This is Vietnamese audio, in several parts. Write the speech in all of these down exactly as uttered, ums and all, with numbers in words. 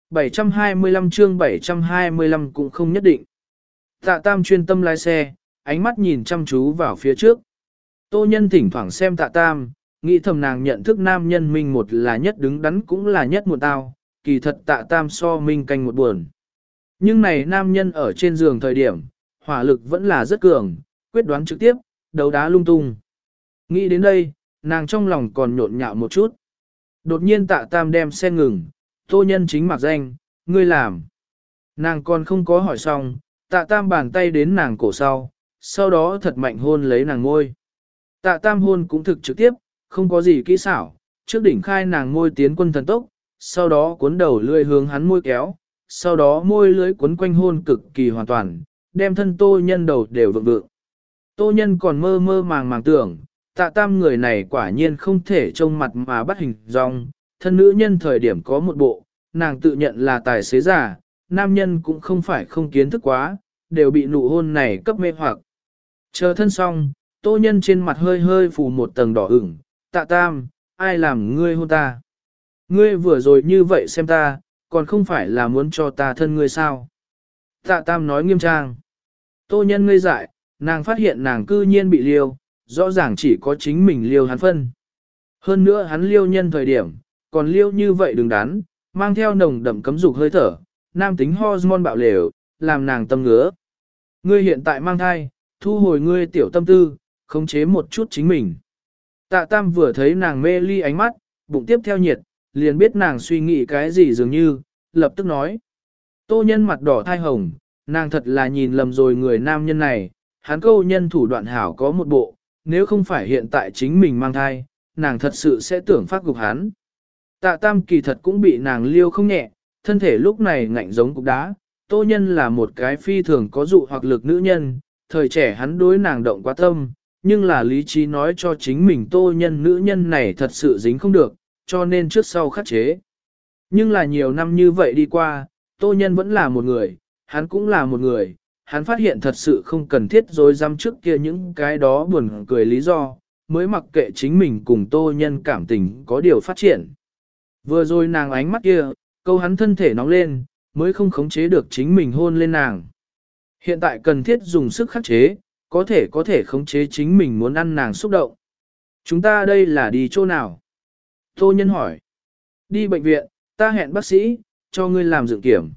bảy trăm hai mươi lăm chương bảy trăm hai mươi lăm cũng không nhất định. Tạ Tam chuyên tâm lái xe, ánh mắt nhìn chăm chú vào phía trước. Tô Nhân thỉnh thoảng xem Tạ Tam, nghĩ thầm nàng nhận thức nam nhân Minh một là nhất đứng đắn cũng là nhất một tao, kỳ thật Tạ Tam so Minh canh một buồn. Nhưng này nam nhân ở trên giường thời điểm, hỏa lực vẫn là rất cường, quyết đoán trực tiếp, đấu đá lung tung. Nghĩ đến đây, nàng trong lòng còn nhộn nhạo một chút. Đột nhiên Tạ Tam đem xe ngừng, Tô Nhân chính mặc danh, ngươi làm. Nàng còn không có hỏi xong, Tạ Tam bàn tay đến nàng cổ sau, sau đó thật mạnh hôn lấy nàng ngôi. Tạ Tam hôn cũng thực trực tiếp, không có gì kỹ xảo, trước đỉnh khai nàng môi tiến quân thần tốc, sau đó cuốn đầu lưỡi hướng hắn môi kéo, sau đó môi lưỡi cuốn quanh hôn cực kỳ hoàn toàn, đem thân Tô Nhân đầu đều vượng vượng. Tô Nhân còn mơ mơ màng màng tưởng, Tạ Tam người này quả nhiên không thể trông mặt mà bắt hình dong, thân nữ nhân thời điểm có một bộ, nàng tự nhận là tài xế giả, nam nhân cũng không phải không kiến thức quá, đều bị nụ hôn này cấp mê hoặc. Chờ thân xong, Tô Nhân trên mặt hơi hơi phủ một tầng đỏ ửng, Tạ Tam, ai làm ngươi hôn ta? Ngươi vừa rồi như vậy xem ta, còn không phải là muốn cho ta thân ngươi sao? Tạ Tam nói nghiêm trang. Tô Nhân ngây dại, nàng phát hiện nàng cư nhiên bị liêu, rõ ràng chỉ có chính mình liêu hắn phân. Hơn nữa hắn liêu nhân thời điểm, còn liêu như vậy đừng đắn, mang theo nồng đậm cấm dục hơi thở, nam tính hormone bạo lều, làm nàng tâm ngứa. Ngươi hiện tại mang thai, thu hồi ngươi tiểu tâm tư, khống chế một chút chính mình. Tạ Tam vừa thấy nàng mê ly ánh mắt, bụng tiếp theo nhiệt, liền biết nàng suy nghĩ cái gì dường như, lập tức nói. Tô Nhân mặt đỏ thai hồng, nàng thật là nhìn lầm rồi người nam nhân này, hắn câu nhân thủ đoạn hảo có một bộ, nếu không phải hiện tại chính mình mang thai, nàng thật sự sẽ tưởng phát gục hắn. Tạ Tam kỳ thật cũng bị nàng liêu không nhẹ, thân thể lúc này ngạnh giống cục đá, Tô Nhân là một cái phi thường có dụ hoặc lực nữ nhân, thời trẻ hắn đối nàng động quá tâm, nhưng là lý trí nói cho chính mình Tô Nhân nữ nhân này thật sự dính không được, cho nên trước sau khắc chế. Nhưng là nhiều năm như vậy đi qua, Tô Nhân vẫn là một người, hắn cũng là một người, hắn phát hiện thật sự không cần thiết dối dám trước kia những cái đó buồn cười lý do, mới mặc kệ chính mình cùng Tô Nhân cảm tình có điều phát triển. Vừa rồi nàng ánh mắt kia, câu hắn thân thể nóng lên, mới không khống chế được chính mình hôn lên nàng. Hiện tại cần thiết dùng sức khắc chế, có thể có thể khống chế chính mình muốn ăn nàng xúc động. Chúng ta đây là đi chỗ nào? Tô Nhân hỏi. Đi bệnh viện, ta hẹn bác sĩ, cho ngươi làm dựng kiểm.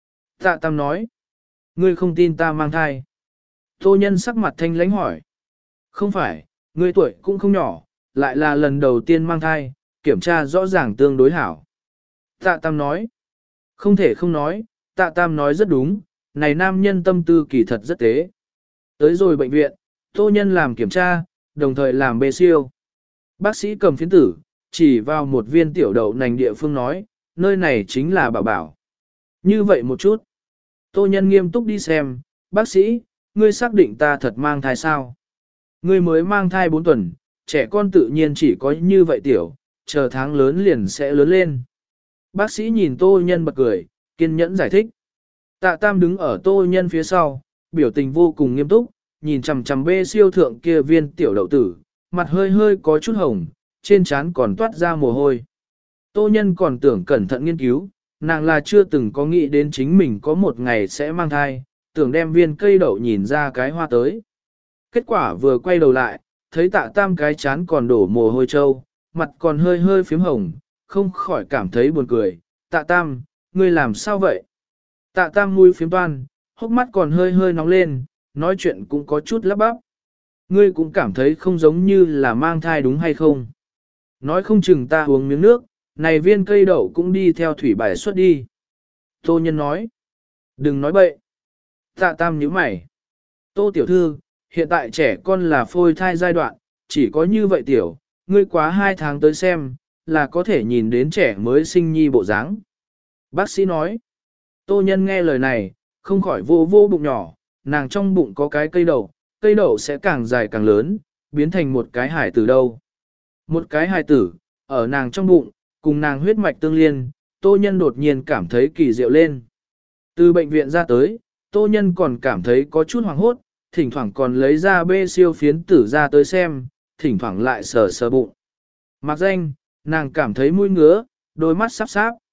Tạ Tam nói. Ngươi không tin ta mang thai. Tô Nhân sắc mặt thanh lãnh hỏi. Không phải, ngươi tuổi cũng không nhỏ, lại là lần đầu tiên mang thai, kiểm tra rõ ràng tương đối hảo. Tạ Tam nói. Không thể không nói, Tạ Tam nói rất đúng, này nam nhân tâm tư kỳ thật rất tế. Tới rồi bệnh viện, Tô Nhân làm kiểm tra, đồng thời làm bê siêu. Bác sĩ cầm phiến tử, chỉ vào một viên tiểu đậu nành địa phương nói, nơi này chính là bảo bảo. Như vậy một chút. Tô Nhân nghiêm túc đi xem, bác sĩ, ngươi xác định ta thật mang thai sao? Ngươi mới mang thai bốn tuần, trẻ con tự nhiên chỉ có như vậy tiểu, chờ tháng lớn liền sẽ lớn lên. Bác sĩ nhìn Tô Nhân bật cười, kiên nhẫn giải thích. Tạ Tam đứng ở Tô Nhân phía sau, biểu tình vô cùng nghiêm túc, nhìn chằm chằm bê siêu thượng kia viên tiểu đậu tử, mặt hơi hơi có chút hồng, trên trán còn toát ra mồ hôi. Tô Nhân còn tưởng cẩn thận nghiên cứu, nàng là chưa từng có nghĩ đến chính mình có một ngày sẽ mang thai, tưởng đem viên cây đậu nhìn ra cái hoa tới. Kết quả vừa quay đầu lại, thấy Tạ Tam cái chán còn đổ mồ hôi trâu, mặt còn hơi hơi phím hồng, không khỏi cảm thấy buồn cười. Tạ Tam, ngươi làm sao vậy? Tạ Tam mũi phím toan, hốc mắt còn hơi hơi nóng lên, nói chuyện cũng có chút lắp bắp. Ngươi cũng cảm thấy không giống như là mang thai đúng hay không? Nói không chừng ta uống miếng nước, này viên cây đậu cũng đi theo thủy bài xuất đi. Tô Nhân nói. Đừng nói bậy. Tạ Tam nhíu mày. Tô tiểu thư, hiện tại trẻ con là phôi thai giai đoạn, chỉ có như vậy tiểu, ngươi quá hai tháng tới xem, là có thể nhìn đến trẻ mới sinh nhi bộ dáng. Bác sĩ nói. Tô Nhân nghe lời này, không khỏi vô vô bụng nhỏ, nàng trong bụng có cái cây đậu, cây đậu sẽ càng dài càng lớn, biến thành một cái hải tử đâu. Một cái hải tử, ở nàng trong bụng, cùng nàng huyết mạch tương liên, Tô Nhân đột nhiên cảm thấy kỳ diệu lên. Từ bệnh viện ra tới, Tô Nhân còn cảm thấy có chút hoảng hốt, thỉnh thoảng còn lấy ra bê siêu phiến tử ra tới xem, thỉnh thoảng lại sờ sờ bụng. Mặc danh, nàng cảm thấy mũi ngứa, đôi mắt sắp sáp.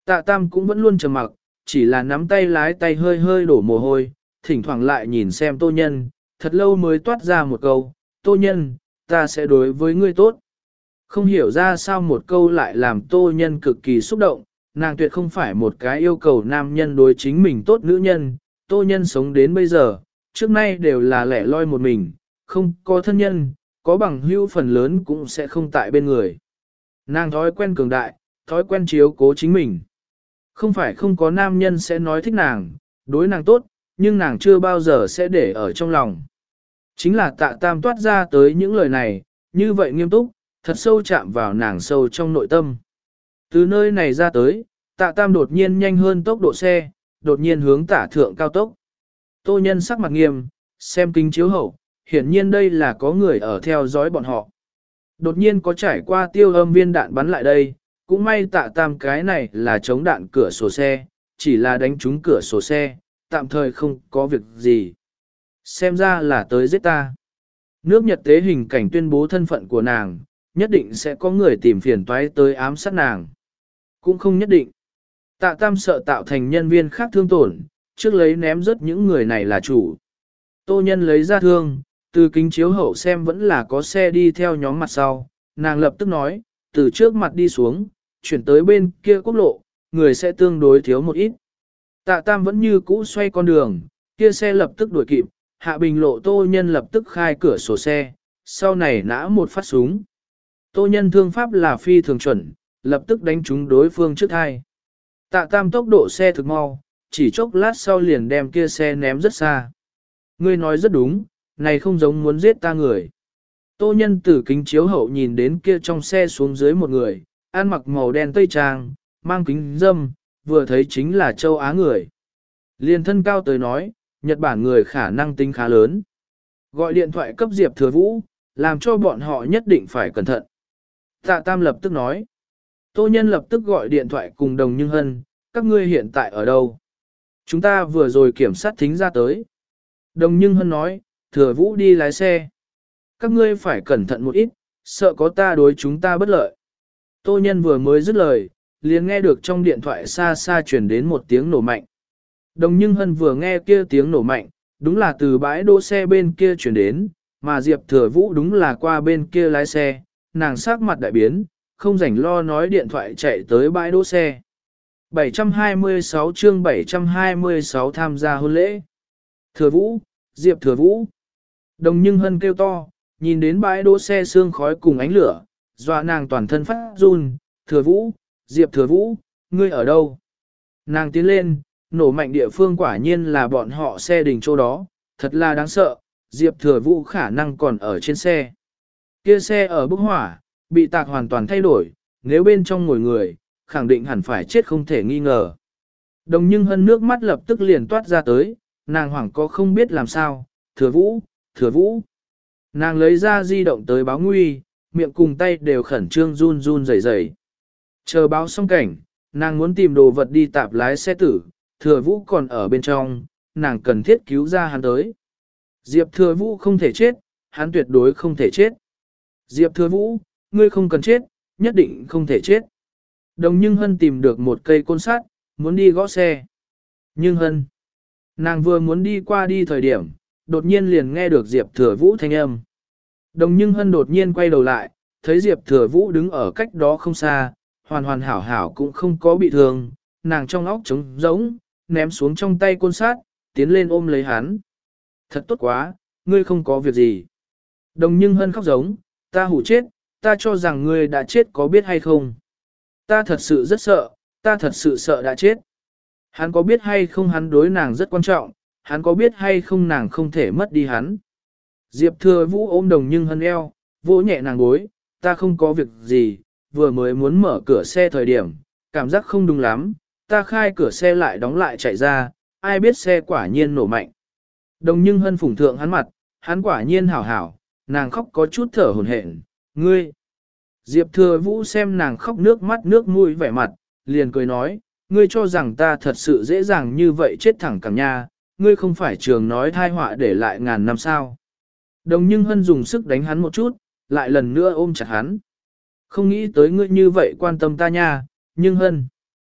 Tạ Tam cũng vẫn luôn trầm mặc, chỉ là nắm tay lái tay hơi hơi đổ mồ hôi, thỉnh thoảng lại nhìn xem Tô Nhân, thật lâu mới toát ra một câu, Tô Nhân, ta sẽ đối với ngươi tốt. Không hiểu ra sao một câu lại làm Tô Nhân cực kỳ xúc động, nàng tuyệt không phải một cái yêu cầu nam nhân đối chính mình tốt nữ nhân, Tô Nhân sống đến bây giờ, trước nay đều là lẻ loi một mình, không có thân nhân, có bằng hữu phần lớn cũng sẽ không tại bên người. Nàng thói quen cường đại, thói quen chiếu cố chính mình. Không phải không có nam nhân sẽ nói thích nàng, đối nàng tốt, nhưng nàng chưa bao giờ sẽ để ở trong lòng. Chính là Tạ Tam toát ra tới những lời này, như vậy nghiêm túc, thật sâu chạm vào nàng sâu trong nội tâm. Từ nơi này ra tới, Tạ Tam đột nhiên nhanh hơn tốc độ xe, đột nhiên hướng tả thượng cao tốc. Tô Nhân sắc mặt nghiêm, xem kính chiếu hậu, hiển nhiên đây là có người ở theo dõi bọn họ. Đột nhiên có trải qua tiêu âm viên đạn bắn lại đây, cũng may Tạ Tam cái này là chống đạn cửa sổ xe, chỉ là đánh trúng cửa sổ xe, tạm thời không có việc gì. Xem ra là tới giết ta. Nước Nhật tế hình cảnh tuyên bố thân phận của nàng, nhất định sẽ có người tìm phiền toái tới ám sát nàng. Cũng không nhất định. Tạ Tam sợ tạo thành nhân viên khác thương tổn, trước lấy ném rớt những người này là chủ. Tô Nhân lấy ra thương, từ kính chiếu hậu xem vẫn là có xe đi theo nhóm mặt sau, nàng lập tức nói, từ trước mặt đi xuống, chuyển tới bên kia quốc lộ, người sẽ tương đối thiếu một ít. Tạ Tam vẫn như cũ xoay con đường, kia xe lập tức đuổi kịp, hạ bình lộ Tô Nhân lập tức khai cửa sổ xe, sau này nã một phát súng. Tô Nhân thương pháp là phi thường chuẩn, lập tức đánh trúng đối phương trước hai. Tạ Tam tốc độ xe thực mau, chỉ chốc lát sau liền đem kia xe ném rất xa. Ngươi nói rất đúng, này không giống muốn giết ta người. Tô Nhân từ kính chiếu hậu nhìn đến kia trong xe xuống dưới một người, ăn mặc màu đen tây trang, mang kính dâm, vừa thấy chính là châu Á người. Liên thân cao tới nói, Nhật Bản người khả năng tính khá lớn. Gọi điện thoại cấp Diệp Thừa Vũ, làm cho bọn họ nhất định phải cẩn thận. Tạ Tam lập tức nói. Tô Nhân lập tức gọi điện thoại cùng Đồng Nhưng Hân, các ngươi hiện tại ở đâu? Chúng ta vừa rồi kiểm sát thính ra tới. Đồng Nhưng Hân nói, Thừa Vũ đi lái xe. Các ngươi phải cẩn thận một ít, sợ có ta đối chúng ta bất lợi. Tô Nhân vừa mới dứt lời, liền nghe được trong điện thoại xa xa truyền đến một tiếng nổ mạnh. Đồng Nhưng Hân vừa nghe kia tiếng nổ mạnh, đúng là từ bãi đỗ xe bên kia truyền đến, mà Diệp Thừa Vũ đúng là qua bên kia lái xe, nàng sắc mặt đại biến, không rảnh lo nói điện thoại chạy tới bãi đỗ xe. bảy trăm hai mươi sáu chương bảy trăm hai mươi sáu tham gia hôn lễ. Thừa Vũ, Diệp Thừa Vũ. Đồng Nhưng Hân kêu to, nhìn đến bãi đỗ xe sương khói cùng ánh lửa, dọa nàng toàn thân phát run. Thừa Vũ, Diệp Thừa Vũ, ngươi ở đâu? Nàng tiến lên, nổ mạnh địa phương quả nhiên là bọn họ xe đình chỗ đó, thật là đáng sợ, Diệp Thừa Vũ khả năng còn ở trên xe. Kia xe ở bốc hỏa, bị tạc hoàn toàn thay đổi, nếu bên trong ngồi người, khẳng định hẳn phải chết không thể nghi ngờ. Đồng Nhưng Hân nước mắt lập tức liền toát ra tới, nàng hoảng có không biết làm sao, Thừa Vũ, Thừa Vũ. Nàng lấy ra di động tới báo nguy, miệng cùng tay đều khẩn trương run run rẩy rẩy. Chờ báo xong cảnh, nàng muốn tìm đồ vật đi tạp lái xe tử, Thừa Vũ còn ở bên trong, nàng cần thiết cứu ra hắn tới. Diệp Thừa Vũ không thể chết, hắn tuyệt đối không thể chết. Diệp Thừa Vũ, ngươi không cần chết, nhất định không thể chết. Đồng Nhưng Hân tìm được một cây côn sắt, muốn đi gõ xe. Nhưng Hân, nàng vừa muốn đi qua đi thời điểm, đột nhiên liền nghe được Diệp Thừa Vũ thanh âm. Đồng Nhưng Hân đột nhiên quay đầu lại, thấy Diệp Thừa Vũ đứng ở cách đó không xa, hoàn hoàn hảo hảo cũng không có bị thương, nàng trong óc trống rỗng, ném xuống trong tay côn sắt, tiến lên ôm lấy hắn. Thật tốt quá, ngươi không có việc gì. Đồng Nhưng Hân khóc giống, ta hủ chết, ta cho rằng ngươi đã chết có biết hay không. Ta thật sự rất sợ, ta thật sự sợ đã chết. Hắn có biết hay không hắn đối nàng rất quan trọng, hắn có biết hay không nàng không thể mất đi hắn. Diệp Thừa Vũ ôm Đồng Nhưng Hân eo, vỗ nhẹ nàng gối, ta không có việc gì, vừa mới muốn mở cửa xe thời điểm, cảm giác không đúng lắm, ta khai cửa xe lại đóng lại chạy ra, ai biết xe quả nhiên nổ mạnh. Đồng Nhưng Hân phủng thượng hắn mặt, hắn quả nhiên hảo hảo, nàng khóc có chút thở hổn hển, ngươi. Diệp Thừa Vũ xem nàng khóc nước mắt nước mũi vẻ mặt, liền cười nói, ngươi cho rằng ta thật sự dễ dàng như vậy chết thẳng cẳng nha, ngươi không phải trường nói thai họa để lại ngàn năm sao. Đồng Nhưng Hân dùng sức đánh hắn một chút, lại lần nữa ôm chặt hắn. Không nghĩ tới ngươi như vậy quan tâm ta nha, Nhưng Hân.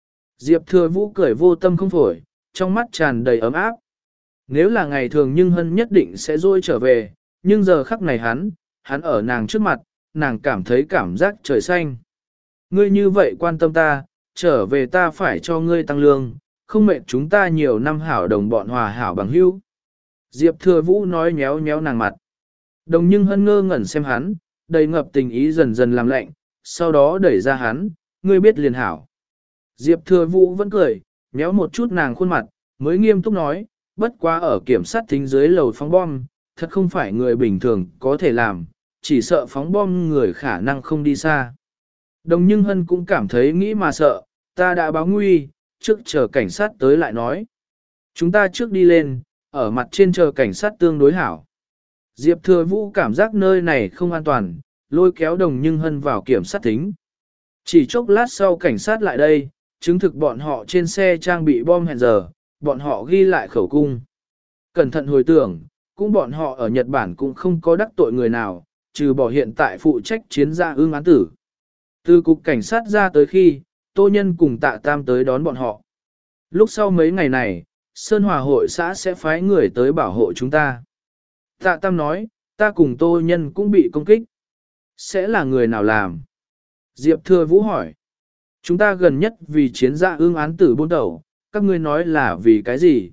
Diệp Thừa Vũ cười vô tâm không phổi, trong mắt tràn đầy ấm áp. Nếu là ngày thường nhưng Hân nhất định sẽ dôi trở về, nhưng giờ khắc này hắn, hắn ở nàng trước mặt, nàng cảm thấy cảm giác trời xanh. Ngươi như vậy quan tâm ta, trở về ta phải cho ngươi tăng lương, không mệt chúng ta nhiều năm hảo đồng bọn hòa hảo bằng hữu. Diệp Thừa Vũ nói nhéo nhéo nàng mặt. Đồng nhưng Hân ngơ ngẩn xem hắn, đầy ngập tình ý dần dần làm lạnh, sau đó đẩy ra hắn, ngươi biết liền hảo. Diệp Thừa Vũ vẫn cười, nhéo một chút nàng khuôn mặt, mới nghiêm túc nói, bất quá ở kiểm sát thính dưới lầu phóng bom, thật không phải người bình thường có thể làm, chỉ sợ phóng bom người khả năng không đi xa. Đồng nhưng Hân cũng cảm thấy nghĩ mà sợ, ta đã báo nguy, trước chờ cảnh sát tới lại nói. Chúng ta trước đi lên, ở mặt trên chờ cảnh sát tương đối hảo. Diệp Thừa Vũ cảm giác nơi này không an toàn, lôi kéo Đồng nhưng Hân vào kiểm sát thính. Chỉ chốc lát sau cảnh sát lại đây, chứng thực bọn họ trên xe trang bị bom hẹn giờ, bọn họ ghi lại khẩu cung. Cẩn thận hồi tưởng, cũng bọn họ ở Nhật Bản cũng không có đắc tội người nào, trừ bỏ hiện tại phụ trách chiến gia ương án tử. Từ cục cảnh sát ra tới khi, Tô Nhân cùng Tạ Tam tới đón bọn họ. Lúc sau mấy ngày này, Sơn Hòa hội xã sẽ phái người tới bảo hộ chúng ta. Tạ Tam nói, ta cùng Tô Nhân cũng bị công kích. Sẽ là người nào làm? Diệp Thừa Vũ hỏi. Chúng ta gần nhất vì chiến gia ương án tử buôn đầu, các ngươi nói là vì cái gì?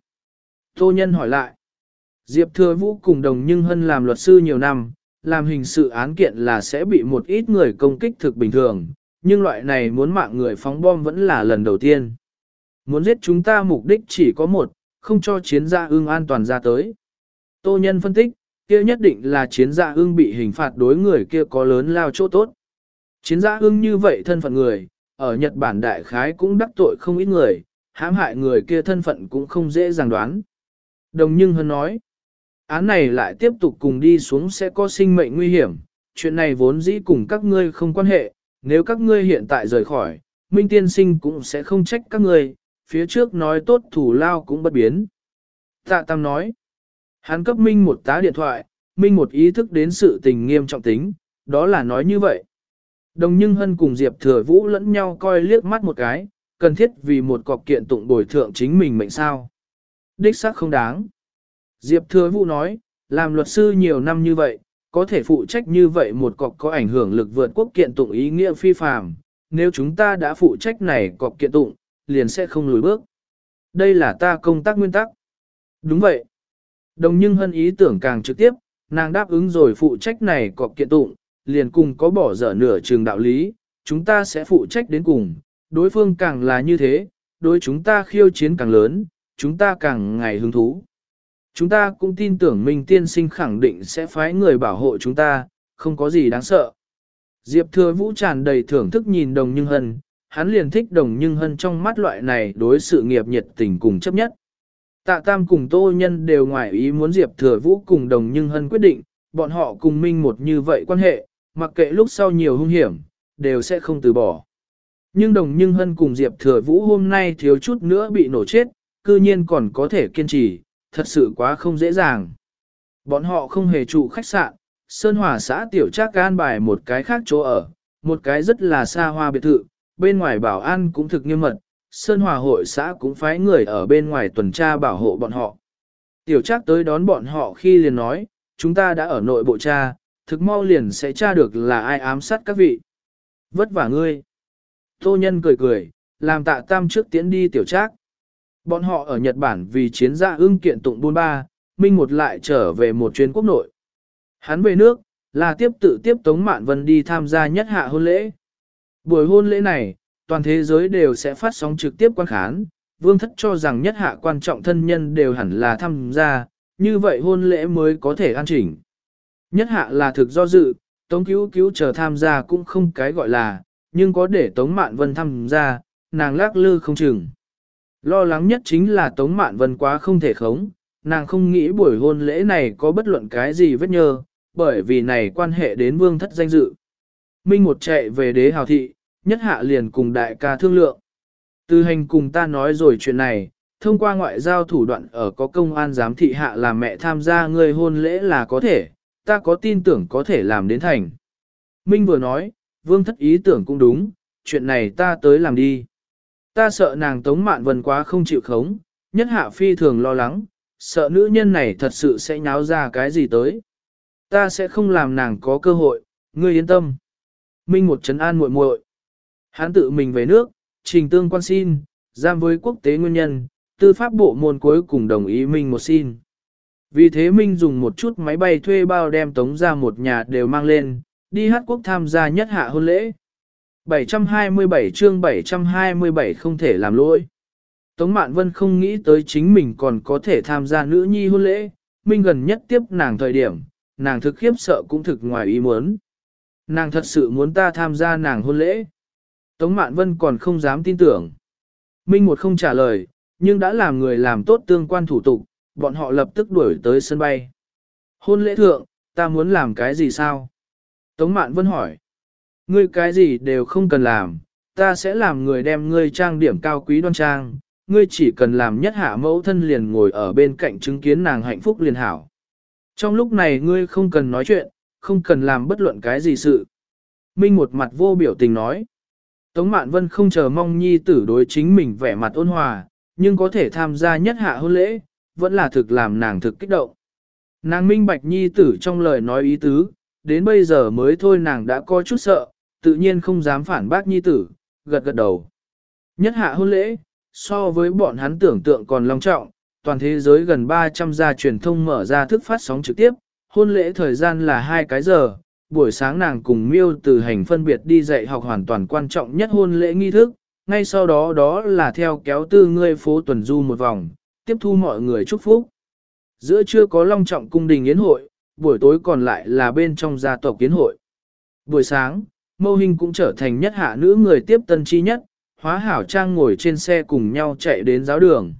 Tô Nhân hỏi lại. Diệp Thừa Vũ cùng Đồng Nhưng Hân làm luật sư nhiều năm, làm hình sự án kiện là sẽ bị một ít người công kích thực bình thường, nhưng loại này muốn mạng người phóng bom vẫn là lần đầu tiên. Muốn giết chúng ta mục đích chỉ có một, không cho chiến gia ương an toàn ra tới. Tô Nhân phân tích, kia nhất định là chiến gia ương bị hình phạt đối người kia có lớn lao chỗ tốt. Chiến gia ương như vậy thân phận người, ở Nhật Bản đại khái cũng đắc tội không ít người, hãm hại người kia thân phận cũng không dễ dàng đoán. Đồng Nhưng Hân nói, án này lại tiếp tục cùng đi xuống sẽ có sinh mệnh nguy hiểm, chuyện này vốn dĩ cùng các ngươi không quan hệ, nếu các ngươi hiện tại rời khỏi, Minh Tiên Sinh cũng sẽ không trách các ngươi, phía trước nói tốt thủ lao cũng bất biến. Tạ Tam nói, hắn cấp Minh một tá điện thoại, Minh một ý thức đến sự tình nghiêm trọng tính, đó là nói như vậy. Đồng Nhưng Hân cùng Diệp Thừa Vũ lẫn nhau coi liếc mắt một cái, cần thiết vì một cọc kiện tụng bồi thượng chính mình mệnh sao. Đích xác không đáng. Diệp Thừa Vũ nói, làm luật sư nhiều năm như vậy, có thể phụ trách như vậy một cọc có ảnh hưởng lực vượt quốc kiện tụng ý nghĩa phi phàm. Nếu chúng ta đã phụ trách này cọc kiện tụng, liền sẽ không lùi bước. Đây là ta công tác nguyên tắc. Đúng vậy. Đồng Nhưng Hân ý tưởng càng trực tiếp, nàng đáp ứng rồi phụ trách này cọc kiện tụng, liền cùng có bỏ dở nửa trường đạo lý, chúng ta sẽ phụ trách đến cùng, đối phương càng là như thế, đối chúng ta khiêu chiến càng lớn, chúng ta càng ngày hứng thú. Chúng ta cũng tin tưởng Minh Tiên Sinh khẳng định sẽ phái người bảo hộ chúng ta, không có gì đáng sợ. Diệp Thừa Vũ tràn đầy thưởng thức nhìn Đồng Nhưng Hân, hắn liền thích Đồng Nhưng Hân trong mắt loại này đối sự nghiệp nhiệt tình cùng chấp nhất. Tạ Tam cùng Tô Nhân đều ngoài ý muốn Diệp Thừa Vũ cùng Đồng Nhưng Hân quyết định, bọn họ cùng Minh một như vậy quan hệ, mặc kệ lúc sau nhiều hung hiểm, đều sẽ không từ bỏ. Nhưng Đồng Nhưng Hân cùng Diệp Thừa Vũ hôm nay thiếu chút nữa bị nổ chết, cư nhiên còn có thể kiên trì, thật sự quá không dễ dàng. Bọn họ không hề trụ khách sạn, Sơn Hòa xã tiểu trác an bài một cái khác chỗ ở, một cái rất là xa hoa biệt thự, bên ngoài bảo an cũng thực nghiêm mật, Sơn Hòa hội xã cũng phái người ở bên ngoài tuần tra bảo hộ bọn họ. Tiểu trác tới đón bọn họ khi liền nói, chúng ta đã ở nội bộ tra, thực mau liền sẽ tra được là ai ám sát các vị. Vất vả ngươi. Tô Nhân cười cười, làm Tạ Tam trước tiễn đi tiểu trác. Bọn họ ở Nhật Bản vì chiến gia ưng kiện tụng buôn ba, Minh một lại trở về một chuyến quốc nội. Hắn về nước, là tiếp tự tiếp Tống Mạn Vân đi tham gia nhất hạ hôn lễ. Buổi hôn lễ này, toàn thế giới đều sẽ phát sóng trực tiếp quan khán, Vương Thất cho rằng nhất hạ quan trọng thân nhân đều hẳn là tham gia, như vậy hôn lễ mới có thể an chỉnh. Nhất hạ là thực do dự, Tống Cứu Cứu chờ tham gia cũng không cái gọi là, nhưng có để Tống Mạn Vân tham gia, nàng lác lư không chừng. Lo lắng nhất chính là Tống Mạn Vân quá không thể khống, nàng không nghĩ buổi hôn lễ này có bất luận cái gì vết nhơ, bởi vì này quan hệ đến Vương Thất danh dự. Minh một chạy về đế hào thị, nhất hạ liền cùng đại ca thương lượng. Từ hành cùng ta nói rồi chuyện này, thông qua ngoại giao thủ đoạn ở có công an giám thị hạ làm mẹ tham gia người hôn lễ là có thể, ta có tin tưởng có thể làm đến thành. Minh vừa nói, Vương Thất ý tưởng cũng đúng, chuyện này ta tới làm đi. Ta sợ nàng Tống Mạn Vân quá không chịu khống, nhất hạ phi thường lo lắng, sợ nữ nhân này thật sự sẽ nháo ra cái gì tới. Ta sẽ không làm nàng có cơ hội, ngươi yên tâm. Minh một trấn an muội muội. Hắn tự mình về nước, trình tương quan xin, giam với quốc tế nguyên nhân, tư pháp bộ môn cuối cùng đồng ý Minh một xin. Vì thế Minh dùng một chút máy bay thuê bao đem Tống ra một nhà đều mang lên, đi Hát Quốc tham gia nhất hạ hôn lễ. bảy trăm hai mươi bảy chương bảy trăm hai mươi bảy không thể làm lỗi. Tống Mạn Vân không nghĩ tới chính mình còn có thể tham gia nữ nhi hôn lễ, Minh gần nhất tiếp nàng thời điểm, nàng thực khiếp sợ cũng thực ngoài ý muốn. Nàng thật sự muốn ta tham gia nàng hôn lễ. Tống Mạn Vân còn không dám tin tưởng. Minh một không trả lời, nhưng đã làm người làm tốt tương quan thủ tục, bọn họ lập tức đuổi tới sân bay. Hôn lễ thượng, ta muốn làm cái gì sao? Tống Mạn Vân hỏi. Ngươi cái gì đều không cần làm, ta sẽ làm người đem ngươi trang điểm cao quý đoan trang, ngươi chỉ cần làm nhất hạ mẫu thân liền ngồi ở bên cạnh chứng kiến nàng hạnh phúc liền hảo. Trong lúc này ngươi không cần nói chuyện, không cần làm bất luận cái gì sự. Minh một mặt vô biểu tình nói. Tống Mạn Vân không chờ mong nhi tử đối chính mình vẻ mặt ôn hòa, nhưng có thể tham gia nhất hạ hôn lễ, vẫn là thực làm nàng thực kích động. Nàng minh bạch nhi tử trong lời nói ý tứ, đến bây giờ mới thôi nàng đã có chút sợ, tự nhiên không dám phản bác nhi tử, gật gật đầu. Nhất hạ hôn lễ, so với bọn hắn tưởng tượng còn long trọng, toàn thế giới gần ba trăm gia truyền thông mở ra thức phát sóng trực tiếp, hôn lễ thời gian là hai cái giờ, buổi sáng nàng cùng Miêu Từ Hành phân biệt đi dạy học hoàn toàn quan trọng nhất hôn lễ nghi thức, ngay sau đó đó là theo kéo tư ngươi phố tuần du một vòng, tiếp thu mọi người chúc phúc. Giữa trưa có long trọng cung đình yến hội, buổi tối còn lại là bên trong gia tộc yến hội. Buổi sáng, Mâu Hinh cũng trở thành nhất hạ nữ người tiếp tân chi nhất, hóa hảo trang ngồi trên xe cùng nhau chạy đến giáo đường.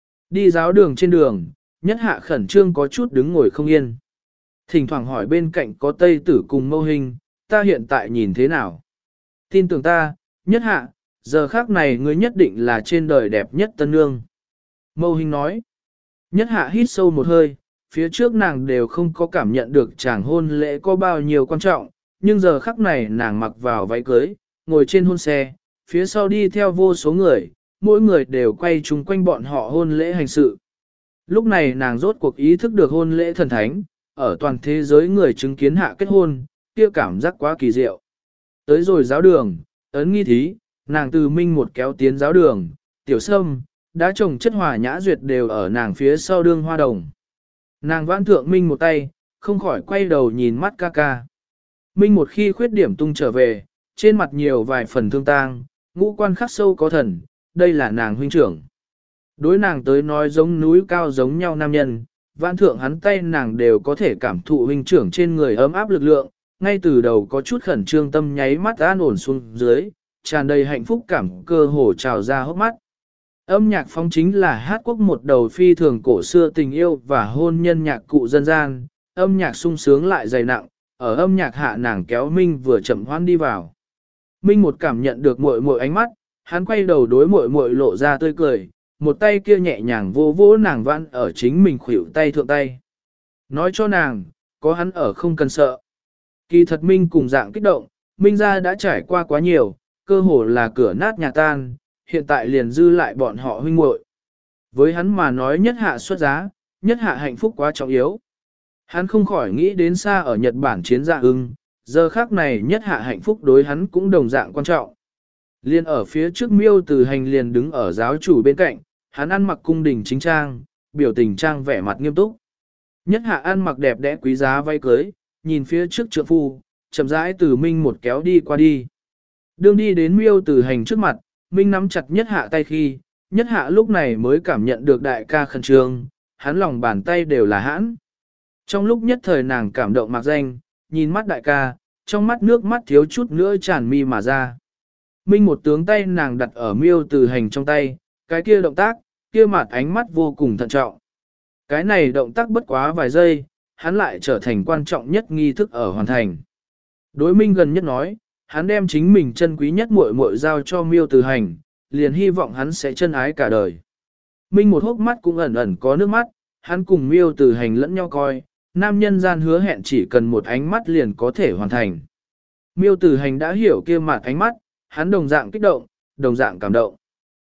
Đi giáo đường trên đường, nhất hạ khẩn trương có chút đứng ngồi không yên. Thỉnh thoảng hỏi bên cạnh có Tây Tử cùng Mâu Hinh, ta hiện tại nhìn thế nào? Tin tưởng ta, nhất hạ, giờ khác này ngươi nhất định là trên đời đẹp nhất tân nương. Mâu Hinh nói, nhất hạ hít sâu một hơi, phía trước nàng đều không có cảm nhận được chàng hôn lễ có bao nhiêu quan trọng, nhưng giờ khắc này nàng mặc vào váy cưới, ngồi trên hôn xe, phía sau đi theo vô số người, mỗi người đều quay chung quanh bọn họ hôn lễ hành sự. Lúc này nàng rốt cuộc ý thức được hôn lễ thần thánh, ở toàn thế giới người chứng kiến hạ kết hôn, kia cảm giác quá kỳ diệu. Tới rồi giáo đường, ấn nghi thí, nàng từ Minh một kéo tiến giáo đường, tiểu sâm, đã trồng chất hòa nhã duyệt đều ở nàng phía sau đương hoa đồng. Nàng vãn thượng Minh một tay, không khỏi quay đầu nhìn mắt ca ca. Minh một khi khuyết điểm tung trở về, trên mặt nhiều vài phần thương tang, ngũ quan khắc sâu có thần, đây là nàng huynh trưởng. Đối nàng tới nói giống núi cao giống nhau nam nhân, vãn thượng hắn tay nàng đều có thể cảm thụ huynh trưởng trên người ấm áp lực lượng, ngay từ đầu có chút khẩn trương tâm nháy mắt an ổn xuống dưới, tràn đầy hạnh phúc cảm cơ hồ trào ra hốc mắt. Âm nhạc phóng chính là hát quốc một đầu phi thường cổ xưa tình yêu và hôn nhân nhạc cụ dân gian, âm nhạc sung sướng lại dày nặng, ở âm nhạc hạ nàng kéo Minh vừa chậm hoan đi vào. Minh một cảm nhận được muội muội ánh mắt, hắn quay đầu đối muội muội lộ ra tươi cười, một tay kia nhẹ nhàng vô vỗ nàng vãn ở chính mình khuỷu tay thượng tay. Nói cho nàng, có hắn ở không cần sợ. Kỳ thật Minh cùng dạng kích động, Minh gia đã trải qua quá nhiều, cơ hồ là cửa nát nhà tan, hiện tại liền dư lại bọn họ huynh muội. Với hắn mà nói nhất hạ xuất giá, nhất hạ hạnh phúc quá trọng yếu. Hắn không khỏi nghĩ đến xa ở Nhật Bản chiến dạ ưng, giờ khác này nhất hạ hạnh phúc đối hắn cũng đồng dạng quan trọng. Liên ở phía trước Miêu Từ Hành liền đứng ở giáo chủ bên cạnh, hắn ăn mặc cung đình chính trang, biểu tình trang vẻ mặt nghiêm túc. Nhất hạ ăn mặc đẹp đẽ quý giá váy cưới, nhìn phía trước trượng phu, chậm rãi từ Minh một kéo đi qua đi. Đương đi đến Miêu Từ Hành trước mặt, Minh nắm chặt nhất hạ tay khi, nhất hạ lúc này mới cảm nhận được đại ca khẩn trương, hắn lòng bàn tay đều là hãn. Trong lúc nhất thời nàng cảm động mạc danh, nhìn mắt đại ca, trong mắt nước mắt thiếu chút nữa tràn mi mà ra. Minh một tướng tay nàng đặt ở Miêu Từ Hành trong tay, cái kia động tác, kia mặt ánh mắt vô cùng thận trọng. Cái này động tác bất quá vài giây, hắn lại trở thành quan trọng nhất nghi thức ở hoàn thành. Đối Minh gần nhất nói, hắn đem chính mình chân quý nhất muội muội giao cho Miêu Từ Hành, liền hy vọng hắn sẽ chân ái cả đời. Minh một hốc mắt cũng ẩn ẩn có nước mắt, hắn cùng Miêu Từ Hành lẫn nhau coi, nam nhân gian hứa hẹn chỉ cần một ánh mắt liền có thể hoàn thành. Miêu Từ Hành đã hiểu kia mặt ánh mắt, hắn đồng dạng kích động, đồng dạng cảm động.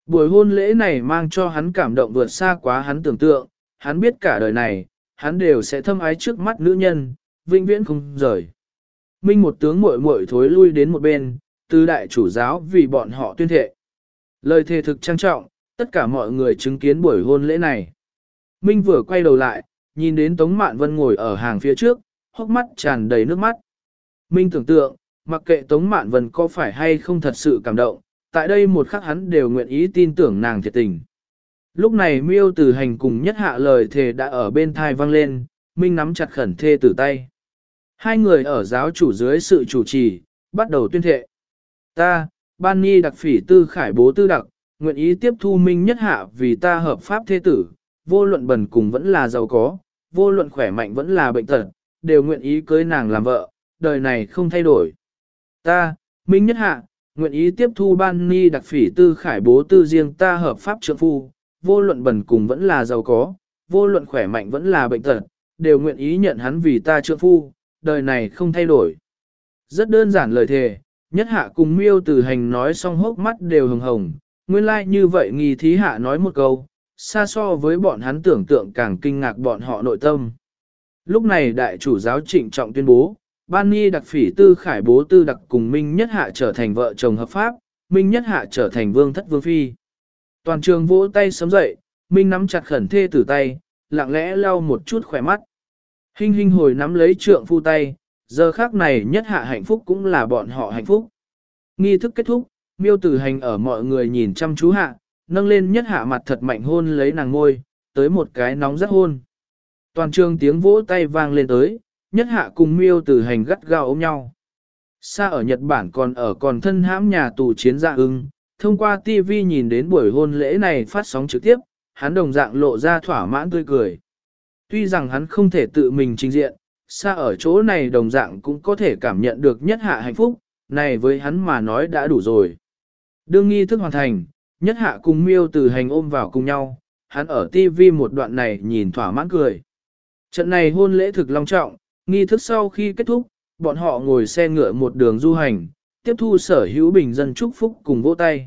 Buổi hôn lễ này mang cho hắn cảm động vượt xa quá hắn tưởng tượng, hắn biết cả đời này, hắn đều sẽ thâm ái trước mắt nữ nhân, vĩnh viễn không rời. Minh một tướng muội muội thối lui đến một bên, từ đại chủ giáo vì bọn họ tuyên thệ. Lời thề thực trang trọng, tất cả mọi người chứng kiến buổi hôn lễ này. Minh vừa quay đầu lại, nhìn đến Tống Mạn Vân ngồi ở hàng phía trước, hốc mắt tràn đầy nước mắt. Minh tưởng tượng, mặc kệ Tống Mạn Vân có phải hay không thật sự cảm động, tại đây một khắc hắn đều nguyện ý tin tưởng nàng thiệt tình. Lúc này Miêu Tử Hành cùng Nhất Hạ lời thề đã ở bên thai vang lên, Minh nắm chặt khẩn thê tử tay. Hai người ở giáo chủ dưới sự chủ trì, bắt đầu tuyên thệ. Ta, Ban Ni đặc phỉ tư khải bố tư đặc, nguyện ý tiếp thu Minh Nhất Hạ vì ta hợp pháp thê tử, vô luận bần cùng vẫn là giàu có, vô luận khỏe mạnh vẫn là bệnh tật, đều nguyện ý cưới nàng làm vợ, đời này không thay đổi. Ta, Minh Nhất Hạ, nguyện ý tiếp thu Ban Ni đặc phỉ tư khải bố tư riêng ta hợp pháp trượng phu, vô luận bần cùng vẫn là giàu có, vô luận khỏe mạnh vẫn là bệnh tật, đều nguyện ý nhận hắn vì ta trượng phu, đời này không thay đổi. Rất đơn giản lời thề, Nhất Hạ cùng Miêu Tử Hành nói xong hốc mắt đều hồng hồng, nguyên lai like như vậy nghi thí hạ nói một câu, xa so với bọn hắn tưởng tượng càng kinh ngạc bọn họ nội tâm. Lúc này đại chủ giáo trịnh trọng tuyên bố, Ban Ni đặc phỉ tư khải bố tư đặc cùng Minh Nhất Hạ trở thành vợ chồng hợp pháp, Minh Nhất Hạ trở thành vương thất vương phi. Toàn trường vỗ tay sớm dậy, Minh nắm chặt khẩn thê tử tay, lặng lẽ lau một chút khỏe mắt. Hinh hinh hồi nắm lấy trượng phu tay, giờ khác này Nhất Hạ hạnh phúc cũng là bọn họ hạnh phúc. Nghi thức kết thúc, Miêu Tử Hành ở mọi người nhìn chăm chú hạ, nâng lên Nhất Hạ mặt thật mạnh hôn lấy nàng ngôi, tới một cái nóng rất hôn. Toàn trường tiếng vỗ tay vang lên tới, Nhất Hạ cùng Miêu Tử Hành gắt gao ôm nhau. Xa ở Nhật Bản còn ở còn thân hãm nhà tù chiến dạ ưng, thông qua ti vi nhìn đến buổi hôn lễ này phát sóng trực tiếp, hắn đồng dạng lộ ra thỏa mãn tươi cười. Tuy rằng hắn không thể tự mình trình diện, xa ở chỗ này đồng dạng cũng có thể cảm nhận được Nhất Hạ hạnh phúc, này với hắn mà nói đã đủ rồi. Đương nghi thức hoàn thành, Nhất Hạ cùng Miêu Tử Hành ôm vào cùng nhau, hắn ở ti vi một đoạn này nhìn thỏa mãn cười. Trận này hôn lễ thực long trọng, nghi thức sau khi kết thúc, bọn họ ngồi xe ngựa một đường du hành, tiếp thu sở hữu bình dân chúc phúc cùng vỗ tay.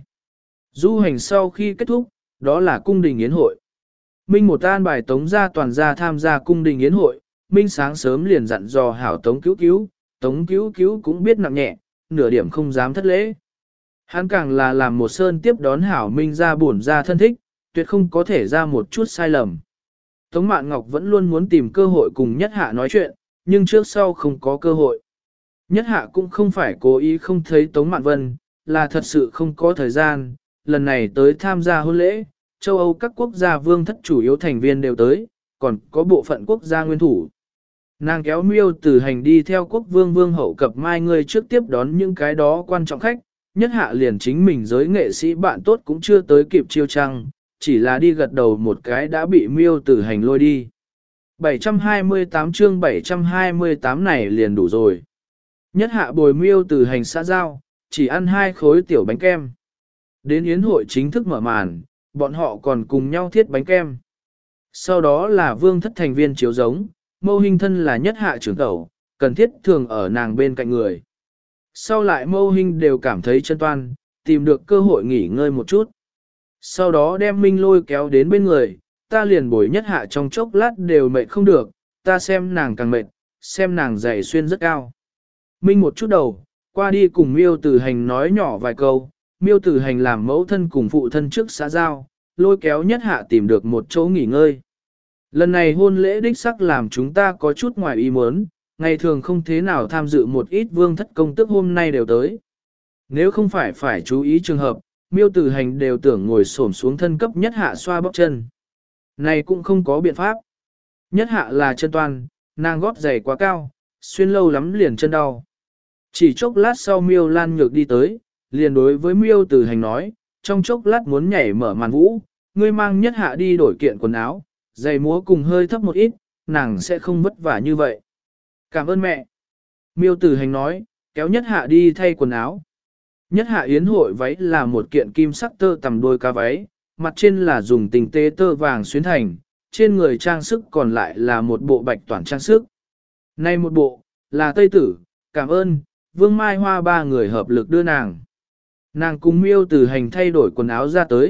Du hành sau khi kết thúc, đó là cung đình yến hội. Minh một an bài Tống gia toàn gia tham gia cung đình yến hội, Minh sáng sớm liền dặn dò hảo Tống Cứu Cứu, Tống Cứu Cứu cũng biết nặng nhẹ, nửa điểm không dám thất lễ. Hắn càng là làm một sơn tiếp đón hảo Minh ra bổn ra thân thích, tuyệt không có thể ra một chút sai lầm. Tống Mạn Ngọc vẫn luôn muốn tìm cơ hội cùng Nhất Hạ nói chuyện, nhưng trước sau không có cơ hội. Nhất Hạ cũng không phải cố ý không thấy Tống Mạn Vân, là thật sự không có thời gian, lần này tới tham gia hôn lễ, châu Âu các quốc gia vương thất chủ yếu thành viên đều tới, còn có bộ phận quốc gia nguyên thủ. Nàng kéo Miêu Tử Hành đi theo quốc vương vương hậu cập mai người trước tiếp đón những cái đó quan trọng khách, Nhất Hạ liền chính mình giới nghệ sĩ bạn tốt cũng chưa tới kịp chiêu trăng, chỉ là đi gật đầu một cái đã bị Miêu Tử Hành lôi đi. bảy trăm hai mươi tám chương bảy trăm hai mươi tám này liền đủ rồi. Nhất Hạ bồi Miêu Tử Hành xã giao, chỉ ăn hai khối tiểu bánh kem. Đến yến hội chính thức mở màn, bọn họ còn cùng nhau thiết bánh kem. Sau đó là vương thất thành viên chiếu giống, Mâu Hinh thân là Nhất Hạ trưởng tẩu, cần thiết thường ở nàng bên cạnh người. Sau lại Mâu Hinh đều cảm thấy chân toan, tìm được cơ hội nghỉ ngơi một chút. Sau đó đem Minh lôi kéo đến bên người, ta liền bồi Nhất Hạ trong chốc lát đều mệt không được, ta xem nàng càng mệt, xem nàng giày xuyên rất cao. Minh một chút đầu, qua đi cùng Miêu Tử Hành nói nhỏ vài câu, Miêu Tử Hành làm mẫu thân cùng phụ thân trước xã giao, lôi kéo Nhất Hạ tìm được một chỗ nghỉ ngơi. Lần này hôn lễ đích sắc làm chúng ta có chút ngoài ý muốn, ngày thường không thế nào tham dự một ít vương thất công tước hôm nay đều tới. Nếu không phải phải chú ý trường hợp, Miêu Tử Hành đều tưởng ngồi xổm xuống thân cấp Nhất Hạ xoa bóp chân. Này cũng không có biện pháp. Nhất Hạ là chân toan, nàng gót giày quá cao, xuyên lâu lắm liền chân đau. Chỉ chốc lát sau Miêu Lan Nhược đi tới, liền đối với Miêu Tử Hành nói, trong chốc lát muốn nhảy mở màn vũ, ngươi mang Nhất Hạ đi đổi kiện quần áo, giày múa cùng hơi thấp một ít, nàng sẽ không vất vả như vậy. Cảm ơn mẹ. Miêu Tử Hành nói, kéo Nhất Hạ đi thay quần áo. Nhất Hạ yến hội váy là một kiện kim sắc tơ tằm đôi ca váy, mặt trên là dùng tình tế tơ vàng xuyến thành, trên người trang sức còn lại là một bộ bạch toàn trang sức. Nay một bộ, là Tây Tử, cảm ơn, Vương Mai Hoa ba người hợp lực đưa nàng. Nàng cùng Miêu Tử Hành thay đổi quần áo ra tới,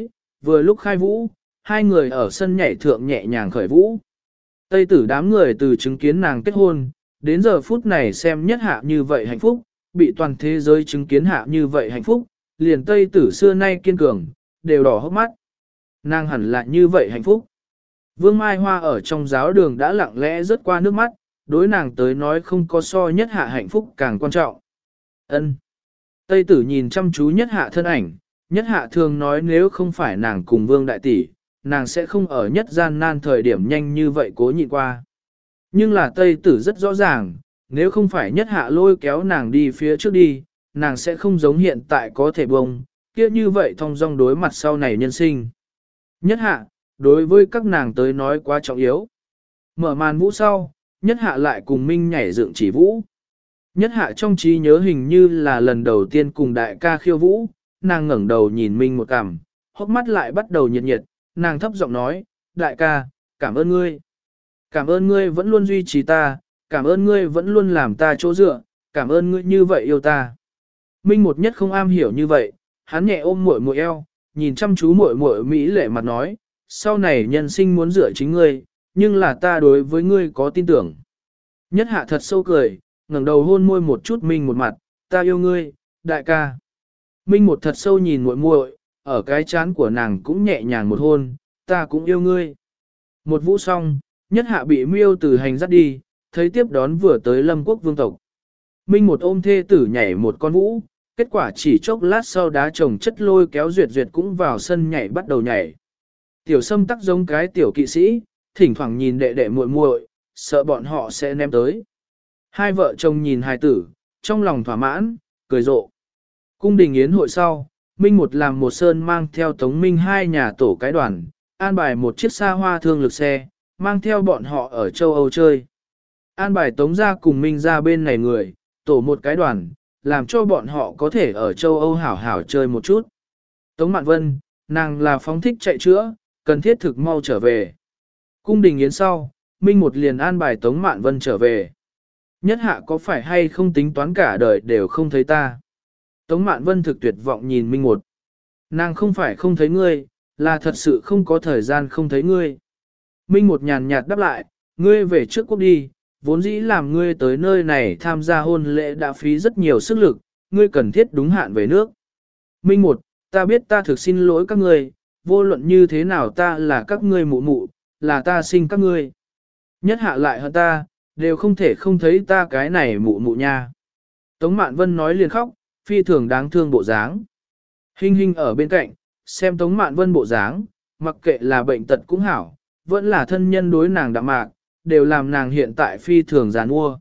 Vừa lúc khai vũ, hai người ở sân nhảy thượng nhẹ nhàng khởi vũ. Tây tử đám người từ chứng kiến nàng kết hôn, đến giờ phút này xem nhất hạ như vậy hạnh phúc, bị toàn thế giới chứng kiến hạ như vậy hạnh phúc, liền Tây tử xưa nay kiên cường, đều đỏ hốc mắt. Nàng hẳn là như vậy hạnh phúc. Vương Mai Hoa ở trong giáo đường đã lặng lẽ rớt qua nước mắt, đối nàng tới nói không có so nhất hạ hạnh phúc càng quan trọng. Ân. Tây tử nhìn chăm chú nhất hạ thân ảnh, nhất hạ thường nói nếu không phải nàng cùng Vương Đại Tỷ, nàng sẽ không ở nhất gian nan thời điểm nhanh như vậy cố nhịn qua. Nhưng là Tây tử rất rõ ràng, nếu không phải nhất hạ lôi kéo nàng đi phía trước đi, nàng sẽ không giống hiện tại có thể bông, kia như vậy thong dong đối mặt sau này nhân sinh. Nhất hạ, đối với các nàng tới nói quá trọng yếu. Mở màn vũ sau, nhất hạ lại cùng Minh nhảy dựng chỉ vũ. Nhất hạ trong trí nhớ hình như là lần đầu tiên cùng đại ca khiêu vũ, nàng ngẩng đầu nhìn Minh một cằm, hốc mắt lại bắt đầu nhiệt nhiệt, nàng thấp giọng nói, đại ca, cảm ơn ngươi. Cảm ơn ngươi vẫn luôn duy trì ta, cảm ơn ngươi vẫn luôn làm ta chỗ dựa, cảm ơn ngươi như vậy yêu ta. Minh một nhất không am hiểu như vậy, hắn nhẹ ôm muội muội eo, nhìn chăm chú muội muội mỹ lệ mặt nói, sau này nhân sinh muốn dựa chính ngươi, nhưng là ta đối với ngươi có tin tưởng. Nhất hạ thật sâu cười, ngẩng đầu hôn môi một chút Minh một mặt, ta yêu ngươi, đại ca. Minh một thật sâu nhìn muội muội, ở cái chán của nàng cũng nhẹ nhàng một hôn, ta cũng yêu ngươi. Một vũ xong, nhất hạ bị miêu từ hành dắt đi, thấy tiếp đón vừa tới Lâm Quốc vương tộc. Minh một ôm thê tử nhảy một con vũ, kết quả chỉ chốc lát sau đá chồng chất lôi kéo duyệt duyệt cũng vào sân nhảy bắt đầu nhảy. Tiểu Sâm tắc giống cái tiểu kỵ sĩ, thỉnh thoảng nhìn đệ đệ muội muội, sợ bọn họ sẽ ném tới. Hai vợ chồng nhìn hài tử, trong lòng thỏa mãn, cười rộ. Cung đình yến hội sau, Minh một làm một sơn mang theo Tống Minh hai nhà tổ cái đoàn, an bài một chiếc xa hoa thương lực xe, mang theo bọn họ ở châu Âu chơi. An bài Tống ra cùng Minh ra bên này người, tổ một cái đoàn, làm cho bọn họ có thể ở châu Âu hảo hảo chơi một chút. Tống Mạn Vân, nàng là phóng thích chạy chữa, cần thiết thực mau trở về. Cung đình yến sau, Minh một liền an bài Tống Mạn Vân trở về. Nhất hạ có phải hay không tính toán cả đời đều không thấy ta. Tống Mạn Vân thực tuyệt vọng nhìn Minh một. Nàng không phải không thấy ngươi, là thật sự không có thời gian không thấy ngươi. Minh một nhàn nhạt đáp lại, ngươi về trước quốc đi, vốn dĩ làm ngươi tới nơi này tham gia hôn lễ đã phí rất nhiều sức lực, ngươi cần thiết đúng hạn về nước. Minh một, ta biết ta thực xin lỗi các ngươi, vô luận như thế nào ta là các ngươi mụ mụ, là ta sinh các ngươi. Nhất hạ lại hơn ta, đều không thể không thấy ta cái này mụ mụ nha. Tống Mạn Vân nói liền khóc, phi thường đáng thương bộ dáng. Hình hình ở bên cạnh, xem Tống Mạn Vân bộ dáng, mặc kệ là bệnh tật cũng hảo, vẫn là thân nhân đối nàng đạm mạc, đều làm nàng hiện tại phi thường giàn mua.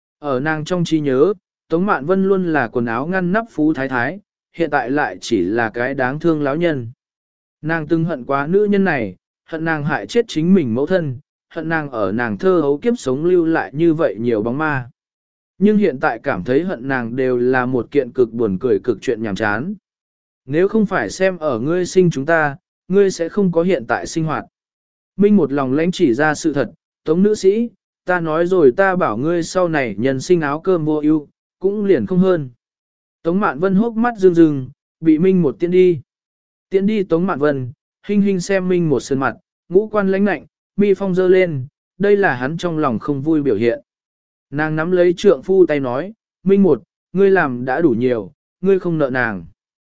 Ở nàng trong trí nhớ, Tống Mạn Vân luôn là quần áo ngăn nắp phú thái thái, hiện tại lại chỉ là cái đáng thương lão nhân. Nàng từng hận quá nữ nhân này, hận nàng hại chết chính mình mẫu thân, hận nàng ở nàng thơ hấu kiếp sống lưu lại như vậy nhiều bóng ma. Nhưng hiện tại cảm thấy hận nàng đều là một kiện cực buồn cười cực chuyện nhàm chán. Nếu không phải xem ở ngươi sinh chúng ta, ngươi sẽ không có hiện tại sinh hoạt. Minh một lòng lãnh chỉ ra sự thật, Tống nữ sĩ, ta nói rồi ta bảo ngươi sau này nhân sinh áo cơm vô ưu, cũng liền không hơn. Tống Mạn Vân hốc mắt rưng rưng, bị Minh một tiễn đi. Tiễn đi Tống Mạn Vân, hình hình xem Minh một sơn mặt, ngũ quan lãnh lạnh, mi phong dơ lên, đây là hắn trong lòng không vui biểu hiện. Nàng nắm lấy trượng phu tay nói, Minh một, ngươi làm đã đủ nhiều, ngươi không nợ nàng.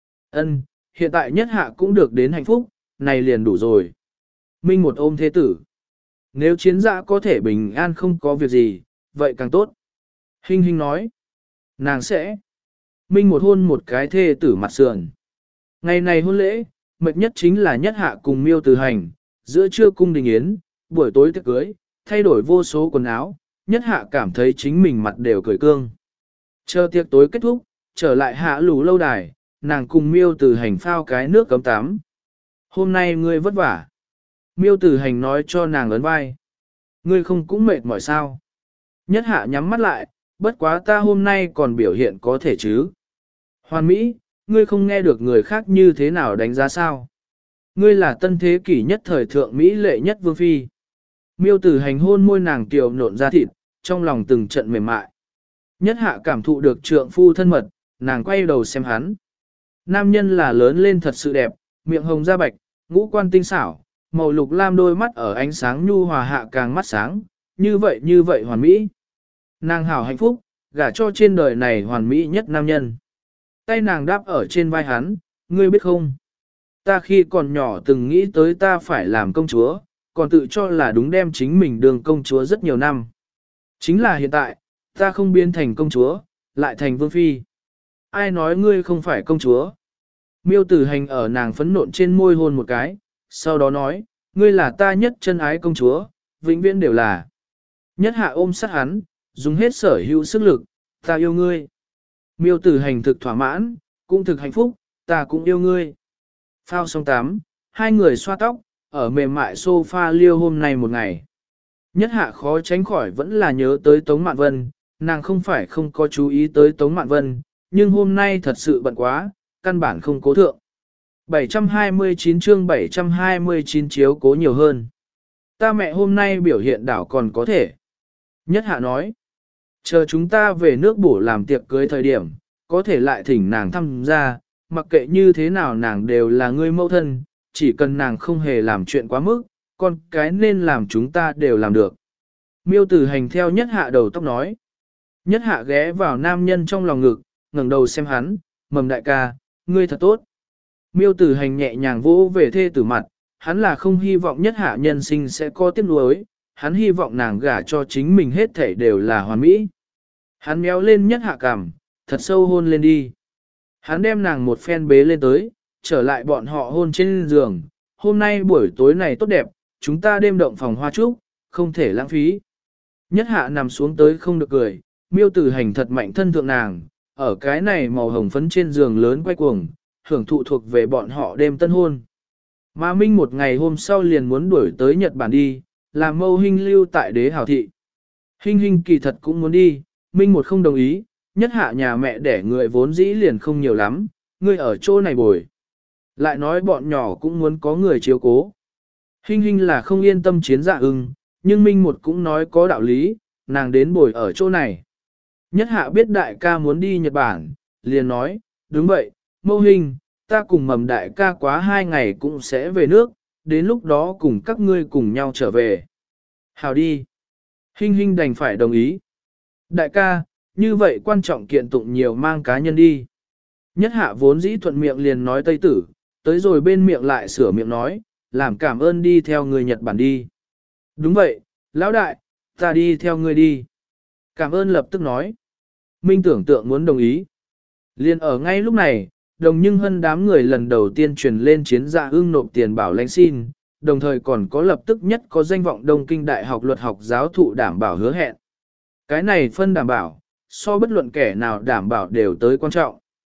Ân, hiện tại nhất hạ cũng được đến hạnh phúc, này liền đủ rồi. Minh một ôm thế tử. Nếu chiến dã có thể bình an không có việc gì, vậy càng tốt. Hình hình nói, nàng sẽ. Minh một hôn một cái thê tử mặt sườn. Ngày này hôn lễ, mệt nhất chính là nhất hạ cùng miêu từ hành, giữa trưa cung đình yến, buổi tối tiệc cưới, thay đổi vô số quần áo, nhất hạ cảm thấy chính mình mặt đều cười cương. Chờ tiệc tối kết thúc, trở lại hạ lù lâu đài, nàng cùng miêu từ hành phao cái nước cấm tắm. Hôm nay ngươi vất vả. Miêu từ hành nói cho nàng ấn vai. Ngươi không cũng mệt mỏi sao. Nhất hạ nhắm mắt lại, bất quá ta hôm nay còn biểu hiện có thể chứ. Hoàn Mỹ, ngươi không nghe được người khác như thế nào đánh giá sao. Ngươi là tân thế kỷ nhất thời thượng Mỹ lệ nhất vương phi. Miêu tử hành hôn môi nàng kiều nộn ra thịt, trong lòng từng trận mềm mại. Nhất hạ cảm thụ được trượng phu thân mật, nàng quay đầu xem hắn. Nam nhân là lớn lên thật sự đẹp, miệng hồng da bạch, ngũ quan tinh xảo, màu lục lam đôi mắt ở ánh sáng nhu hòa hạ càng mắt sáng, như vậy như vậy hoàn mỹ. Nàng hảo hạnh phúc, gả cho trên đời này hoàn mỹ nhất nam nhân. Tay nàng đáp ở trên vai hắn, ngươi biết không? Ta khi còn nhỏ từng nghĩ tới ta phải làm công chúa, còn tự cho là đúng đem chính mình đường công chúa rất nhiều năm. Chính là hiện tại, ta không biến thành công chúa, lại thành vương phi. Ai nói ngươi không phải công chúa? Miêu Tử Hành ở nàng phấn nộn trên môi hôn một cái, sau đó nói, ngươi là ta nhất chân ái công chúa, vĩnh viễn đều là. Nhất hạ ôm sát hắn, dùng hết sở hữu sức lực, ta yêu ngươi. Miêu Tử Hành thực thỏa mãn, cũng thực hạnh phúc, ta cũng yêu ngươi. Phao xong tắm, hai người xoa tóc, ở mềm mại sofa liêu hôm nay một ngày. Nhất hạ khó tránh khỏi vẫn là nhớ tới Tống Mạn Vân, nàng không phải không có chú ý tới Tống Mạn Vân, nhưng hôm nay thật sự bận quá, căn bản không cố thượng. bảy trăm hai mươi chín chương bảy trăm hai mươi chín chiếu cố nhiều hơn. Ta mẹ hôm nay biểu hiện đảo còn có thể. Nhất hạ nói, chờ chúng ta về nước bổ làm tiệc cưới thời điểm, có thể lại thỉnh nàng thăm gia, mặc kệ như thế nào nàng đều là người mẫu thân, chỉ cần nàng không hề làm chuyện quá mức, con cái nên làm chúng ta đều làm được. Miêu Tử Hành theo nhất hạ đầu tóc nói. Nhất hạ ghé vào nam nhân trong lòng ngực, ngẩng đầu xem hắn, mầm đại ca, ngươi thật tốt. Miêu Tử Hành nhẹ nhàng vỗ về thê tử mặt, hắn là không hy vọng nhất hạ nhân sinh sẽ có tiếc nuối, hắn hy vọng nàng gả cho chính mình hết thảy đều là hoàn mỹ. Hắn méo lên nhất hạ cằm, thật sâu hôn lên đi. Hắn đem nàng một phen bế lên tới, trở lại bọn họ hôn trên giường. Hôm nay buổi tối này tốt đẹp, chúng ta đêm động phòng hoa trúc, không thể lãng phí. Nhất hạ nằm xuống tới không được cười, Miêu Tử Hành thật mạnh thân thượng nàng, ở cái này màu hồng phấn trên giường lớn quay cuồng, hưởng thụ thuộc về bọn họ đêm tân hôn. Mà Minh một ngày hôm sau liền muốn đuổi tới Nhật Bản đi, làm Mâu Hinh lưu tại Đế Hào Thị. Hinh Hinh kỳ thật cũng muốn đi, Minh một không đồng ý, nhất hạ nhà mẹ đẻ người vốn dĩ liền không nhiều lắm, người ở chỗ này bồi. Lại nói bọn nhỏ cũng muốn có người chiếu cố. Hinh Hinh là không yên tâm Chiến Dạ Ưng, nhưng Minh một cũng nói có đạo lý, nàng đến bồi ở chỗ này. Nhất hạ biết đại ca muốn đi Nhật Bản, liền nói, đúng vậy, Mâu Hinh, ta cùng mầm đại ca quá hai ngày cũng sẽ về nước, đến lúc đó cùng các ngươi cùng nhau trở về. Hào đi. Hinh Hinh đành phải đồng ý. Đại ca, như vậy quan trọng kiện tụng nhiều mang cá nhân đi. Nhất hạ vốn dĩ thuận miệng liền nói Tây Tử, tới rồi bên miệng lại sửa miệng nói, làm cảm ơn đi theo người Nhật Bản đi. Đúng vậy, lão đại, ta đi theo ngươi đi. Cảm ơn lập tức nói. Minh tưởng tượng muốn đồng ý. Liên ở ngay lúc này, đồng nhưng hân đám người lần đầu tiên truyền lên Chiến Dạ Ưng nộp tiền bảo lãnh xin, đồng thời còn có lập tức nhất có danh vọng Đông Kinh Đại học luật học giáo thụ đảm bảo hứa hẹn. Cái này phân đảm bảo, so bất luận kẻ nào đảm bảo đều tới quan trọng.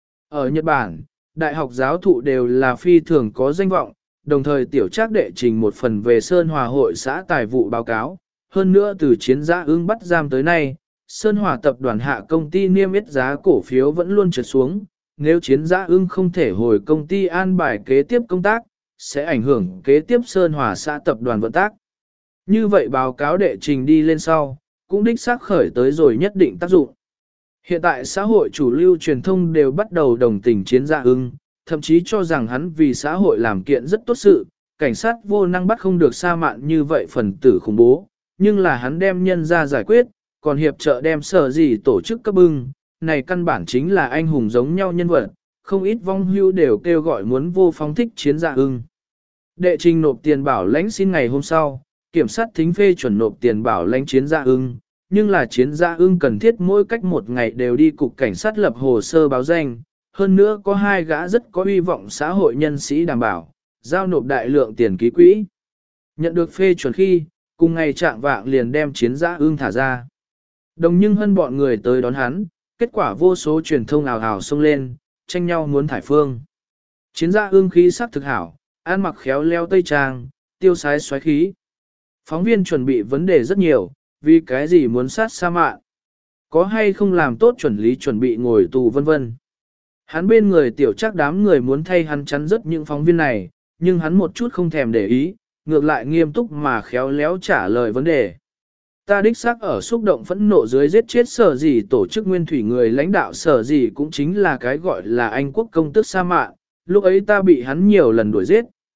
Ở Nhật Bản, đại học giáo thụ đều là phi thường có danh vọng, đồng thời tiểu trác đệ trình một phần về Sơn Hòa hội xã tài vụ báo cáo. Hơn nữa từ Chiến Dạ Ưng bắt giam tới nay, Sơn Hòa tập đoàn hạ công ty niêm yết giá cổ phiếu vẫn luôn trượt xuống. Nếu Chiến Dạ Ưng không thể hồi công ty an bài kế tiếp công tác, sẽ ảnh hưởng kế tiếp Sơn Hòa xã tập đoàn vận tác. Như vậy báo cáo đệ trình đi lên sau, cũng đích xác khởi tới rồi nhất định tác dụng. Hiện tại xã hội chủ lưu truyền thông đều bắt đầu đồng tình Chiến Dạ Ưng, thậm chí cho rằng hắn vì xã hội làm kiện rất tốt sự, cảnh sát vô năng bắt không được sa mạn như vậy phần tử khủng bố, nhưng là hắn đem nhân ra giải quyết, còn hiệp trợ đem sở gì tổ chức cấp bưng, này căn bản chính là anh hùng giống nhau nhân vật, không ít vong hưu đều kêu gọi muốn vô phóng thích Chiến Dạ Ưng. Đệ trình nộp tiền bảo lãnh xin ngày hôm sau, kiểm sát thính phê chuẩn nộp tiền bảo lãnh Chiến Dạ Ưng, nhưng là Chiến Dạ Ưng cần thiết mỗi cách một ngày đều đi cục cảnh sát lập hồ sơ báo danh, hơn nữa có hai gã rất có hy vọng xã hội nhân sĩ đảm bảo, giao nộp đại lượng tiền ký quỹ. Nhận được phê chuẩn khi, cùng ngày trạng vạng liền đem Chiến Dạ Ưng thả ra. Đồng nhưng hân bọn người tới đón hắn, kết quả vô số truyền thông ào ào xông lên, tranh nhau muốn thải phương. Chiến Dạ Ưng khí sắc thực hảo, ăn mặc khéo leo tây trang, tiêu sái xoáy khí. Phóng viên chuẩn bị vấn đề rất nhiều, vì cái gì muốn sát sa mạn, có hay không làm tốt chuẩn lý chuẩn bị ngồi tù vân vân. Hắn bên người tiểu chắc đám người muốn thay hắn chắn rất những phóng viên này, nhưng hắn một chút không thèm để ý, ngược lại nghiêm túc mà khéo léo trả lời vấn đề. Ta đích xác ở xúc động phẫn nộ dưới giết chết sở gì tổ chức nguyên thủy người lãnh đạo sở gì cũng chính là cái gọi là Anh quốc công tước sa mạn, lúc ấy ta bị hắn nhiều lần đuổi giết,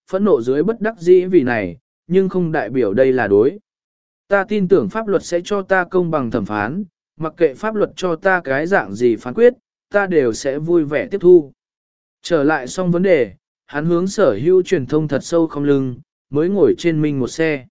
phẫn nộ dưới bất đắc dĩ vì này, nhưng không đại biểu đây là đối. Ta tin tưởng pháp luật sẽ cho ta công bằng thẩm phán, mặc kệ pháp luật cho ta cái dạng gì phán quyết, ta đều sẽ vui vẻ tiếp thu. Trở lại xong vấn đề, hắn hướng sở hữu truyền thông thật sâu không lưng, mới ngồi trên Minh một xe.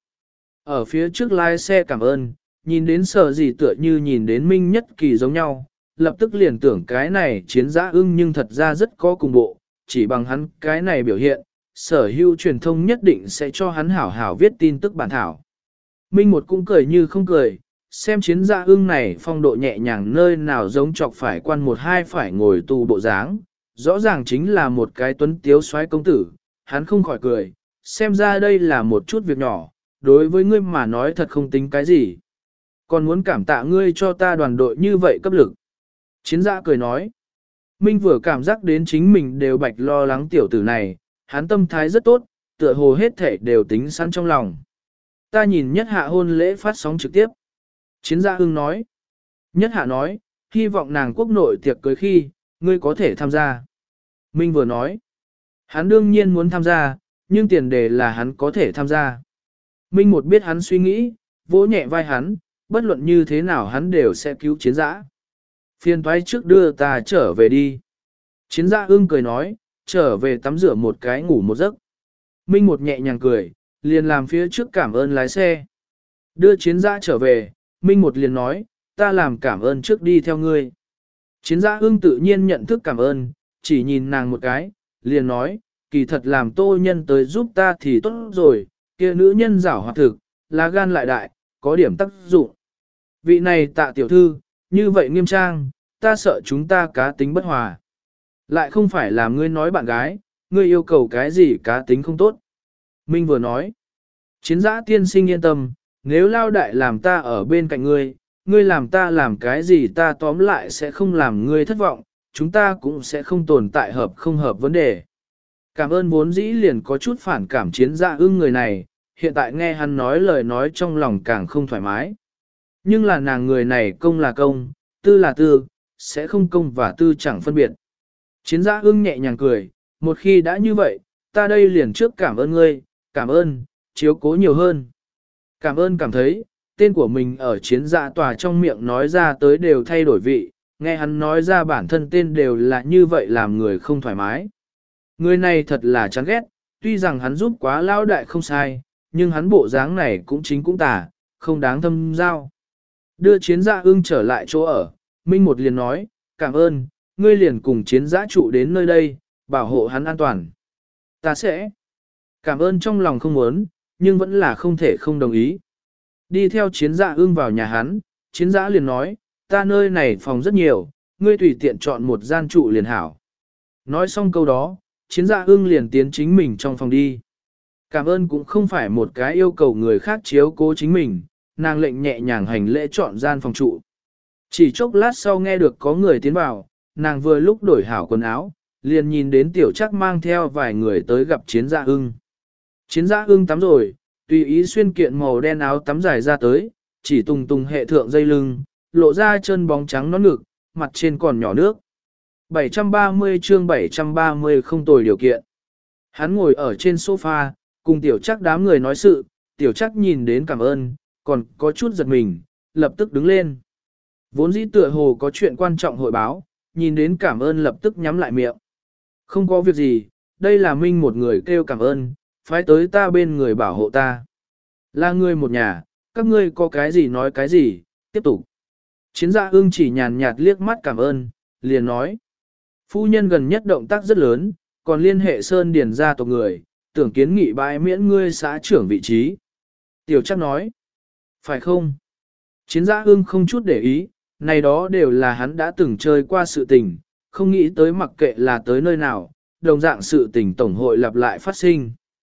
Ở phía trước lái xe cảm ơn, nhìn đến sở gì tựa như nhìn đến Minh Nhất Kỳ giống nhau, lập tức liền tưởng cái này chiến giã ưng nhưng thật ra rất có cùng bộ, chỉ bằng hắn cái này biểu hiện, sở hữu truyền thông nhất định sẽ cho hắn hảo hảo viết tin tức bản thảo. Minh một cũng cười như không cười, xem chiến giã ưng này phong độ nhẹ nhàng nơi nào giống chọc phải quan một hai phải ngồi tù bộ dáng, rõ ràng chính là một cái tuấn tiếu soái công tử, hắn không khỏi cười, xem ra đây là một chút việc nhỏ, đối với ngươi mà nói thật không tính cái gì. Còn muốn cảm tạ ngươi cho ta đoàn đội như vậy cấp lực. Chiến giã cười nói, Minh vừa cảm giác đến chính mình đều bạch lo lắng tiểu tử này, hắn tâm thái rất tốt, tựa hồ hết thể đều tính sẵn trong lòng. Ta nhìn nhất hạ hôn lễ phát sóng trực tiếp. Chiến gia hưng nói. Nhất hạ nói, hy vọng nàng quốc nội tiệc cưới khi, ngươi có thể tham gia. Minh vừa nói. Hắn đương nhiên muốn tham gia, nhưng tiền đề là hắn có thể tham gia. Minh một biết hắn suy nghĩ, vỗ nhẹ vai hắn, bất luận như thế nào hắn đều sẽ cứu chiến giã. Phiền toái trước đưa ta trở về đi. Chiến gia ưng cười nói, trở về tắm rửa một cái ngủ một giấc. Minh một nhẹ nhàng cười, liền làm phía trước cảm ơn lái xe. Đưa chiến giã trở về, Minh một liền nói, ta làm cảm ơn trước đi theo ngươi. Chiến giã ưng tự nhiên nhận thức cảm ơn, chỉ nhìn nàng một cái, liền nói, kỳ thật làm tô nhân tới giúp ta thì tốt rồi, kia nữ nhân giảo hoạt thực, lá gan lại đại, có điểm tác dụng. Vị này tạ tiểu thư, như vậy nghiêm trang, ta sợ chúng ta cá tính bất hòa. Lại không phải là ngươi nói bạn gái, ngươi yêu cầu cái gì cá tính không tốt. Minh vừa nói, chiến giã tiên sinh yên tâm, nếu lao đại làm ta ở bên cạnh ngươi, ngươi làm ta làm cái gì ta tóm lại sẽ không làm ngươi thất vọng, chúng ta cũng sẽ không tồn tại hợp không hợp vấn đề. Cảm ơn vốn dĩ liền có chút phản cảm chiến giã ưng người này, hiện tại nghe hắn nói lời nói trong lòng càng không thoải mái. Nhưng là nàng người này công là công, tư là tư, sẽ không công và tư chẳng phân biệt. Chiến giã ưng nhẹ nhàng cười, một khi đã như vậy, ta đây liền trước cảm ơn ngươi, cảm ơn, chiếu cố nhiều hơn. Cảm ơn cảm thấy, tên của mình ở chiến giã tòa trong miệng nói ra tới đều thay đổi vị, nghe hắn nói ra bản thân tên đều là như vậy làm người không thoải mái. Người này thật là chán ghét, tuy rằng hắn giúp quá lão đại không sai, nhưng hắn bộ dáng này cũng chính cũng tà, không đáng thâm giao. Đưa chiến giã ưng trở lại chỗ ở, Minh một liền nói, cảm ơn, ngươi liền cùng chiến giã trụ đến nơi đây, bảo hộ hắn an toàn. Ta sẽ cảm ơn trong lòng không muốn, nhưng vẫn là không thể không đồng ý. Đi theo chiến giã ưng vào nhà hắn, chiến giã liền nói, ta nơi này phòng rất nhiều, ngươi tùy tiện chọn một gian trụ liền hảo. Nói xong câu đó, chiến giã ưng liền tiến chính mình trong phòng đi. Cảm ơn cũng không phải một cái yêu cầu người khác chiếu cố chính mình, nàng lệnh nhẹ nhàng hành lễ chọn gian phòng trụ. Chỉ chốc lát sau nghe được có người tiến vào, nàng vừa lúc đổi hảo quần áo, liền nhìn đến tiểu chắc mang theo vài người tới gặp chiến giã ưng. Chiến giã ưng tắm rồi, tùy ý xuyên kiện màu đen áo tắm dài ra tới, chỉ tùng tùng hệ thượng dây lưng, lộ ra chân bóng trắng nón ngực, mặt trên còn nhỏ nước. bảy trăm ba mươi chương bảy trăm ba mươi không tồi điều kiện. Hắn ngồi ở trên sofa, cùng tiểu chắc đám người nói sự, tiểu chắc nhìn đến cảm ơn, còn có chút giật mình, lập tức đứng lên. Vốn dĩ tựa hồ có chuyện quan trọng hội báo, nhìn đến cảm ơn lập tức nhắm lại miệng. Không có việc gì, đây là Minh một người kêu cảm ơn, phái tới ta bên người bảo hộ ta. Là người một nhà, các ngươi có cái gì nói cái gì, tiếp tục. Chiến gia ương chỉ nhàn nhạt liếc mắt cảm ơn, liền nói. Phu nhân gần nhất động tác rất lớn, còn liên hệ Sơn Điền gia tộc người, tưởng kiến nghị bãi miễn ngươi xã trưởng vị trí. Tiểu chắc nói. Phải không? Chiến gia ương không chút để ý, này đó đều là hắn đã từng chơi qua sự tình, không nghĩ tới mặc kệ là tới nơi nào, đồng dạng sự tình tổng hội lặp lại phát sinh.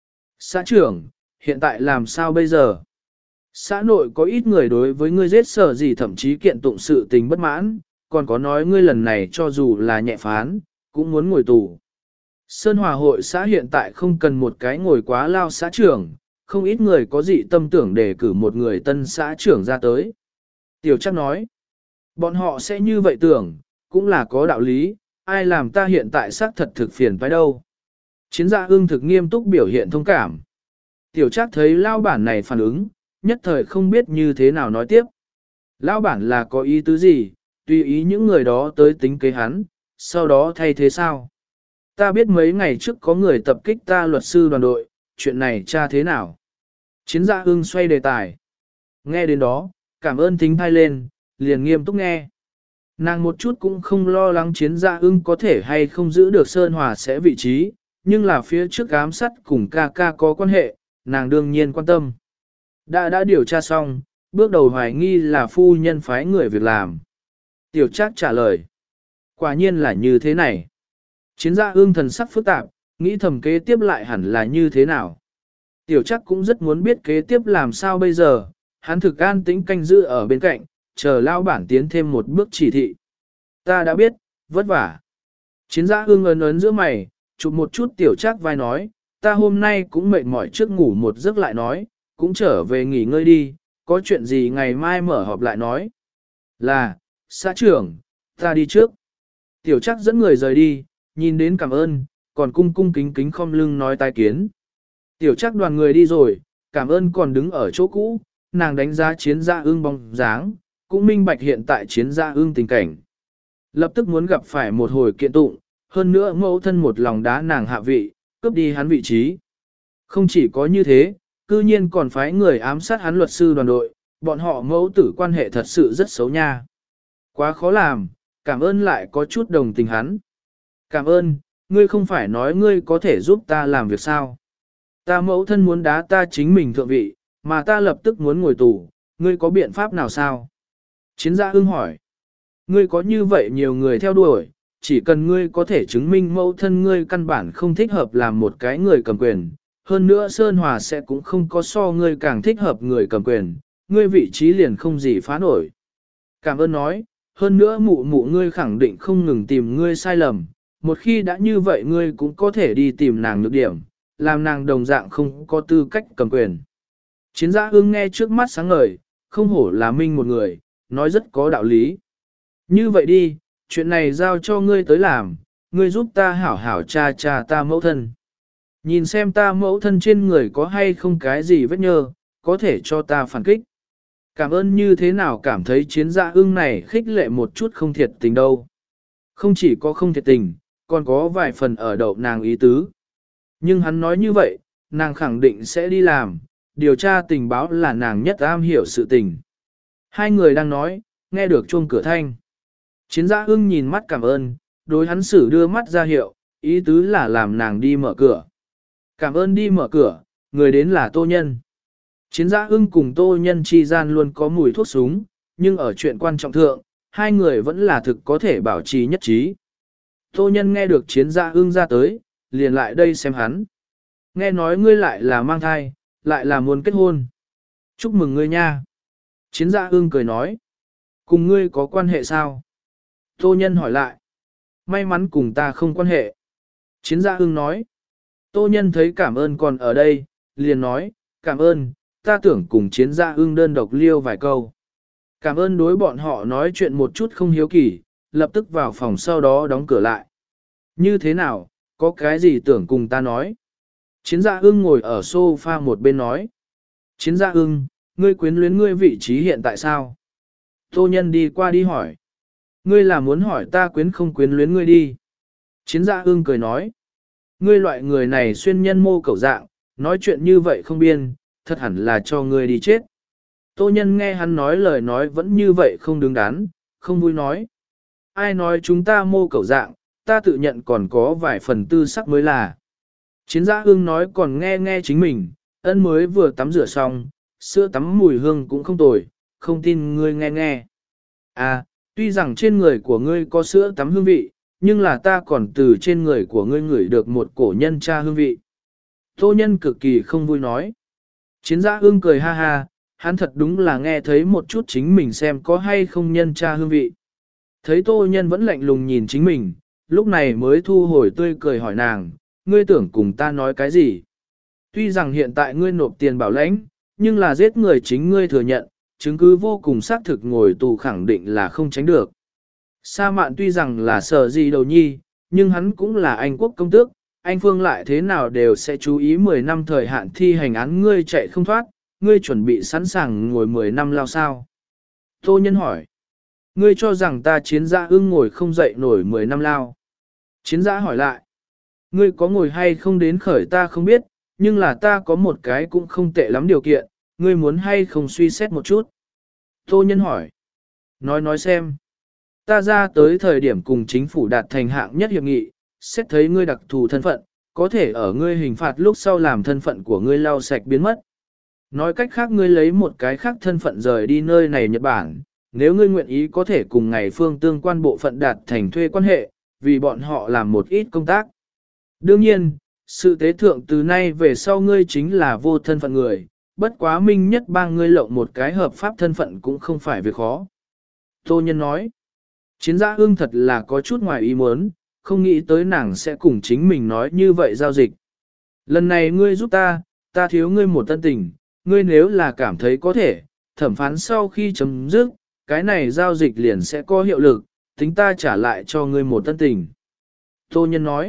Xã trưởng, hiện tại làm sao bây giờ? Xã nội có ít người đối với ngươi giết sở gì thậm chí kiện tụng sự tình bất mãn, còn có nói ngươi lần này cho dù là nhẹ phán, cũng muốn ngồi tù. Sơn Hòa hội xã hiện tại không cần một cái ngồi quá lao xã trưởng, không ít người có dị tâm tưởng để cử một người tân xã trưởng ra tới. Tiểu chắc nói, bọn họ sẽ như vậy tưởng, cũng là có đạo lý, ai làm ta hiện tại xác thật thực phiền phải đâu. Chiến Dạ Ưng thực nghiêm túc biểu hiện thông cảm. Tiểu Trác thấy lao bản này phản ứng, nhất thời không biết như thế nào nói tiếp. Lao bản là có ý tứ gì, tùy ý những người đó tới tính kế hắn, sau đó thay thế sao? Ta biết mấy ngày trước có người tập kích ta luật sư đoàn đội, chuyện này tra thế nào? Chiến Dạ Ưng xoay đề tài. Nghe đến đó, cảm ơn thính thai lên, liền nghiêm túc nghe. Nàng một chút cũng không lo lắng Chiến Dạ Ưng có thể hay không giữ được Sơn Hòa sẽ vị trí, nhưng là phía trước ám sát cùng ca ca có quan hệ, nàng đương nhiên quan tâm. Đã đã điều tra xong, bước đầu hoài nghi là phu nhân phái người việc làm. Tiểu Trác trả lời. Quả nhiên là như thế này. Chiến Dạ Ưng thần sắc phức tạp, nghĩ thầm kế tiếp lại hẳn là như thế nào. Tiểu Trác cũng rất muốn biết kế tiếp làm sao bây giờ, hắn thực an tĩnh canh giữ ở bên cạnh, chờ lao bản tiến thêm một bước chỉ thị. Ta đã biết, vất vả. Chiến Dạ Ưng ấn ấn giữa mày, chụp một chút Tiểu Trác vai nói, ta hôm nay cũng mệt mỏi trước ngủ một giấc lại nói, cũng trở về nghỉ ngơi đi, có chuyện gì ngày mai mở họp lại nói. Là, xã trưởng, ta đi trước. Tiểu Trác dẫn người rời đi, nhìn đến cảm ơn, còn cung cung kính kính khom lưng nói tai kiến. Tiểu Trác đoàn người đi rồi, cảm ơn còn đứng ở chỗ cũ, nàng đánh giá Chiến Dạ Ưng bóng dáng, cũng minh bạch hiện tại Chiến Dạ Ưng tình cảnh. Lập tức muốn gặp phải một hồi kiện tụng, hơn nữa mẫu thân một lòng đá nàng hạ vị, cướp đi hắn vị trí. Không chỉ có như thế, cư nhiên còn phái người ám sát hắn luật sư đoàn đội, bọn họ mẫu tử quan hệ thật sự rất xấu nha. Quá khó làm, cảm ơn lại có chút đồng tình hắn. Cảm ơn, ngươi không phải nói ngươi có thể giúp ta làm việc sao. Ta mẫu thân muốn đá ta chính mình thượng vị, mà ta lập tức muốn ngồi tù, ngươi có biện pháp nào sao? Chiến Dạ Ưng hỏi. Ngươi có như vậy nhiều người theo đuổi, chỉ cần ngươi có thể chứng minh mẫu thân ngươi căn bản không thích hợp làm một cái người cầm quyền, hơn nữa Sơn Hòa sẽ cũng không có so ngươi càng thích hợp người cầm quyền, ngươi vị trí liền không gì phá nổi. Cảm ơn nói, hơn nữa mụ mụ ngươi khẳng định không ngừng tìm ngươi sai lầm, một khi đã như vậy ngươi cũng có thể đi tìm nàng nhược điểm, làm nàng đồng dạng không có tư cách cầm quyền. Chiến Dạ Ưng nghe trước mắt sáng ngời, không hổ là minh một người, nói rất có đạo lý. Như vậy đi, chuyện này giao cho ngươi tới làm, ngươi giúp ta hảo hảo cha cha ta mẫu thân. Nhìn xem ta mẫu thân trên người có hay không cái gì vết nhơ, có thể cho ta phản kích. Cảm ơn như thế nào cảm thấy Chiến Dạ Ưng này khích lệ một chút không thiệt tình đâu. Không chỉ có không thiệt tình, còn có vài phần ở đậu nàng ý tứ. Nhưng hắn nói như vậy, nàng khẳng định sẽ đi làm, điều tra tình báo là nàng nhất am hiểu sự tình. Hai người đang nói, nghe được chuông cửa thanh. Chiến Dạ Ưng nhìn mắt cảm ơn, đối hắn xử đưa mắt ra hiệu, ý tứ là làm nàng đi mở cửa. Cảm ơn đi mở cửa, người đến là Tô Nhân. Chiến Dạ Ưng cùng Tô Nhân chi gian luôn có mùi thuốc súng, nhưng ở chuyện quan trọng thượng, hai người vẫn là thực có thể bảo trì nhất trí. Tô Nhân nghe được Chiến Dạ Ưng ra tới, liền lại đây xem hắn. Nghe nói ngươi lại là mang thai, lại là muốn kết hôn. Chúc mừng ngươi nha. Chiến Dạ Ưng cười nói. Cùng ngươi có quan hệ sao? Tô Nhân hỏi lại. May mắn cùng ta không quan hệ. Chiến Dạ Ưng nói. Tô Nhân thấy cảm ơn còn ở đây, liền nói, cảm ơn, ta tưởng cùng Chiến Dạ Ưng đơn độc liêu vài câu. Cảm ơn đối bọn họ nói chuyện một chút không hiếu kỳ, lập tức vào phòng sau đó đóng cửa lại. Như thế nào, có cái gì tưởng cùng ta nói? Chiến Dạ Ưng ngồi ở sofa một bên nói. Chiến Dạ Ưng, ngươi quyến luyến ngươi vị trí hiện tại sao? Tô Nhân đi qua đi hỏi. Ngươi là muốn hỏi ta quyến không quyến luyến ngươi đi. Chiến Dạ Ưng cười nói. Ngươi loại người này xuyên nhân mô cẩu dạng, nói chuyện như vậy không biên, thật hẳn là cho ngươi đi chết. Tô Nhân nghe hắn nói lời nói vẫn như vậy không đứng đắn, không vui nói. Ai nói chúng ta mô cẩu dạng, ta tự nhận còn có vài phần tư sắc mới là. Chiến Dạ Ưng nói còn nghe nghe chính mình, ân mới vừa tắm rửa xong, sữa tắm mùi hương cũng không tồi, không tin ngươi nghe nghe. À, tuy rằng trên người của ngươi có sữa tắm hương vị, nhưng là ta còn từ trên người của ngươi ngửi được một cổ nhân cha hương vị. Tô Nhân cực kỳ không vui nói. Chiến Dạ Ưng cười ha ha, hắn thật đúng là nghe thấy một chút chính mình xem có hay không nhân cha hương vị. Thấy Tô Nhân vẫn lạnh lùng nhìn chính mình, lúc này mới thu hồi tươi cười hỏi nàng, ngươi tưởng cùng ta nói cái gì? Tuy rằng hiện tại ngươi nộp tiền bảo lãnh, nhưng là giết người chính ngươi thừa nhận, chứng cứ vô cùng xác thực ngồi tù khẳng định là không tránh được. Sa Mạn tuy rằng là sở gì đầu nhi, nhưng hắn cũng là Anh quốc công tước, anh Phương lại thế nào đều sẽ chú ý mười năm thời hạn thi hành án ngươi chạy không thoát, ngươi chuẩn bị sẵn sàng ngồi mười năm lao sao. Tô Nhân hỏi, ngươi cho rằng ta chiến giã ưng ngồi không dậy nổi mười năm lao. Chiến giã hỏi lại, ngươi có ngồi hay không đến khởi ta không biết, nhưng là ta có một cái cũng không tệ lắm điều kiện, ngươi muốn hay không suy xét một chút. Tô Nhân hỏi, nói nói xem, ta ra tới thời điểm cùng chính phủ đạt thành hạng nhất hiệp nghị, xét thấy ngươi đặc thù thân phận, có thể ở ngươi hình phạt lúc sau làm thân phận của ngươi lau sạch biến mất. Nói cách khác ngươi lấy một cái khác thân phận rời đi nơi này Nhật Bản, nếu ngươi nguyện ý có thể cùng ngày phương tương quan bộ phận đạt thành thuê quan hệ, vì bọn họ làm một ít công tác. Đương nhiên, sự tế thượng từ nay về sau ngươi chính là vô thân phận người, bất quá minh nhất bang ngươi lộng một cái hợp pháp thân phận cũng không phải việc khó. Tô Nhân nói, chiến giã ưng thật là có chút ngoài ý muốn, không nghĩ tới nàng sẽ cùng chính mình nói như vậy giao dịch. Lần này ngươi giúp ta, ta thiếu ngươi một tân tình, ngươi nếu là cảm thấy có thể, thẩm phán sau khi chấm dứt, cái này giao dịch liền sẽ có hiệu lực, tính ta trả lại cho ngươi một tân tình. Tô Nhân nói,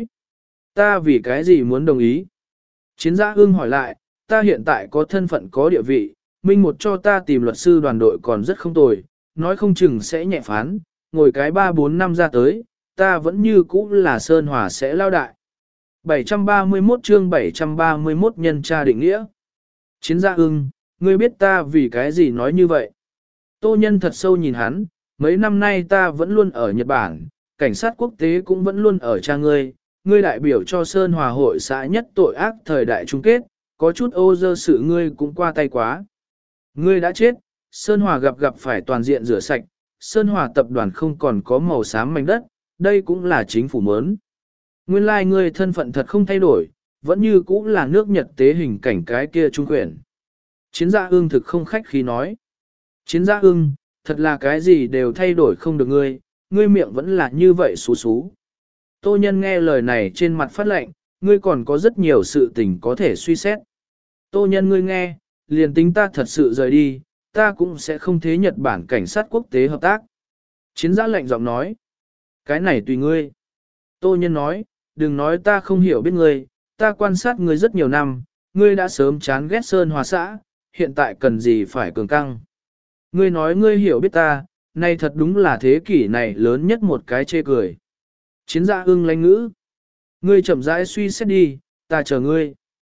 ta vì cái gì muốn đồng ý? Chiến giã ưng hỏi lại, ta hiện tại có thân phận có địa vị, minh một cho ta tìm luật sư đoàn đội còn rất không tồi, nói không chừng sẽ nhẹ phán, ngồi cái ba bốn năm ra tới, ta vẫn như cũ là Sơn Hòa sẽ lao đại. bảy trăm ba mươi mốt chương bảy trăm ba mươi mốt nhân tra định nghĩa. Chiến gia ưng, ngươi biết ta vì cái gì nói như vậy? Tô Nhân thật sâu nhìn hắn, mấy năm nay ta vẫn luôn ở Nhật Bản, cảnh sát quốc tế cũng vẫn luôn ở cha ngươi, ngươi đại biểu cho Sơn Hòa hội xã nhất tội ác thời đại chung kết, có chút ô dơ sự ngươi cũng qua tay quá. Ngươi đã chết, Sơn Hòa gặp gặp phải toàn diện rửa sạch, Sơn Hòa tập đoàn không còn có màu xám mảnh đất, đây cũng là chính phủ mớn. Nguyên lai like ngươi thân phận thật không thay đổi, vẫn như cũ là nước Nhật tế hình cảnh cái kia trung quyển. Chiến gia ưng thực không khách khí nói. Chiến gia ưng, thật là cái gì đều thay đổi không được ngươi, ngươi miệng vẫn là như vậy xú xú. Tô Nhân nghe lời này trên mặt phát lệnh, ngươi còn có rất nhiều sự tình có thể suy xét. Tô Nhân ngươi nghe, liền tính ta thật sự rời đi, ta cũng sẽ không thế Nhật Bản cảnh sát quốc tế hợp tác. Chiến gia lệnh giọng nói, cái này tùy ngươi. Tô Nhân nói, đừng nói ta không hiểu biết ngươi, ta quan sát ngươi rất nhiều năm, ngươi đã sớm chán ghét Sơn Hòa xã, hiện tại cần gì phải cường căng. Ngươi nói ngươi hiểu biết ta, nay thật đúng là thế kỷ này lớn nhất một cái chê cười. Chiến gia ưng lanh ngữ. Ngươi chậm rãi suy xét đi, ta chờ ngươi.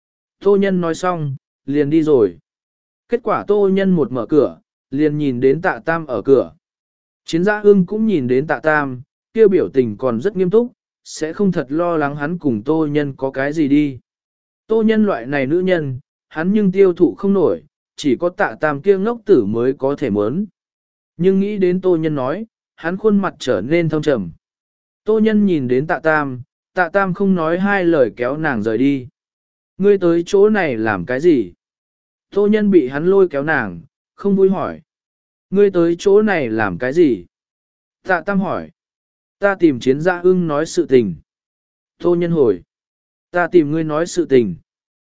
Tô Nhân nói xong, liền đi rồi. Kết quả Tô Nhân một mở cửa, liền nhìn đến Tạ Tam ở cửa. Chiến gia ưng cũng nhìn đến Tạ Tam, kia biểu tình còn rất nghiêm túc, sẽ không thật lo lắng hắn cùng Tô Nhân có cái gì đi. Tô Nhân loại này nữ nhân, hắn nhưng tiêu thụ không nổi, chỉ có Tạ Tam kia ngốc tử mới có thể mớn. Nhưng nghĩ đến Tô Nhân nói, hắn khuôn mặt trở nên thâm trầm. Tô Nhân nhìn đến Tạ Tam, Tạ Tam không nói hai lời kéo nàng rời đi. Ngươi tới chỗ này làm cái gì? Tô Nhân bị hắn lôi kéo nàng, không vui hỏi. Ngươi tới chỗ này làm cái gì? Tạ Tam hỏi. Ta tìm chiến gia ưng nói sự tình. Tô Nhân hồi. Ta tìm ngươi nói sự tình.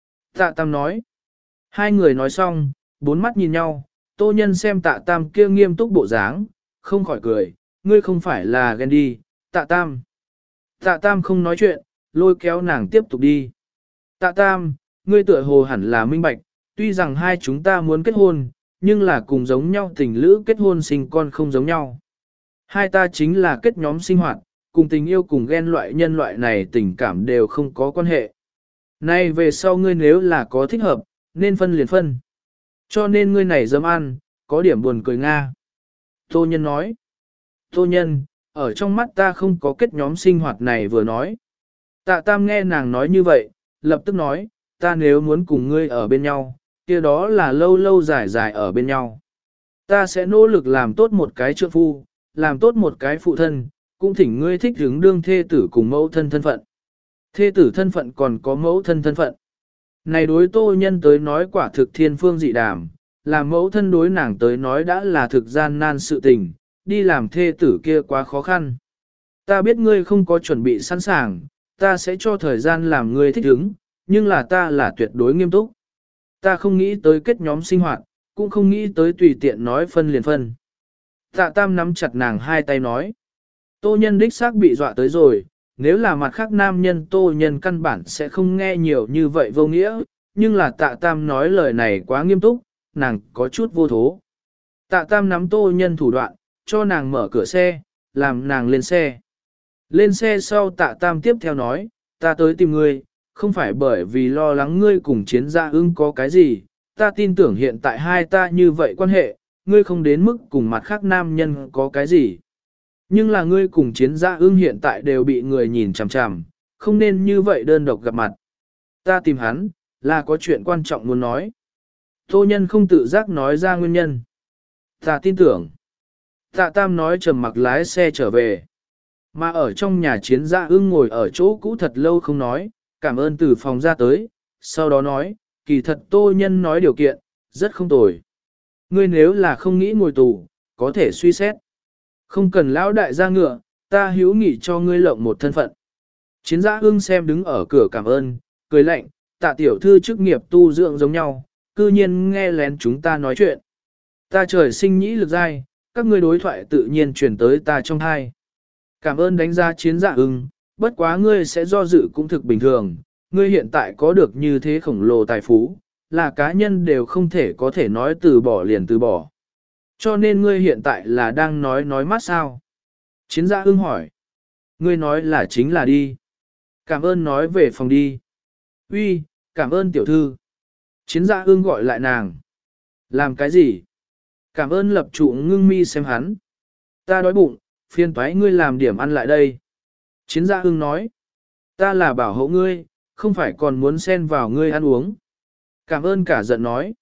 Tạ Tam nói. Hai người nói xong, bốn mắt nhìn nhau, Tô Nhân xem Tạ Tam kia nghiêm túc bộ dáng, không khỏi cười, ngươi không phải là ghen đi, Tạ Tam. Tạ Tam không nói chuyện, lôi kéo nàng tiếp tục đi. Tạ Tam, ngươi tựa hồ hẳn là minh bạch, tuy rằng hai chúng ta muốn kết hôn, nhưng là cùng giống nhau tình lữ kết hôn sinh con không giống nhau. Hai ta chính là kết nhóm sinh hoạt, cùng tình yêu cùng ghen loại nhân loại này tình cảm đều không có quan hệ. Nay về sau ngươi nếu là có thích hợp, nên phân liền phân. Cho nên ngươi này dám ăn, có điểm buồn cười Nga. Tô Nhân nói. Tô Nhân, ở trong mắt ta không có kết nhóm sinh hoạt này vừa nói. Tạ Tam nghe nàng nói như vậy, lập tức nói, ta nếu muốn cùng ngươi ở bên nhau, kia đó là lâu lâu dài dài ở bên nhau. Ta sẽ nỗ lực làm tốt một cái trượng phu, làm tốt một cái phụ thân, cũng thỉnh ngươi thích hứng đương thê tử cùng mẫu thân thân phận. Thê tử thân phận còn có mẫu thân thân phận. Này đối Tô Nhân tới nói quả thực thiên phương dị đàm, làm mẫu thân đối nàng tới nói đã là thực gian nan sự tình, đi làm thê tử kia quá khó khăn. Ta biết ngươi không có chuẩn bị sẵn sàng, ta sẽ cho thời gian làm ngươi thích ứng, nhưng là ta là tuyệt đối nghiêm túc. Ta không nghĩ tới kết nhóm sinh hoạt, cũng không nghĩ tới tùy tiện nói phân liền phân. Tạ Tam nắm chặt nàng hai tay nói. Tô Nhân đích xác bị dọa tới rồi, nếu là mặt khác nam nhân Tô Nhân căn bản sẽ không nghe nhiều như vậy vô nghĩa, nhưng là tạ tam nói lời này quá nghiêm túc, nàng có chút vô thố. Tạ tam nắm Tô Nhân thủ đoạn, cho nàng mở cửa xe, làm nàng lên xe. Lên xe sau tạ tam tiếp theo nói, ta tới tìm ngươi, không phải bởi vì lo lắng ngươi cùng chiến gia ưng có cái gì, ta tin tưởng hiện tại hai ta như vậy quan hệ, ngươi không đến mức cùng mặt khác nam nhân có cái gì. Nhưng là ngươi cùng chiến gia ưng hiện tại đều bị người nhìn chằm chằm, không nên như vậy đơn độc gặp mặt. Ta tìm hắn, là có chuyện quan trọng muốn nói. Tô Nhân không tự giác nói ra nguyên nhân. Ta tin tưởng. Tạ Tam nói trầm mặc lái xe trở về. Mà ở trong nhà chiến gia ưng ngồi ở chỗ cũ thật lâu không nói, cảm ơn từ phòng ra tới, sau đó nói, kỳ thật Tô Nhân nói điều kiện, rất không tồi. Ngươi nếu là không nghĩ ngồi tù, có thể suy xét. Không cần lão đại gia ngựa, ta hữu nghị cho ngươi lộng một thân phận. Chiến gia ưng xem đứng ở cửa cảm ơn, cười lạnh, tạ tiểu thư chức nghiệp tu dưỡng giống nhau, cư nhiên nghe lén chúng ta nói chuyện. Ta trời sinh nhĩ lực dai, các ngươi đối thoại tự nhiên truyền tới ta trong hai. Cảm ơn đánh giá chiến dạ ưng, bất quá ngươi sẽ do dự cũng thực bình thường, ngươi hiện tại có được như thế khổng lồ tài phú, là cá nhân đều không thể có thể nói từ bỏ liền từ bỏ. Cho nên ngươi hiện tại là đang nói nói mát sao? Chiến dạ ưng hỏi. Ngươi nói là chính là đi. Cảm ơn nói về phòng đi. Uy, cảm ơn tiểu thư. Chiến dạ ưng gọi lại nàng. Làm cái gì? Cảm ơn lập trụ ngưng mi xem hắn. Ta đói bụng, phiền toái ngươi làm điểm ăn lại đây. Chiến gia ưng nói. Ta là bảo hộ ngươi, không phải còn muốn xen vào ngươi ăn uống. Cảm ơn cả giận nói.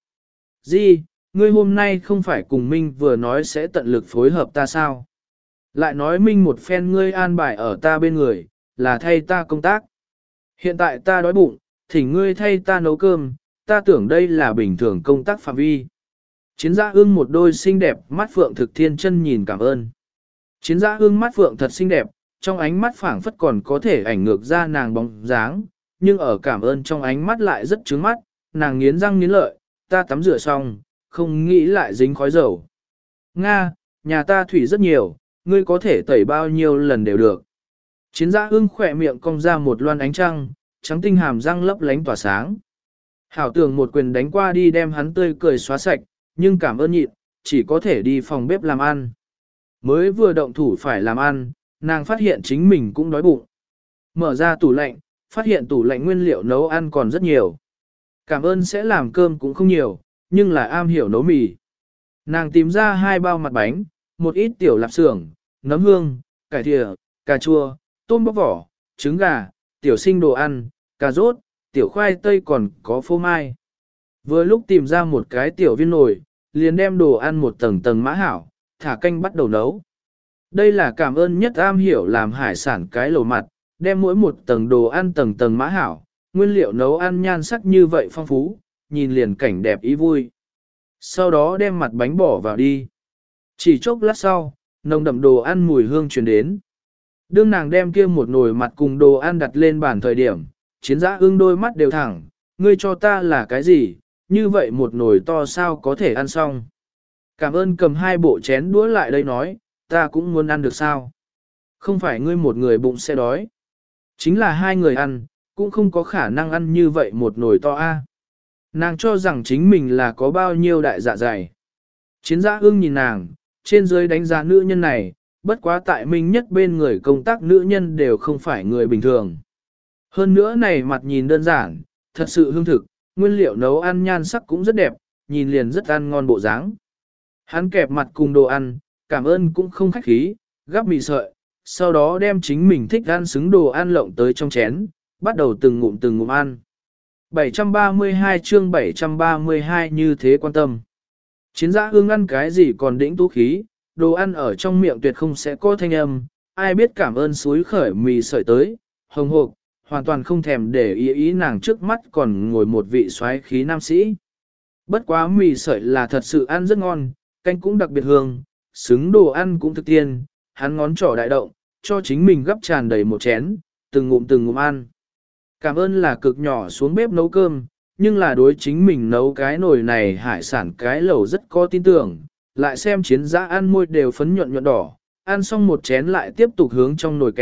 Di, ngươi hôm nay không phải cùng Minh vừa nói sẽ tận lực phối hợp ta sao? Lại nói Minh một phen ngươi an bài ở ta bên người, là thay ta công tác. Hiện tại ta đói bụng, thỉnh ngươi thay ta nấu cơm, ta tưởng đây là bình thường công tác phạm vi. Chiến gia ưng một đôi xinh đẹp mắt phượng thực thiên chân nhìn cảm ơn. Chiến gia ưng mắt phượng thật xinh đẹp, trong ánh mắt phảng phất còn có thể ảnh ngược ra nàng bóng dáng, nhưng ở cảm ơn trong ánh mắt lại rất trướng mắt, nàng nghiến răng nghiến lợi, ta tắm rửa xong, không nghĩ lại dính khói dầu. Nga, nhà ta thủy rất nhiều, ngươi có thể tẩy bao nhiêu lần đều được. Chiến gia ưng khỏe miệng cong ra một loan ánh trăng, trắng tinh hàm răng lấp lánh tỏa sáng. Hảo tưởng một quyền đánh qua đi đem hắn tươi cười xóa sạch, nhưng cảm ơn nhịn, chỉ có thể đi phòng bếp làm ăn. Mới vừa động thủ phải làm ăn, nàng phát hiện chính mình cũng đói bụng. Mở ra tủ lạnh, phát hiện tủ lạnh nguyên liệu nấu ăn còn rất nhiều. Cảm ơn sẽ làm cơm cũng không nhiều, nhưng là am hiểu nấu mì. Nàng tìm ra hai bao mặt bánh, một ít tiểu lạp xưởng, nấm hương, cải thìa, cà chua, tôm bóc vỏ, trứng gà, tiểu sinh đồ ăn, cà rốt, tiểu khoai tây còn có phô mai. Vừa lúc tìm ra một cái tiểu viên nồi, liền đem đồ ăn một tầng tầng mã hảo, thả canh bắt đầu nấu. Đây là cảm ơn nhất am hiểu làm hải sản cái lẩu mặt, đem mỗi một tầng đồ ăn tầng tầng mã hảo, nguyên liệu nấu ăn nhan sắc như vậy phong phú, nhìn liền cảnh đẹp ý vui. Sau đó đem mặt bánh bỏ vào đi. Chỉ chốc lát sau, nồng đậm đồ ăn mùi hương truyền đến. Đương nàng đem kia một nồi mặt cùng đồ ăn đặt lên bàn thời điểm, chiến giã ưng đôi mắt đều thẳng, ngươi cho ta là cái gì, như vậy một nồi to sao có thể ăn xong. Cảm ơn cầm hai bộ chén đũa lại đây nói, ta cũng muốn ăn được sao. Không phải ngươi một người bụng sẽ đói. Chính là hai người ăn, cũng không có khả năng ăn như vậy một nồi to a. Nàng cho rằng chính mình là có bao nhiêu đại dạ dày. Chiến giã ưng nhìn nàng, trên dưới đánh giá nữ nhân này, bất quá tại minh nhất bên người công tác nữ nhân đều không phải người bình thường. Hơn nữa này mặt nhìn đơn giản, thật sự hương thực, nguyên liệu nấu ăn nhan sắc cũng rất đẹp, nhìn liền rất ăn ngon bộ dáng. Hắn kẹp mặt cùng đồ ăn, cảm ơn cũng không khách khí, gắp mì sợi, sau đó đem chính mình thích ăn xứng đồ ăn lộng tới trong chén, bắt đầu từng ngụm từng ngụm ăn. bảy trăm ba mươi hai chương bảy trăm ba mươi hai như thế quan tâm. Chiến giã ương ăn cái gì còn đĩnh tú khí, đồ ăn ở trong miệng tuyệt không sẽ có thanh âm, ai biết cảm ơn suối khởi mì sợi tới, hồng hộc, hoàn toàn không thèm để ý ý nàng trước mắt còn ngồi một vị soái khí nam sĩ. Bất quá mì sợi là thật sự ăn rất ngon, canh cũng đặc biệt hương, xứng đồ ăn cũng thực tiên, hắn ngón trỏ đại động, cho chính mình gấp tràn đầy một chén, từng ngụm từng ngụm ăn. Cảm ơn là cực nhỏ xuống bếp nấu cơm, nhưng là đối chính mình nấu cái nồi này hải sản cái lẩu rất có tin tưởng, lại xem chiến giã ăn môi đều phấn nhuận nhuận đỏ, ăn xong một chén lại tiếp tục hướng trong nồi kẹp,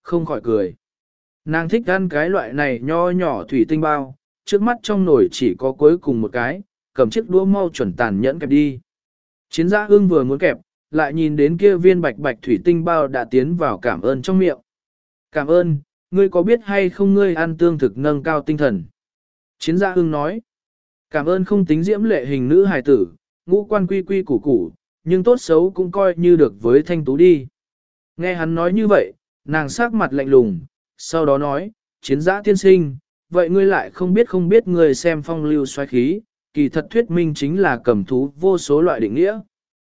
không khỏi cười. Nàng thích ăn cái loại này nho nhỏ thủy tinh bao, trước mắt trong nồi chỉ có cuối cùng một cái, cầm chiếc đũa mau chuẩn tàn nhẫn kẹp đi. Chiến giã ưng vừa muốn kẹp, lại nhìn đến kia viên bạch bạch thủy tinh bao đã tiến vào cảm ơn trong miệng. Cảm ơn, ngươi có biết hay không ngươi ăn tương thực nâng cao tinh thần? Chiến giã ưng nói. Cảm ơn không tính diễm lệ hình nữ hài tử, ngũ quan quy quy củ củ, nhưng tốt xấu cũng coi như được với thanh tú đi. Nghe hắn nói như vậy, nàng sắc mặt lạnh lùng, sau đó nói, chiến giã tiên sinh, vậy ngươi lại không biết không biết ngươi xem phong lưu xoáy khí, kỳ thật thuyết minh chính là cầm thú vô số loại định nghĩa.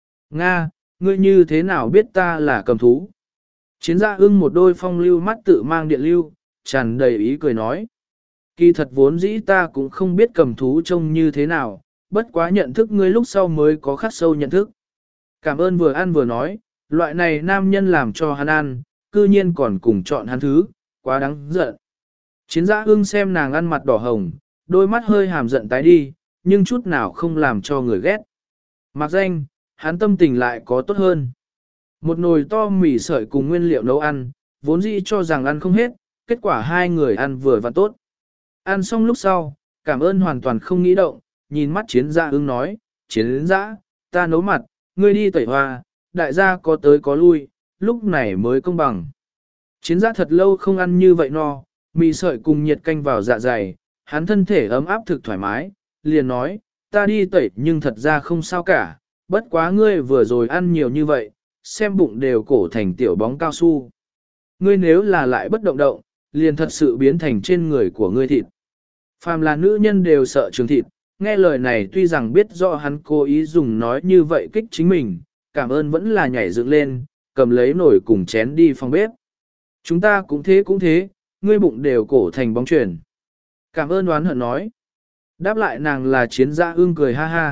Nga, ngươi như thế nào biết ta là cầm thú? Chiến giã ưng một đôi phong lưu mắt tự mang điện lưu, tràn đầy ý cười nói. Kỳ thật vốn dĩ ta cũng không biết cầm thú trông như thế nào, bất quá nhận thức ngươi lúc sau mới có khắc sâu nhận thức. Cảm ơn vừa ăn vừa nói, loại này nam nhân làm cho hắn ăn, cư nhiên còn cùng chọn hắn thứ, quá đáng giận. Chiến giã ưng xem nàng ăn mặt đỏ hồng, đôi mắt hơi hàm giận tái đi, nhưng chút nào không làm cho người ghét. Mặc danh, hắn tâm tình lại có tốt hơn. Một nồi to mì sợi cùng nguyên liệu nấu ăn, vốn dĩ cho rằng ăn không hết, kết quả hai người ăn vừa và tốt. Ăn xong lúc sau, cảm ơn hoàn toàn không nghĩ động, nhìn mắt chiến giã ưng nói, chiến giã, ta nấu mặt, ngươi đi tẩy hoa, đại gia có tới có lui, lúc này mới công bằng. Chiến giã thật lâu không ăn như vậy no, mì sợi cùng nhiệt canh vào dạ dày, hắn thân thể ấm áp thực thoải mái, liền nói, ta đi tẩy nhưng thật ra không sao cả, bất quá ngươi vừa rồi ăn nhiều như vậy, xem bụng đều cổ thành tiểu bóng cao su. Ngươi nếu là lại bất động động, liền thật sự biến thành trên người của ngươi thịt. Phàm là nữ nhân đều sợ trường thịt, nghe lời này tuy rằng biết rõ hắn cố ý dùng nói như vậy kích chính mình, cảm ơn vẫn là nhảy dựng lên, cầm lấy nồi cùng chén đi phòng bếp. Chúng ta cũng thế cũng thế, ngươi bụng đều cổ thành bóng chuyển. Cảm ơn đoán hận nói. Đáp lại nàng là chiến gia ưng cười ha ha.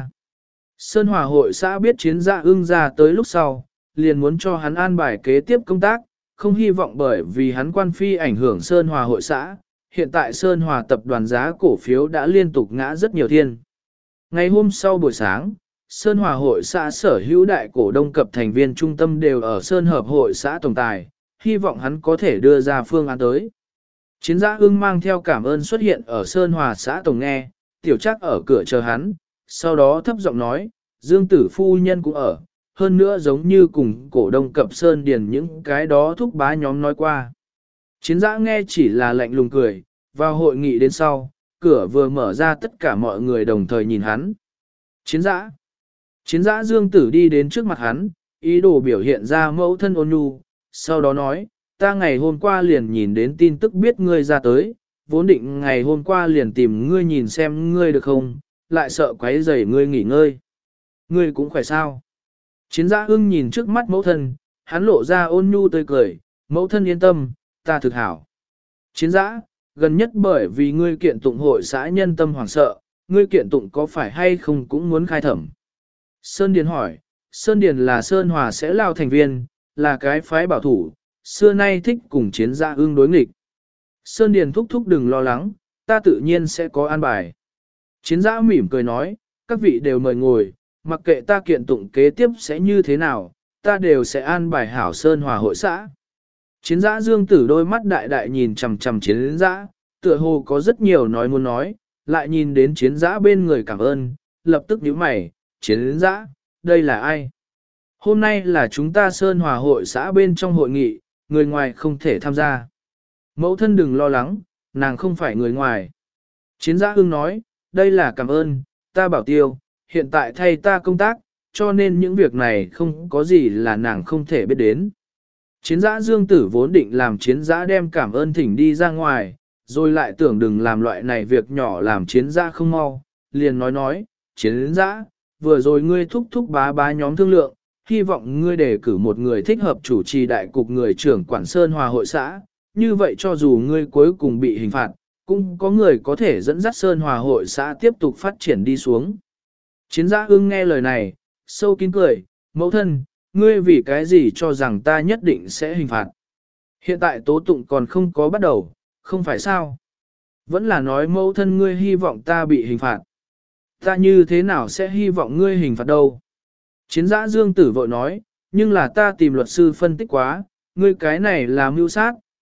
Sơn Hòa hội xã biết chiến gia ưng ra tới lúc sau, liền muốn cho hắn an bài kế tiếp công tác, không hy vọng bởi vì hắn quan phi ảnh hưởng Sơn Hòa hội xã. Hiện tại Sơn Hòa tập đoàn giá cổ phiếu đã liên tục ngã rất nhiều thiên. Ngày hôm sau buổi sáng, Sơn Hòa hội xã sở hữu đại cổ đông cập thành viên trung tâm đều ở Sơn Hợp hội xã tổng tài, hy vọng hắn có thể đưa ra phương án tới. Chiến giã ưng mang theo cảm ơn xuất hiện ở Sơn Hòa xã tổng nghe, tiểu chắc ở cửa chờ hắn, sau đó thấp giọng nói, Dương tử phu nhân cũng ở, hơn nữa giống như cùng cổ đông cập Sơn Điền những cái đó thúc bá nhóm nói qua. Chiến giã nghe chỉ là lạnh lùng cười, vào hội nghị đến sau, cửa vừa mở ra tất cả mọi người đồng thời nhìn hắn. Chiến giã. Chiến giã Dương tử đi đến trước mặt hắn, ý đồ biểu hiện ra mẫu thân ôn nhu, sau đó nói, ta ngày hôm qua liền nhìn đến tin tức biết ngươi ra tới, vốn định ngày hôm qua liền tìm ngươi nhìn xem ngươi được không, lại sợ quấy rầy ngươi nghỉ ngơi. Ngươi cũng khỏe sao? Chiến giã ưng nhìn trước mắt mẫu thân, hắn lộ ra ôn nhu tươi cười, mẫu thân yên tâm, ta thực hảo. Chiến giã, gần nhất bởi vì ngươi kiện tụng hội xã nhân tâm hoảng sợ, ngươi kiện tụng có phải hay không cũng muốn khai thẩm. Sơn Điền hỏi, Sơn Điền là Sơn Hòa sẽ lao thành viên, là cái phái bảo thủ, xưa nay thích cùng chiến giã ưng đối nghịch. Sơn Điền thúc thúc đừng lo lắng, ta tự nhiên sẽ có an bài. Chiến giã mỉm cười nói, các vị đều mời ngồi, mặc kệ ta kiện tụng kế tiếp sẽ như thế nào, ta đều sẽ an bài hảo Sơn Hòa hội xã. Chiến giã Dương tử đôi mắt đại đại nhìn chằm chằm chiến giã, tựa hồ có rất nhiều nói muốn nói, lại nhìn đến chiến giã bên người cảm ơn, lập tức nhíu mày, chiến giã, đây là ai? Hôm nay là chúng ta Sơn Hòa hội xã bên trong hội nghị, người ngoài không thể tham gia. Mẫu thân đừng lo lắng, nàng không phải người ngoài. Chiến giã ưng nói, đây là cảm ơn, ta bảo tiêu, hiện tại thay ta công tác, cho nên những việc này không có gì là nàng không thể biết đến. Chiến giã Dương tử vốn định làm chiến giã đem cảm ơn thỉnh đi ra ngoài, rồi lại tưởng đừng làm loại này việc nhỏ làm chiến giã không mau, liền nói nói, chiến giã, vừa rồi ngươi thúc thúc bá bá nhóm thương lượng, hy vọng ngươi đề cử một người thích hợp chủ trì đại cục người trưởng quản Sơn Hòa hội xã, như vậy cho dù ngươi cuối cùng bị hình phạt, cũng có người có thể dẫn dắt Sơn Hòa hội xã tiếp tục phát triển đi xuống. Chiến giã ưng nghe lời này, sâu kín cười, mẫu thân, ngươi vì cái gì cho rằng ta nhất định sẽ hình phạt. Hiện tại tố tụng còn không có bắt đầu, không phải sao? Vẫn là nói mẫu thân ngươi hy vọng ta bị hình phạt. Ta như thế nào sẽ hy vọng ngươi hình phạt đâu? Chiến giã Dương tử vội nói, nhưng là ta tìm luật sư phân tích quá, ngươi cái này là mưu sát,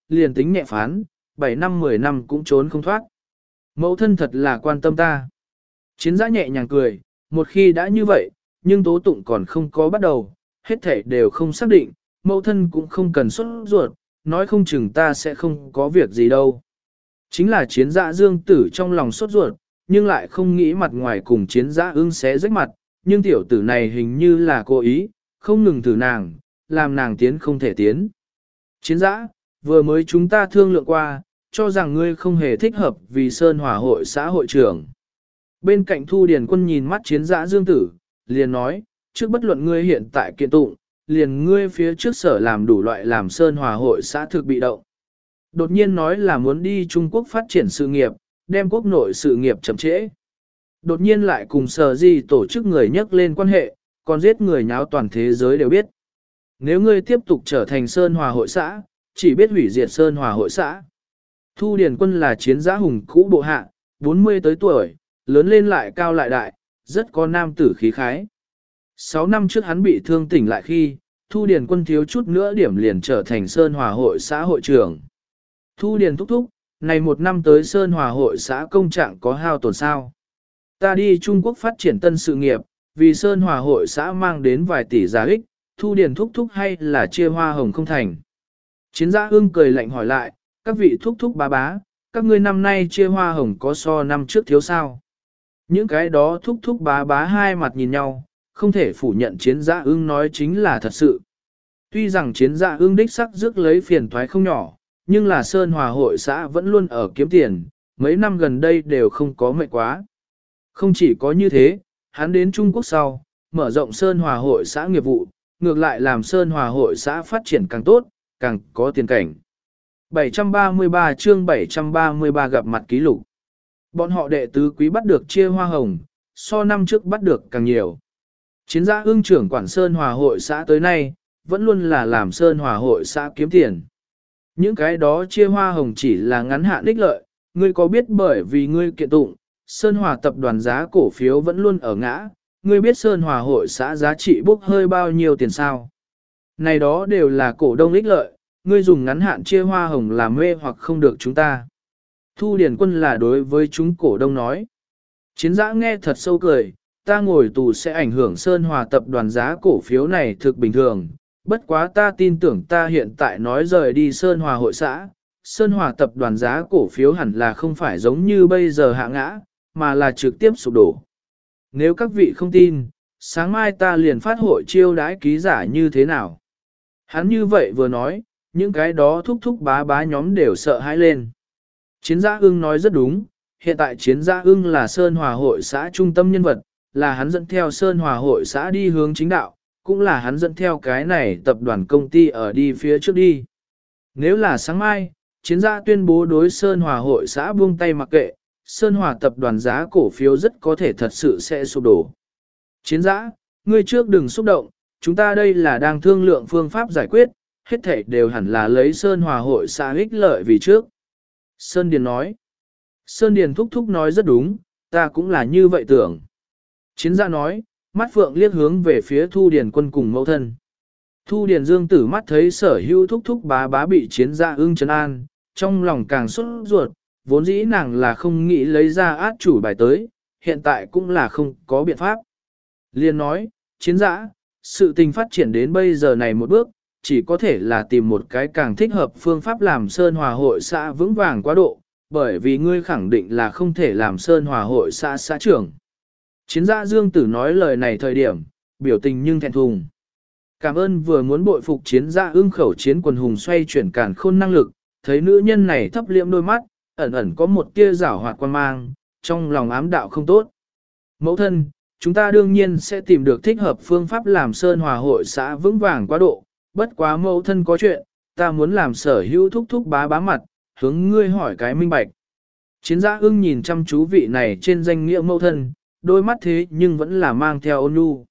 liền tính nhẹ phán, bảy năm mười năm cũng trốn không thoát. Mẫu thân thật là quan tâm ta. Chiến giã nhẹ nhàng cười, một khi đã như vậy, nhưng tố tụng còn không có bắt đầu, hết thể đều không xác định, mẫu thân cũng không cần xuất ruột, nói không chừng ta sẽ không có việc gì đâu. Chính là chiến giã dương tử trong lòng sốt ruột, nhưng lại không nghĩ mặt ngoài cùng chiến giã ưng xé rách mặt, nhưng tiểu tử này hình như là cố ý, không ngừng thử nàng, làm nàng tiến không thể tiến. Chiến giã, vừa mới chúng ta thương lượng qua, cho rằng ngươi không hề thích hợp vì Sơn Hòa hội xã hội trưởng. Bên cạnh Thu Điền Quân nhìn mắt chiến giã dương tử, liền nói, trước bất luận ngươi hiện tại kiện tụng, liền ngươi phía trước sở làm đủ loại làm Sơn Hòa hội xã thực bị động. Đột nhiên nói là muốn đi Trung Quốc phát triển sự nghiệp, đem quốc nội sự nghiệp chậm trễ. Đột nhiên lại cùng sở di tổ chức người nhắc lên quan hệ, còn giết người nháo toàn thế giới đều biết. Nếu ngươi tiếp tục trở thành Sơn Hòa hội xã, chỉ biết hủy diệt Sơn Hòa hội xã. Thu Điền Quân là chiến giã hùng cũ bộ hạ, bốn mươi tới tuổi, lớn lên lại cao lại đại, rất có nam tử khí khái. Sáu năm trước hắn bị thương tỉnh lại khi, Thu Điền Quân thiếu chút nữa điểm liền trở thành Sơn Hòa hội xã hội trưởng. Thu Điền thúc thúc, này một năm tới Sơn Hòa hội xã công trạng có hao tổn sao. Ta đi Trung Quốc phát triển tân sự nghiệp, vì Sơn Hòa hội xã mang đến vài tỷ giá ích, Thu Điền thúc thúc hay là chia hoa hồng không thành. Chiến giã ưng cười lạnh hỏi lại, các vị thúc thúc bá bá, các ngươi năm nay chia hoa hồng có so năm trước thiếu sao. Những cái đó thúc thúc bá bá hai mặt nhìn nhau, không thể phủ nhận chiến giã ưng nói chính là thật sự. Tuy rằng chiến giã ưng đích sắc rước lấy phiền toái không nhỏ, nhưng là Sơn Hòa hội xã vẫn luôn ở kiếm tiền, mấy năm gần đây đều không có mệt quá. Không chỉ có như thế, hắn đến Trung Quốc sau, mở rộng Sơn Hòa hội xã nghiệp vụ, ngược lại làm Sơn Hòa hội xã phát triển càng tốt, càng có tiền cảnh. bảy trăm ba mươi ba chương bảy trăm ba mươi ba gặp mặt ký lục. Bọn họ đệ tứ quý bắt được chia hoa hồng, so năm trước bắt được càng nhiều. Chiến giã ưng trưởng quản Sơn Hòa hội xã tới nay, vẫn luôn là làm Sơn Hòa hội xã kiếm tiền. Những cái đó chia hoa hồng chỉ là ngắn hạn ích lợi, ngươi có biết bởi vì ngươi kiện tụng, Sơn Hòa tập đoàn giá cổ phiếu vẫn luôn ở ngã, ngươi biết Sơn Hòa hội xã giá trị bốc hơi bao nhiêu tiền sao? Này đó đều là cổ đông ích lợi, ngươi dùng ngắn hạn chia hoa hồng làm mê hoặc không được chúng ta. Thu Điền Quân là đối với chúng cổ đông nói. Chiến giã nghe thật sâu cười, ta ngồi tù sẽ ảnh hưởng Sơn Hòa tập đoàn giá cổ phiếu này thực bình thường, bất quá ta tin tưởng ta hiện tại nói rời đi Sơn Hòa hội xã, Sơn Hòa tập đoàn giá cổ phiếu hẳn là không phải giống như bây giờ hạ ngã, mà là trực tiếp sụp đổ. Nếu các vị không tin, sáng mai ta liền phát hội chiêu đãi ký giả như thế nào? Hắn như vậy vừa nói, những cái đó thúc thúc bá bá nhóm đều sợ hãi lên. Chiến giã ưng nói rất đúng, hiện tại chiến giã ưng là Sơn Hòa hội xã trung tâm nhân vật, là hắn dẫn theo Sơn Hòa hội xã đi hướng chính đạo, cũng là hắn dẫn theo cái này tập đoàn công ty ở đi phía trước đi. Nếu là sáng mai, chiến giã tuyên bố đối Sơn Hòa hội xã buông tay mặc kệ, Sơn Hòa tập đoàn giá cổ phiếu rất có thể thật sự sẽ sụp đổ. Chiến giã, ngươi trước đừng xúc động, chúng ta đây là đang thương lượng phương pháp giải quyết, hết thảy đều hẳn là lấy Sơn Hòa hội xã ích lợi vì trước. Sơn Điền nói. Sơn Điền thúc thúc nói rất đúng, ta cũng là như vậy tưởng. Chiến giã nói, mắt phượng liếc hướng về phía Thu Điền Quân cùng mẫu thân. Thu Điền Dương tử mắt thấy sở hữu thúc thúc bá bá bị chiến giã ưng trấn an, trong lòng càng sốt ruột, vốn dĩ nàng là không nghĩ lấy ra át chủ bài tới, hiện tại cũng là không có biện pháp. Liên nói, chiến giã, sự tình phát triển đến bây giờ này một bước, chỉ có thể là tìm một cái càng thích hợp phương pháp làm Sơn Hòa hội xã vững vàng quá độ, bởi vì ngươi khẳng định là không thể làm Sơn Hòa hội xã xã trưởng. Chiến giã Dương tử nói lời này thời điểm, biểu tình nhưng thẹn thùng. Cảm ơn vừa muốn bội phục chiến giã ưng khẩu chiến quần hùng xoay chuyển càn khôn năng lực, thấy nữ nhân này thấp liệm đôi mắt, ẩn ẩn có một tia giảo hoạt quan mang, trong lòng ám đạo không tốt. Mẫu thân, chúng ta đương nhiên sẽ tìm được thích hợp phương pháp làm Sơn Hòa hội xã vững vàng quá độ, bất quá mẫu thân có chuyện, ta muốn làm sở hữu thúc thúc bá bá mặt, hướng ngươi hỏi cái minh bạch. Chiến giã ưng nhìn chăm chú vị này trên danh nghĩa mẫu thân, đôi mắt thế nhưng vẫn là mang theo ôn nhu.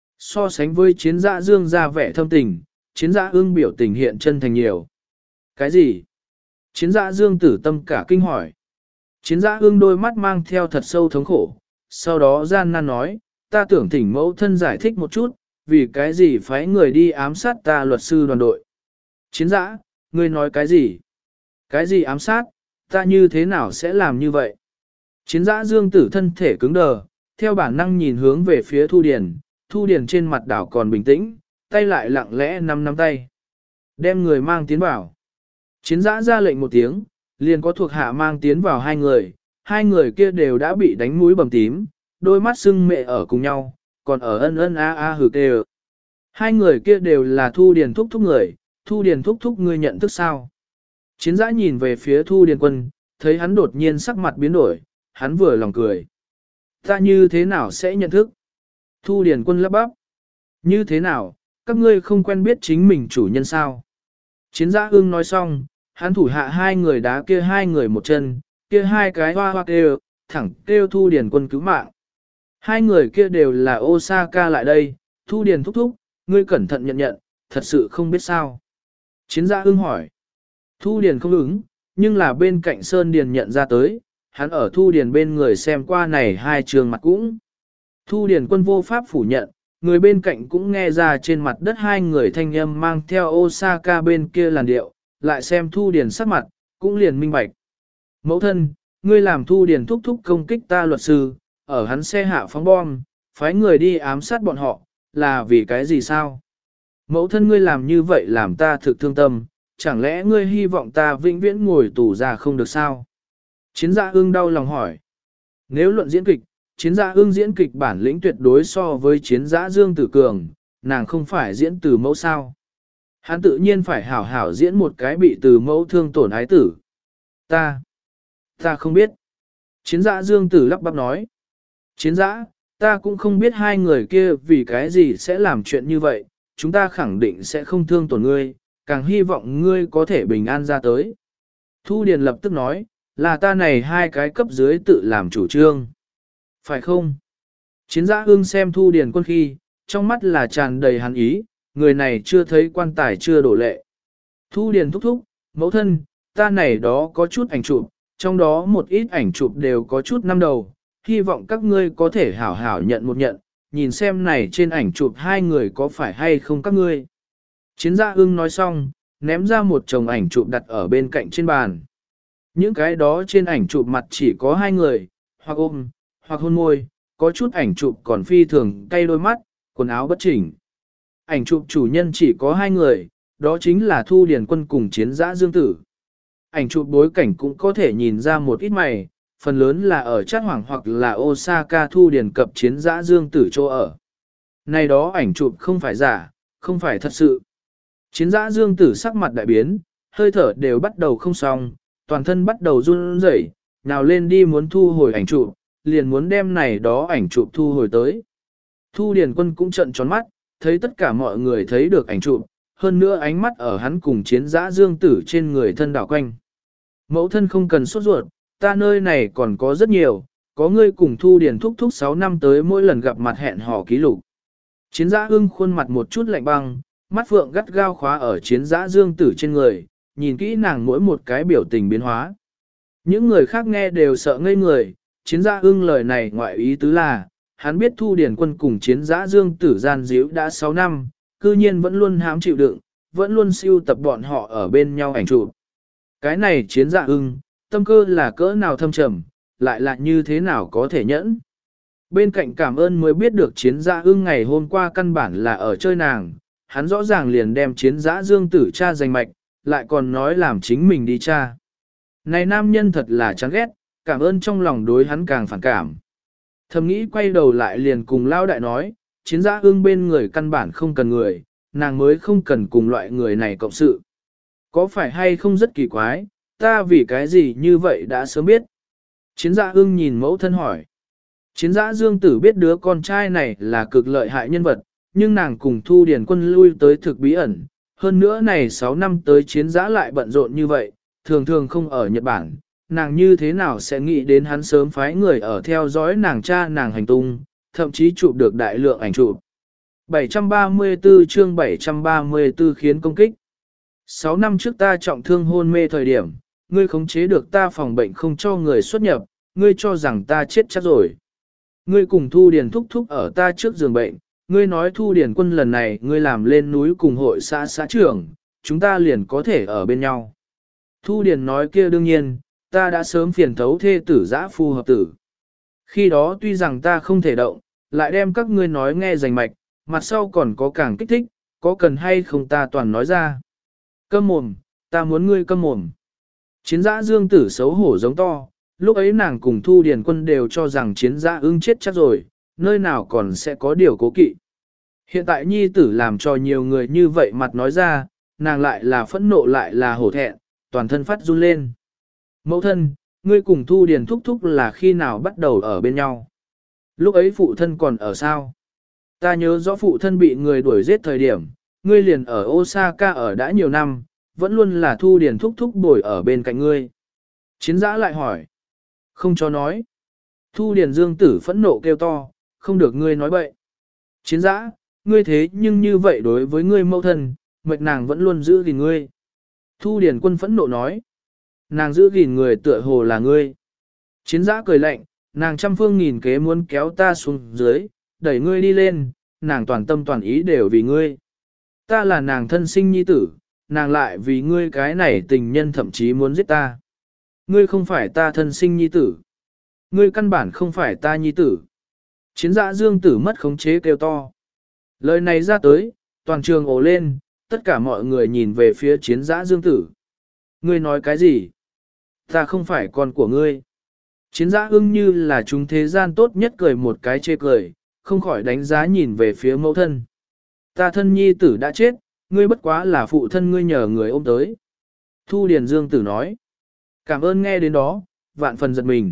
So sánh với chiến giã Dương ra vẻ thâm tình, chiến giã ưng biểu tình hiện chân thành nhiều. Cái gì? Chiến giã Dương tử tâm cả kinh hỏi. Chiến giã ưng đôi mắt mang theo thật sâu thống khổ, sau đó gian nan nói, ta tưởng thỉnh mẫu thân giải thích một chút, vì cái gì phái người đi ám sát ta luật sư đoàn đội. Chiến giã, ngươi nói cái gì? Cái gì ám sát, ta như thế nào sẽ làm như vậy? Chiến giã dương tử thân thể cứng đờ, theo bản năng nhìn hướng về phía Thu Điền, Thu Điền trên mặt đảo còn bình tĩnh, tay lại lặng lẽ nắm nắm tay. Đem người mang tiến vào. Chiến giã ra lệnh một tiếng, liền có thuộc hạ mang tiến vào hai người, hai người kia đều đã bị đánh mũi bầm tím, đôi mắt sưng mệ ở cùng nhau, còn ở ân ân a a hừ kêu. Hai người kia đều là Thu Điền thúc thúc người, Thu Điền thúc thúc ngươi nhận thức sao? Chiến giã nhìn về phía Thu Điền quân, thấy hắn đột nhiên sắc mặt biến đổi, hắn vừa lòng cười. Ta như thế nào sẽ nhận thức? Thu Điền quân lắp bắp. Như thế nào, các ngươi không quen biết chính mình chủ nhân sao? Chiến giã ưng nói xong, hắn thủ hạ hai người đá kia hai người một chân, kia hai cái hoa hoa kêu, thẳng kêu Thu Điền quân cứu mạng. Hai người kia đều là Osaka lại đây, Thu Điền thúc thúc, ngươi cẩn thận nhận nhận, thật sự không biết sao. Chiến giã ưng hỏi. Thu Điền không ứng, nhưng là bên cạnh Sơn Điền nhận ra tới, hắn ở Thu Điền bên người xem qua này hai trường mặt cũng. Thu Điền quân vô pháp phủ nhận, người bên cạnh cũng nghe ra trên mặt đất hai người thanh âm mang theo Osaka bên kia làn điệu, lại xem Thu Điền sắc mặt, cũng liền minh bạch. Mẫu thân, ngươi làm Thu Điền thúc thúc công kích ta luật sư, ở hắn xe hạ phóng bom, phái người đi ám sát bọn họ, là vì cái gì sao? Mẫu thân ngươi làm như vậy làm ta thực thương tâm, chẳng lẽ ngươi hy vọng ta vĩnh viễn ngồi tù ra không được sao? Chiến gia ương đau lòng hỏi. Nếu luận diễn kịch, chiến gia ương diễn kịch bản lĩnh tuyệt đối so với chiến giã Dương Tử Cường, nàng không phải diễn từ mẫu sao. Hắn tự nhiên phải hảo hảo diễn một cái bị từ mẫu thương tổn ái tử. Ta, ta không biết. Chiến giã Dương Tử lắp bắp nói. Chiến giã, ta cũng không biết hai người kia vì cái gì sẽ làm chuyện như vậy, chúng ta khẳng định sẽ không thương tổn ngươi, càng hy vọng ngươi có thể bình an ra tới. Thu Điền lập tức nói, là ta này hai cái cấp dưới tự làm chủ trương. Phải không? Chiến giã ương xem Thu Điền quân khi, trong mắt là tràn đầy hắn ý, người này chưa thấy quan tài chưa đổ lệ. Thu Điền thúc thúc, mẫu thân, ta này đó có chút ảnh chụp, trong đó một ít ảnh chụp đều có chút năm đầu, hy vọng các ngươi có thể hảo hảo nhận một nhận, nhìn xem này trên ảnh chụp hai người có phải hay không các ngươi. Chiến gia ưng nói xong, ném ra một chồng ảnh chụp đặt ở bên cạnh trên bàn. Những cái đó trên ảnh chụp mặt chỉ có hai người, hoặc ôm, hoặc hôn môi, có chút ảnh chụp còn phi thường cay đôi mắt, quần áo bất chỉnh. Ảnh chụp chủ nhân chỉ có hai người, đó chính là Thu Điền quân cùng chiến giã Dương Tử. Ảnh chụp bối cảnh cũng có thể nhìn ra một ít mày, phần lớn là ở Chát Hoàng hoặc là Osaka Thu Điền cập chiến giã Dương Tử chỗ ở. Này đó ảnh chụp không phải giả, không phải thật sự. Chiến giã Dương Tử sắc mặt đại biến, hơi thở đều bắt đầu không xong, toàn thân bắt đầu run rẩy, nào lên đi muốn thu hồi ảnh chụp, liền muốn đem này đó ảnh chụp thu hồi tới. Thu Điền quân cũng trợn tròn mắt, thấy tất cả mọi người thấy được ảnh chụp, hơn nữa ánh mắt ở hắn cùng chiến giã Dương Tử trên người thân đảo quanh. Mẫu thân không cần sốt ruột, ta nơi này còn có rất nhiều, có ngươi cùng Thu Điền thúc thúc sáu năm tới mỗi lần gặp mặt hẹn hò ký lục. Chiến giã ưng khuôn mặt một chút lạnh băng, mắt phượng gắt gao khóa ở chiến giã Dương Tử trên người, nhìn kỹ nàng mỗi một cái biểu tình biến hóa. Những người khác nghe đều sợ ngây người, chiến giã ưng lời này ngoại ý tứ là, hắn biết Thu Điền quân cùng chiến giã Dương Tử gian díu đã sáu năm, cư nhiên vẫn luôn hám chịu đựng, vẫn luôn siêu tập bọn họ ở bên nhau ảnh chụp. Cái này chiến giã ưng, tâm cơ là cỡ nào thâm trầm, lại là như thế nào có thể nhẫn. Bên cạnh cảm ơn mới biết được chiến giã ưng ngày hôm qua căn bản là ở chơi nàng, hắn rõ ràng liền đem chiến giã Dương Tử cha giành mạch, lại còn nói làm chính mình đi cha. Này nam nhân thật là chán ghét, cảm ơn trong lòng đối hắn càng phản cảm. Thầm nghĩ quay đầu lại liền cùng lao đại nói, chiến giã ưng bên người căn bản không cần người, nàng mới không cần cùng loại người này cộng sự. Có phải hay không rất kỳ quái, ta vì cái gì như vậy đã sớm biết. Chiến giã ưng nhìn mẫu thân hỏi. Chiến giã Dương Tử biết đứa con trai này là cực lợi hại nhân vật, nhưng nàng cùng Thu Điền quân lui tới thực bí ẩn. Hơn nữa này sáu năm tới chiến giã lại bận rộn như vậy, thường thường không ở Nhật Bản. Nàng như thế nào sẽ nghĩ đến hắn sớm phái người ở theo dõi nàng cha nàng hành tung, thậm chí chụp được đại lượng ảnh chụp. bảy trăm ba mươi tư chương bảy trăm ba mươi tư khiến công kích. Sáu năm trước ta trọng thương hôn mê thời điểm, ngươi khống chế được ta phòng bệnh không cho người xuất nhập, ngươi cho rằng ta chết chắc rồi. Ngươi cùng Thu Điền thúc thúc ở ta trước giường bệnh, ngươi nói Thu Điền quân lần này ngươi làm lên núi cùng hội xã xã trưởng, chúng ta liền có thể ở bên nhau. Thu Điền nói kia đương nhiên, ta đã sớm phiền thấu thê tử giã phu hợp tử. Khi đó tuy rằng ta không thể động, lại đem các ngươi nói nghe rành mạch, mặt sau còn có càng kích thích, có cần hay không ta toàn nói ra. Câm mồm, ta muốn ngươi câm mồm. Chiến giã dương tử xấu hổ giống to, lúc ấy nàng cùng Thu Điền quân đều cho rằng chiến giã ưng chết chắc rồi, nơi nào còn sẽ có điều cố kỵ. Hiện tại nhi tử làm cho nhiều người như vậy mặt nói ra, nàng lại là phẫn nộ lại là hổ thẹn, toàn thân phát run lên. Mẫu thân, ngươi cùng Thu Điền thúc thúc là khi nào bắt đầu ở bên nhau? Lúc ấy phụ thân còn ở sao? Ta nhớ rõ phụ thân bị người đuổi giết thời điểm, ngươi liền ở Osaka ở đã nhiều năm, vẫn luôn là Thu Điền thúc thúc bồi ở bên cạnh ngươi. Chiến giã lại hỏi. Không cho nói. Thu Điền dương tử phẫn nộ kêu to, không được ngươi nói bậy. Chiến giã, ngươi thế nhưng như vậy đối với ngươi mẫu thân, mệt nàng vẫn luôn giữ gìn ngươi. Thu Điền quân phẫn nộ nói. Nàng giữ gìn người tựa hồ là ngươi. Chiến giã cười lạnh, nàng trăm phương nghìn kế muốn kéo ta xuống dưới, đẩy ngươi đi lên, nàng toàn tâm toàn ý đều vì ngươi. Ta là nàng thân sinh nhi tử, nàng lại vì ngươi cái này tình nhân thậm chí muốn giết ta. Ngươi không phải ta thân sinh nhi tử. Ngươi căn bản không phải ta nhi tử. Chiến giã dương tử mất khống chế kêu to. Lời này ra tới, toàn trường ồ lên, tất cả mọi người nhìn về phía chiến giã dương tử. Ngươi nói cái gì? Ta không phải con của ngươi. Chiến giã ưng như là chúng thế gian tốt nhất cười một cái chê cười, không khỏi đánh giá nhìn về phía mẫu thân. Ta thân nhi tử đã chết, ngươi bất quá là phụ thân ngươi nhờ người ôm tới. Thu Điền Dương tử nói. Cảm ơn nghe đến đó, vạn phần giật mình.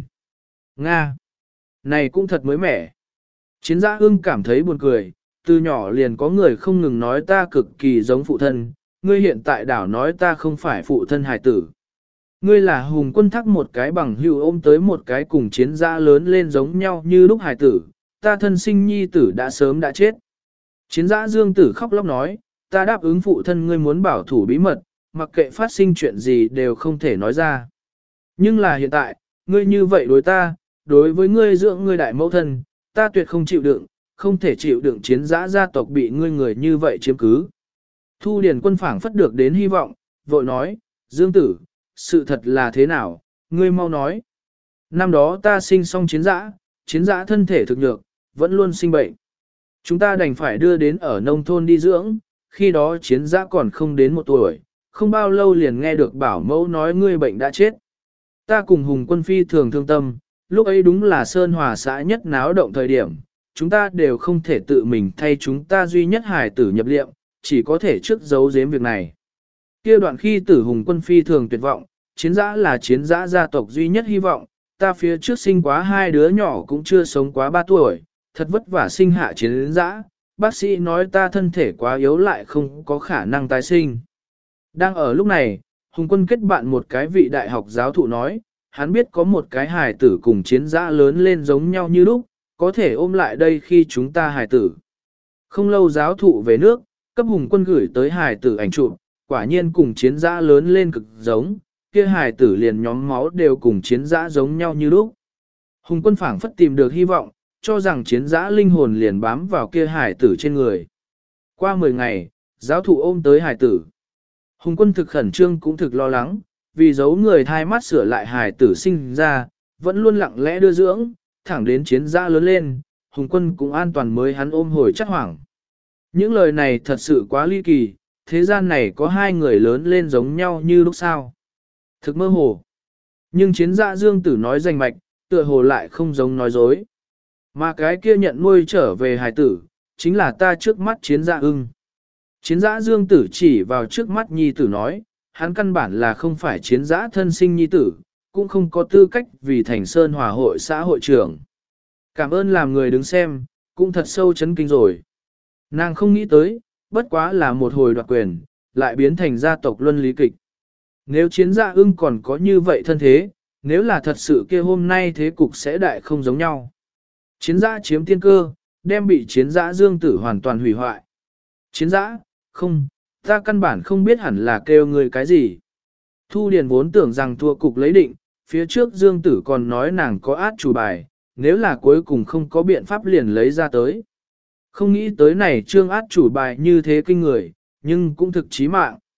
Nga! Này cũng thật mới mẻ. Chiến giã ưng cảm thấy buồn cười, từ nhỏ liền có người không ngừng nói ta cực kỳ giống phụ thân, ngươi hiện tại đảo nói ta không phải phụ thân hài tử. Ngươi là hùng quân thắc một cái bằng hữu ôm tới một cái cùng chiến giã lớn lên giống nhau như lúc hài tử, ta thân sinh nhi tử đã sớm đã chết. Chiến giã dương tử khóc lóc nói, ta đáp ứng phụ thân ngươi muốn bảo thủ bí mật, mặc kệ phát sinh chuyện gì đều không thể nói ra. Nhưng là hiện tại, ngươi như vậy đối ta, đối với ngươi dưỡng ngươi đại mẫu thân, ta tuyệt không chịu đựng, không thể chịu đựng chiến giã gia tộc bị ngươi người như vậy chiếm cứ. Thu Điền quân phảng phất được đến hy vọng, vội nói, Dương tử, sự thật là thế nào, ngươi mau nói. Năm đó ta sinh xong chiến giã, chiến giã thân thể thực nhược, vẫn luôn sinh bệnh. Chúng ta đành phải đưa đến ở nông thôn đi dưỡng, khi đó chiến giã còn không đến một tuổi, không bao lâu liền nghe được bảo mẫu nói ngươi bệnh đã chết. Ta cùng Hùng quân phi thường thương tâm, lúc ấy đúng là Sơn Hòa xã nhất náo động thời điểm, chúng ta đều không thể tự mình thay chúng ta duy nhất hài tử nhập liệm, chỉ có thể trước giấu giếm việc này. Kia đoạn khi tử Hùng quân phi thường tuyệt vọng, chiến giã là chiến giã gia tộc duy nhất hy vọng, ta phía trước sinh quá hai đứa nhỏ cũng chưa sống quá ba tuổi, thật vất vả sinh hạ chiến giã, bác sĩ nói ta thân thể quá yếu lại không có khả năng tái sinh. Đang ở lúc này, Hùng quân kết bạn một cái vị đại học giáo thụ nói, hắn biết có một cái hài tử cùng chiến giã lớn lên giống nhau như lúc, có thể ôm lại đây khi chúng ta hài tử. Không lâu giáo thụ về nước, cấp Hùng quân gửi tới hài tử ảnh chụp, quả nhiên cùng chiến giã lớn lên cực giống, kia hài tử liền nhóm máu đều cùng chiến giã giống nhau như lúc. Hùng quân phảng phất tìm được hy vọng, cho rằng chiến giã linh hồn liền bám vào kia hài tử trên người. Qua mười ngày, giáo thụ ôm tới hài tử. Hùng quân thực khẩn trương cũng thực lo lắng, vì giấu người thai mắt sửa lại hài tử sinh ra, vẫn luôn lặng lẽ đưa dưỡng, thẳng đến chiến giã lớn lên, Hùng quân cũng an toàn mới hắn ôm hồi chắc hoảng. Những lời này thật sự quá ly kỳ, thế gian này có hai người lớn lên giống nhau như lúc sau. Thực mơ hồ. Nhưng chiến giã dương tử nói rành mạch, tựa hồ lại không giống nói dối. Mà cái kia nhận nuôi trở về hài tử, chính là ta trước mắt chiến giã ưng. Chiến giã dương tử chỉ vào trước mắt nhi tử nói, hắn căn bản là không phải chiến giã thân sinh nhi tử, cũng không có tư cách vì thành sơn hòa hội xã hội trưởng. Cảm ơn làm người đứng xem, cũng thật sâu chấn kinh rồi. Nàng không nghĩ tới, bất quá là một hồi đoạt quyền, lại biến thành gia tộc luân lý kịch. Nếu chiến giã ưng còn có như vậy thân thế, nếu là thật sự kia hôm nay thế cục sẽ đại không giống nhau. Chiến giã chiếm tiên cơ, đem bị chiến giã dương tử hoàn toàn hủy hoại. Chiến giã, không, ta căn bản không biết hẳn là kêu người cái gì. Thu Điền vốn tưởng rằng thua cục lấy định, phía trước dương tử còn nói nàng có át chủ bài, nếu là cuối cùng không có biện pháp liền lấy ra tới. Không nghĩ tới này trương át chủ bài như thế kinh người, nhưng cũng thực chí mạng.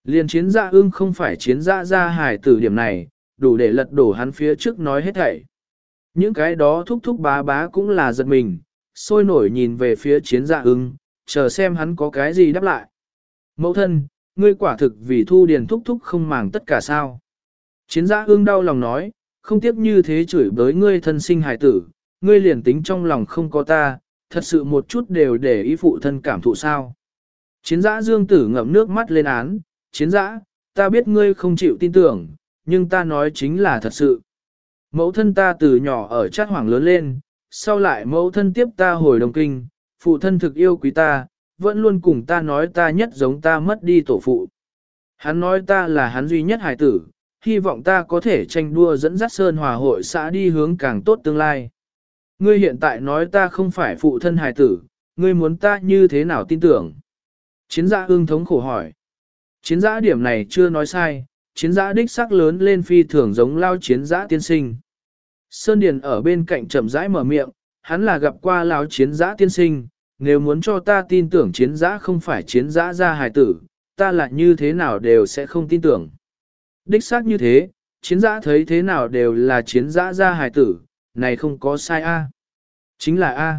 Liền chiến dạ ưng không phải chiến dạ ra hài tử điểm này, đủ để lật đổ hắn phía trước nói hết thảy. Những cái đó thúc thúc bá bá cũng là giật mình, sôi nổi nhìn về phía chiến dạ ưng, chờ xem hắn có cái gì đáp lại. Mẫu thân, ngươi quả thực vì thu điền thúc thúc không màng tất cả sao. Chiến dạ ưng đau lòng nói, không tiếc như thế chửi bới ngươi thân sinh hài tử, ngươi liền tính trong lòng không có ta, thật sự một chút đều để ý phụ thân cảm thụ sao. Chiến giã dương tử ngậm nước mắt lên án, chiến giã, ta biết ngươi không chịu tin tưởng, nhưng ta nói chính là thật sự. Mẫu thân ta từ nhỏ ở chát hoàng lớn lên, sau lại mẫu thân tiếp ta hồi Đông Kinh, phụ thân thực yêu quý ta, vẫn luôn cùng ta nói ta nhất giống ta mất đi tổ phụ. Hắn nói ta là hắn duy nhất hài tử, hy vọng ta có thể tranh đua dẫn dắt Sơn Hòa hội xã đi hướng càng tốt tương lai. Ngươi hiện tại nói ta không phải phụ thân hài tử, ngươi muốn ta như thế nào tin tưởng? Chiến giã ương thống khổ hỏi. Chiến giã điểm này chưa nói sai, chiến giã đích sắc lớn lên phi thường giống lao chiến giã tiên sinh. Sơn Điền ở bên cạnh chậm rãi mở miệng, hắn là gặp qua lao chiến giã tiên sinh, nếu muốn cho ta tin tưởng chiến giã không phải chiến giã ra hài tử, ta lại như thế nào đều sẽ không tin tưởng. Đích xác như thế, chiến giã thấy thế nào đều là chiến giã ra hài tử, này không có sai a, chính là a.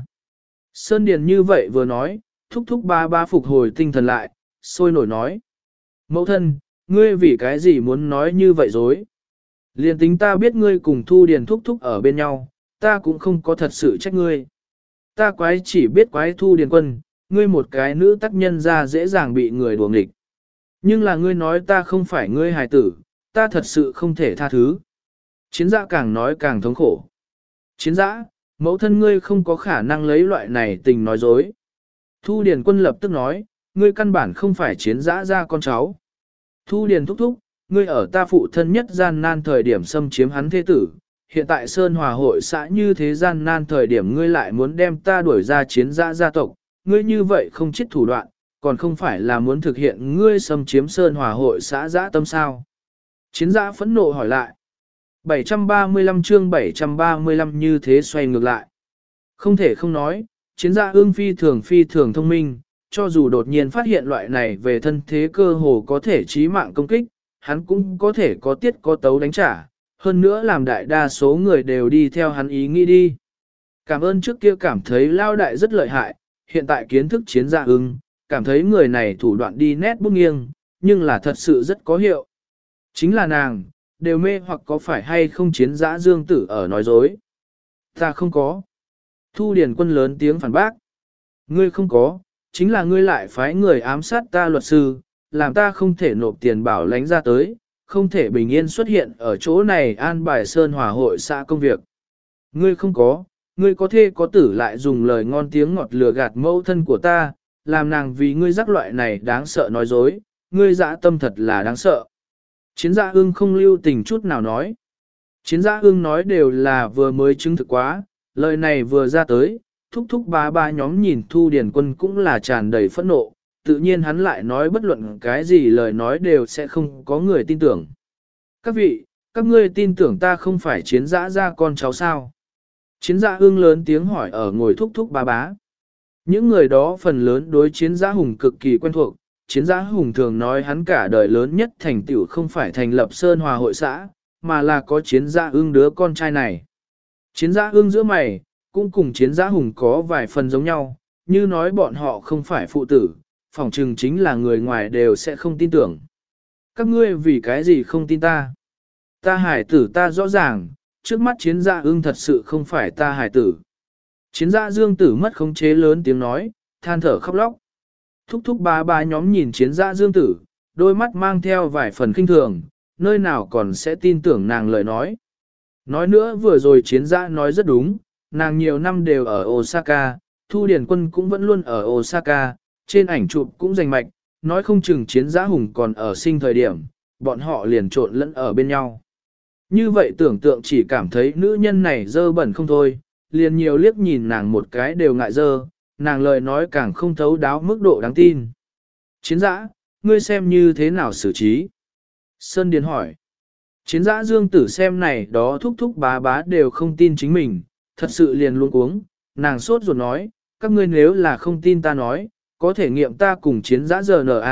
Sơn Điền như vậy vừa nói, thúc thúc ba ba phục hồi tinh thần lại, sôi nổi nói. Mẫu thân, ngươi vì cái gì muốn nói như vậy dối? Liên tính ta biết ngươi cùng Thu Điền thúc thúc ở bên nhau, ta cũng không có thật sự trách ngươi. Ta quái chỉ biết quái Thu Điền quân, ngươi một cái nữ tác nhân ra dễ dàng bị người đuổi nghịch. Nhưng là ngươi nói ta không phải ngươi hài tử, ta thật sự không thể tha thứ. Chiến giã càng nói càng thống khổ. Chiến giã, mẫu thân ngươi không có khả năng lấy loại này tình nói dối. Thu Điền quân lập tức nói, ngươi căn bản không phải chiến giã ra con cháu. Thu Điền thúc thúc, ngươi ở ta phụ thân nhất gian nan thời điểm xâm chiếm hắn thế tử. Hiện tại Sơn Hòa hội xã như thế gian nan thời điểm ngươi lại muốn đem ta đuổi ra chiến giã gia tộc. Ngươi như vậy không chết thủ đoạn, còn không phải là muốn thực hiện ngươi xâm chiếm Sơn Hòa hội xã giã tâm sao. Chiến giã phẫn nộ hỏi lại. bảy trăm ba mươi lăm chương bảy trăm ba mươi lăm như thế xoay ngược lại. Không thể không nói, chiến giã ương phi thường phi thường thông minh, cho dù đột nhiên phát hiện loại này về thân thế cơ hồ có thể chí mạng công kích, hắn cũng có thể có tiết có tấu đánh trả, hơn nữa làm đại đa số người đều đi theo hắn ý nghĩ đi. Cảm ơn trước kia cảm thấy lao đại rất lợi hại, hiện tại kiến thức chiến giã ương, cảm thấy người này thủ đoạn đi nét bút nghiêng, nhưng là thật sự rất có hiệu. Chính là nàng, đều mê hoặc có phải hay không chiến giã dương tử ở nói dối. Ta không có. Thu Điền quân lớn tiếng phản bác. Ngươi không có, chính là ngươi lại phái người ám sát ta luật sư, làm ta không thể nộp tiền bảo lãnh ra tới, không thể bình yên xuất hiện ở chỗ này an bài Sơn Hòa hội xã công việc. Ngươi không có, ngươi có thê có tử lại dùng lời ngon tiếng ngọt lừa gạt mẫu thân của ta, làm nàng vì ngươi rắc loại này đáng sợ nói dối, ngươi dã tâm thật là đáng sợ. Chiến giã ương không lưu tình chút nào nói. Chiến giã ương nói đều là vừa mới chứng thực quá, lời này vừa ra tới, thúc thúc ba ba nhóm nhìn Thu Điền quân cũng là tràn đầy phẫn nộ, tự nhiên hắn lại nói bất luận cái gì lời nói đều sẽ không có người tin tưởng. Các vị, các ngươi tin tưởng ta không phải chiến giã ra con cháu sao? Chiến giã ương lớn tiếng hỏi ở ngồi thúc thúc ba bá. Những người đó phần lớn đối chiến giã hùng cực kỳ quen thuộc, chiến giã hùng thường nói hắn cả đời lớn nhất thành tựu không phải thành lập Sơn Hòa hội xã, mà là có chiến giã ương đứa con trai này. Chiến giã ương giữa mày, cũng cùng chiến giã hùng có vài phần giống nhau, như nói bọn họ không phải phụ tử, phỏng chừng chính là người ngoài đều sẽ không tin tưởng. Các ngươi vì cái gì không tin ta? Ta hải tử ta rõ ràng, trước mắt chiến giã ương thật sự không phải ta hải tử. Chiến giã dương tử mất khống chế lớn tiếng nói, than thở khóc lóc. Thúc thúc ba ba nhóm nhìn chiến giã dương tử, đôi mắt mang theo vài phần kinh thường, nơi nào còn sẽ tin tưởng nàng lời nói. Nói nữa vừa rồi chiến giã nói rất đúng, nàng nhiều năm đều ở Osaka, Thu Điền quân cũng vẫn luôn ở Osaka, trên ảnh chụp cũng rành mạch, nói không chừng chiến giã hùng còn ở sinh thời điểm, bọn họ liền trộn lẫn ở bên nhau. Như vậy tưởng tượng chỉ cảm thấy nữ nhân này dơ bẩn không thôi, liền nhiều liếc nhìn nàng một cái đều ngại dơ, nàng lời nói càng không thấu đáo mức độ đáng tin. Chiến giã, ngươi xem như thế nào xử trí? Sơn Điền hỏi. Chiến giã dương tử xem này đó thúc thúc bá bá đều không tin chính mình, thật sự liền luôn cuống, nàng sốt ruột nói, các ngươi nếu là không tin ta nói, có thể nghiệm ta cùng chiến giã giờ nờ a,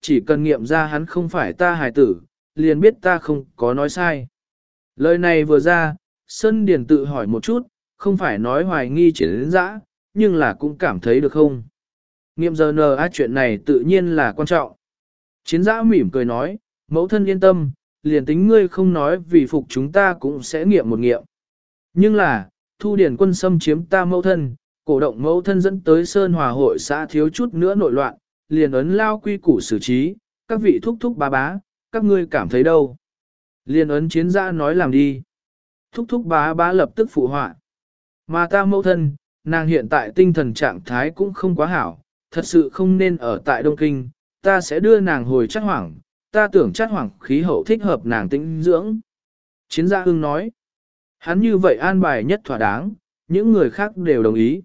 chỉ cần nghiệm ra hắn không phải ta hài tử, liền biết ta không có nói sai. Lời này vừa ra, Sơn Điền tự hỏi một chút, không phải nói hoài nghi Chiến Dã, nhưng là cũng cảm thấy được không. Nghiệm giờ nờ á chuyện này tự nhiên là quan trọng. Chiến Dã mỉm cười nói, mẫu thân yên tâm, liền tính ngươi không nói vì phục chúng ta cũng sẽ nghiệm một nghiệm. Nhưng là, Thu Điền quân xâm chiếm ta mẫu thân, cổ động mẫu thân dẫn tới Sơn Hòa hội xã thiếu chút nữa nội loạn, liền ấn lao quy củ xử trí, các vị thúc thúc bá bá, các ngươi cảm thấy đâu? Liền ấn Chiến Dã nói làm đi. Thúc thúc bá bá lập tức phụ họa. Mà ta mẫu thân, nàng hiện tại tinh thần trạng thái cũng không quá hảo, thật sự không nên ở tại Đông Kinh, ta sẽ đưa nàng hồi Trát Hoảng, ta tưởng Trát Hoảng khí hậu thích hợp nàng tĩnh dưỡng. Chiến Dã Hưng nói, hắn như vậy an bài nhất thỏa đáng, những người khác đều đồng ý.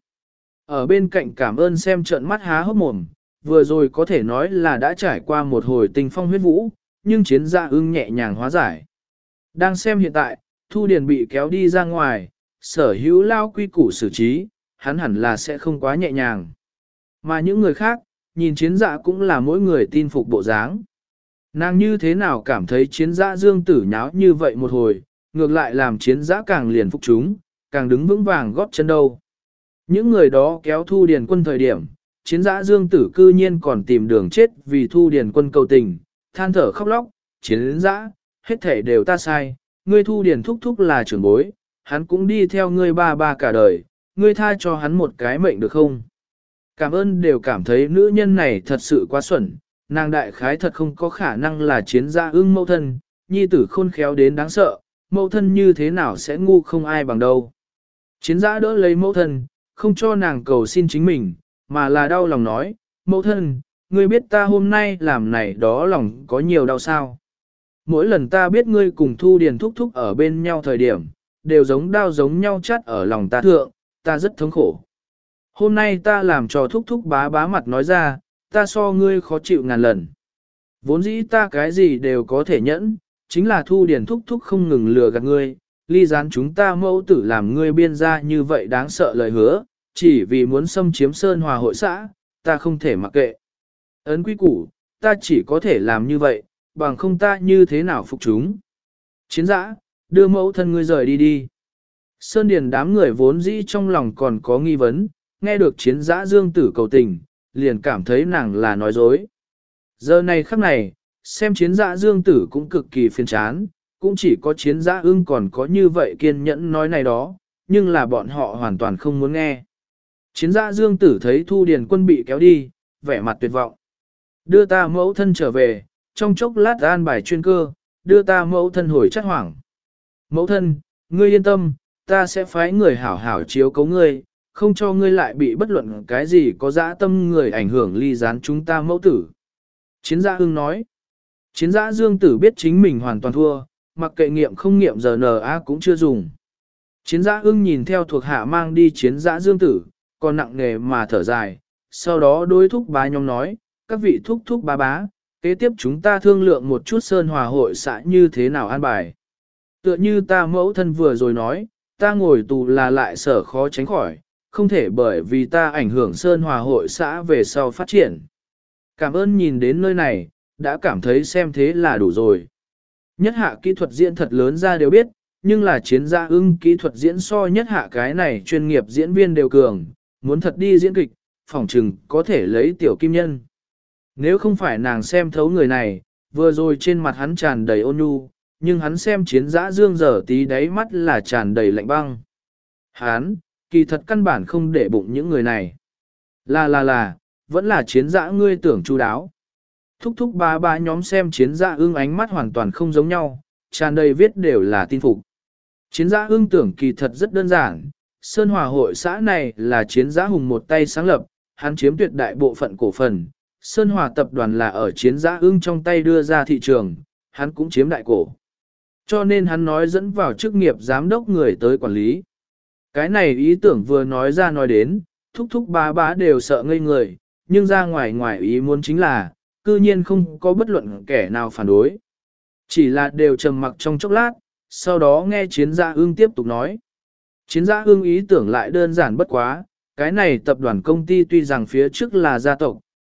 Ở bên cạnh cảm ơn xem trợn mắt há hốc mồm, vừa rồi có thể nói là đã trải qua một hồi tình phong huyết vũ, nhưng Chiến Dã Hưng nhẹ nhàng hóa giải. Đang xem hiện tại, Thu Điền bị kéo đi ra ngoài, sở hữu lao quy củ xử trí, hắn hẳn là sẽ không quá nhẹ nhàng. Mà những người khác, nhìn Chiến Dã cũng là mỗi người tin phục bộ dáng. Nàng như thế nào cảm thấy Chiến Dã Dương Tử nháo như vậy một hồi, ngược lại làm Chiến Dã càng liền phục chúng, càng đứng vững vàng góp chân đâu. Những người đó kéo Thu Điền quân thời điểm, Chiến Dã Dương Tử cư nhiên còn tìm đường chết vì Thu Điền quân cầu tình, than thở khóc lóc, Chiến Dã, hết thể đều ta sai, ngươi Thu Điền thúc thúc là trưởng bối, hắn cũng đi theo ngươi ba ba cả đời, ngươi tha cho hắn một cái mệnh được không? Cảm ơn đều cảm thấy nữ nhân này thật sự quá xuẩn, nàng đại khái thật không có khả năng là Chiến Dã ưng mẫu thân, nhi tử khôn khéo đến đáng sợ, mẫu thân như thế nào sẽ ngu không ai bằng đâu. Chiến Dã đỡ lấy mẫu thân, không cho nàng cầu xin chính mình, mà là đau lòng nói, mẫu thân, ngươi biết ta hôm nay làm này đó lòng có nhiều đau sao. Mỗi lần ta biết ngươi cùng Thu Điền thúc thúc ở bên nhau thời điểm, đều giống đau giống nhau chắt ở lòng ta thượng, ta rất thống khổ. Hôm nay ta làm cho thúc thúc bá bá mặt nói ra, ta so ngươi khó chịu ngàn lần. Vốn dĩ ta cái gì đều có thể nhẫn, chính là Thu Điền thúc thúc không ngừng lừa gạt ngươi, ly gián chúng ta mẫu tử làm ngươi biên ra như vậy đáng sợ lời hứa, chỉ vì muốn xâm chiếm Sơn Hòa hội xã, ta không thể mặc kệ. Ấn quy củ, ta chỉ có thể làm như vậy, bằng không ta như thế nào phục chúng. Chiến Dã, đưa mẫu thân ngươi rời đi đi. Sơn Điền đám người vốn dĩ trong lòng còn có nghi vấn, nghe được Chiến Dã Dương Tử cầu tình, liền cảm thấy nàng là nói dối. Giờ này khắc này, xem Chiến Dã Dương Tử cũng cực kỳ phiền chán, cũng chỉ có Chiến Dã ưng còn có như vậy kiên nhẫn nói này đó, nhưng là bọn họ hoàn toàn không muốn nghe. Chiến Dã Dương Tử thấy Thu Điền quân bị kéo đi, vẻ mặt tuyệt vọng. Đưa ta mẫu thân trở về, trong chốc lát an bài chuyên cơ, đưa ta mẫu thân hồi Trát Hoảng. Mẫu thân, ngươi yên tâm, ta sẽ phái người hảo hảo chiếu cố ngươi, không cho ngươi lại bị bất luận cái gì có dã tâm người ảnh hưởng ly gián chúng ta mẫu tử. Chiến Dã Hưng nói. Chiến Dã Dương Tử biết chính mình hoàn toàn thua, mặc kệ nghiệm không nghiệm giờ en a cũng chưa dùng. Chiến Dã Hưng nhìn theo thuộc hạ mang đi Chiến Dã Dương Tử, còn nặng nề mà thở dài, sau đó đối thúc bá nhóm nói, các vị thúc thúc bá bá, kế tiếp chúng ta thương lượng một chút Sơn Hòa hội xã như thế nào an bài. Tựa như ta mẫu thân vừa rồi nói, ta ngồi tù là lại sở khó tránh khỏi, không thể bởi vì ta ảnh hưởng Sơn Hòa hội xã về sau phát triển. Cảm ơn nhìn đến nơi này, đã cảm thấy xem thế là đủ rồi. Nhất hạ kỹ thuật diễn thật lớn ra đều biết, nhưng là Chiến Dã ưng kỹ thuật diễn so nhất hạ cái này chuyên nghiệp diễn viên đều cường, muốn thật đi diễn kịch, phỏng chừng có thể lấy tiểu kim nhân. Nếu không phải nàng xem thấu người này, vừa rồi trên mặt hắn tràn đầy ôn nhu, nhưng hắn xem Chiến Dã Dương giờ tí đáy mắt là tràn đầy lạnh băng. Hắn, kỳ thật căn bản không để bụng những người này. Là là là, vẫn là Chiến Dã ngươi tưởng chu đáo. Thúc thúc ba ba nhóm xem Chiến Dã ưng ánh mắt hoàn toàn không giống nhau, tràn đầy viết đều là tin phục. Chiến Dã ưng tưởng kỳ thật rất đơn giản, Sơn Hòa hội xã này là Chiến Dã Hùng một tay sáng lập, hắn chiếm tuyệt đại bộ phận cổ phần. Sơn Hòa tập đoàn là ở Chiến Dã ưng trong tay đưa ra thị trường, hắn cũng chiếm đại cổ. Cho nên hắn nói dẫn vào chức nghiệp giám đốc người tới quản lý. Cái này ý tưởng vừa nói ra nói đến, thúc thúc bá bá đều sợ ngây người, nhưng ra ngoài ngoài ý muốn chính là, cư nhiên không có bất luận kẻ nào phản đối. Chỉ là đều trầm mặc trong chốc lát, sau đó nghe Chiến Dã ưng tiếp tục nói. Chiến Dã ưng ý tưởng lại đơn giản bất quá, cái này tập đoàn công ty tuy rằng phía trước là gia tộc,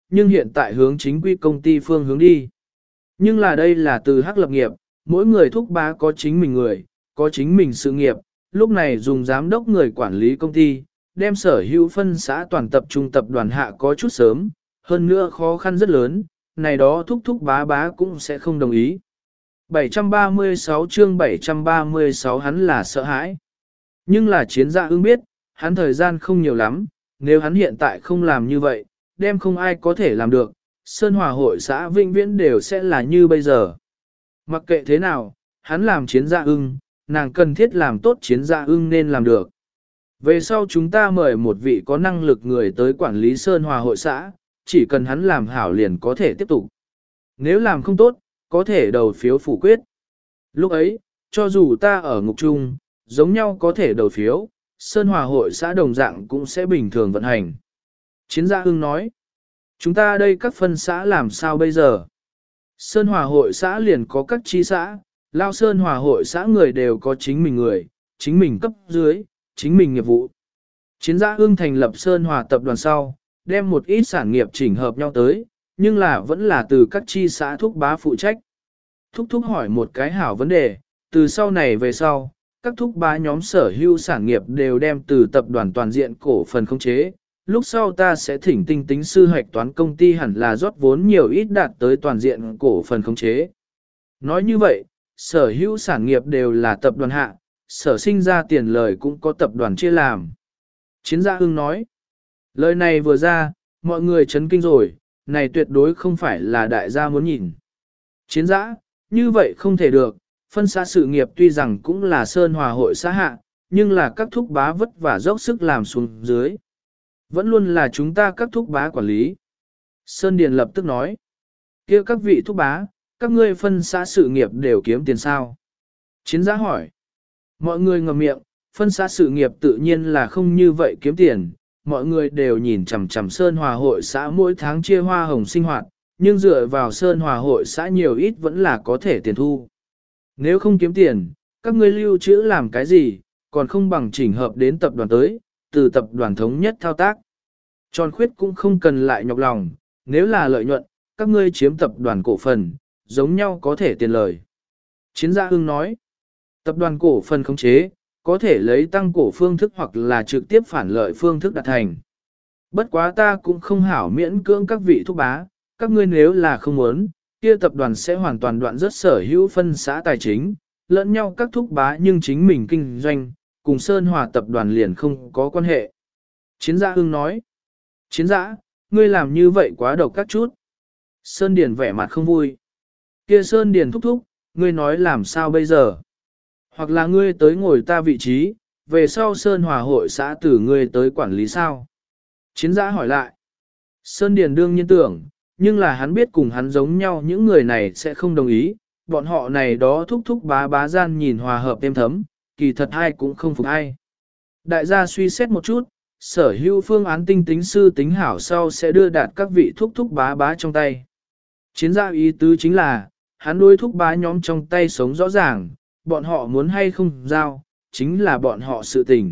nhưng hiện tại hướng chính quy công ty phương hướng đi. Nhưng là đây là từ hắc lập nghiệp, mỗi người thúc bá có chính mình người, có chính mình sự nghiệp, lúc này dùng giám đốc người quản lý công ty, đem sở hữu phân xã toàn tập trung tập đoàn hạ có chút sớm, hơn nữa khó khăn rất lớn, này đó thúc thúc bá bá cũng sẽ không đồng ý. bảy trăm ba mươi sáu chương bảy trăm ba mươi sáu hắn là sợ hãi. Nhưng là chiến gia ưng biết, hắn thời gian không nhiều lắm, nếu hắn hiện tại không làm như vậy, đem không ai có thể làm được, Sơn Hòa hội xã vĩnh viễn đều sẽ là như bây giờ. Mặc kệ thế nào, hắn làm chiến gia ưng, nàng cần thiết làm tốt chiến gia ưng nên làm được. Về sau chúng ta mời một vị có năng lực người tới quản lý Sơn Hòa hội xã, chỉ cần hắn làm hảo liền có thể tiếp tục. Nếu làm không tốt, có thể đầu phiếu phủ quyết. Lúc ấy, cho dù ta ở ngục chung, giống nhau có thể đầu phiếu, Sơn Hòa hội xã đồng dạng cũng sẽ bình thường vận hành. Chiến gia ưng nói, chúng ta đây các phân xã làm sao bây giờ? Sơn Hòa hội xã liền có các chi xã, Lao Sơn Hòa hội xã người đều có chính mình người, chính mình cấp dưới, chính mình nghiệp vụ. Chiến gia ưng thành lập Sơn Hòa tập đoàn sau, đem một ít sản nghiệp chỉnh hợp nhau tới, nhưng là vẫn là từ các chi xã thúc bá phụ trách. Thúc thúc hỏi một cái hảo vấn đề, từ sau này về sau, các thúc bá nhóm sở hữu sản nghiệp đều đem từ tập đoàn toàn diện cổ phần khống chế. Lúc sau ta sẽ thỉnh tinh tính sư hoạch toán công ty hẳn là rót vốn nhiều ít đạt tới toàn diện cổ phần khống chế. Nói như vậy, sở hữu sản nghiệp đều là tập đoàn hạ, sở sinh ra tiền lời cũng có tập đoàn chia làm. Chiến gia Hưng nói, lời này vừa ra, mọi người chấn kinh rồi, này tuyệt đối không phải là đại gia muốn nhìn. Chiến giã, như vậy không thể được, phân xã sự nghiệp tuy rằng cũng là Sơn Hòa hội xã hạ, nhưng là các thúc bá vất vả dốc sức làm xuống dưới. Vẫn luôn là chúng ta các thúc bá quản lý. Sơn Điền lập tức nói, kia các vị thúc bá, các ngươi phân xã sự nghiệp đều kiếm tiền sao? Chiến giã hỏi, mọi người ngậm miệng, phân xã sự nghiệp tự nhiên là không như vậy kiếm tiền, mọi người đều nhìn chằm chằm Sơn Hòa hội xã mỗi tháng chia hoa hồng sinh hoạt, nhưng dựa vào Sơn Hòa hội xã nhiều ít vẫn là có thể tiền thu. Nếu không kiếm tiền, các ngươi lưu trữ làm cái gì, còn không bằng chỉnh hợp đến tập đoàn tới, từ tập đoàn thống nhất thao tác. Tròn khuyết cũng không cần lại nhọc lòng, nếu là lợi nhuận, các ngươi chiếm tập đoàn cổ phần, giống nhau có thể tiền lời. Chiến gia Hưng nói, tập đoàn cổ phần khống chế, có thể lấy tăng cổ phương thức hoặc là trực tiếp phản lợi phương thức đạt thành. Bất quá ta cũng không hảo miễn cưỡng các vị thúc bá, các ngươi nếu là không muốn, kia tập đoàn sẽ hoàn toàn đoạn rất sở hữu phân xã tài chính, lẫn nhau các thúc bá nhưng chính mình kinh doanh, cùng Sơn Hòa tập đoàn liền không có quan hệ. Chiến gia Hưng nói, chiến giã, ngươi làm như vậy quá độc các chút. Sơn Điền vẻ mặt không vui. Kia Sơn Điền thúc thúc, ngươi nói làm sao bây giờ? Hoặc là ngươi tới ngồi ta vị trí, về sau Sơn Hòa hội xã từ ngươi tới quản lý sao? Chiến giã hỏi lại. Sơn Điền đương nhiên tưởng, nhưng là hắn biết cùng hắn giống nhau những người này sẽ không đồng ý, bọn họ này đó thúc thúc bá bá gian nhìn hòa hợp êm thấm, kỳ thật ai cũng không phục ai. Đại gia suy xét một chút, sở hữu phương án tinh tính sư tính hảo sau sẽ đưa đạt các vị thúc thúc bá bá trong tay. Chiến gia ý tứ chính là, hắn đối thúc bá nhóm trong tay sống rõ ràng, bọn họ muốn hay không giao, chính là bọn họ sự tình.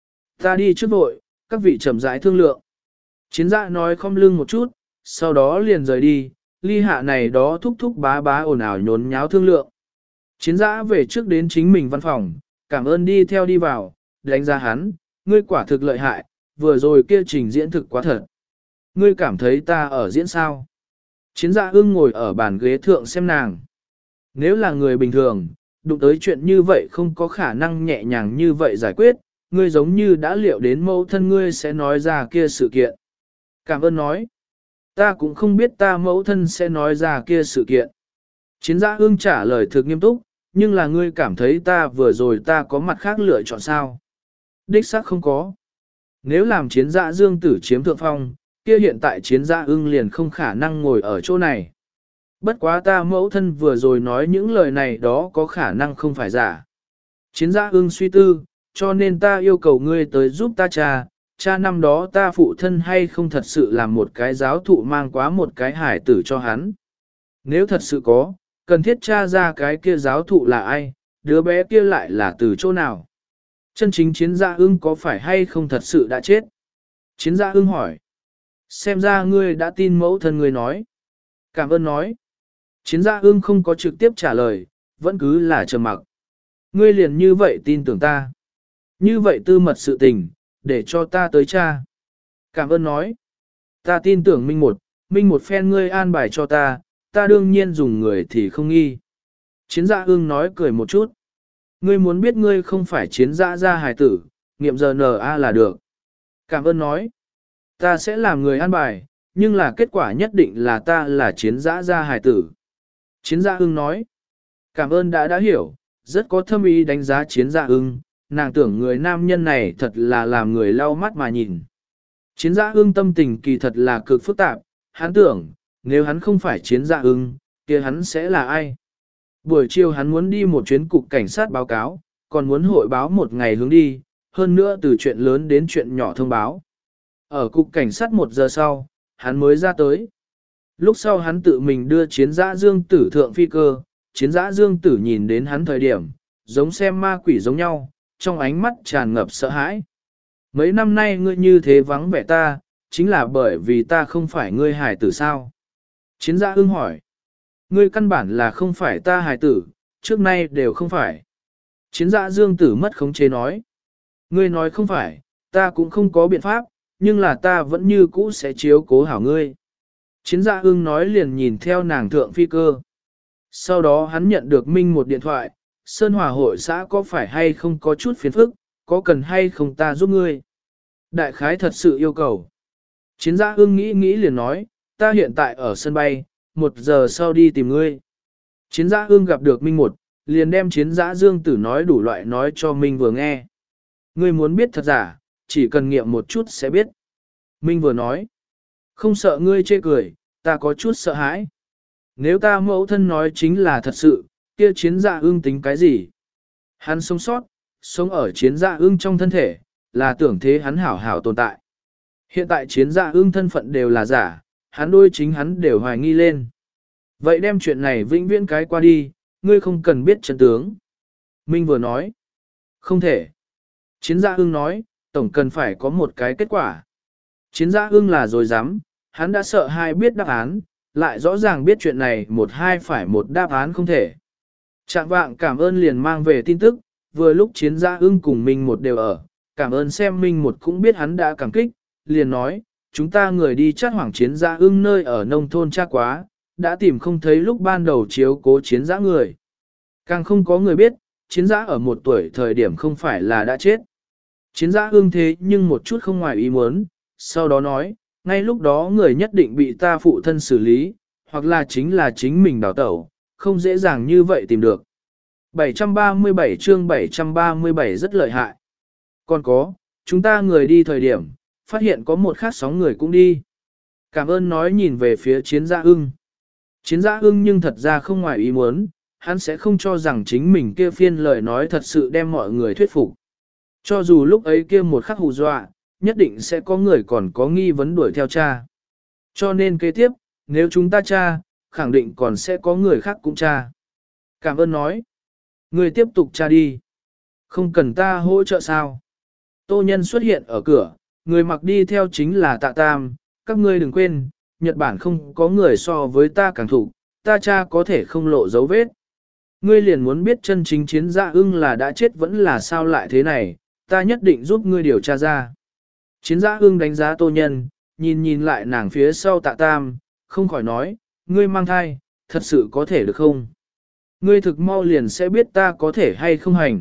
Ta đi trước vội, các vị chậm rãi thương lượng. Chiến gia nói không lưng một chút, sau đó liền rời đi, ly hạ này đó thúc thúc bá bá ồn ào nhốn nháo thương lượng. Chiến gia về trước đến chính mình văn phòng, cảm ơn đi theo đi vào, đánh giá hắn, ngươi quả thực lợi hại, vừa rồi kia trình diễn thực quá thật. Ngươi cảm thấy ta ở diễn sao? Chiến gia ưng ngồi ở bàn ghế thượng xem nàng. Nếu là người bình thường, đụng tới chuyện như vậy không có khả năng nhẹ nhàng như vậy giải quyết, ngươi giống như đã liệu đến mẫu thân ngươi sẽ nói ra kia sự kiện. Cảm ơn nói. Ta cũng không biết ta mẫu thân sẽ nói ra kia sự kiện. Chiến gia ưng trả lời thực nghiêm túc, nhưng là ngươi cảm thấy ta vừa rồi ta có mặt khác lựa chọn sao? Đích xác không có. Nếu làm chiến gia dương tử chiếm thượng phong, kia hiện tại chiến gia ưng liền không khả năng ngồi ở chỗ này. Bất quá ta mẫu thân vừa rồi nói những lời này đó có khả năng không phải giả. Chiến gia ưng suy tư, cho nên ta yêu cầu ngươi tới giúp ta cha, cha năm đó ta phụ thân hay không thật sự làm một cái giáo thụ mang quá một cái hải tử cho hắn. Nếu thật sự có, cần thiết tra ra cái kia giáo thụ là ai, đứa bé kia lại là từ chỗ nào. Chân chính chiến gia ưng có phải hay không thật sự đã chết? Chiến gia ưng hỏi. Xem ra ngươi đã tin mẫu thân ngươi nói. Cảm ơn nói. Chiến gia ưng không có trực tiếp trả lời, vẫn cứ là trầm mặc. Ngươi liền như vậy tin tưởng ta. Như vậy tư mật sự tình, để cho ta tới cha. Cảm ơn nói. Ta tin tưởng Minh một, Minh một phen ngươi an bài cho ta, ta đương nhiên dùng người thì không nghi. Chiến gia ưng nói cười một chút. Ngươi muốn biết ngươi không phải chiến gia gia hài tử, nghiệm giờ en a là được. Cảm ơn nói. Ta sẽ làm người an bài, nhưng là kết quả nhất định là ta là chiến gia gia hài tử. Chiến gia ưng nói. Cảm ơn đã đã hiểu, rất có thâm ý đánh giá chiến gia ưng, nàng tưởng người nam nhân này thật là làm người lau mắt mà nhìn. Chiến gia ưng tâm tình kỳ thật là cực phức tạp, hắn tưởng, nếu hắn không phải chiến gia ưng, kia hắn sẽ là ai? Buổi chiều hắn muốn đi một chuyến cục cảnh sát báo cáo, còn muốn hội báo một ngày hướng đi, hơn nữa từ chuyện lớn đến chuyện nhỏ thông báo. Ở cục cảnh sát một giờ sau, hắn mới ra tới. Lúc sau hắn tự mình đưa chiến giã dương tử thượng phi cơ, chiến giã dương tử nhìn đến hắn thời điểm, giống xem ma quỷ giống nhau, trong ánh mắt tràn ngập sợ hãi. Mấy năm nay ngươi như thế vắng vẻ ta, chính là bởi vì ta không phải ngươi hài tử sao? Chiến giã ưng hỏi. Ngươi căn bản là không phải ta hài tử, trước nay đều không phải. Chiến giã dương tử mất khống chế nói. Ngươi nói không phải, ta cũng không có biện pháp, nhưng là ta vẫn như cũ sẽ chiếu cố hảo ngươi. Chiến giã ưng nói liền nhìn theo nàng thượng phi cơ. Sau đó hắn nhận được Minh một điện thoại, Sơn Hòa hội xã có phải hay không có chút phiền phức, có cần hay không ta giúp ngươi. Đại khái thật sự yêu cầu. Chiến giã ưng nghĩ nghĩ liền nói, ta hiện tại ở sân bay, một giờ sau đi tìm ngươi. Chiến giã ưng gặp được Minh một, liền đem chiến giã dương tử nói đủ loại nói cho Minh vừa nghe. Ngươi muốn biết thật giả, chỉ cần nghiệm một chút sẽ biết. Minh vừa nói, không sợ ngươi chê cười, ta có chút sợ hãi. Nếu ta mẫu thân nói chính là thật sự, kia chiến giã ưng tính cái gì? Hắn sống sót, sống ở chiến giã ưng trong thân thể, là tưởng thế hắn hảo hảo tồn tại. Hiện tại chiến giã ưng thân phận đều là giả, hắn đôi chính hắn đều hoài nghi lên. Vậy đem chuyện này vĩnh viễn cái qua đi, ngươi không cần biết chân tướng. Minh vừa nói, không thể. Chiến giã ưng nói, tổng cần phải có một cái kết quả. Chiến giã ưng là rồi dám, hắn đã sợ hai biết đáp án, lại rõ ràng biết chuyện này một hai phải một đáp án không thể. Trạng vạng cảm ơn liền mang về tin tức, vừa lúc chiến giã ưng cùng Minh một đều ở, cảm ơn xem Minh một cũng biết hắn đã cảm kích, liền nói, chúng ta người đi chát hoảng chiến giã ưng nơi ở nông thôn cha quá, đã tìm không thấy lúc ban đầu chiếu cố chiến giã người. Càng không có người biết, chiến giã ở một tuổi thời điểm không phải là đã chết. Chiến giã ưng thế nhưng một chút không ngoài ý muốn, sau đó nói, ngay lúc đó người nhất định bị ta phụ thân xử lý, hoặc là chính là chính mình đào tẩu, không dễ dàng như vậy tìm được. bảy trăm ba mươi bảy chương bảy trăm ba mươi bảy rất lợi hại. Còn có, chúng ta người đi thời điểm, phát hiện có một khác sóng người cũng đi. Cảm ơn nói nhìn về phía chiến giã ưng. Chiến giã ưng nhưng thật ra không ngoài ý muốn, hắn sẽ không cho rằng chính mình kia phiên lời nói thật sự đem mọi người thuyết phục. Cho dù lúc ấy kia một khắc hù dọa, nhất định sẽ có người còn có nghi vấn đuổi theo cha. Cho nên kế tiếp, nếu chúng ta cha, khẳng định còn sẽ có người khác cũng cha. Cảm ơn nói. Người tiếp tục cha đi. Không cần ta hỗ trợ sao. Tô Nhân xuất hiện ở cửa, người mặc đi theo chính là Tạ Tam. Các ngươi đừng quên, Nhật Bản không có người so với ta càng thủ, ta cha có thể không lộ dấu vết. Ngươi liền muốn biết chân chính chiến giã ưng là đã chết vẫn là sao lại thế này, ta nhất định giúp ngươi điều tra ra. Chiến giã ưng đánh giá Tô Nhân, nhìn nhìn lại nàng phía sau Tạ Tam, không khỏi nói, ngươi mang thai, thật sự có thể được không? Ngươi thực mau liền sẽ biết ta có thể hay không hành.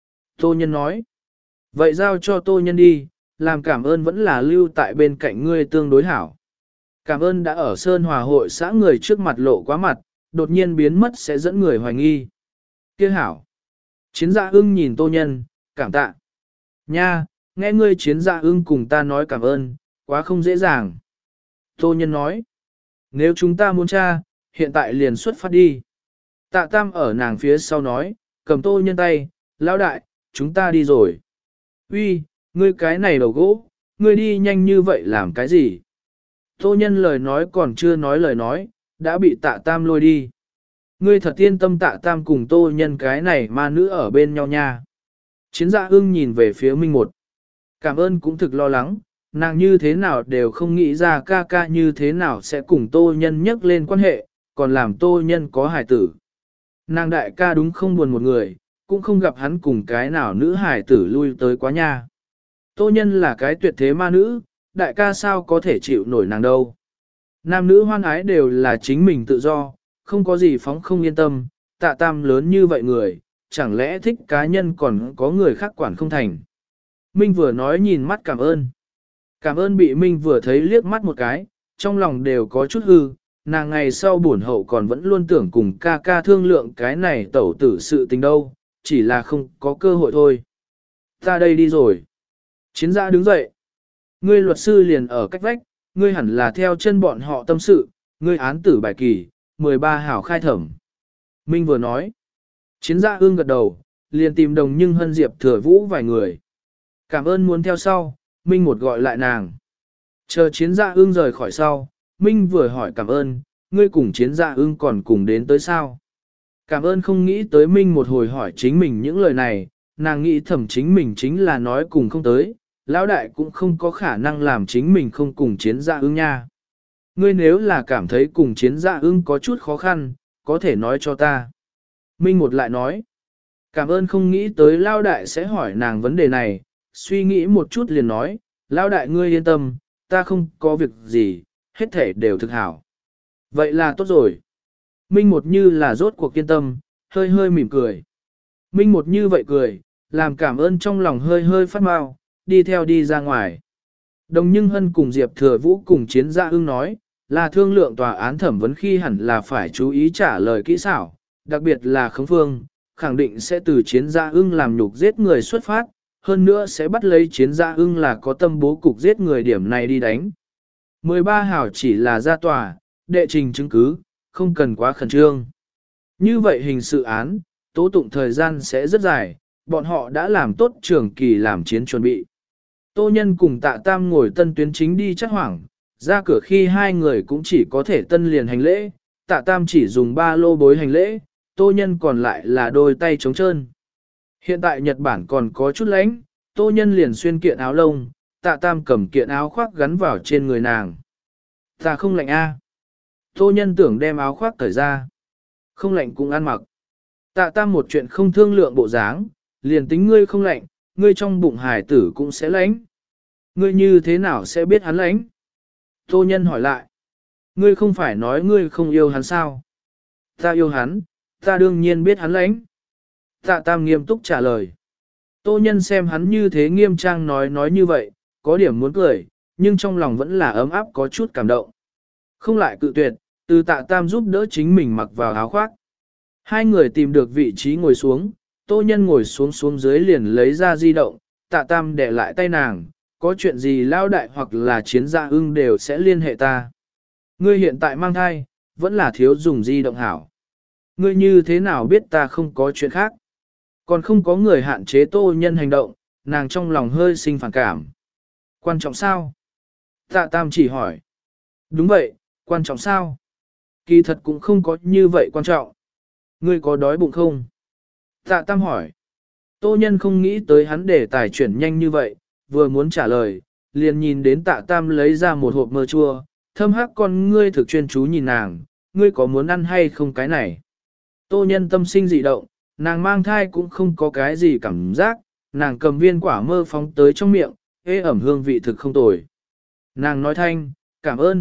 Tô Nhân nói, vậy giao cho Tô Nhân đi, làm cảm ơn vẫn là lưu tại bên cạnh ngươi tương đối hảo. Cảm ơn đã ở Sơn Hòa hội xã người trước mặt lộ quá mặt, đột nhiên biến mất sẽ dẫn người hoài nghi. Kia hảo. Chiến giã ưng nhìn Tô Nhân, cảm tạ. Nha, nghe ngươi chiến giã ưng cùng ta nói cảm ơn, quá không dễ dàng. Tô Nhân nói, nếu chúng ta muốn tra, hiện tại liền xuất phát đi. Tạ Tam ở nàng phía sau nói, cầm Tô Nhân tay, lão đại, chúng ta đi rồi. Uy, ngươi cái này đầu gỗ, ngươi đi nhanh như vậy làm cái gì? Tô Nhân lời nói còn chưa nói lời nói, đã bị Tạ Tam lôi đi. Ngươi thật yên tâm Tạ Tam cùng Tô Nhân cái này ma nữ ở bên nhau nha. Chiến giã ưng nhìn về phía Minh một. Cảm ơn cũng thực lo lắng, nàng như thế nào đều không nghĩ ra ca ca như thế nào sẽ cùng tô nhân nhắc lên quan hệ, còn làm tô nhân có hài tử. Nàng đại ca đúng không buồn một người, cũng không gặp hắn cùng cái nào nữ hài tử lui tới quá nha. Tô nhân là cái tuyệt thế ma nữ, đại ca sao có thể chịu nổi nàng đâu. Nam nữ hoan ái đều là chính mình tự do, không có gì phóng không yên tâm, tạ tam lớn như vậy người, chẳng lẽ thích cá nhân còn có người khác quản không thành. Minh vừa nói nhìn mắt cảm ơn. Cảm ơn bị Minh vừa thấy liếc mắt một cái, trong lòng đều có chút hư, nàng ngày sau buồn hậu còn vẫn luôn tưởng cùng ca ca thương lượng cái này tẩu tử sự tình đâu, chỉ là không có cơ hội thôi. Ta đây đi rồi. Chiến gia đứng dậy. Ngươi luật sư liền ở cách vách, ngươi hẳn là theo chân bọn họ tâm sự, ngươi án tử bài kỳ, mười ba hảo khai thẩm. Minh vừa nói. Chiến gia ương gật đầu, liền tìm đồng nhưng hân diệp thừa vũ vài người. Cảm ơn muốn theo sau, Minh một gọi lại nàng. Chờ chiến gia ương rời khỏi sau, Minh vừa hỏi cảm ơn, ngươi cùng chiến gia ương còn cùng đến tới sao. Cảm ơn không nghĩ tới Minh một hồi hỏi chính mình những lời này, nàng nghĩ thẩm chính mình chính là nói cùng không tới, lão đại cũng không có khả năng làm chính mình không cùng chiến gia ương nha. Ngươi nếu là cảm thấy cùng chiến gia ương có chút khó khăn, có thể nói cho ta. Minh một lại nói, cảm ơn không nghĩ tới lão đại sẽ hỏi nàng vấn đề này, suy nghĩ một chút liền nói, lão đại ngươi yên tâm, ta không có việc gì, hết thể đều thực hảo. Vậy là tốt rồi. Minh một như là rốt cuộc kiên tâm, hơi hơi mỉm cười. Minh một như vậy cười, làm cảm ơn trong lòng hơi hơi phát mau, đi theo đi ra ngoài. Đồng Nhưng Hân cùng Diệp Thừa Vũ cùng chiến gia ưng nói, là thương lượng tòa án thẩm vấn khi hẳn là phải chú ý trả lời kỹ xảo, đặc biệt là khống phương, khẳng định sẽ từ chiến gia ưng làm nhục giết người xuất phát, hơn nữa sẽ bắt lấy chiến gia ưng là có tâm bố cục giết người điểm này đi đánh. mười ba hảo chỉ là ra tòa, đệ trình chứng cứ, không cần quá khẩn trương. Như vậy hình sự án, tố tụng thời gian sẽ rất dài, bọn họ đã làm tốt trường kỳ làm chiến chuẩn bị. Tô Nhân cùng Tạ Tam ngồi tân tuyến chính đi chắc hoảng, ra cửa khi hai người cũng chỉ có thể tân liền hành lễ, Tạ Tam chỉ dùng ba lô bối hành lễ, Tô Nhân còn lại là đôi tay trống trơn. Hiện tại Nhật Bản còn có chút lạnh, Tô Nhân liền xuyên kiện áo lông, Tạ Tam cầm kiện áo khoác gắn vào trên người nàng. Ta không lạnh a. Tô Nhân tưởng đem áo khoác cởi ra. Không lạnh cũng ăn mặc. Tạ Tam một chuyện không thương lượng bộ dáng, liền tính ngươi không lạnh, ngươi trong bụng hải tử cũng sẽ lạnh. Ngươi như thế nào sẽ biết hắn lạnh? Tô Nhân hỏi lại. Ngươi không phải nói ngươi không yêu hắn sao? Ta yêu hắn, ta đương nhiên biết hắn lạnh. Tạ Tam nghiêm túc trả lời. Tô Nhân xem hắn như thế nghiêm trang nói nói như vậy, có điểm muốn cười, nhưng trong lòng vẫn là ấm áp có chút cảm động. Không lại cự tuyệt, từ Tạ Tam giúp đỡ chính mình mặc vào áo khoác. Hai người tìm được vị trí ngồi xuống, Tô Nhân ngồi xuống xuống dưới liền lấy ra di động, Tạ Tam để lại tay nàng, có chuyện gì lao đại hoặc là chiến gia ưng đều sẽ liên hệ ta. Ngươi hiện tại mang thai, vẫn là thiếu dùng di động hảo. Ngươi như thế nào biết ta không có chuyện khác? Còn không có người hạn chế Tô Nhân hành động, nàng trong lòng hơi sinh phản cảm. Quan trọng sao? Tạ Tam chỉ hỏi. Đúng vậy, quan trọng sao? Kỳ thật cũng không có như vậy quan trọng. Ngươi có đói bụng không? Tạ Tam hỏi. Tô Nhân không nghĩ tới hắn để tài chuyển nhanh như vậy, vừa muốn trả lời, liền nhìn đến Tạ Tam lấy ra một hộp mơ chua, thâm hắc con ngươi thực chuyên chú nhìn nàng, ngươi có muốn ăn hay không cái này? Tô Nhân tâm sinh dị động, nàng mang thai cũng không có cái gì cảm giác, nàng cầm viên quả mơ phóng tới trong miệng, ê ẩm hương vị thực không tồi. Nàng nói thanh, cảm ơn.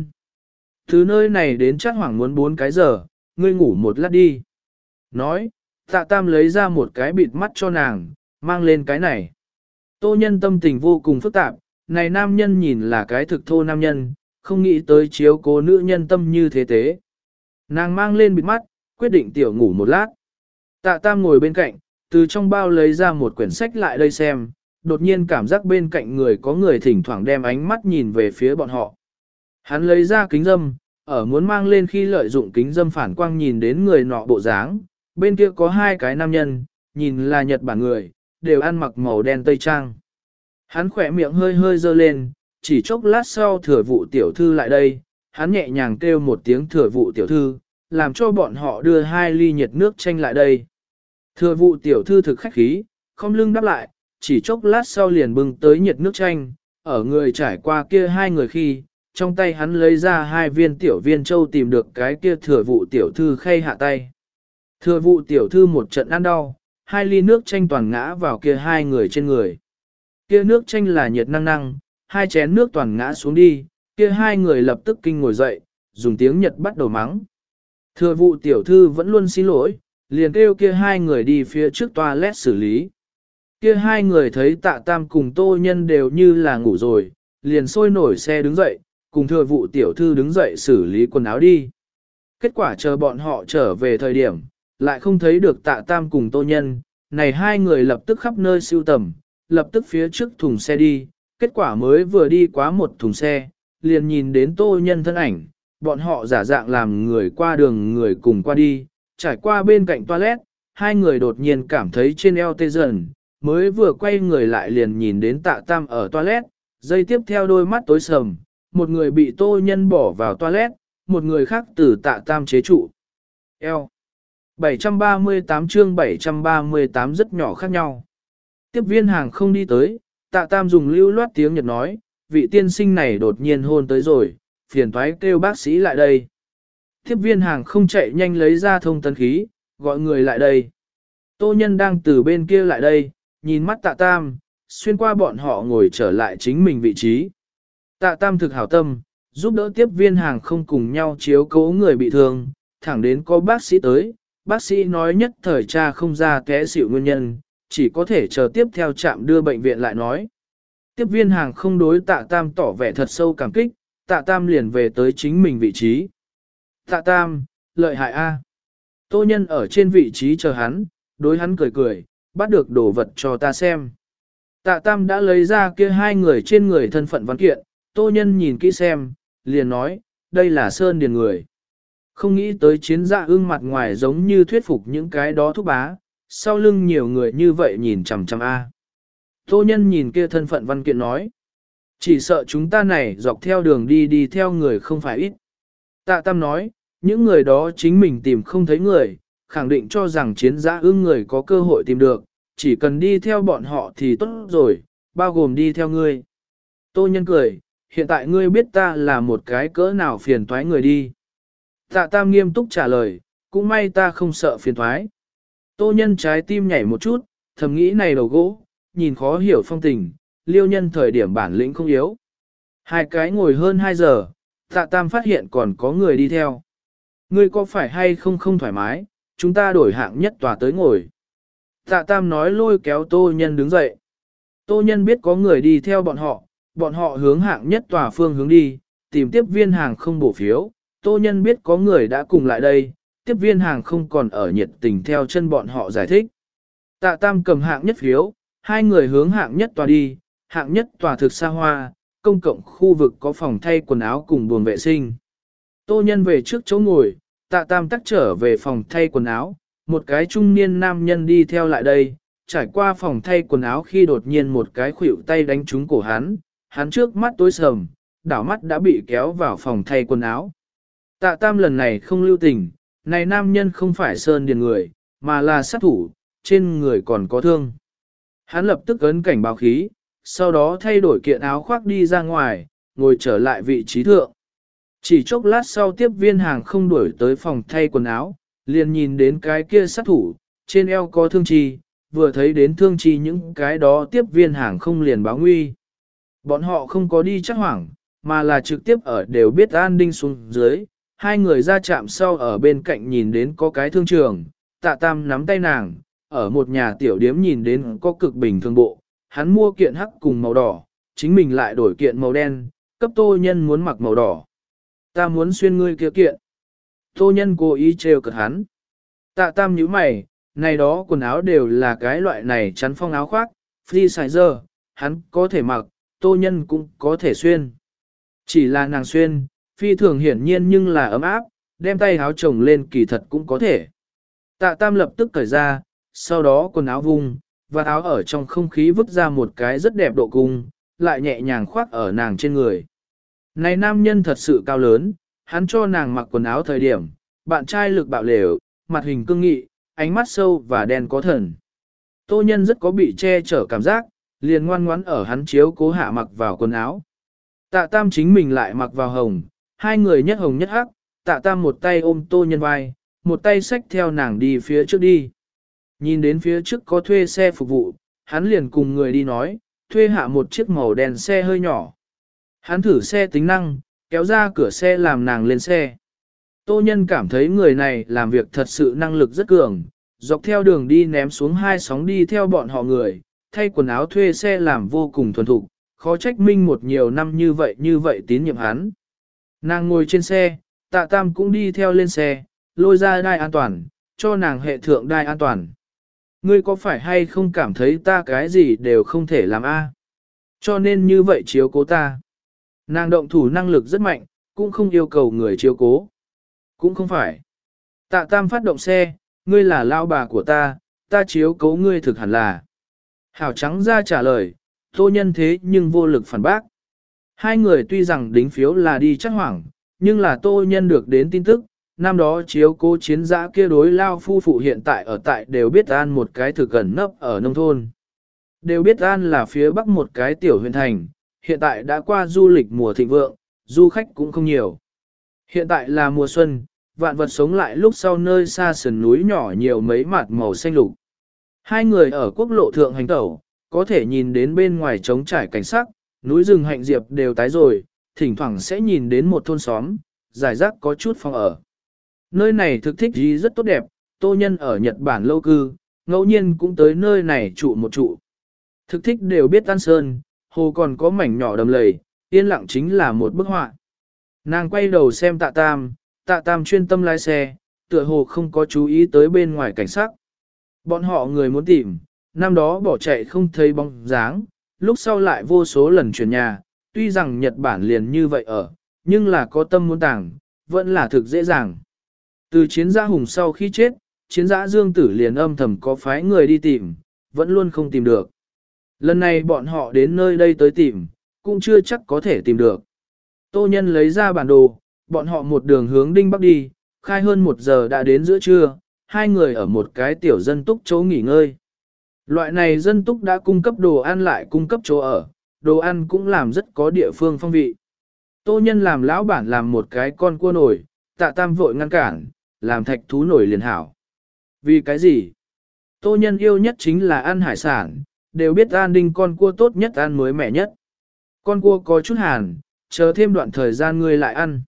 Từ nơi này đến chắc hoảng muốn bốn cái giờ, ngươi ngủ một lát đi. Nói, Tạ Tam lấy ra một cái bịt mắt cho nàng, mang lên cái này. Tô Nhân tâm tình vô cùng phức tạp, này nam nhân nhìn là cái thực thô nam nhân, không nghĩ tới chiếu cố nữ nhân tâm như thế thế. Nàng mang lên bịt mắt, quyết định tiểu ngủ một lát. Tạ Tam ngồi bên cạnh, từ trong bao lấy ra một quyển sách lại đây xem, đột nhiên cảm giác bên cạnh người có người thỉnh thoảng đem ánh mắt nhìn về phía bọn họ. Hắn lấy ra kính dâm, ở muốn mang lên khi lợi dụng kính dâm phản quang nhìn đến người nọ bộ dáng, bên kia có hai cái nam nhân, nhìn là Nhật Bản người, đều ăn mặc màu đen tây trang. Hắn khỏe miệng hơi hơi dơ lên, chỉ chốc lát sau thừa vụ tiểu thư lại đây, hắn nhẹ nhàng kêu một tiếng thừa vụ tiểu thư, làm cho bọn họ đưa hai ly nhiệt nước chanh lại đây. Thừa vụ tiểu thư thực khách khí, không lưng đáp lại, chỉ chốc lát sau liền bưng tới nhiệt nước chanh, ở người trải qua kia hai người khi, trong tay hắn lấy ra hai viên tiểu viên châu tìm được cái kia thừa vụ tiểu thư khay hạ tay. Thừa vụ tiểu thư một trận ăn đau, hai ly nước chanh toàn ngã vào kia hai người trên người. Kia nước chanh là nhiệt năng năng, hai chén nước toàn ngã xuống đi, kia hai người lập tức kinh ngồi dậy, dùng tiếng Nhật bắt đầu mắng. Thừa vụ tiểu thư vẫn luôn xin lỗi, liền kêu kia hai người đi phía trước toilet xử lý. Kia hai người thấy tạ tam cùng tô nhân đều như là ngủ rồi, liền sôi nổi xe đứng dậy, cùng thừa vụ tiểu thư đứng dậy xử lý quần áo đi. Kết quả chờ bọn họ trở về thời điểm, lại không thấy được tạ tam cùng tô nhân, này hai người lập tức khắp nơi siêu tầm, lập tức phía trước thùng xe đi, kết quả mới vừa đi quá một thùng xe, liền nhìn đến tô nhân thân ảnh, bọn họ giả dạng làm người qua đường người cùng qua đi, trải qua bên cạnh toilet, hai người đột nhiên cảm thấy trên eo tê dần, mới vừa quay người lại liền nhìn đến tạ tam ở toilet, giây tiếp theo đôi mắt tối sầm, một người bị tô nhân bỏ vào toilet, một người khác từ tạ tam chế trụ. Eo. bảy trăm ba mươi tám chương bảy trăm ba mươi tám rất nhỏ khác nhau. Tiếp viên hàng không đi tới, tạ tam dùng lưu loát tiếng Nhật nói, vị tiên sinh này đột nhiên hôn tới rồi, phiền thoái kêu bác sĩ lại đây. Tiếp viên hàng không chạy nhanh lấy ra thông tấn khí, gọi người lại đây. Tô nhân đang từ bên kia lại đây, nhìn mắt tạ tam, xuyên qua bọn họ ngồi trở lại chính mình vị trí. Tạ tam thực hảo tâm, giúp đỡ tiếp viên hàng không cùng nhau chiếu cố người bị thương, thẳng đến có bác sĩ tới, bác sĩ nói nhất thời cha không ra té xỉu nguyên nhân, chỉ có thể chờ tiếp theo trạm đưa bệnh viện lại nói. Tiếp viên hàng không đối tạ tam tỏ vẻ thật sâu cảm kích, tạ tam liền về tới chính mình vị trí. Tạ tam, lợi hại a. Tô nhân ở trên vị trí chờ hắn, đối hắn cười cười, bắt được đồ vật cho ta xem. Tạ tam đã lấy ra kia hai người trên người thân phận văn kiện, tô nhân nhìn kỹ xem, liền nói, đây là Sơn Điền người. Không nghĩ tới chiến dạ ương mặt ngoài giống như thuyết phục những cái đó thúc bá, sau lưng nhiều người như vậy nhìn chằm chằm a. Tô nhân nhìn kia thân phận văn kiện nói, chỉ sợ chúng ta này dọc theo đường đi đi theo người không phải ít. Tạ tam nói, những người đó chính mình tìm không thấy người, khẳng định cho rằng chiến giã ưng người có cơ hội tìm được, chỉ cần đi theo bọn họ thì tốt rồi, bao gồm đi theo ngươi. Tô nhân cười, hiện tại ngươi biết ta là một cái cỡ nào phiền toái người đi. Tạ tam nghiêm túc trả lời, cũng may ta không sợ phiền toái. Tô nhân trái tim nhảy một chút, thầm nghĩ này đầu gỗ, nhìn khó hiểu phong tình, liêu nhân thời điểm bản lĩnh không yếu. Hai cái ngồi hơn hai giờ, tạ tam phát hiện còn có người đi theo. Ngươi có phải hay không không thoải mái, chúng ta đổi hạng nhất tòa tới ngồi. Tạ tam nói lôi kéo tô nhân đứng dậy. Tô nhân biết có người đi theo bọn họ, bọn họ hướng hạng nhất tòa phương hướng đi, tìm tiếp viên hàng không bổ phiếu. Tô nhân biết có người đã cùng lại đây, tiếp viên hàng không còn ở nhiệt tình theo chân bọn họ giải thích. Tạ tam cầm hạng nhất phiếu, hai người hướng hạng nhất tòa đi, hạng nhất tòa thực xa hoa, công cộng khu vực có phòng thay quần áo cùng buồng vệ sinh. Tô nhân về trước chỗ ngồi, tạ tam tắc trở về phòng thay quần áo, một cái trung niên nam nhân đi theo lại đây, trải qua phòng thay quần áo khi đột nhiên một cái khuỷu tay đánh trúng cổ hắn, hắn trước mắt tối sầm, đảo mắt đã bị kéo vào phòng thay quần áo. Tạ tam lần này không lưu tình, này nam nhân không phải Sơn Điền người, mà là sát thủ, trên người còn có thương. Hắn lập tức ấn cảnh báo khí, sau đó thay đổi kiện áo khoác đi ra ngoài, ngồi trở lại vị trí thượng. Chỉ chốc lát sau tiếp viên hàng không đuổi tới phòng thay quần áo, liền nhìn đến cái kia sát thủ, trên eo có thương chi, vừa thấy đến thương chi những cái đó tiếp viên hàng không liền báo nguy. Bọn họ không có đi chắc hoảng, mà là trực tiếp ở đều biết an ninh xuống dưới, hai người ra chạm sau ở bên cạnh nhìn đến có cái thương trường, tạ tam nắm tay nàng, ở một nhà tiểu điếm nhìn đến có cực bình thường bộ, hắn mua kiện hắc cùng màu đỏ, chính mình lại đổi kiện màu đen, cấp tô nhân muốn mặc màu đỏ. Ta muốn xuyên ngươi kia kiện. Tô nhân cố ý trêu cợt hắn. Tạ tam nhíu mày, này đó quần áo đều là cái loại này chắn phong áo khoác, free size, hắn có thể mặc, tô nhân cũng có thể xuyên. Chỉ là nàng xuyên, phi thường hiển nhiên nhưng là ấm áp, đem tay áo chồng lên kỳ thật cũng có thể. Tạ tam lập tức cởi ra, sau đó quần áo vung, và áo ở trong không khí vứt ra một cái rất đẹp độ cung, lại nhẹ nhàng khoác ở nàng trên người. Này nam nhân thật sự cao lớn, hắn cho nàng mặc quần áo thời điểm, bạn trai lực bạo lều, mặt hình cương nghị, ánh mắt sâu và đen có thần. Tô nhân rất có bị che chở cảm giác, liền ngoan ngoãn ở hắn chiếu cố hạ mặc vào quần áo. Tạ Tam chính mình lại mặc vào hồng, hai người nhất hồng nhất hắc, Tạ Tam một tay ôm Tô Nhân vai, một tay xách theo nàng đi phía trước đi. Nhìn đến phía trước có thuê xe phục vụ, hắn liền cùng người đi nói, thuê hạ một chiếc màu đen xe hơi nhỏ. Hắn thử xe tính năng, kéo ra cửa xe làm nàng lên xe. Tô Nhân cảm thấy người này làm việc thật sự năng lực rất cường, dọc theo đường đi ném xuống hai sóng đi theo bọn họ người, thay quần áo thuê xe làm vô cùng thuần thục, khó trách Minh một nhiều năm như vậy như vậy tín nhiệm hắn. Nàng ngồi trên xe, Tạ Tam cũng đi theo lên xe, lôi ra đai an toàn, cho nàng hệ thượng đai an toàn. Ngươi có phải hay không cảm thấy ta cái gì đều không thể làm a? Cho nên như vậy chiếu cố ta. Nàng động thủ năng lực rất mạnh, cũng không yêu cầu người chiếu cố. Cũng không phải. Tạ Tam phát động xe, ngươi là lao bà của ta, ta chiếu cố ngươi thực hẳn là. Hảo Trắng ra trả lời, Tô Nhân thế nhưng vô lực phản bác. Hai người tuy rằng đính phiếu là đi chắc hoảng, nhưng là Tô Nhân được đến tin tức, năm đó chiếu cố chiến giã kia đối lao phu phụ hiện tại ở tại đều biết an một cái thực gần nấp ở nông thôn. Đều biết an là phía bắc một cái tiểu huyện thành, hiện tại đã qua du lịch mùa thịnh vượng, du khách cũng không nhiều. Hiện tại là mùa xuân, vạn vật sống lại lúc sau nơi xa sườn núi nhỏ nhiều mấy mặt màu xanh lục. Hai người ở quốc lộ thượng hành tẩu, có thể nhìn đến bên ngoài trống trải cảnh sắc, núi rừng hạnh diệp đều tái rồi, thỉnh thoảng sẽ nhìn đến một thôn xóm, giải rác có chút phòng ở. Nơi này thực thích gì rất tốt đẹp, Tô Nhân ở Nhật Bản lâu cư, ngẫu nhiên cũng tới nơi này trụ một trụ. Thực thích đều biết An Sơn, hồ còn có mảnh nhỏ đầm lầy, yên lặng chính là một bức họa. Nàng quay đầu xem Tạ Tam, Tạ Tam chuyên tâm lái xe, tựa hồ không có chú ý tới bên ngoài cảnh sắc. Bọn họ người muốn tìm, năm đó bỏ chạy không thấy bóng dáng, lúc sau lại vô số lần chuyển nhà, tuy rằng Nhật Bản liền như vậy ở, nhưng là có tâm muốn tàng, vẫn là thực dễ dàng. Từ chiến giã Hùng sau khi chết, chiến giã Dương Tử liền âm thầm có phái người đi tìm, vẫn luôn không tìm được. Lần này bọn họ đến nơi đây tới tìm, cũng chưa chắc có thể tìm được. Tô Nhân lấy ra bản đồ, bọn họ một đường hướng Đinh Bắc đi, khai hơn một giờ đã đến giữa trưa, hai người ở một cái tiểu dân túc chỗ nghỉ ngơi. Loại này dân túc đã cung cấp đồ ăn lại cung cấp chỗ ở, đồ ăn cũng làm rất có địa phương phong vị. Tô Nhân làm lão bản làm một cái con cua nổi, Tạ Tam vội ngăn cản, làm thạch thú nổi liền hảo. Vì cái gì? Tô Nhân yêu nhất chính là ăn hải sản, đều biết an đinh con cua tốt nhất ăn mới mẻ nhất. Con cua có chút hàn, chờ thêm đoạn thời gian ngươi lại ăn.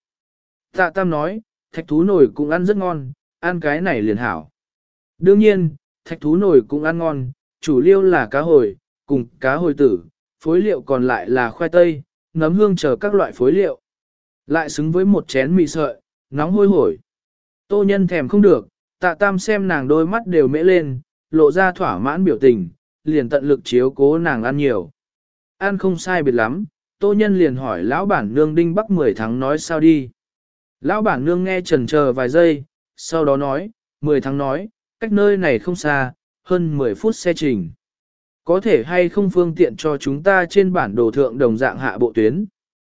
Tạ Tam nói, thạch thú nổi cũng ăn rất ngon, ăn cái này liền hảo. Đương nhiên, thạch thú nổi cũng ăn ngon, chủ liêu là cá hồi, cùng cá hồi tử, phối liệu còn lại là khoai tây, nấm hương chờ các loại phối liệu. Lại xứng với một chén mì sợi, nóng hôi hổi. Tô Nhân thèm không được, Tạ Tam xem nàng đôi mắt đều mễ lên, lộ ra thỏa mãn biểu tình, liền tận lực chiếu cố nàng ăn nhiều. Ăn không sai biệt lắm, Tô Nhân liền hỏi lão bản nương Đinh Bắc mười tháng nói sao đi. Lão bản nương nghe chần chờ vài giây, sau đó nói, mười tháng nói, cách nơi này không xa, hơn mười phút xe trình. Có thể hay không phương tiện cho chúng ta trên bản đồ thượng đồng dạng hạ bộ tuyến.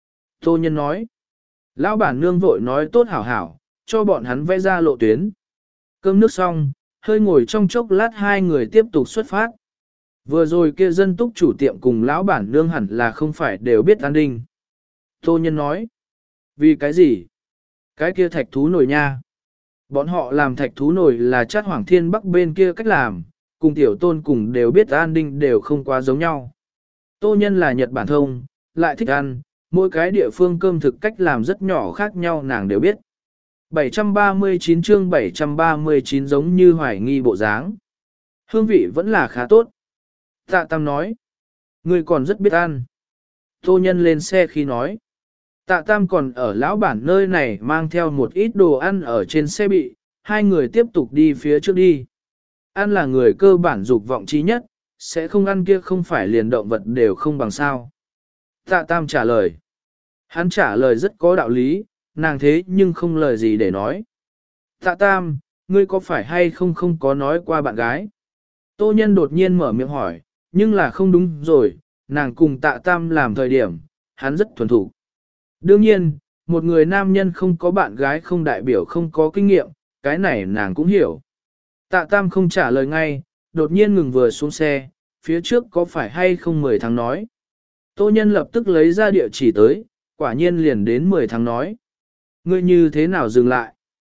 Tô Nhân nói, lão bản nương vội nói tốt hảo hảo, cho bọn hắn vẽ ra lộ tuyến. Cơm nước xong, hơi ngồi trong chốc lát hai người tiếp tục xuất phát. Vừa rồi kia dân túc chủ tiệm cùng lão bản nương hẳn là không phải đều biết an đinh. Tô Nhân nói, vì cái gì? Cái kia thạch thú nổi nha. Bọn họ làm thạch thú nổi là chát Hoàng Thiên Bắc bên kia cách làm, cùng tiểu tôn cùng đều biết an đinh đều không quá giống nhau. Tô Nhân là Nhật Bản thông, lại thích ăn, mỗi cái địa phương cơm thực cách làm rất nhỏ khác nhau nàng đều biết. bảy trăm ba mươi chín chương bảy trăm ba mươi chín giống như hoài nghi bộ dáng. Hương vị vẫn là khá tốt. Tạ Tam nói, ngươi còn rất biết ăn. Tô Nhân lên xe khi nói, Tạ Tam còn ở lão bản nơi này mang theo một ít đồ ăn ở trên xe bị, hai người tiếp tục đi phía trước đi. Ăn là người cơ bản dục vọng trí nhất, sẽ không ăn kia không phải liền động vật đều không bằng sao. Tạ Tam trả lời. Hắn trả lời rất có đạo lý, nàng thế nhưng không lời gì để nói. Tạ Tam, ngươi có phải hay không không có nói qua bạn gái? Tô Nhân đột nhiên mở miệng hỏi, nhưng là không đúng rồi, nàng cùng Tạ Tam làm thời điểm, hắn rất thuần thủ. Đương nhiên, một người nam nhân không có bạn gái không đại biểu không có kinh nghiệm, cái này nàng cũng hiểu. Tạ Tam không trả lời ngay, đột nhiên ngừng vừa xuống xe, phía trước có phải hay không mười tháng nói. Tô Nhân lập tức lấy ra địa chỉ tới, quả nhiên liền đến mười tháng nói. Ngươi như thế nào dừng lại?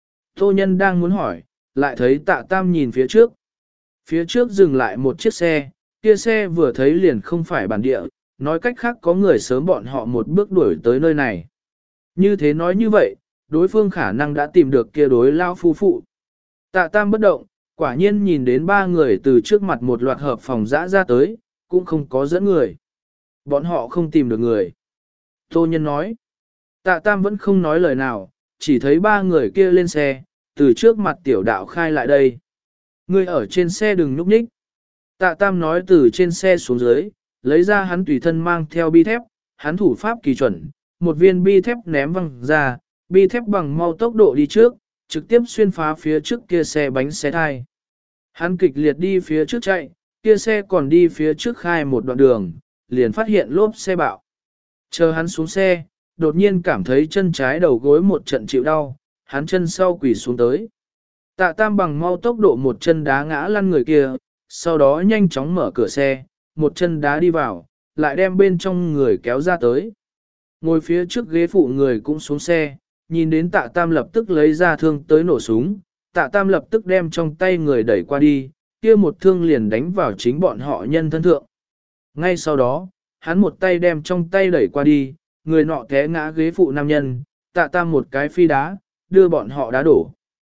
Tô Nhân đang muốn hỏi, lại thấy Tạ Tam nhìn phía trước. Phía trước dừng lại một chiếc xe, kia xe vừa thấy liền không phải bản địa, nói cách khác có người sớm bọn họ một bước đuổi tới nơi này. Như thế nói như vậy, đối phương khả năng đã tìm được kia đối lao phu phụ. Tạ Tam bất động, quả nhiên nhìn đến ba người từ trước mặt một loạt hợp phòng dã ra tới, cũng không có dẫn người. Bọn họ không tìm được người. Tô Nhân nói. Tạ Tam vẫn không nói lời nào, chỉ thấy ba người kia lên xe, từ trước mặt tiểu đạo khai lại đây. Người ở trên xe đừng nhúc nhích. Tạ Tam nói từ trên xe xuống dưới, lấy ra hắn tùy thân mang theo bi thép, hắn thủ pháp kỳ chuẩn, một viên bi thép ném văng ra, bi thép bằng mau tốc độ đi trước, trực tiếp xuyên phá phía trước kia xe bánh xe thai. Hắn kịch liệt đi phía trước chạy, kia xe còn đi phía trước khai một đoạn đường, liền phát hiện lốp xe bạo. Chờ hắn xuống xe, đột nhiên cảm thấy chân trái đầu gối một trận chịu đau, hắn chân sau quỳ xuống tới. Tạ Tam bằng mau tốc độ một chân đá ngã lăn người kia, sau đó nhanh chóng mở cửa xe, một chân đá đi vào, lại đem bên trong người kéo ra tới. Ngồi phía trước ghế phụ người cũng xuống xe, nhìn đến Tạ Tam lập tức lấy ra thương tới nổ súng, Tạ Tam lập tức đem trong tay người đẩy qua đi, kia một thương liền đánh vào chính bọn họ nhân thân thượng. Ngay sau đó, hắn một tay đem trong tay đẩy qua đi, người nọ té ngã ghế phụ nam nhân, Tạ Tam một cái phi đá, đưa bọn họ đá đổ.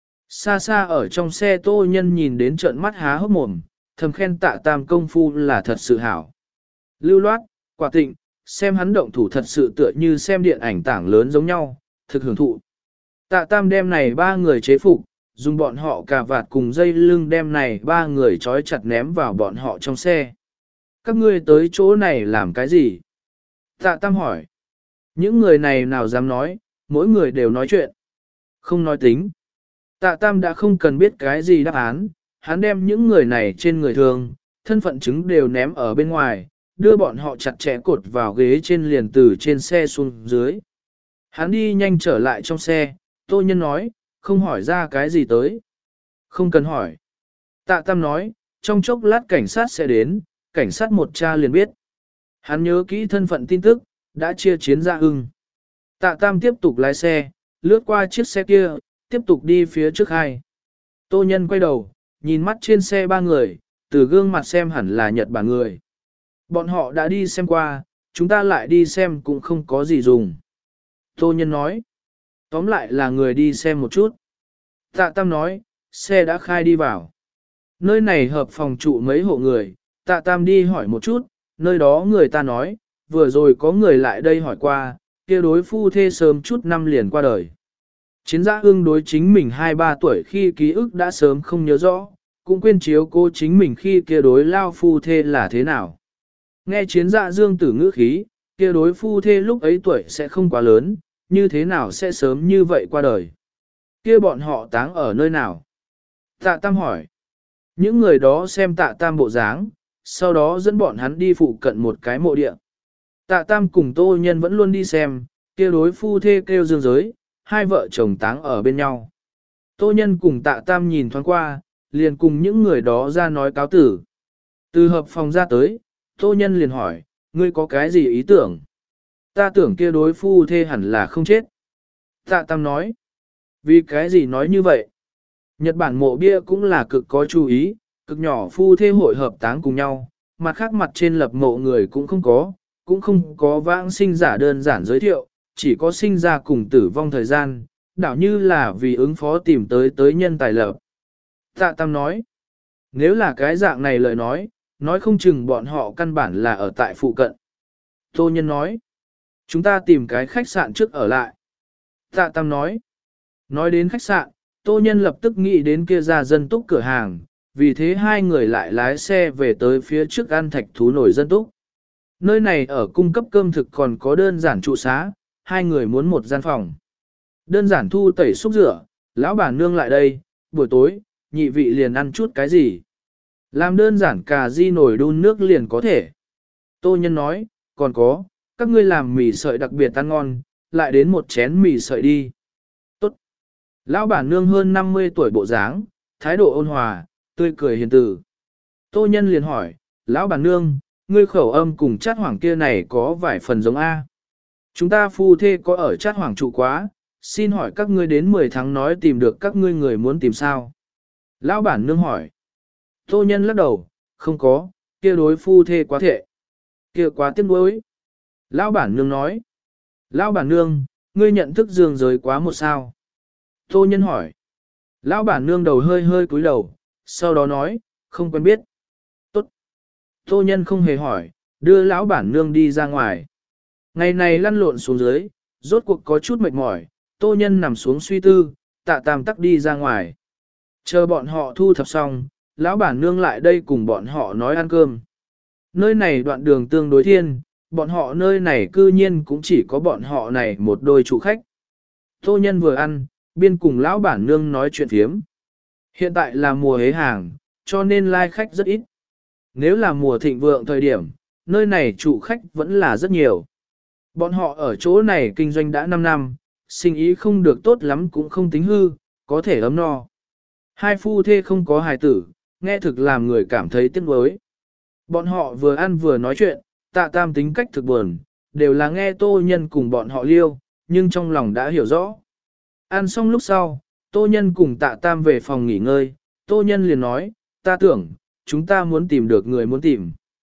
Xa xa ở trong xe Tô Nhân nhìn đến trợn mắt há hốc mồm, thầm khen Tạ Tam công phu là thật sự hảo. Lưu loát, quả tịnh, xem hắn động thủ thật sự tựa như xem điện ảnh tảng lớn giống nhau, thực hưởng thụ. Tạ Tam đem này ba người chế phục, dùng bọn họ cà vạt cùng dây lưng đem này ba người trói chặt ném vào bọn họ trong xe. Các ngươi tới chỗ này làm cái gì? Tạ Tam hỏi. Những người này nào dám nói, mỗi người đều nói chuyện. Không nói tính. Tạ Tam đã không cần biết cái gì đáp án, hắn đem những người này trên người thường, thân phận chứng đều ném ở bên ngoài, đưa bọn họ chặt chẽ cột vào ghế trên liền từ trên xe xuống dưới. Hắn đi nhanh trở lại trong xe, Tô Nhân nói, không hỏi ra cái gì tới. Không cần hỏi. Tạ Tam nói, trong chốc lát cảnh sát sẽ đến, cảnh sát một cha liền biết. Hắn nhớ kỹ thân phận tin tức, đã chia chiến ra ưng. Tạ Tam tiếp tục lái xe, lướt qua chiếc xe kia, tiếp tục đi phía trước hai. Tô Nhân quay đầu, nhìn mắt trên xe ba người, từ gương mặt xem hẳn là Nhật Bản người. Bọn họ đã đi xem qua, chúng ta lại đi xem cũng không có gì dùng. Tô Nhân nói, tóm lại là người đi xem một chút. Tạ Tam nói, xe đã khai đi vào. Nơi này hợp phòng trụ mấy hộ người, Tạ Tam đi hỏi một chút, nơi đó người ta nói, vừa rồi có người lại đây hỏi qua, kia đối phu thê sớm chút năm liền qua đời. Chiến gia ương đối chính mình hai ba tuổi khi ký ức đã sớm không nhớ rõ, cũng quên chiếu cô chính mình khi kia đối lao phu thê là thế nào. Nghe chiến dạ dương tử ngữ khí, kia đối phu thê lúc ấy tuổi sẽ không quá lớn, như thế nào sẽ sớm như vậy qua đời. Kia bọn họ táng ở nơi nào? Tạ Tam hỏi. Những người đó xem Tạ Tam bộ dáng, sau đó dẫn bọn hắn đi phụ cận một cái mộ địa. Tạ Tam cùng Tô Nhân vẫn luôn đi xem, kia đối phu thê kêu dương giới, hai vợ chồng táng ở bên nhau. Tô Nhân cùng Tạ Tam nhìn thoáng qua, liền cùng những người đó ra nói cáo tử. Từ hợp phòng ra tới, Tô Nhân liền hỏi, ngươi có cái gì ý tưởng? Ta tưởng kia đối phu thê hẳn là không chết. Tạ Tam nói, vì cái gì nói như vậy? Nhật Bản mộ bia cũng là cực có chú ý, cực nhỏ phu thê hội hợp táng cùng nhau, mặt khác mặt trên lập mộ người cũng không có, cũng không có vãng sinh giả đơn giản giới thiệu, chỉ có sinh ra cùng tử vong thời gian, đảo như là vì ứng phó tìm tới tới nhân tài lập. Tạ Tam nói, nếu là cái dạng này lời nói, nói không chừng bọn họ căn bản là ở tại phụ cận. Tô Nhân nói, chúng ta tìm cái khách sạn trước ở lại. Tạ Tam nói, nói đến khách sạn, Tô Nhân lập tức nghĩ đến kia ra dân túc cửa hàng, vì thế hai người lại lái xe về tới phía trước ăn thạch thú nổi dân túc. Nơi này ở cung cấp cơm thực còn có đơn giản trụ xá, hai người muốn một gian phòng. Đơn giản thu tẩy xúc rửa, lão bà nương lại đây, buổi tối, nhị vị liền ăn chút cái gì. Làm đơn giản cà ri nồi đun nước liền có thể. Tô Nhân nói, còn có, các ngươi làm mì sợi đặc biệt ăn ngon, lại đến một chén mì sợi đi. Tốt. Lão bà nương hơn năm mươi tuổi bộ dáng, thái độ ôn hòa, tươi cười hiền từ. Tô Nhân liền hỏi, lão bản nương, ngươi khẩu âm cùng chát hoàng kia này có vài phần giống A. Chúng ta phu thê có ở chát hoàng trụ quá, xin hỏi các ngươi đến mười tháng nói tìm được các ngươi người muốn tìm sao? Lão bản nương hỏi. Tô nhân lắc đầu, không có, kia đối phu thê quá thệ. Kia quá tiếc nuối. Lão bản nương nói. Lão bản nương, ngươi nhận thức dương giới quá một sao? Tô nhân hỏi. Lão bản nương đầu hơi hơi cúi đầu, sau đó nói, không quen biết. Tốt. Tô nhân không hề hỏi, đưa lão bản nương đi ra ngoài. Ngày này lăn lộn xuống dưới, rốt cuộc có chút mệt mỏi, tô nhân nằm xuống suy tư, tạ tam tắc đi ra ngoài. Chờ bọn họ thu thập xong, lão bản nương lại đây cùng bọn họ nói ăn cơm. Nơi này đoạn đường tương đối thiên, bọn họ nơi này cư nhiên cũng chỉ có bọn họ này một đôi chủ khách. Tô nhân vừa ăn, biên cùng lão bản nương nói chuyện phiếm. Hiện tại là mùa hế hàng, cho nên lai khách rất ít. Nếu là mùa thịnh vượng thời điểm, nơi này chủ khách vẫn là rất nhiều. Bọn họ ở chỗ này kinh doanh đã năm năm, sinh ý không được tốt lắm cũng không tính hư, có thể ấm no. Hai phu thê không có hài tử, nghe thực làm người cảm thấy tiếc nuối. Bọn họ vừa ăn vừa nói chuyện, tạ tam tính cách thực buồn, đều là nghe tô nhân cùng bọn họ liêu, nhưng trong lòng đã hiểu rõ. Ăn xong lúc sau, tô nhân cùng tạ tam về phòng nghỉ ngơi, tô nhân liền nói, ta tưởng, chúng ta muốn tìm được người muốn tìm.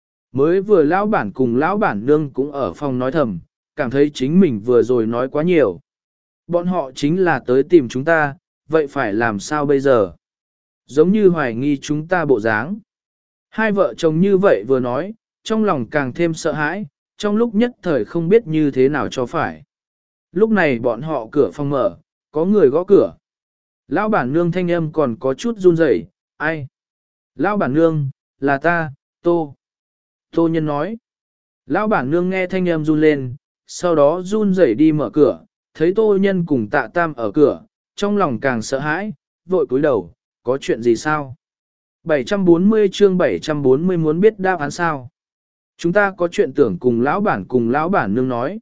Mới vừa lão bản cùng lão bản nương cũng ở phòng nói thầm, cảm thấy chính mình vừa rồi nói quá nhiều. Bọn họ chính là tới tìm chúng ta, vậy phải làm sao bây giờ? Giống như hoài nghi chúng ta bộ dáng. Hai vợ chồng như vậy vừa nói, trong lòng càng thêm sợ hãi, trong lúc nhất thời không biết như thế nào cho phải. Lúc này bọn họ cửa phòng mở, có người gõ cửa. Lão bản nương thanh âm còn có chút run rẩy, ai? Lão bản nương, là ta, Tô. Tô nhân nói. Lão bản nương nghe thanh âm run lên, sau đó run rẩy đi mở cửa, thấy tô nhân cùng tạ tam ở cửa, trong lòng càng sợ hãi, vội cúi đầu, có chuyện gì sao? bảy trăm bốn mươi chương bảy trăm bốn mươi muốn biết đáp án sao? Chúng ta có chuyện tưởng cùng lão bản cùng lão bản nương nói.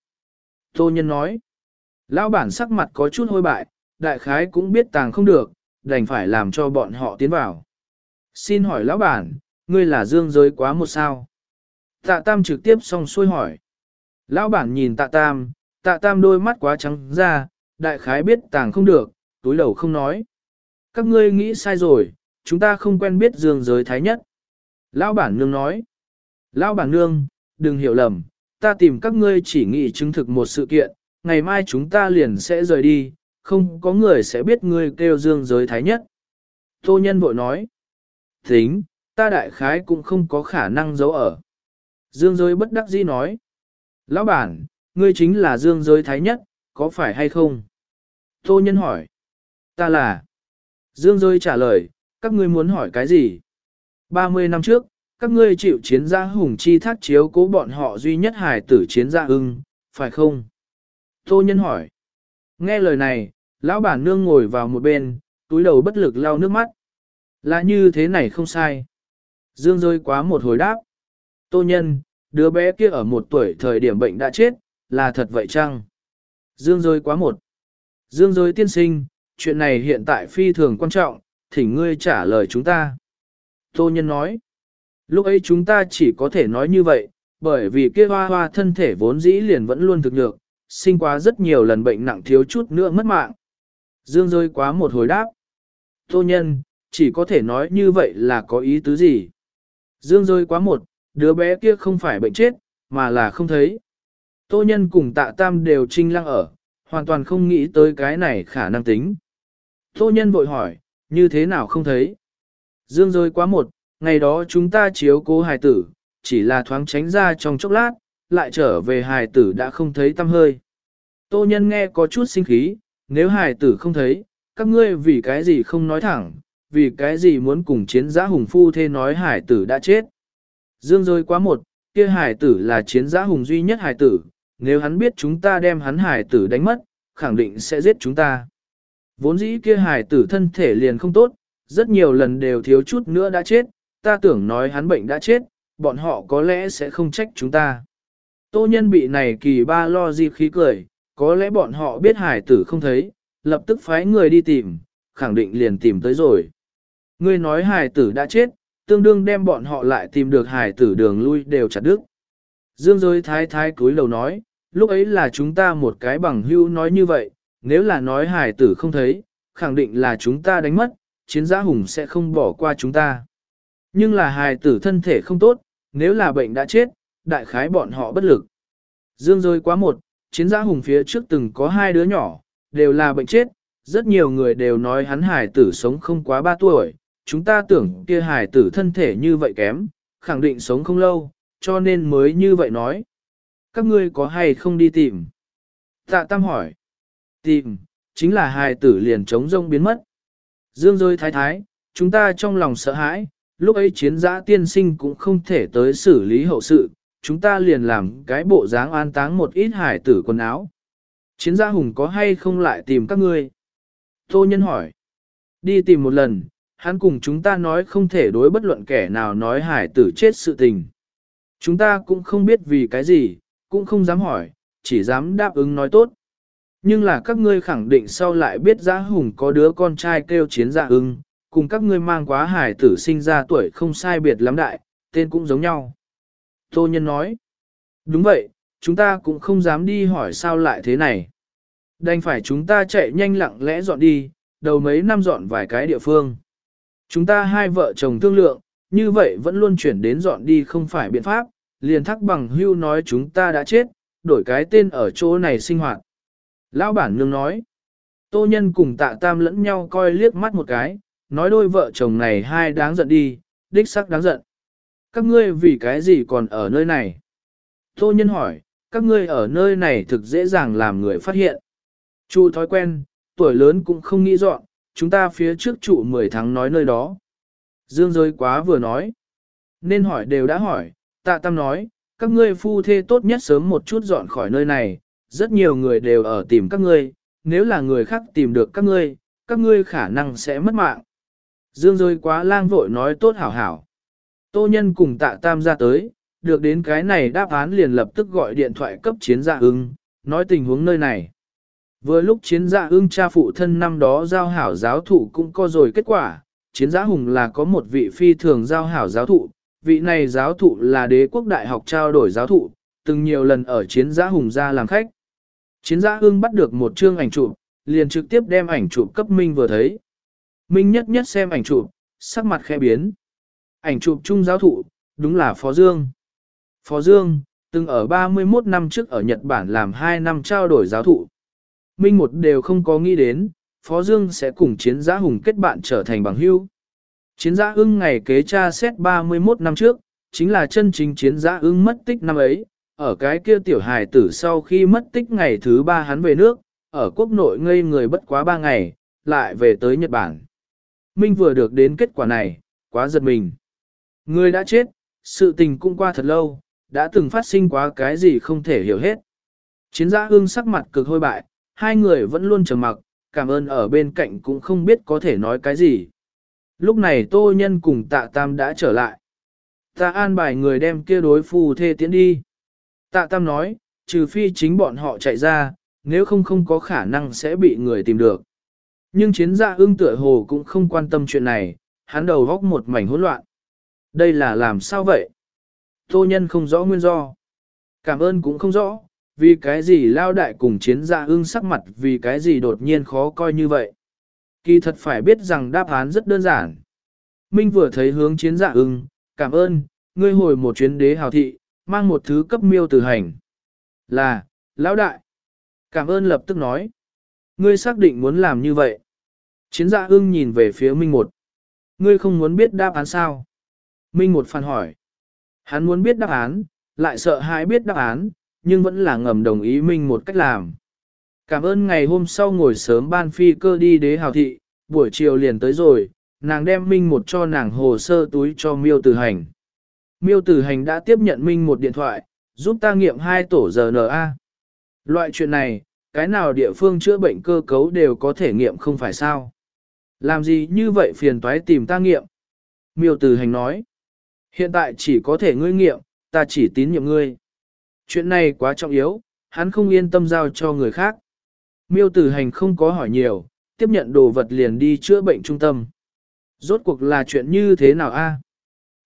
Tô nhân nói. Lão bản sắc mặt có chút hôi bại, đại khái cũng biết tàng không được, đành phải làm cho bọn họ tiến vào. Xin hỏi lão bản, ngươi là dương giới quá một sao? Tạ tam trực tiếp xong xuôi hỏi. Lão bản nhìn tạ tam, tạ tam đôi mắt quá trắng ra, đại khái biết tàng không được, túi đầu không nói. Các ngươi nghĩ sai rồi, chúng ta không quen biết dương giới thái nhất. Lão bản nương nói. Lão bản nương, đừng hiểu lầm, ta tìm các ngươi chỉ nghĩ chứng thực một sự kiện, ngày mai chúng ta liền sẽ rời đi, không có người sẽ biết ngươi kêu dương giới thái nhất. Tô nhân vội nói. Tính, ta đại khái cũng không có khả năng giấu ở. Dương giới bất đắc dĩ nói. Lão bản, ngươi chính là dương giới thái nhất, có phải hay không? Tô nhân hỏi. Ta là. Dương giới trả lời, các ngươi muốn hỏi cái gì? ba mươi năm trước, các ngươi chịu chiến gia hùng chi thác chiếu cố bọn họ duy nhất hài tử chiến gia ưng, phải không? Tô nhân hỏi. Nghe lời này, lão bản nương ngồi vào một bên, túi đầu bất lực lau nước mắt. Là như thế này không sai. Dương giới quá một hồi đáp. Tô nhân, đứa bé kia ở một tuổi thời điểm bệnh đã chết, là thật vậy chăng? Dương giới quá một. Dương giới tiên sinh, chuyện này hiện tại phi thường quan trọng, thỉnh ngươi trả lời chúng ta. Tô nhân nói. Lúc ấy chúng ta chỉ có thể nói như vậy, bởi vì kia hoa hoa thân thể vốn dĩ liền vẫn luôn thực nhược, sinh quá rất nhiều lần bệnh nặng thiếu chút nữa mất mạng. Dương giới quá một hồi đáp. Tô nhân, chỉ có thể nói như vậy là có ý tứ gì? Dương giới quá một, đứa bé kia không phải bệnh chết, mà là không thấy. Tô nhân cùng tạ tam đều trinh lăng ở, hoàn toàn không nghĩ tới cái này khả năng tính. Tô nhân vội hỏi, như thế nào không thấy? Dương giới quá một, ngày đó chúng ta chiếu cố hài tử, chỉ là thoáng tránh ra trong chốc lát, lại trở về hài tử đã không thấy tăm hơi. Tô nhân nghe có chút sinh khí, nếu hài tử không thấy, các ngươi vì cái gì không nói thẳng, vì cái gì muốn cùng chiến giã hùng phu thê nói hài tử đã chết. Dương giới quá một, kia hài tử là chiến giã hùng duy nhất hài tử, nếu hắn biết chúng ta đem hắn hài tử đánh mất, khẳng định sẽ giết chúng ta. Vốn dĩ kia hài tử thân thể liền không tốt, rất nhiều lần đều thiếu chút nữa đã chết, ta tưởng nói hắn bệnh đã chết, bọn họ có lẽ sẽ không trách chúng ta. Tô nhân bị này kỳ ba lo di khí cười, có lẽ bọn họ biết hài tử không thấy, lập tức phái người đi tìm, khẳng định liền tìm tới rồi. Ngươi nói hài tử đã chết, tương đương đem bọn họ lại tìm được hải tử đường lui đều chặt đứt. Dương Giới thái thái cúi đầu nói, lúc ấy là chúng ta một cái bằng hữu nói như vậy, nếu là nói hải tử không thấy, khẳng định là chúng ta đánh mất, chiến giã hùng sẽ không bỏ qua chúng ta. Nhưng là hải tử thân thể không tốt, nếu là bệnh đã chết, đại khái bọn họ bất lực. Dương Giới quá một, chiến giã hùng phía trước từng có hai đứa nhỏ, đều là bệnh chết, rất nhiều người đều nói hắn hải tử sống không quá ba tuổi, chúng ta tưởng kia hải tử thân thể như vậy kém, khẳng định sống không lâu, cho nên mới như vậy nói. Các ngươi có hay không đi tìm? Tạ Tam hỏi. Tìm, chính là hải tử liền trống rông biến mất. Dương Giới thái thái, chúng ta trong lòng sợ hãi, lúc ấy chiến giã tiên sinh cũng không thể tới xử lý hậu sự, chúng ta liền làm cái bộ dáng an táng một ít hải tử quần áo. Chiến giã hùng có hay không lại tìm các ngươi? Tô Nhân hỏi. Đi tìm một lần, hắn cùng chúng ta nói không thể đối bất luận kẻ nào nói hải tử chết sự tình. Chúng ta cũng không biết vì cái gì, cũng không dám hỏi, chỉ dám đáp ứng nói tốt. Nhưng là các ngươi khẳng định sau lại biết giã hùng có đứa con trai kêu chiến dạ ưng, cùng các ngươi mang quá hải tử sinh ra tuổi không sai biệt lắm đại, tên cũng giống nhau. Tô Nhân nói. Đúng vậy, chúng ta cũng không dám đi hỏi sao lại thế này. Đành phải chúng ta chạy nhanh lặng lẽ dọn đi, đầu mấy năm dọn vài cái địa phương. Chúng ta hai vợ chồng thương lượng, như vậy vẫn luôn chuyển đến dọn đi không phải biện pháp, liền thắc bằng hưu nói chúng ta đã chết, đổi cái tên ở chỗ này sinh hoạt. Lão bản nương nói, Tô Nhân cùng Tạ Tam lẫn nhau coi liếc mắt một cái, nói đôi vợ chồng này hai đáng giận đi, đích xác đáng giận. Các ngươi vì cái gì còn ở nơi này? Tô Nhân hỏi, các ngươi ở nơi này thực dễ dàng làm người phát hiện. Chu thói quen, tuổi lớn cũng không nghĩ dọn, chúng ta phía trước trụ mười tháng nói nơi đó. Dương Giới quá vừa nói. Nên hỏi đều đã hỏi, Tạ Tam nói, các ngươi phu thê tốt nhất sớm một chút dọn khỏi nơi này, rất nhiều người đều ở tìm các ngươi, nếu là người khác tìm được các ngươi, các ngươi khả năng sẽ mất mạng. Dương Giới quá lang vội nói tốt hảo hảo. Tô Nhân cùng Tạ Tam ra tới, được đến cái này đáp án liền lập tức gọi điện thoại cấp chiến dạ ưng, nói tình huống nơi này. Vừa lúc chiến dạ ưng cha phụ thân năm đó giao hảo giáo thụ cũng có rồi kết quả, chiến giã hùng là có một vị phi thường giao hảo giáo thụ, vị này giáo thụ là đế quốc đại học trao đổi giáo thụ, từng nhiều lần ở chiến giã hùng ra làm khách. Chiến giã ưng bắt được một chương ảnh chụp, liền trực tiếp đem ảnh chụp cấp Minh vừa thấy. Minh nhất nhất xem ảnh chụp, sắc mặt khẽ biến. Ảnh chụp chung giáo thụ, đúng là Phó Dương. Phó Dương, từng ở ba mươi mốt năm trước ở Nhật Bản làm hai năm trao đổi giáo thụ. Minh một đều không có nghĩ đến, Phó Dương sẽ cùng chiến giã hùng kết bạn trở thành bằng hữu. Chiến giã ưng ngày kế tra xét ba mươi mốt năm trước, chính là chân chính chiến giã ưng mất tích năm ấy, ở cái kia tiểu hài tử sau khi mất tích ngày thứ ba hắn về nước, ở quốc nội ngây người bất quá ba ngày, lại về tới Nhật Bản. Minh vừa được đến kết quả này, quá giật mình. Người đã chết, sự tình cũng qua thật lâu, đã từng phát sinh quá cái gì không thể hiểu hết. Chiến giã ưng sắc mặt cực hôi bại, hai người vẫn luôn trầm mặc, cảm ơn ở bên cạnh cũng không biết có thể nói cái gì. Lúc này Tô Nhân cùng Tạ Tam đã trở lại. Ta an bài người đem kia đối phù thê tiến đi. Tạ Tam nói, trừ phi chính bọn họ chạy ra, nếu không không có khả năng sẽ bị người tìm được. Nhưng chiến dạ ưng tựa hồ cũng không quan tâm chuyện này, hắn đầu góc một mảnh hỗn loạn. Đây là làm sao vậy? Tô Nhân không rõ nguyên do. Cảm ơn cũng không rõ, vì cái gì lao đại cùng chiến dạ ưng sắc mặt vì cái gì đột nhiên khó coi như vậy. Kỳ thật phải biết rằng đáp án rất đơn giản. Minh vừa thấy hướng chiến dạ ưng, cảm ơn, ngươi hồi một chuyến đế hào thị, mang một thứ cấp miêu từ hành. Là, lão đại. Cảm ơn lập tức nói. Ngươi xác định muốn làm như vậy. Chiến dạ ưng nhìn về phía Minh một. Ngươi không muốn biết đáp án sao? Minh một phản hỏi. Hắn muốn biết đáp án, lại sợ hãi biết đáp án, nhưng vẫn là ngầm đồng ý Minh một cách làm. Cảm ơn ngày hôm sau ngồi sớm ban phi cơ đi đế hào thị, buổi chiều liền tới rồi, nàng đem Minh một cho nàng hồ sơ túi cho miêu tử hành. Miêu tử hành đã tiếp nhận Minh một điện thoại, giúp ta nghiệm hai tổ rờ en a. Loại chuyện này, cái nào địa phương chữa bệnh cơ cấu đều có thể nghiệm không phải sao. Làm gì như vậy phiền toái tìm ta nghiệm? Miêu tử hành nói. Hiện tại chỉ có thể ngươi nghiệm, ta chỉ tín nhiệm ngươi. Chuyện này quá trọng yếu, hắn không yên tâm giao cho người khác. Miêu tử hành không có hỏi nhiều, tiếp nhận đồ vật liền đi chữa bệnh trung tâm. Rốt cuộc là chuyện như thế nào a?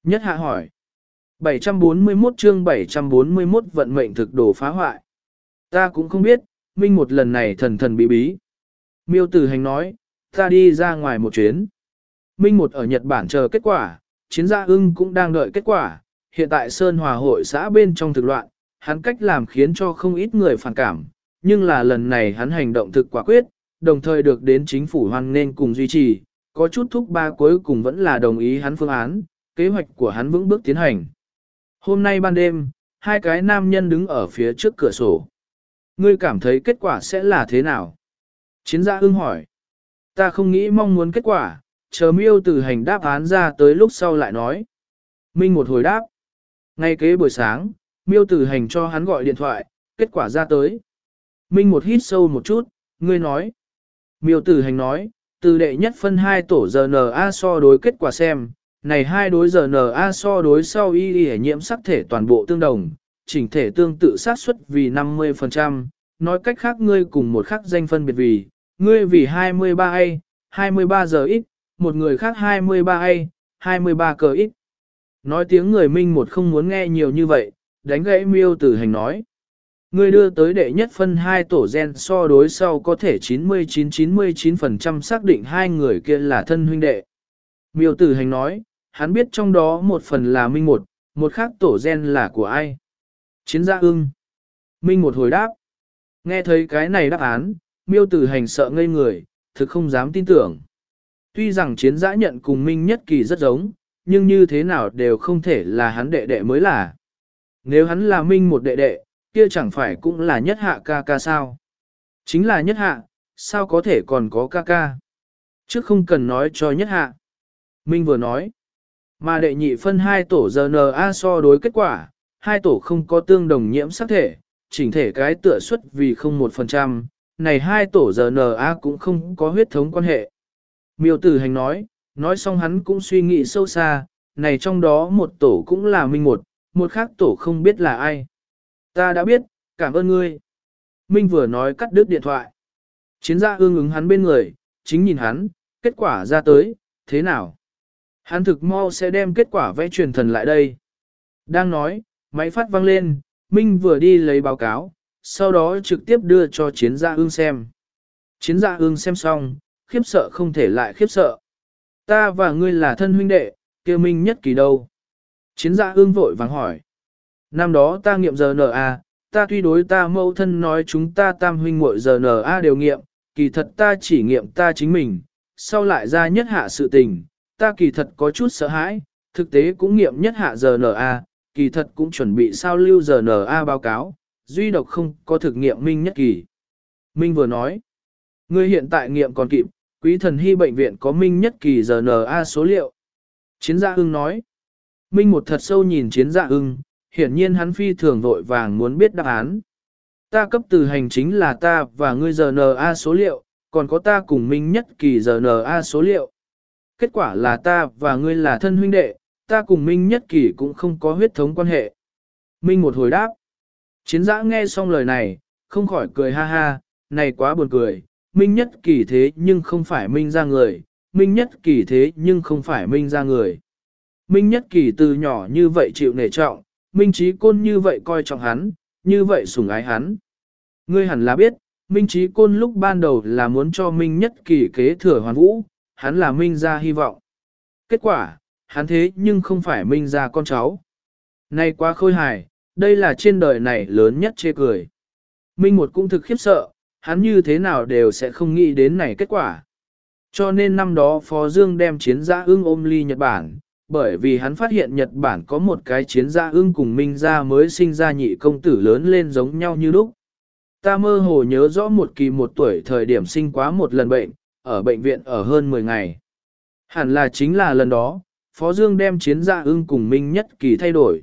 Nhất hạ hỏi. bảy trăm bốn mươi mốt chương bảy trăm bốn mươi mốt vận mệnh thực đồ phá hoại. Ta cũng không biết, Minh một lần này thần thần bí bí. Miêu Tử Hành nói, ta đi ra ngoài một chuyến. Minh một ở Nhật Bản chờ kết quả, Chiến Gia Ưng cũng đang đợi kết quả. Hiện tại Sơn Hòa hội xã bên trong thực loạn, hắn cách làm khiến cho không ít người phản cảm, nhưng là lần này hắn hành động thực quả quyết, đồng thời được đến chính phủ hoan nên cùng duy trì, có chút thúc ba cuối cùng vẫn là đồng ý hắn phương án, kế hoạch của hắn vững bước tiến hành. Hôm nay ban đêm, hai cái nam nhân đứng ở phía trước cửa sổ. Ngươi cảm thấy kết quả sẽ là thế nào? Chiến Gia Ưng hỏi. Ta không nghĩ mong muốn kết quả, chờ Miêu Tử Hành đáp án ra tới lúc sau lại nói. Minh một hồi đáp. Ngay kế buổi sáng, Miêu Tử Hành cho hắn gọi điện thoại, kết quả ra tới. Minh một hít sâu một chút, ngươi nói. Miêu Tử Hành nói, từ đệ nhất phân hai tổ rờ en a so đối kết quả xem, này hai đối rờ en a so đối sau y y nhiễm sắc thể toàn bộ tương đồng, chỉnh thể tương tự xác suất vì năm mươi phần trăm, nói cách khác ngươi cùng một khắc danh phân biệt vì, ngươi vì hai mươi ba A, hai mươi ba giờ ít, một người khác hai mươi ba A, hai mươi ba cờ ít. Nói tiếng người Minh một không muốn nghe nhiều như vậy, đánh gãy Miêu Tử Hành nói. Ngươi đưa tới đệ nhất phân hai tổ gen so đối sau có thể chín mươi chín chín mươi chín phần trăm xác định hai người kia là thân huynh đệ. Miêu Tử Hành nói, hắn biết trong đó một phần là Minh một, một khác tổ gen là của ai. Chiến Gia Ưng. Minh một hồi đáp. Nghe thấy cái này đáp án, Miêu Tử Hành sợ ngây người, thực không dám tin tưởng. Tuy rằng Chiến Giã nhận cùng Minh Nhất Kỳ rất giống, nhưng như thế nào đều không thể là hắn đệ đệ mới là. Nếu hắn là Minh một đệ đệ, kia chẳng phải cũng là Nhất Hạ ca ca sao? Chính là Nhất Hạ, sao có thể còn có ca ca? Chứ không cần nói cho Nhất Hạ. Minh vừa nói, mà đệ nhị phân hai tổ rờ en a so đối kết quả, hai tổ không có tương đồng nhiễm sắc thể, chỉnh thể cái tựa suất vì không một phần trăm, này hai tổ rờ en a cũng không có huyết thống quan hệ. Miêu Tử Hành nói, nói xong hắn cũng suy nghĩ sâu xa, này trong đó một tổ cũng là Minh một, một khác tổ không biết là ai. Ta đã biết, cảm ơn ngươi. Minh vừa nói cắt đứt điện thoại. Chiến Gia Ưng ứng hắn bên người, chính nhìn hắn, kết quả ra tới, thế nào? Hắn thực mau sẽ đem kết quả vẽ truyền thần lại đây. Đang nói, máy phát vang lên, Minh vừa đi lấy báo cáo, sau đó trực tiếp đưa cho Chiến Gia Ưng xem. Chiến Gia Ưng xem xong, khiếp sợ không thể lại khiếp sợ. Ta và ngươi là thân huynh đệ, kia Minh Nhất Kỳ đâu? Chiến Gia Ưng vội vàng hỏi. Năm đó ta nghiệm rờ en a, ta tuy đối ta mẫu thân nói chúng ta tam huynh muội rờ en a đều nghiệm, kỳ thật ta chỉ nghiệm ta chính mình, sau lại ra Nhất Hạ sự tình, ta kỳ thật có chút sợ hãi, thực tế cũng nghiệm Nhất Hạ rờ en a, kỳ thật cũng chuẩn bị sao lưu rờ en a báo cáo, duy độc không có thực nghiệm Minh Nhất Kỳ. Minh vừa nói, ngươi hiện tại nghiệm còn kịp, Quý Thần Hy bệnh viện có Minh Nhất Kỳ rờ en a số liệu. Chiến Gia Ưng nói, Minh một thật sâu nhìn Chiến Gia Ưng, hiển nhiên hắn phi thường vội vàng muốn biết đáp án. Ta cấp từ hành chính là ta và ngươi rờ en a số liệu, còn có ta cùng Minh Nhất Kỳ rờ en a số liệu. Kết quả là ta và ngươi là thân huynh đệ, ta cùng Minh Nhất Kỳ cũng không có huyết thống quan hệ. Minh một hồi đáp. Chiến Giã nghe xong lời này, không khỏi cười ha ha, này quá buồn cười, Minh Nhất Kỳ thế nhưng không phải Minh ra người, Minh Nhất Kỳ thế nhưng không phải Minh ra người. Minh Nhất Kỳ từ nhỏ như vậy chịu nể trọng, Minh Chí Côn như vậy coi trọng hắn, như vậy sủng ái hắn. Ngươi hẳn là biết, Minh Chí Côn lúc ban đầu là muốn cho Minh Nhất Kỳ kế thừa Hoàn Vũ, hắn là Minh gia hy vọng. Kết quả, hắn thế nhưng không phải Minh gia con cháu. Này quá khôi hài, đây là trên đời này lớn nhất chê cười. Minh một cũng thực khiếp sợ, hắn như thế nào đều sẽ không nghĩ đến này kết quả. Cho nên năm đó Phó Dương đem Chiến Gia Ưng ôm ly Nhật Bản, bởi vì hắn phát hiện Nhật Bản có một cái Chiến Gia Ưng cùng Minh gia mới sinh ra nhị công tử lớn lên giống nhau như lúc. Ta mơ hồ nhớ rõ một kỳ một tuổi thời điểm sinh quá một lần bệnh, ở bệnh viện ở hơn mười ngày. Hẳn là chính là lần đó, Phó Dương đem Chiến Gia Ưng cùng Minh Nhất Kỳ thay đổi.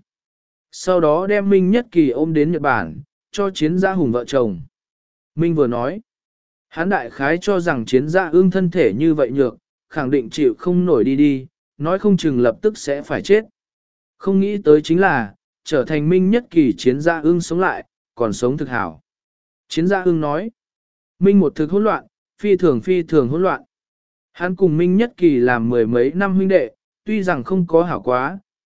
Sau đó đem Minh Nhất Kỳ ôm đến Nhật Bản, cho Chiến Gia Hùng vợ chồng. Minh vừa nói, hắn đại khái cho rằng Chiến Gia Ưng thân thể như vậy nhược, khẳng định chịu không nổi đi đi, nói không chừng lập tức sẽ phải chết. Không nghĩ tới chính là, trở thành Minh Nhất Kỳ Chiến Gia Ưng sống lại, còn sống thực hảo. Chiến Gia Ưng nói, Minh một thực hỗn loạn, phi thường phi thường hỗn loạn. Hắn cùng Minh Nhất Kỳ làm mười mấy năm huynh đệ, tuy rằng không có hảo quá,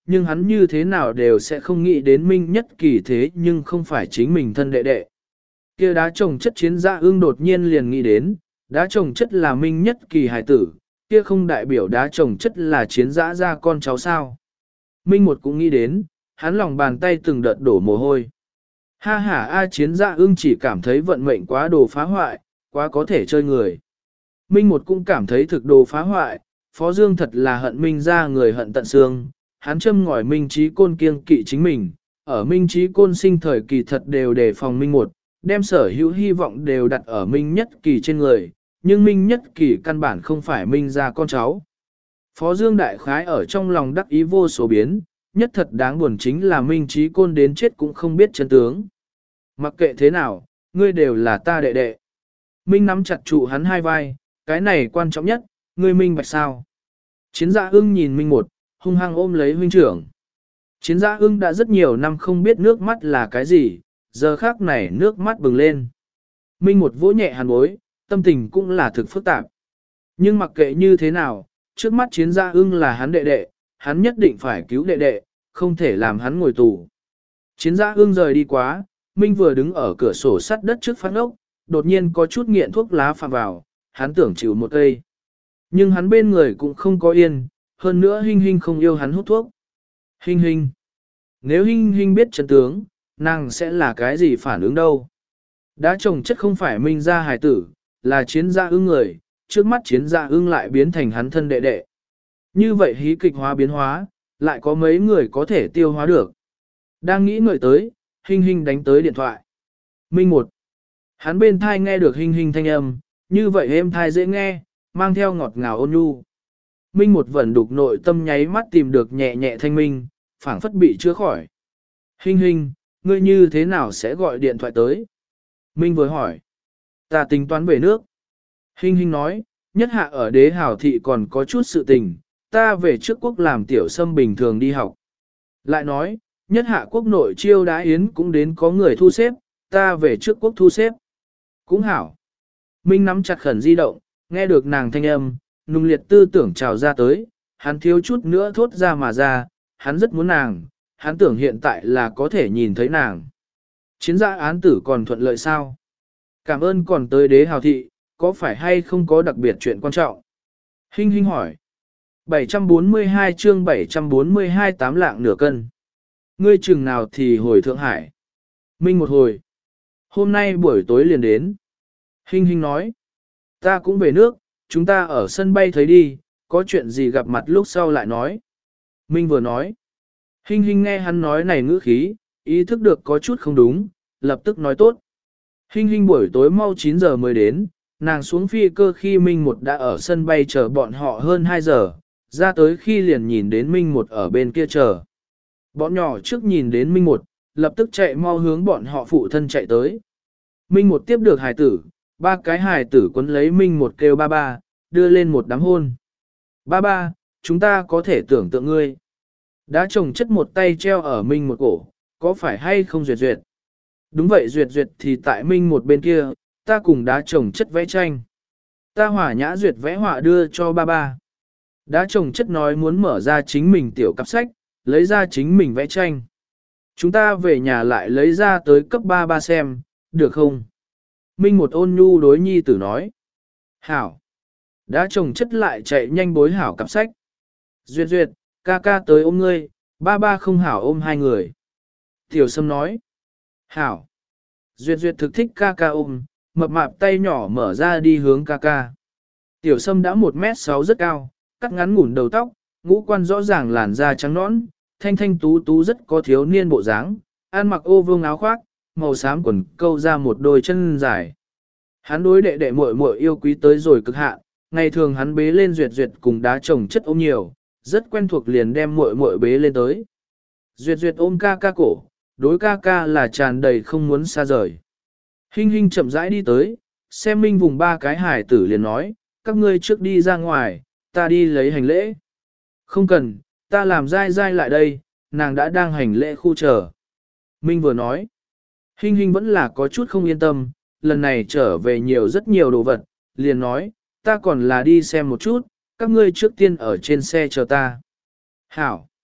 nhưng hắn như thế nào đều sẽ không nghĩ đến Minh Nhất Kỳ thế nhưng không phải chính mình thân đệ đệ. Kia đá trồng chất chiến gia ương đột nhiên liền nghĩ đến, đá trồng chất là Minh Nhất Kỳ hài tử, kia không đại biểu đá trồng chất là chiến dã ra con cháu sao. Minh một cũng nghĩ đến, hắn lòng bàn tay từng đợt đổ mồ hôi. Ha ha a chiến gia ương chỉ cảm thấy vận mệnh quá đồ phá hoại, quá có thể chơi người. Minh một cũng cảm thấy thực đồ phá hoại, Phó Dương thật là hận Minh ra người hận tận xương, hắn châm ngòi Minh Trí Côn kiêng kỵ chính mình, ở Minh Trí Côn sinh thời kỳ thật đều đề phòng Minh một, đem sở hữu hy vọng đều đặt ở Minh Nhất Kỳ trên người, nhưng Minh Nhất Kỳ căn bản không phải Minh ra con cháu. Phó Dương đại khái ở trong lòng đắc ý vô số biến, nhất thật đáng buồn chính là Minh Trí Côn đến chết cũng không biết chân tướng. Mặc kệ thế nào, ngươi đều là ta đệ đệ. Minh nắm chặt trụ hắn hai vai, cái này quan trọng nhất, ngươi minh bạch sao. Chiến gia ưng nhìn Minh một, hung hăng ôm lấy huynh trưởng. Chiến gia ưng đã rất nhiều năm không biết nước mắt là cái gì, giờ khác này nước mắt bừng lên. Minh một vỗ nhẹ hàn bối, tâm tình cũng là thực phức tạp. Nhưng mặc kệ như thế nào, trước mắt chiến gia ưng là hắn đệ đệ, hắn nhất định phải cứu đệ đệ, không thể làm hắn ngồi tù. Chiến gia ưng rời đi quá, Minh vừa đứng ở cửa sổ sắt đất trước phát ốc, đột nhiên có chút nghiện thuốc lá phạm vào, hắn tưởng chịu một cây. Nhưng hắn bên người cũng không có yên, hơn nữa Hinh Hinh không yêu hắn hút thuốc. Hinh Hinh. Nếu Hinh Hinh biết chân tướng, nàng sẽ là cái gì phản ứng đâu? Đã trồng chất không phải Minh gia hài tử, là chiến gia ưng người, trước mắt chiến gia ưng lại biến thành hắn thân đệ đệ. Như vậy hí kịch hóa biến hóa, lại có mấy người có thể tiêu hóa được. Đang nghĩ ngợi tới, Hinh Hinh đánh tới điện thoại. Minh một. Hắn bên thai nghe được Hinh Hinh thanh âm, như vậy êm thai dễ nghe, mang theo ngọt ngào ôn nhu. Minh một vẫn đục nội tâm nháy mắt tìm được nhẹ nhẹ thanh minh, phảng phất bị chữa khỏi. Hinh Hinh, ngươi như thế nào sẽ gọi điện thoại tới? Minh vừa hỏi. Ta tính toán về nước. Hinh Hinh nói, nhất hạ ở đế hảo thị còn có chút sự tình, ta về trước quốc làm tiểu sâm bình thường đi học. Lại nói, nhất hạ quốc nội chiêu đãi yến cũng đến có người thu xếp, ta về trước quốc thu xếp. Cũng hảo. Minh nắm chặt khẩn di động, nghe được nàng thanh âm, nung liệt tư tưởng trào ra tới, hắn thiếu chút nữa thốt ra mà ra, hắn rất muốn nàng, hắn tưởng hiện tại là có thể nhìn thấy nàng. Chiến gia án tử còn thuận lợi sao? Cảm ơn còn tới đế hào thị, có phải hay không có đặc biệt chuyện quan trọng? Hinh Hinh hỏi. bảy trăm bốn mươi hai chương bảy trăm bốn mươi hai tám lạng nửa cân. Ngươi chừng nào thì hồi Thượng Hải? Minh một hồi. Hôm nay buổi tối liền đến. Hinh Hinh nói. Ta cũng về nước, chúng ta ở sân bay thấy đi, có chuyện gì gặp mặt lúc sau lại nói. Minh vừa nói. Hinh Hinh nghe hắn nói này ngữ khí, ý thức được có chút không đúng, lập tức nói tốt. Hinh Hinh buổi tối mau chín giờ mới đến, nàng xuống phi cơ khi Minh một đã ở sân bay chờ bọn họ hơn hai giờ, ra tới khi liền nhìn đến Minh một ở bên kia chờ. Bọn nhỏ trước nhìn đến Minh một, lập tức chạy mau hướng bọn họ phụ thân chạy tới. Minh một tiếp được hài tử, ba cái hài tử quấn lấy Minh một kêu ba ba, đưa lên một đám hôn. Ba ba, chúng ta có thể tưởng tượng ngươi. Đã chồng chất một tay treo ở Minh một cổ, có phải hay không duyệt duyệt? Đúng vậy duyệt duyệt thì tại Minh một bên kia, ta cùng đá chồng chất vẽ tranh. Ta hỏa nhã duyệt vẽ họa đưa cho ba ba. Đá chồng chất nói muốn mở ra chính mình tiểu cặp sách, lấy ra chính mình vẽ tranh. Chúng ta về nhà lại lấy ra tới cấp ba ba xem, được không? Minh một ôn nhu đối nhi tử nói. Hảo. Đá chồng chất lại chạy nhanh bối hảo cặp sách. Duyệt duyệt, ca ca tới ôm ngươi, ba ba không hảo ôm hai người. Tiểu Sâm nói. Hảo. Duyệt duyệt thực thích ca ca ôm, mập mạp tay nhỏ mở ra đi hướng ca ca. Tiểu Sâm đã một mét sáu rất cao, cắt ngắn ngủn đầu tóc, ngũ quan rõ ràng làn da trắng nõn, thanh thanh tú tú rất có thiếu niên bộ dáng, ăn mặc ô vương áo khoác, màu xám quần câu ra một đôi chân dài. Hắn đối đệ đệ muội muội yêu quý tới rồi cực hạn, ngày thường hắn bế lên duyệt duyệt cùng đá chồng chất ôm nhiều, rất quen thuộc liền đem muội muội bế lên tới. Duyệt duyệt ôm ca ca cổ, đối ca ca là tràn đầy không muốn xa rời. Hinh Hinh chậm rãi đi tới, xem Minh vùng ba cái hải tử liền nói, các ngươi trước đi ra ngoài, ta đi lấy hành lễ. Không cần, ta làm dai dai lại đây, nàng đã đang hành lễ khu chờ. Minh vừa nói, Hinh Hinh vẫn là có chút không yên tâm, lần này trở về nhiều rất nhiều đồ vật, liền nói, ta còn là đi xem một chút, các ngươi trước tiên ở trên xe chờ ta. Hảo.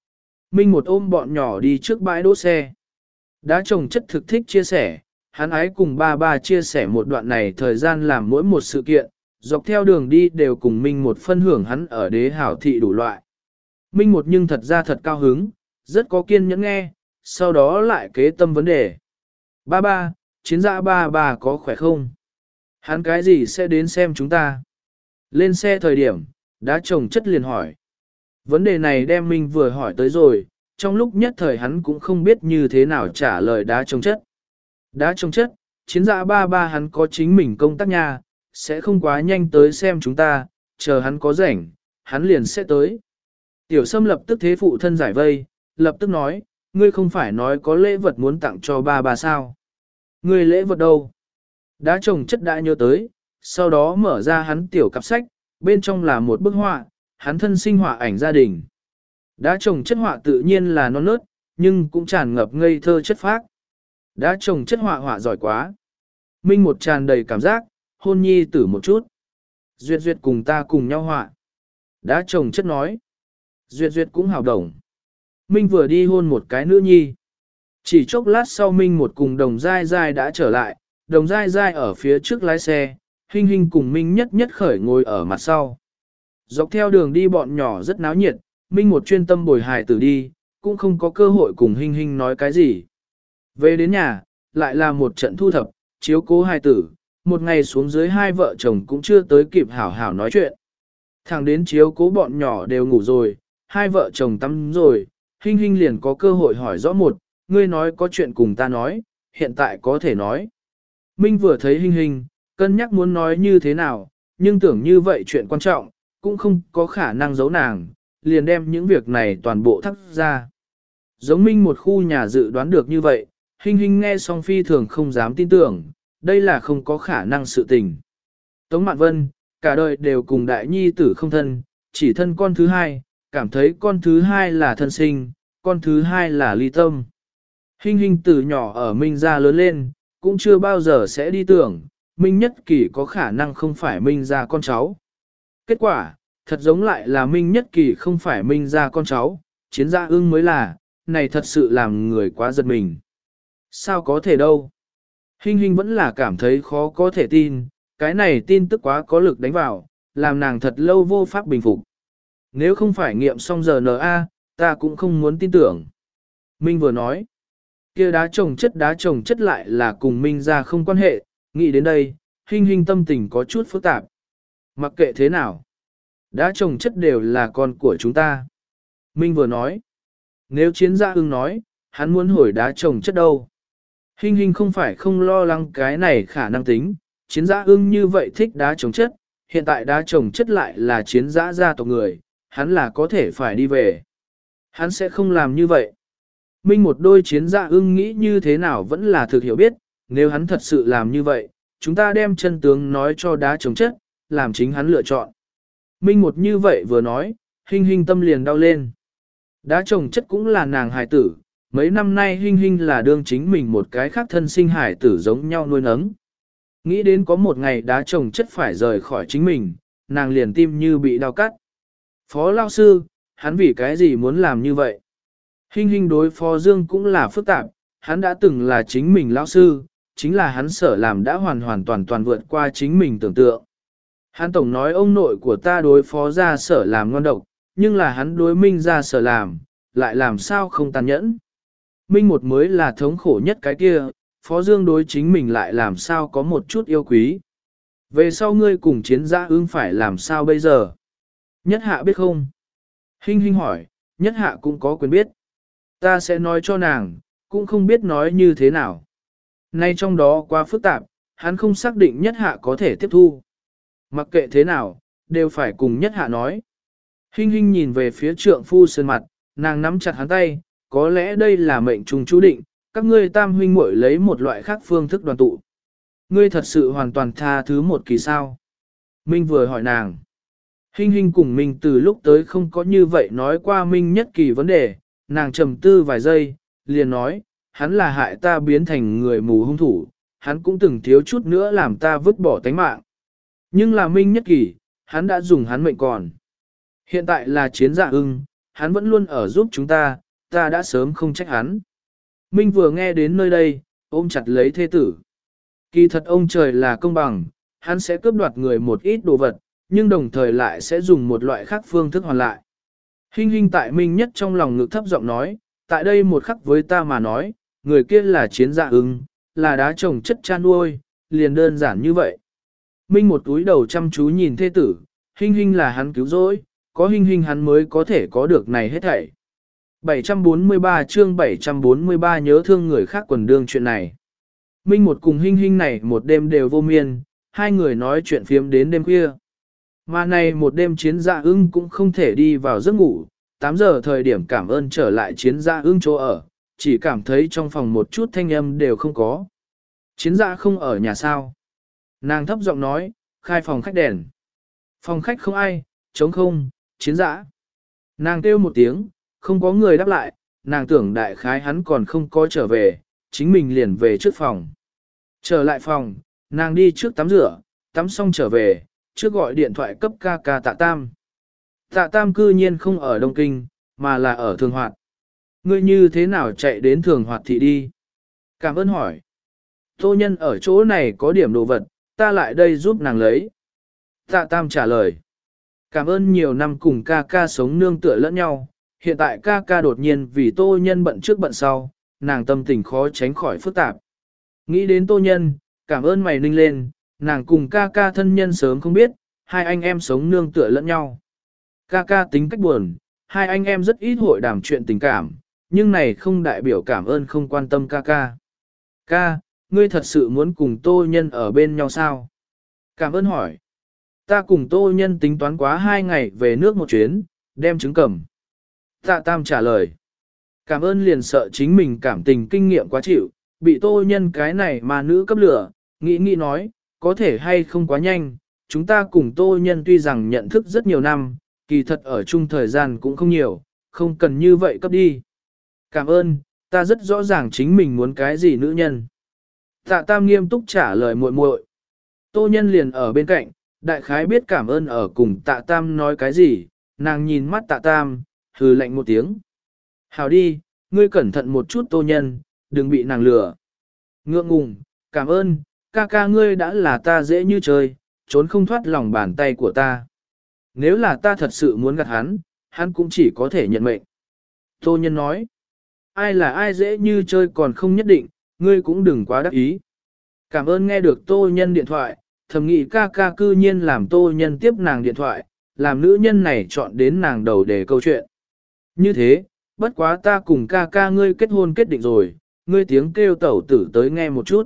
Minh một ôm bọn nhỏ đi trước bãi đỗ xe. Đá trồng chất thực thích chia sẻ, hắn ái cùng ba ba chia sẻ một đoạn này thời gian làm mỗi một sự kiện, dọc theo đường đi đều cùng Minh một phân hưởng hắn ở đế hảo thị đủ loại. Minh một nhưng thật ra thật cao hứng, rất có kiên nhẫn nghe, sau đó lại kế tâm vấn đề. Ba ba, chiến dã ba ba có khỏe không? Hắn cái gì sẽ đến xem chúng ta? Lên xe thời điểm, đá trồng chất liền hỏi. Vấn đề này đem Minh vừa hỏi tới rồi, trong lúc nhất thời hắn cũng không biết như thế nào trả lời đá trồng chất. Đá trồng chất, chiến dã ba ba hắn có chính mình công tác nha, sẽ không quá nhanh tới xem chúng ta, chờ hắn có rảnh, hắn liền sẽ tới. Tiểu Sâm lập tức thế phụ thân giải vây, lập tức nói, ngươi không phải nói có lễ vật muốn tặng cho ba ba sao? Ngươi lễ vật đâu? Đá trồng chất đã nhớ tới, sau đó mở ra hắn tiểu cặp sách, bên trong là một bức họa, hắn thân sinh họa ảnh gia đình. Đá trồng chất họa tự nhiên là non nớt, nhưng cũng tràn ngập ngây thơ chất phác. Đá trồng chất họa họa giỏi quá. Minh một tràn đầy cảm giác, hôn nhi tử một chút. Duyệt duyệt cùng ta cùng nhau họa. Đá trồng chất nói. Duyệt duyệt cũng hào đồng. Minh vừa đi hôn một cái nữ nhi. Chỉ chốc lát sau Minh một cùng đồng dai dai đã trở lại, đồng dai dai ở phía trước lái xe, Hinh Hinh cùng Minh nhất nhất khởi ngồi ở mặt sau. Dọc theo đường đi bọn nhỏ rất náo nhiệt, Minh một chuyên tâm bồi hài tử đi, cũng không có cơ hội cùng Hinh Hinh nói cái gì. Về đến nhà, lại là một trận thu thập, chiếu cố hài tử, một ngày xuống dưới hai vợ chồng cũng chưa tới kịp hảo hảo nói chuyện. Thẳng đến chiếu cố bọn nhỏ đều ngủ rồi, hai vợ chồng tắm rồi, Hinh Hinh liền có cơ hội hỏi rõ một, ngươi nói có chuyện cùng ta nói, hiện tại có thể nói. Minh vừa thấy Hinh Hinh, cân nhắc muốn nói như thế nào, nhưng tưởng như vậy chuyện quan trọng, cũng không có khả năng giấu nàng, liền đem những việc này toàn bộ thắt ra. Giống Minh một khu nhà dự đoán được như vậy, Hinh Hinh nghe xong phi thường không dám tin tưởng, đây là không có khả năng sự tình. Tống Mạn Vân, cả đời đều cùng đại nhi tử không thân, chỉ thân con thứ hai, cảm thấy con thứ hai là thân sinh, con thứ hai là ly tâm. Hinh Hinh từ nhỏ ở Minh gia lớn lên, cũng chưa bao giờ sẽ đi tưởng, Minh Nhất Kỳ có khả năng không phải Minh gia con cháu. Kết quả, thật giống lại là Minh Nhất Kỳ không phải Minh gia con cháu, chiến gia ưng mới là, này thật sự làm người quá giật mình. Sao có thể đâu? Hinh Hinh vẫn là cảm thấy khó có thể tin, cái này tin tức quá có lực đánh vào, làm nàng thật lâu vô pháp bình phục. Nếu không phải nghiệm xong giờ en a, ta cũng không muốn tin tưởng. Minh vừa nói, kia đá trồng chất đá trồng chất lại là cùng Minh gia không quan hệ, nghĩ đến đây, Hinh Hinh tâm tình có chút phức tạp. Mặc kệ thế nào, đá trồng chất đều là con của chúng ta. Minh vừa nói, nếu chiến gia ưng nói, hắn muốn hồi đá trồng chất đâu. Hinh Hinh không phải không lo lắng cái này khả năng tính, chiến gia ưng như vậy thích đá trồng chất, hiện tại đá trồng chất lại là chiến gia gia tộc người, hắn là có thể phải đi về. Hắn sẽ không làm như vậy. Minh một đôi chiến gia ưng nghĩ như thế nào vẫn là thực hiểu biết, nếu hắn thật sự làm như vậy, chúng ta đem chân tướng nói cho đá trồng chất, làm chính hắn lựa chọn. Minh một như vậy vừa nói, Hinh Hinh tâm liền đau lên. Đá trồng chất cũng là nàng hài tử, mấy năm nay Hinh Hinh là đương chính mình một cái khác thân sinh hài tử giống nhau nuôi nấng. Nghĩ đến có một ngày đá trồng chất phải rời khỏi chính mình, nàng liền tim như bị đau cắt. Phó lao sư, hắn vì cái gì muốn làm như vậy? Hinh Hinh đối Phó Dương cũng là phức tạp, hắn đã từng là chính mình lão sư, chính là hắn sở làm đã hoàn hoàn toàn toàn vượt qua chính mình tưởng tượng. Hắn tổng nói ông nội của ta đối Phó gia sở làm ngon độc, nhưng là hắn đối Minh gia sở làm, lại làm sao không tàn nhẫn. Minh một mới là thống khổ nhất cái kia, Phó Dương đối chính mình lại làm sao có một chút yêu quý. Về sau ngươi cùng chiến gia ưng phải làm sao bây giờ? Nhất hạ biết không? Hinh Hinh hỏi, nhất hạ cũng có quyền biết. Ta sẽ nói cho nàng, cũng không biết nói như thế nào. Nay trong đó quá phức tạp, hắn không xác định nhất hạ có thể tiếp thu. Mặc kệ thế nào, đều phải cùng nhất hạ nói. Hinh Hinh nhìn về phía trượng phu sơn mặt, nàng nắm chặt hắn tay, có lẽ đây là mệnh trùng chú định, các ngươi tam huynh muội lấy một loại khác phương thức đoàn tụ. Ngươi thật sự hoàn toàn tha thứ một kỳ sao? Minh vừa hỏi nàng. Hinh Hinh cùng Minh từ lúc tới không có như vậy nói qua Minh nhất kỳ vấn đề, nàng trầm tư vài giây, liền nói, hắn là hại ta biến thành người mù hung thủ, hắn cũng từng thiếu chút nữa làm ta vứt bỏ tánh mạng. Nhưng là Minh nhất kỳ, hắn đã dùng hắn mệnh còn. Hiện tại là chiến dạ ưng, hắn vẫn luôn ở giúp chúng ta, ta đã sớm không trách hắn. Minh vừa nghe đến nơi đây, ôm chặt lấy thê tử. Kỳ thật ông trời là công bằng, hắn sẽ cướp đoạt người một ít đồ vật, nhưng đồng thời lại sẽ dùng một loại khác phương thức hoàn lại. Hinh hinh tại Minh nhất trong lòng ngực thấp giọng nói, tại đây một khắc với ta mà nói, người kia là chiến dạ ưng, là đá trồng chất cha nuôi, liền đơn giản như vậy. Minh một túi đầu chăm chú nhìn thê tử, Hinh hinh là hắn cứu rỗi, có Hinh hinh hắn mới có thể có được này hết thảy. bảy trăm bốn mươi ba chương bảy trăm bốn mươi ba nhớ thương người khác quần đương chuyện này. Minh một cùng Hinh hinh này một đêm đều vô miên, hai người nói chuyện phiếm đến đêm khuya. Mà này một đêm chiến dạ ưng cũng không thể đi vào giấc ngủ, tám giờ thời điểm cảm ơn trở lại chiến dạ ưng chỗ ở, chỉ cảm thấy trong phòng một chút thanh âm đều không có. Chiến dạ không ở nhà sao? Nàng thấp giọng nói, khai phòng khách đèn. Phòng khách không ai, trống không, chiến dạ. Nàng kêu một tiếng, không có người đáp lại, nàng tưởng đại khái hắn còn không có trở về, chính mình liền về trước phòng. Trở lại phòng, nàng đi trước tắm rửa, tắm xong trở về, trước gọi điện thoại cấp ca ca tạ tam. Tạ tam cư nhiên không ở Đông Kinh, mà là ở Thường Hoạt. Ngươi như thế nào chạy đến Thường Hoạt thị đi? Cảm ơn hỏi. Tô nhân ở chỗ này có điểm đồ vật, ta lại đây giúp nàng lấy. Tạ tam trả lời. Cảm ơn nhiều năm cùng ca ca sống nương tựa lẫn nhau, hiện tại ca ca đột nhiên vì tô nhân bận trước bận sau, nàng tâm tình khó tránh khỏi phức tạp. Nghĩ đến tô nhân, cảm ơn mày ninh lên, nàng cùng ca ca thân nhân sớm không biết, hai anh em sống nương tựa lẫn nhau. Ca ca tính cách buồn, hai anh em rất ít hội đàm chuyện tình cảm, nhưng này không đại biểu cảm ơn không quan tâm ca ca. Ca, ngươi thật sự muốn cùng tô nhân ở bên nhau sao? Cảm ơn hỏi. Ta cùng tô nhân tính toán quá hai ngày về nước một chuyến, đem trứng cầm. Tạ tam trả lời. Cảm ơn liền sợ chính mình cảm tình kinh nghiệm quá chịu, bị tô nhân cái này mà nữ cấp lửa, nghĩ nghĩ nói, có thể hay không quá nhanh, chúng ta cùng tô nhân tuy rằng nhận thức rất nhiều năm, kỳ thật ở chung thời gian cũng không nhiều, không cần như vậy cấp đi. Cảm ơn, ta rất rõ ràng chính mình muốn cái gì nữ nhân. Tạ tam nghiêm túc trả lời muội muội. Tô nhân liền ở bên cạnh, đại khái biết cảm ơn ở cùng tạ tam nói cái gì, nàng nhìn mắt tạ tam, hừ lạnh một tiếng. Hảo đi, ngươi cẩn thận một chút tô nhân, đừng bị nàng lừa. Ngượng ngùng, cảm ơn, ca ca ngươi đã là ta dễ như chơi, trốn không thoát lòng bàn tay của ta. Nếu là ta thật sự muốn gạt hắn, hắn cũng chỉ có thể nhận mệnh. Tô nhân nói, ai là ai dễ như chơi còn không nhất định, ngươi cũng đừng quá đắc ý. Cảm ơn nghe được tô nhân điện thoại, thầm nghĩ ca ca cư nhiên làm tô nhân tiếp nàng điện thoại, làm nữ nhân này chọn đến nàng đầu để câu chuyện. Như thế, bất quá ta cùng ca ca ngươi kết hôn kết định rồi, ngươi tiếng kêu tẩu tử tới nghe một chút.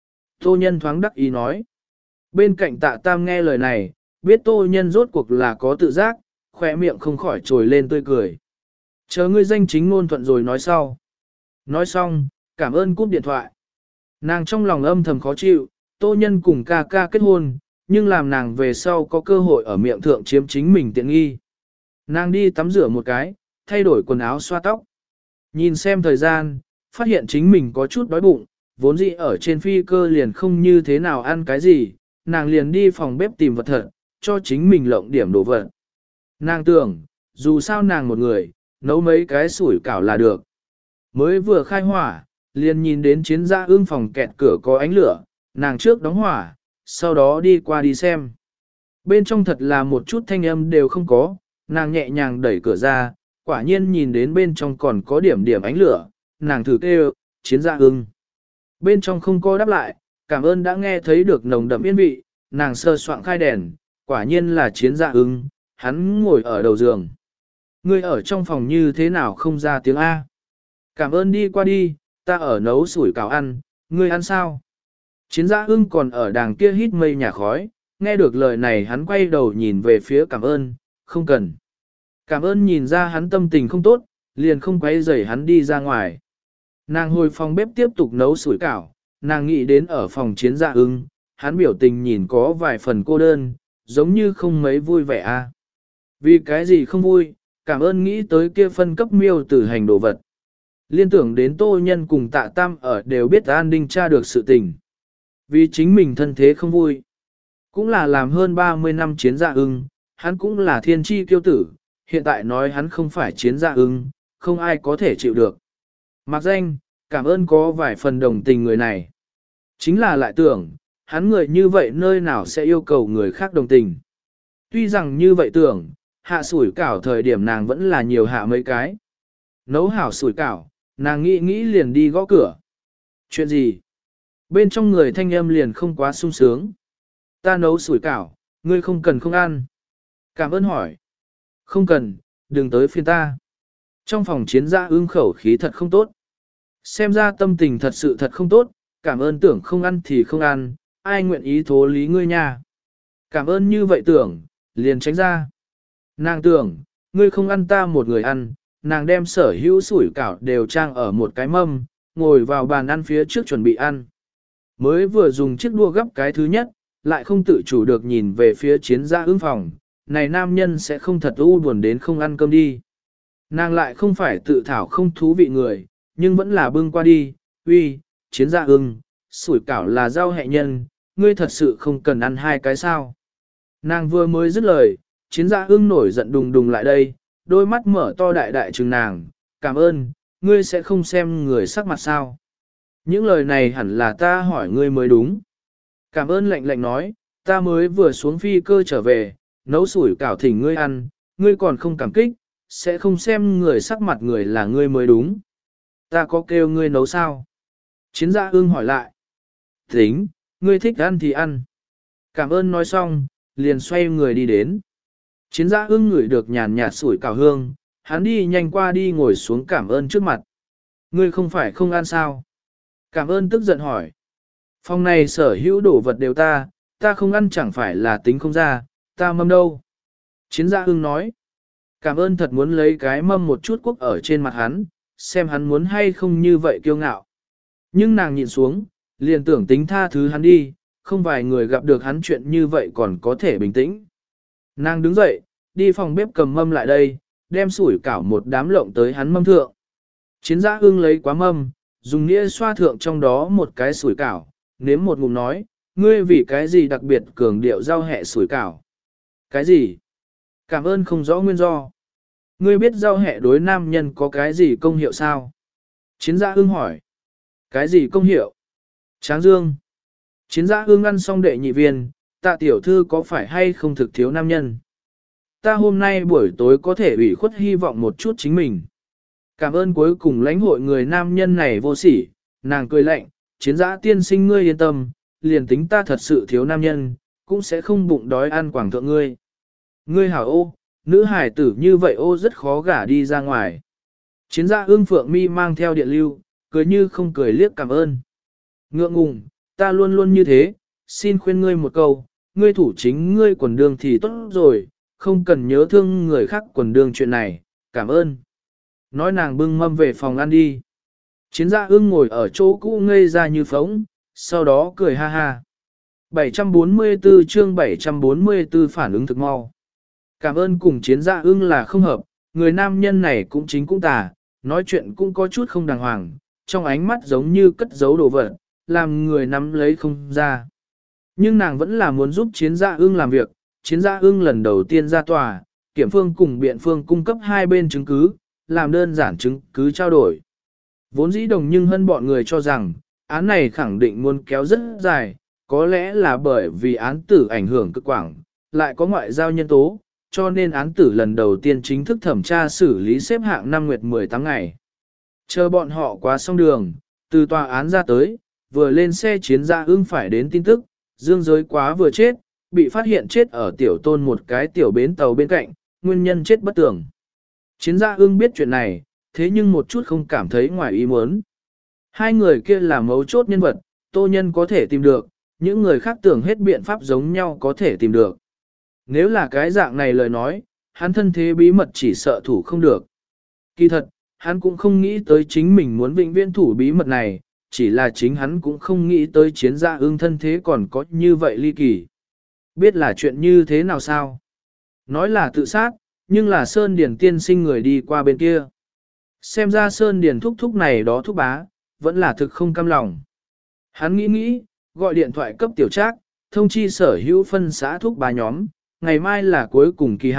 Tô nhân thoáng đắc ý nói. Bên cạnh tạ tam nghe lời này, biết tô nhân rốt cuộc là có tự giác, khỏe miệng không khỏi trồi lên tươi cười. Chờ ngươi danh chính ngôn thuận rồi nói sau. Nói xong, cảm ơn cúp điện thoại. Nàng trong lòng âm thầm khó chịu, tô nhân cùng ca ca kết hôn, nhưng làm nàng về sau có cơ hội ở miệng thượng chiếm chính mình tiện nghi. Nàng đi tắm rửa một cái, thay đổi quần áo xoa tóc. Nhìn xem thời gian, phát hiện chính mình có chút đói bụng, vốn dĩ ở trên phi cơ liền không như thế nào ăn cái gì, nàng liền đi phòng bếp tìm vật thật, cho chính mình lộng điểm đồ vật. Nàng tưởng, dù sao nàng một người, nấu mấy cái sủi cảo là được. Mới vừa khai hỏa, liền nhìn đến chiến gia ương phòng kẹt cửa có ánh lửa, nàng trước đóng hỏa, sau đó đi qua đi xem. Bên trong thật là một chút thanh âm đều không có, nàng nhẹ nhàng đẩy cửa ra, quả nhiên nhìn đến bên trong còn có điểm điểm ánh lửa, nàng thử kêu, chiến gia ưng. Bên trong không có đáp lại, cảm ơn đã nghe thấy được nồng đậm yên vị, nàng sơ soạn khai đèn, quả nhiên là chiến gia ưng, hắn ngồi ở đầu giường. Ngươi ở trong phòng như thế nào không ra tiếng A. Cảm ơn đi qua đi, ta ở nấu sủi cảo ăn, ngươi ăn sao? Chiến gia ưng còn ở đàng kia hít mây nhà khói, nghe được lời này hắn quay đầu nhìn về phía cảm ơn, không cần. Cảm ơn nhìn ra hắn tâm tình không tốt, liền không quay rầy hắn đi ra ngoài. Nàng hồi phòng bếp tiếp tục nấu sủi cảo, nàng nghĩ đến ở phòng chiến gia ưng, hắn biểu tình nhìn có vài phần cô đơn, giống như không mấy vui vẻ a. Vì cái gì không vui, cảm ơn nghĩ tới kia phân cấp miêu tử hành đồ vật. Liên tưởng đến tô nhân cùng tạ tam ở đều biết an ninh tra được sự tình. Vì chính mình thân thế không vui. Cũng là làm hơn ba mươi năm chiến gia ưng, hắn cũng là thiên tri kiêu tử, hiện tại nói hắn không phải chiến gia ưng, không ai có thể chịu được. Mặc danh, cảm ơn có vài phần đồng tình người này. Chính là lại tưởng, hắn người như vậy nơi nào sẽ yêu cầu người khác đồng tình. Tuy rằng như vậy tưởng, hạ sủi cảo thời điểm nàng vẫn là nhiều hạ mấy cái. Nấu hảo sủi cảo, nàng nghĩ nghĩ liền đi gõ cửa. Chuyện gì? Bên trong người thanh âm liền không quá sung sướng. Ta nấu sủi cảo, ngươi không cần không ăn. Cảm ơn hỏi. Không cần, đừng tới phiền ta. Trong phòng chiến gia ương khẩu khí thật không tốt. Xem ra tâm tình thật sự thật không tốt, cảm ơn tưởng không ăn thì không ăn, ai nguyện ý thố lý ngươi nha. Cảm ơn như vậy tưởng, liền tránh ra. Nàng tưởng, ngươi không ăn ta một người ăn, nàng đem sở hữu sủi cảo đều trang ở một cái mâm, ngồi vào bàn ăn phía trước chuẩn bị ăn. Mới vừa dùng chiếc đua gấp cái thứ nhất, lại không tự chủ được nhìn về phía chiến gia ương phòng, này nam nhân sẽ không thật u buồn đến không ăn cơm đi. Nàng lại không phải tự thảo không thú vị người, nhưng vẫn là bưng qua đi, uy, chiến gia ưng, sủi cảo là rau hẹ nhân, ngươi thật sự không cần ăn hai cái sao. Nàng vừa mới dứt lời, chiến gia ưng nổi giận đùng đùng lại đây, đôi mắt mở to đại đại trừng nàng, cảm ơn, ngươi sẽ không xem người sắc mặt sao. Những lời này hẳn là ta hỏi ngươi mới đúng. Cảm ơn lạnh lạnh nói, ta mới vừa xuống phi cơ trở về, nấu sủi cảo thỉnh ngươi ăn, ngươi còn không cảm kích, sẽ không xem người sắc mặt người là ngươi mới đúng. Ta có kêu ngươi nấu sao? Chiến gia ương hỏi lại. Tính, ngươi thích ăn thì ăn. Cảm ơn nói xong, liền xoay người đi đến. Chiến gia ương ngửi được nhàn nhạt sủi cảo hương, hắn đi nhanh qua đi ngồi xuống cảm ơn trước mặt. Ngươi không phải không ăn sao? Cảm ơn tức giận hỏi. Phòng này sở hữu đồ vật đều ta, ta không ăn chẳng phải là tính không ra, ta mâm đâu. Chiến gia ương nói. Cảm ơn thật muốn lấy cái mâm một chút quốc ở trên mặt hắn, xem hắn muốn hay không như vậy kiêu ngạo. Nhưng nàng nhìn xuống, liền tưởng tính tha thứ hắn đi, không vài người gặp được hắn chuyện như vậy còn có thể bình tĩnh. Nàng đứng dậy, đi phòng bếp cầm mâm lại đây, đem sủi cảo một đám lộng tới hắn mâm thượng. Chiến gia ương lấy quá mâm, dùng nĩa xoa thượng trong đó một cái sủi cảo, nếm một ngụm nói, ngươi vì cái gì đặc biệt cường điệu rau hẹ sủi cảo. Cái gì? Cảm ơn không rõ nguyên do. Ngươi biết rau hẹ đối nam nhân có cái gì công hiệu sao? Chiến gia ương hỏi. Cái gì công hiệu? Tráng dương. Chiến gia ương ăn xong đệ nhị viên, tạ tiểu thư có phải hay không thực thiếu nam nhân? Ta hôm nay buổi tối có thể ủy khuất hy vọng một chút chính mình. Cảm ơn cuối cùng lãnh hội người nam nhân này vô sỉ, nàng cười lạnh, chiến gia tiên sinh ngươi yên tâm, liền tính ta thật sự thiếu nam nhân, cũng sẽ không bụng đói ăn quảng thượng ngươi. Ngươi hảo ô, nữ hải tử như vậy ô rất khó gả đi ra ngoài. Chiến gia ương phượng mi mang theo điện lưu, cười như không cười liếc cảm ơn. Ngượng ngùng, ta luôn luôn như thế, xin khuyên ngươi một câu, ngươi thủ chính ngươi quần đường thì tốt rồi, không cần nhớ thương người khác quần đường chuyện này, cảm ơn. Nói nàng bưng mâm về phòng ăn đi. Chiến gia ương ngồi ở chỗ cũ ngây ra như phóng, sau đó cười ha ha. bảy trăm bốn mươi tư chương bảy trăm bốn mươi tư phản ứng thực mau. Cảm ơn cùng chiến gia ương là không hợp, người nam nhân này cũng chính cũng tà, nói chuyện cũng có chút không đàng hoàng, trong ánh mắt giống như cất giấu đồ vật, làm người nắm lấy không ra. Nhưng nàng vẫn là muốn giúp chiến gia ương làm việc, chiến gia ương lần đầu tiên ra tòa, kiểm phương cùng biện phương cung cấp hai bên chứng cứ, làm đơn giản chứng cứ trao đổi. Vốn dĩ đồng nhưng hơn bọn người cho rằng, án này khẳng định muốn kéo rất dài, có lẽ là bởi vì án tử ảnh hưởng cực quảng, lại có ngoại giao nhân tố, cho nên án tử lần đầu tiên chính thức thẩm tra xử lý xếp hạng năm nguyệt mười tám ngày. Chờ bọn họ qua xong đường, từ tòa án ra tới, vừa lên xe chiến gia ương phải đến tin tức, dương giới quá vừa chết, bị phát hiện chết ở tiểu tôn một cái tiểu bến tàu bên cạnh, nguyên nhân chết bất tường. Chiến gia ương biết chuyện này, thế nhưng một chút không cảm thấy ngoài ý muốn. Hai người kia là mấu chốt nhân vật, tô nhân có thể tìm được, những người khác tưởng hết biện pháp giống nhau có thể tìm được. Nếu là cái dạng này lời nói, hắn thân thế bí mật chỉ sợ thủ không được. Kỳ thật, hắn cũng không nghĩ tới chính mình muốn vĩnh viễn thủ bí mật này, chỉ là chính hắn cũng không nghĩ tới chiến gia ương thân thế còn có như vậy ly kỳ. Biết là chuyện như thế nào sao? Nói là tự sát, nhưng là Sơn Điền tiên sinh người đi qua bên kia. Xem ra Sơn Điền thúc thúc này đó thúc bá, vẫn là thực không cam lòng. Hắn nghĩ nghĩ, gọi điện thoại cấp tiểu trác, thông chi sở hữu phân xã thúc bá nhóm, ngày mai là cuối cùng kỳ hạn,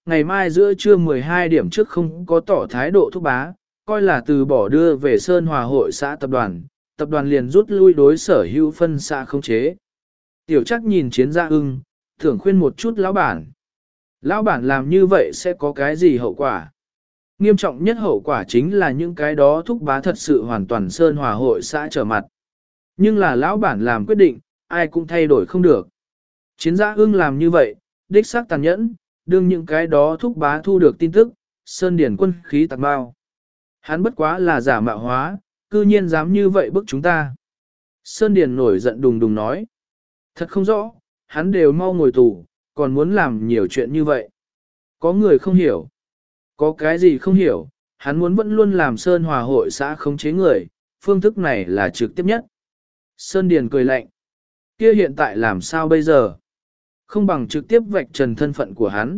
ngày mai giữa trưa mười hai điểm trước không có tỏ thái độ thúc bá, coi là từ bỏ đưa về Sơn Hòa hội xã tập đoàn, tập đoàn liền rút lui đối sở hữu phân xã không chế. Tiểu chắc nhìn Chiến Gia Ưng, thưởng khuyên một chút lão bản. Lão bản làm như vậy sẽ có cái gì hậu quả? Nghiêm trọng nhất hậu quả chính là những cái đó thúc bá thật sự hoàn toàn Sơn Hòa hội xã trở mặt. Nhưng là lão bản làm quyết định, ai cũng thay đổi không được. Chiến Gia Ưng làm như vậy, đích xác tàn nhẫn, đương những cái đó thúc bá thu được tin tức, Sơn Điển quân khí tạc bao. Hắn bất quá là giả mạo hóa, cư nhiên dám như vậy bức chúng ta. Sơn Điền nổi giận đùng đùng nói. Thật không rõ, hắn đều mau ngồi tù, còn muốn làm nhiều chuyện như vậy. Có người không hiểu. Có cái gì không hiểu, hắn muốn vẫn luôn làm Sơn Hòa hội xã khống chế người, phương thức này là trực tiếp nhất. Sơn Điền cười lạnh. Kia hiện tại làm sao bây giờ? Không bằng trực tiếp vạch trần thân phận của hắn.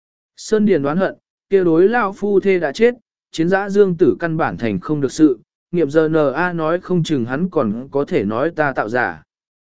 Sơn Điền đoán hận, kia đối lão phu thê đã chết, Chiến Dã Dương Tử căn bản thành không được sự, nghiệm giờ en a nói không chừng hắn còn có thể nói ta tạo giả.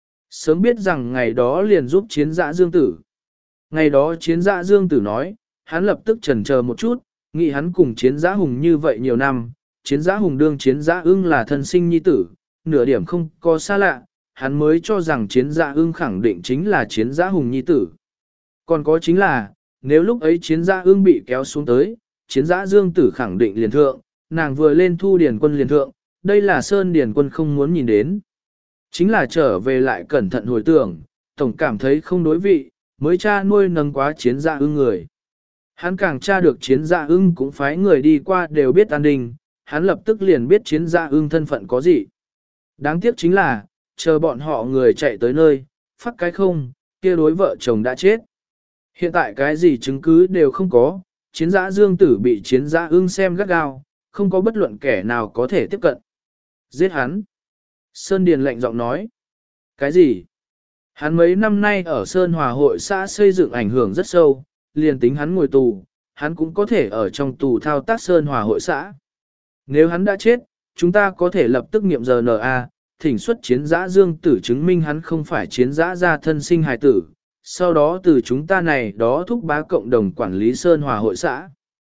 Sớm biết rằng ngày đó liền giúp Chiến Dã Dương Tử. Ngày đó Chiến Dã Dương Tử nói, hắn lập tức chần chờ một chút, nghĩ hắn cùng Chiến Dã Hùng như vậy nhiều năm, Chiến Dã Hùng đương Chiến Dã Ưng là thân sinh nhi tử, nửa điểm không có xa lạ, hắn mới cho rằng Chiến Dã Ưng khẳng định chính là Chiến Dã Hùng nhi tử. Còn có chính là, nếu lúc ấy Chiến Dã Ưng bị kéo xuống tới, Chiến Dã Dương Tử khẳng định liền thượng, nàng vừa lên thu điển quân liền thượng, đây là Sơn Điển quân không muốn nhìn đến. Chính là trở về lại cẩn thận hồi tưởng, tổng cảm thấy không đối vị, mới cha nuôi nâng quá Chiến Dã Ưng người. Hắn càng tra được Chiến Dã Ưng cũng phái người đi qua đều biết an ninh, hắn lập tức liền biết Chiến Dã Ưng thân phận có gì. Đáng tiếc chính là, chờ bọn họ người chạy tới nơi, phát cái không, kia đối vợ chồng đã chết. Hiện tại cái gì chứng cứ đều không có, Chiến Dã Dương Tử bị Chiến Dã Ưng xem gắt gao, không có bất luận kẻ nào có thể tiếp cận. Giết hắn. Sơn Điền lạnh giọng nói. Cái gì? Hắn mấy năm nay ở Sơn Hòa hội xã xây dựng ảnh hưởng rất sâu, liền tính hắn ngồi tù, hắn cũng có thể ở trong tù thao tác Sơn Hòa hội xã. Nếu hắn đã chết, chúng ta có thể lập tức nghiệm rờ en a, thỉnh xuất Chiến Dã Dương Tử chứng minh hắn không phải Chiến Dã gia thân sinh hài tử, sau đó từ chúng ta này đó thúc bá cộng đồng quản lý Sơn Hòa hội xã.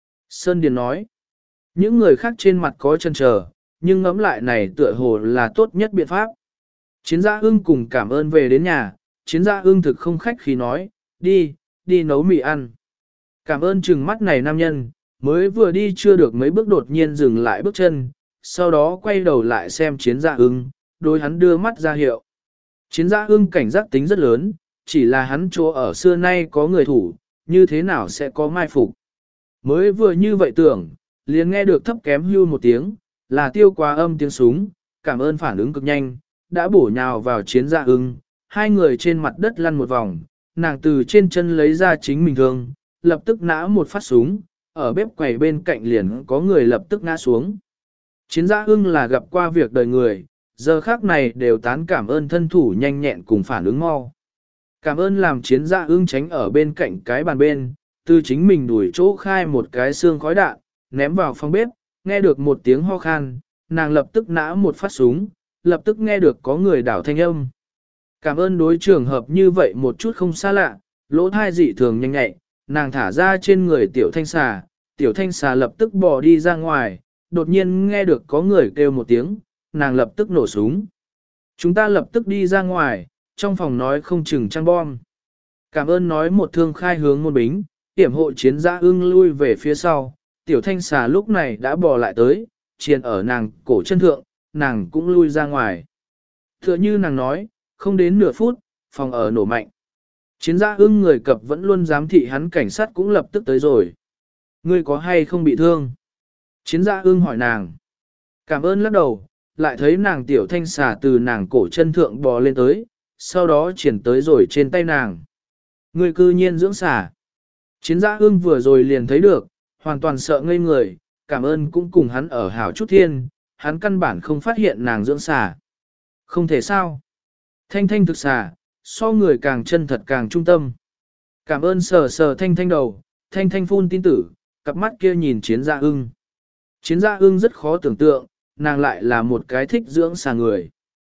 Sơn Điền nói, những người khác trên mặt có chân chờ, nhưng ngẫm lại này tựa hồ là tốt nhất biện pháp. Chiến Dã Ưng cùng cảm ơn về đến nhà, Chiến Dã Ưng thực không khách khí nói, đi, đi nấu mì ăn. Cảm ơn chừng mắt này nam nhân, mới vừa đi chưa được mấy bước đột nhiên dừng lại bước chân, sau đó quay đầu lại xem Chiến Dã Ưng, đối hắn đưa mắt ra hiệu. Chiến Dã Ưng cảnh giác tính rất lớn, chỉ là hắn chỗ ở xưa nay có người thủ, như thế nào sẽ có mai phục. Mới vừa như vậy tưởng, liền nghe được thấp kém hưu một tiếng, là tiêu quá âm tiếng súng, cảm ơn phản ứng cực nhanh, đã bổ nhào vào Chiến Dã Ưng, hai người trên mặt đất lăn một vòng, nàng từ trên chân lấy ra chính mình thương, lập tức nã một phát súng, ở bếp quầy bên cạnh liền có người lập tức ngã xuống. Chiến Dã Ưng là gặp qua việc đời người, giờ khác này đều tán cảm ơn thân thủ nhanh nhẹn cùng phản ứng mau. Cảm ơn làm Chiến Dã Ưng tránh ở bên cạnh cái bàn bên, từ chính mình đuổi chỗ khai một cái xương khói đạn, ném vào phòng bếp, nghe được một tiếng ho khan, nàng lập tức nã một phát súng, lập tức nghe được có người đảo thanh âm. Cảm ơn đối trường hợp như vậy một chút không xa lạ, lỗ thai dị thường nhanh nhạy, nàng thả ra trên người tiểu thanh xà, tiểu thanh xà lập tức bỏ đi ra ngoài, đột nhiên nghe được có người kêu một tiếng, nàng lập tức nổ súng. Chúng ta lập tức đi ra ngoài, trong phòng nói không chừng trăng bom. Cảm ơn nói một thương khai hướng môn bính, tiểm hộ Chiến Dã Ưng lui về phía sau, tiểu thanh xà lúc này đã bò lại tới, triền ở nàng cổ chân thượng, nàng cũng lui ra ngoài. Tựa như nàng nói, không đến nửa phút, phòng ở nổ mạnh. Chiến Dã Ưng người cập vẫn luôn giám thị hắn, cảnh sát cũng lập tức tới rồi. Ngươi có hay không bị thương? Chiến Dã Ưng hỏi nàng. Cảm ơn lắc đầu, lại thấy nàng tiểu thanh xà từ nàng cổ chân thượng bò lên tới, sau đó triển tới rồi trên tay nàng. Ngươi cư nhiên dưỡng xà. Chiến Dã Ưng vừa rồi liền thấy được, hoàn toàn sợ ngây người, cảm ơn cũng cùng hắn ở hảo chút thiên, hắn căn bản không phát hiện nàng dưỡng xà. Không thể sao. Thanh thanh thực xà, so người càng chân thật càng trung tâm. Cảm ơn sờ sờ thanh thanh đầu, thanh thanh phun tin tử, cặp mắt kia nhìn Chiến Dã Ưng. Chiến Dã Ưng rất khó tưởng tượng, nàng lại là một cái thích dưỡng xà người.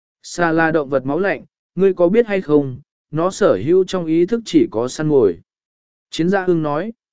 Xà là động vật máu lạnh, ngươi có biết hay không, nó sở hữu trong ý thức chỉ có săn mồi. Chiến Dã Ưng nói.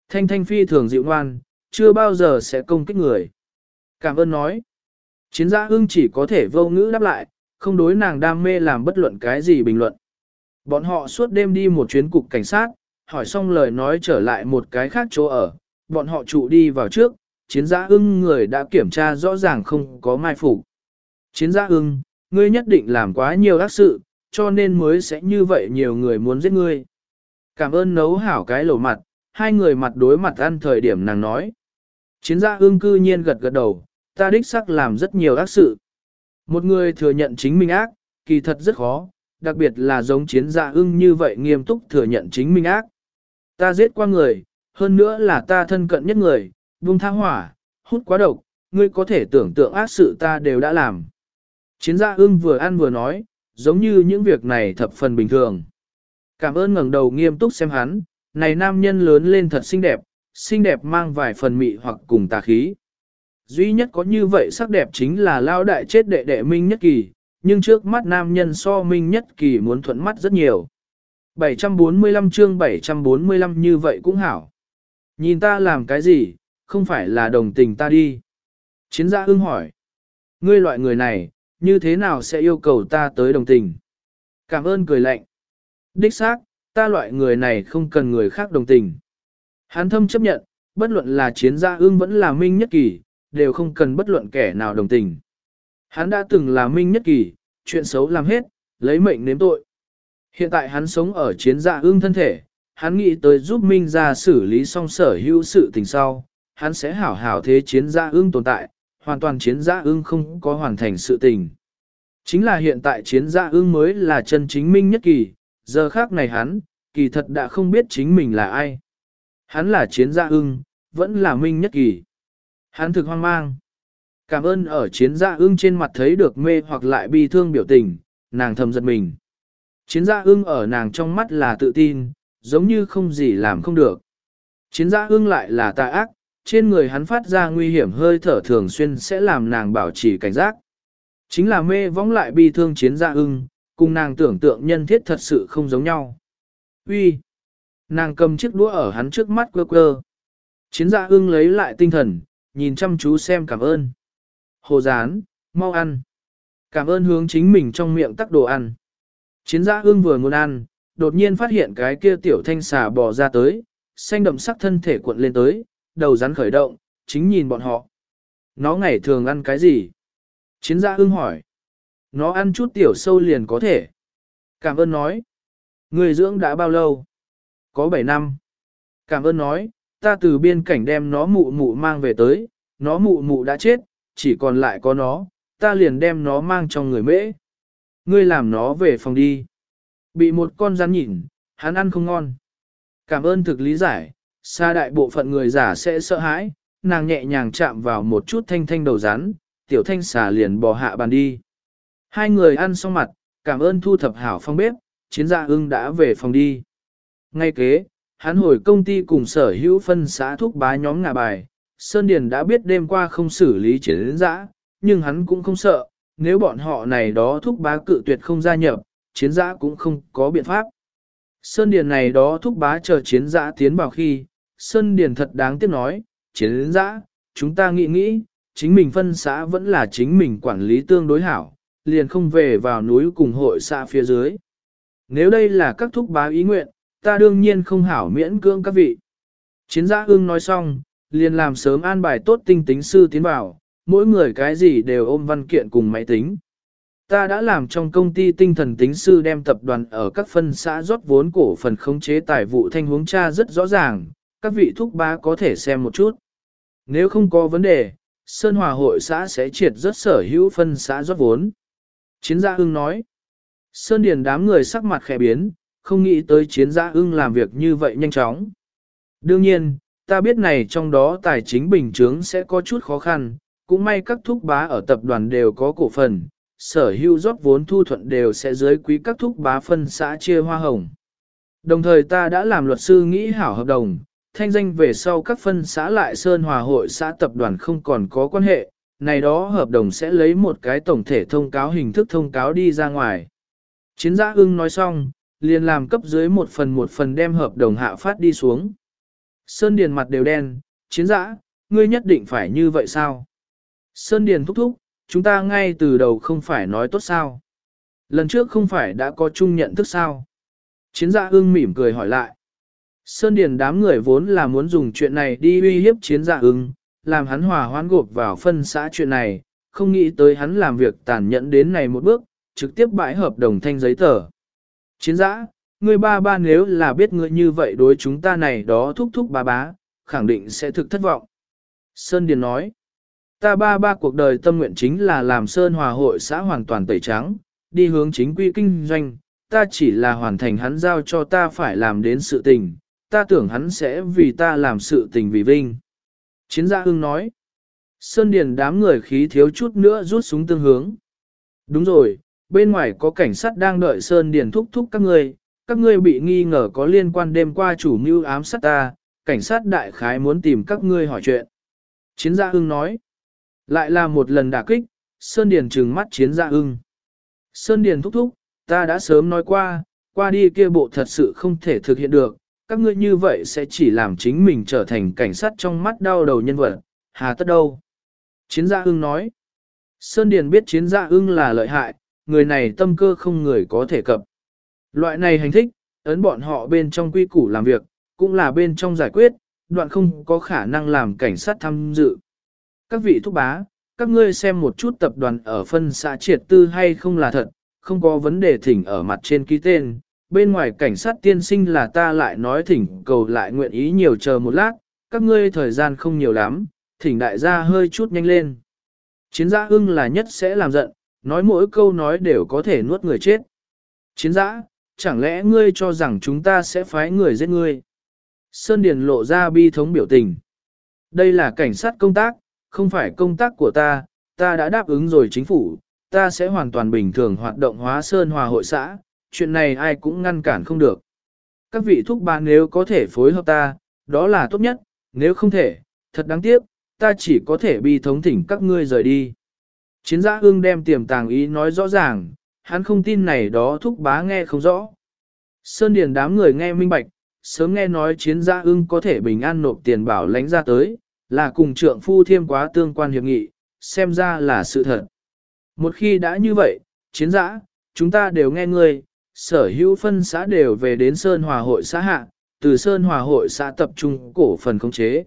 Thanh Thanh phi thường dịu ngoan, chưa bao giờ sẽ công kích người. Cảm ơn nói. Chiến Dã Ưng chỉ có thể vô ngữ đáp lại, không đối nàng đam mê làm bất luận cái gì bình luận. Bọn họ suốt đêm đi một chuyến cục cảnh sát, hỏi xong lời nói trở lại một cái khác chỗ ở, bọn họ trụ đi vào trước, Chiến Dã Ưng người đã kiểm tra rõ ràng không có mai phục. Chiến Dã Ưng, ngươi nhất định làm quá nhiều ác sự, cho nên mới sẽ như vậy nhiều người muốn giết ngươi. Cảm ơn nấu hảo cái lẩu mặt, hai người mặt đối mặt ăn thời điểm nàng nói. Chiến Dã Ưng cư nhiên gật gật đầu, ta đích xác làm rất nhiều ác sự. Một người thừa nhận chính mình ác, kỳ thật rất khó, đặc biệt là giống Chiến Dã Ưng như vậy nghiêm túc thừa nhận chính mình ác. Ta giết qua người, hơn nữa là ta thân cận nhất người, buông tha hỏa, hút quá độc, ngươi có thể tưởng tượng ác sự ta đều đã làm. Chiến Dã Ưng vừa ăn vừa nói, giống như những việc này thập phần bình thường. Cảm ơn ngẩng đầu nghiêm túc xem hắn, này nam nhân lớn lên thật xinh đẹp, xinh đẹp mang vài phần mị hoặc cùng tà khí. Duy nhất có như vậy sắc đẹp chính là lao đại chết đệ đệ Minh Nhất Kỳ, nhưng trước mắt nam nhân so Minh Nhất Kỳ muốn thuận mắt rất nhiều. bảy trăm bốn mươi lăm chương bảy trăm bốn mươi lăm như vậy cũng hảo. Nhìn ta làm cái gì, không phải là đồng tình ta đi. Chiến Dã Ưng hỏi. Ngươi loại người này, như thế nào sẽ yêu cầu ta tới đồng tình? Cảm ơn cười lạnh. Đích xác, ta loại người này không cần người khác đồng tình. Hắn thâm chấp nhận, bất luận là Chiến Dã Ưng vẫn là Minh Nhất Kỳ, đều không cần bất luận kẻ nào đồng tình. Hắn đã từng là Minh Nhất Kỳ, chuyện xấu làm hết, lấy mệnh nếm tội. Hiện tại hắn sống ở Chiến Dã Ưng thân thể, hắn nghĩ tới giúp Minh ra xử lý xong sở hữu sự tình sau, hắn sẽ hảo hảo thế Chiến Dã Ưng tồn tại, hoàn toàn Chiến Dã Ưng không có hoàn thành sự tình. Chính là hiện tại Chiến Dã Ưng mới là chân chính Minh Nhất Kỳ, giờ khác này hắn, kỳ thật đã không biết chính mình là ai. Hắn là Chiến Dã Ưng, vẫn là Minh Nhất Kỳ. Hắn thực hoang mang. Cảm ơn ở Chiến Dã Ưng trên mặt thấy được mê hoặc lại bi thương biểu tình, nàng thầm giật mình. Chiến Dã Ưng ở nàng trong mắt là tự tin, giống như không gì làm không được. Chiến Dã Ưng lại là tà ác, trên người hắn phát ra nguy hiểm hơi thở thường xuyên sẽ làm nàng bảo trì cảnh giác. Chính là mê võng lại bi thương Chiến Dã Ưng, cùng nàng tưởng tượng nhân thiết thật sự không giống nhau. Uy, nàng cầm chiếc đũa ở hắn trước mắt quơ quơ. Chiến Dã Ưng lấy lại tinh thần, nhìn chăm chú xem cảm ơn. Hồ Gián, mau ăn. Cảm ơn hướng chính mình trong miệng tắc đồ ăn. Chiến Dã Ưng vừa muốn ăn, đột nhiên phát hiện cái kia tiểu thanh xà bò ra tới, xanh đậm sắc thân thể cuộn lên tới, đầu rắn khởi động, chính nhìn bọn họ. Nó ngày thường ăn cái gì? Chiến Dã Ưng hỏi. Nó ăn chút tiểu sâu liền có thể. Cảm ơn nói. Người dưỡng đã bao lâu? Có bảy năm. Cảm ơn nói, ta từ biên cảnh đem nó mụ mụ mang về tới, nó mụ mụ đã chết, chỉ còn lại có nó, ta liền đem nó mang trong người mễ. Ngươi làm nó về phòng đi. Bị một con rắn nhìn, hắn ăn không ngon. Cảm ơn thực lý giải, xa đại bộ phận người giả sẽ sợ hãi, nàng nhẹ nhàng chạm vào một chút thanh thanh đầu rắn, tiểu thanh xà liền bò hạ bàn đi. Hai người ăn xong mặt, cảm ơn thu thập hảo phong bếp, Chiến Dã Ưng đã về phòng đi. Ngay kế, hắn hồi công ty cùng sở hữu phân xã thuốc bá nhóm ngả bài, Sơn Điền đã biết đêm qua không xử lý Chiến Dã, nhưng hắn cũng không sợ, nếu bọn họ này đó thuốc bá cự tuyệt không gia nhập, Chiến Dã cũng không có biện pháp. Sơn Điền này đó thuốc bá chờ Chiến Dã tiến vào khi, Sơn Điền thật đáng tiếc nói, Chiến Dã, chúng ta nghĩ nghĩ, chính mình phân xã vẫn là chính mình quản lý tương đối hảo, liền không về vào núi cùng hội xã phía dưới. Nếu đây là các thuốc bá ý nguyện, ta đương nhiên không hảo miễn cưỡng các vị. Chiến Dã Ưng nói xong, liền làm sớm an bài tốt tinh tính sư tiến vào, mỗi người cái gì đều ôm văn kiện cùng máy tính. Ta đã làm trong công ty tinh thần tính sư đem tập đoàn ở các phân xã rót vốn cổ phần khống chế tài vụ thanh huống tra rất rõ ràng, các vị thúc bá có thể xem một chút. Nếu không có vấn đề, Sơn Hòa hội xã sẽ triệt rất sở hữu phân xã rót vốn. Chiến Dã Ưng nói. Sơn Điền đám người sắc mặt khẽ biến, không nghĩ tới Chiến Dã Ưng làm việc như vậy nhanh chóng. Đương nhiên, ta biết này trong đó tài chính bình chứng sẽ có chút khó khăn, cũng may các thúc bá ở tập đoàn đều có cổ phần, sở hữu rót vốn thu thuận đều sẽ dưới quý các thúc bá phân xã chia hoa hồng. Đồng thời ta đã làm luật sư nghĩ hảo hợp đồng, thanh danh về sau các phân xã lại Sơn Hòa hội xã tập đoàn không còn có quan hệ, này đó hợp đồng sẽ lấy một cái tổng thể thông cáo hình thức thông cáo đi ra ngoài. Chiến Dã Ưng nói xong, liền làm cấp dưới một phần một phần đem hợp đồng hạ phát đi xuống. Sơn Điền mặt đều đen, chiến dã, ngươi nhất định phải như vậy sao? Sơn Điền thúc thúc, chúng ta ngay từ đầu không phải nói tốt sao? Lần trước không phải đã có chung nhận thức sao? Chiến dã ưng mỉm cười hỏi lại. Sơn Điền đám người vốn là muốn dùng chuyện này đi uy hiếp chiến dã ưng, làm hắn hòa hoãn gộp vào phân xã chuyện này, không nghĩ tới hắn làm việc tàn nhẫn đến này một bước, trực tiếp bãi hợp đồng thanh giấy tờ. Chiến dã, ngươi ba ba nếu là biết ngươi như vậy đối chúng ta này đó thúc thúc ba bá, khẳng định sẽ thực thất vọng. Sơn Điền nói, ta ba ba cuộc đời tâm nguyện chính là làm Sơn Hòa hội xã hoàn toàn tẩy trắng, đi hướng chính quy kinh doanh, ta chỉ là hoàn thành hắn giao cho ta phải làm đến sự tình, ta tưởng hắn sẽ vì ta làm sự tình vì vinh. Chiến gia hưng nói, Sơn Điền đám người khí thiếu chút nữa rút súng tương hướng. Đúng rồi, bên ngoài có cảnh sát đang đợi Sơn Điền thúc thúc các ngươi, các ngươi bị nghi ngờ có liên quan đêm qua chủ mưu ám sát ta, cảnh sát đại khái muốn tìm các ngươi hỏi chuyện. Chiến gia hưng nói, lại là một lần đả kích, Sơn Điền trừng mắt chiến gia hưng. Sơn Điền thúc thúc, ta đã sớm nói qua, qua đi kia bộ thật sự không thể thực hiện được, các ngươi như vậy sẽ chỉ làm chính mình trở thành cảnh sát trong mắt đau đầu nhân vật, hà tất đâu. Chiến gia ưng nói, Sơn Điền biết chiến gia ưng là lợi hại, người này tâm cơ không người có thể cập. Loại này hành thích, ấn bọn họ bên trong quy củ làm việc, cũng là bên trong giải quyết, đoạn không có khả năng làm cảnh sát tham dự. Các vị thúc bá, các ngươi xem một chút tập đoàn ở phân xã triệt tư hay không là thật, không có vấn đề thỉnh ở mặt trên ký tên. Bên ngoài cảnh sát tiên sinh là ta lại nói thỉnh cầu lại nguyện ý nhiều chờ một lát, các ngươi thời gian không nhiều lắm, thỉnh đại gia hơi chút nhanh lên. Chiến giã ưng là nhất sẽ làm giận, nói mỗi câu nói đều có thể nuốt người chết. Chiến giã, chẳng lẽ ngươi cho rằng chúng ta sẽ phái người giết ngươi? Sơn Điền lộ ra bi thống biểu tình. Đây là cảnh sát công tác, không phải công tác của ta, ta đã đáp ứng rồi chính phủ, ta sẽ hoàn toàn bình thường hoạt động hóa Sơn Hòa hội xã, chuyện này ai cũng ngăn cản không được. Các vị thúc bá nếu có thể phối hợp ta, đó là tốt nhất, nếu không thể, thật đáng tiếc, ta chỉ có thể bi thống thỉnh các ngươi rời đi. Chiến gia ương đem tiềm tàng ý nói rõ ràng, hắn không tin này đó thúc bá nghe không rõ. Sơn Điền đám người nghe minh bạch, sớm nghe nói chiến gia ưng có thể bình an nộp tiền bảo lãnh ra tới, là cùng trượng phu thiêm quá tương quan hiệp nghị, xem ra là sự thật. Một khi đã như vậy, chiến giã, chúng ta đều nghe ngươi, sở hữu phân xã đều về đến Sơn Hòa hội xã hạ, từ Sơn Hòa hội xã tập trung cổ phần khống chế.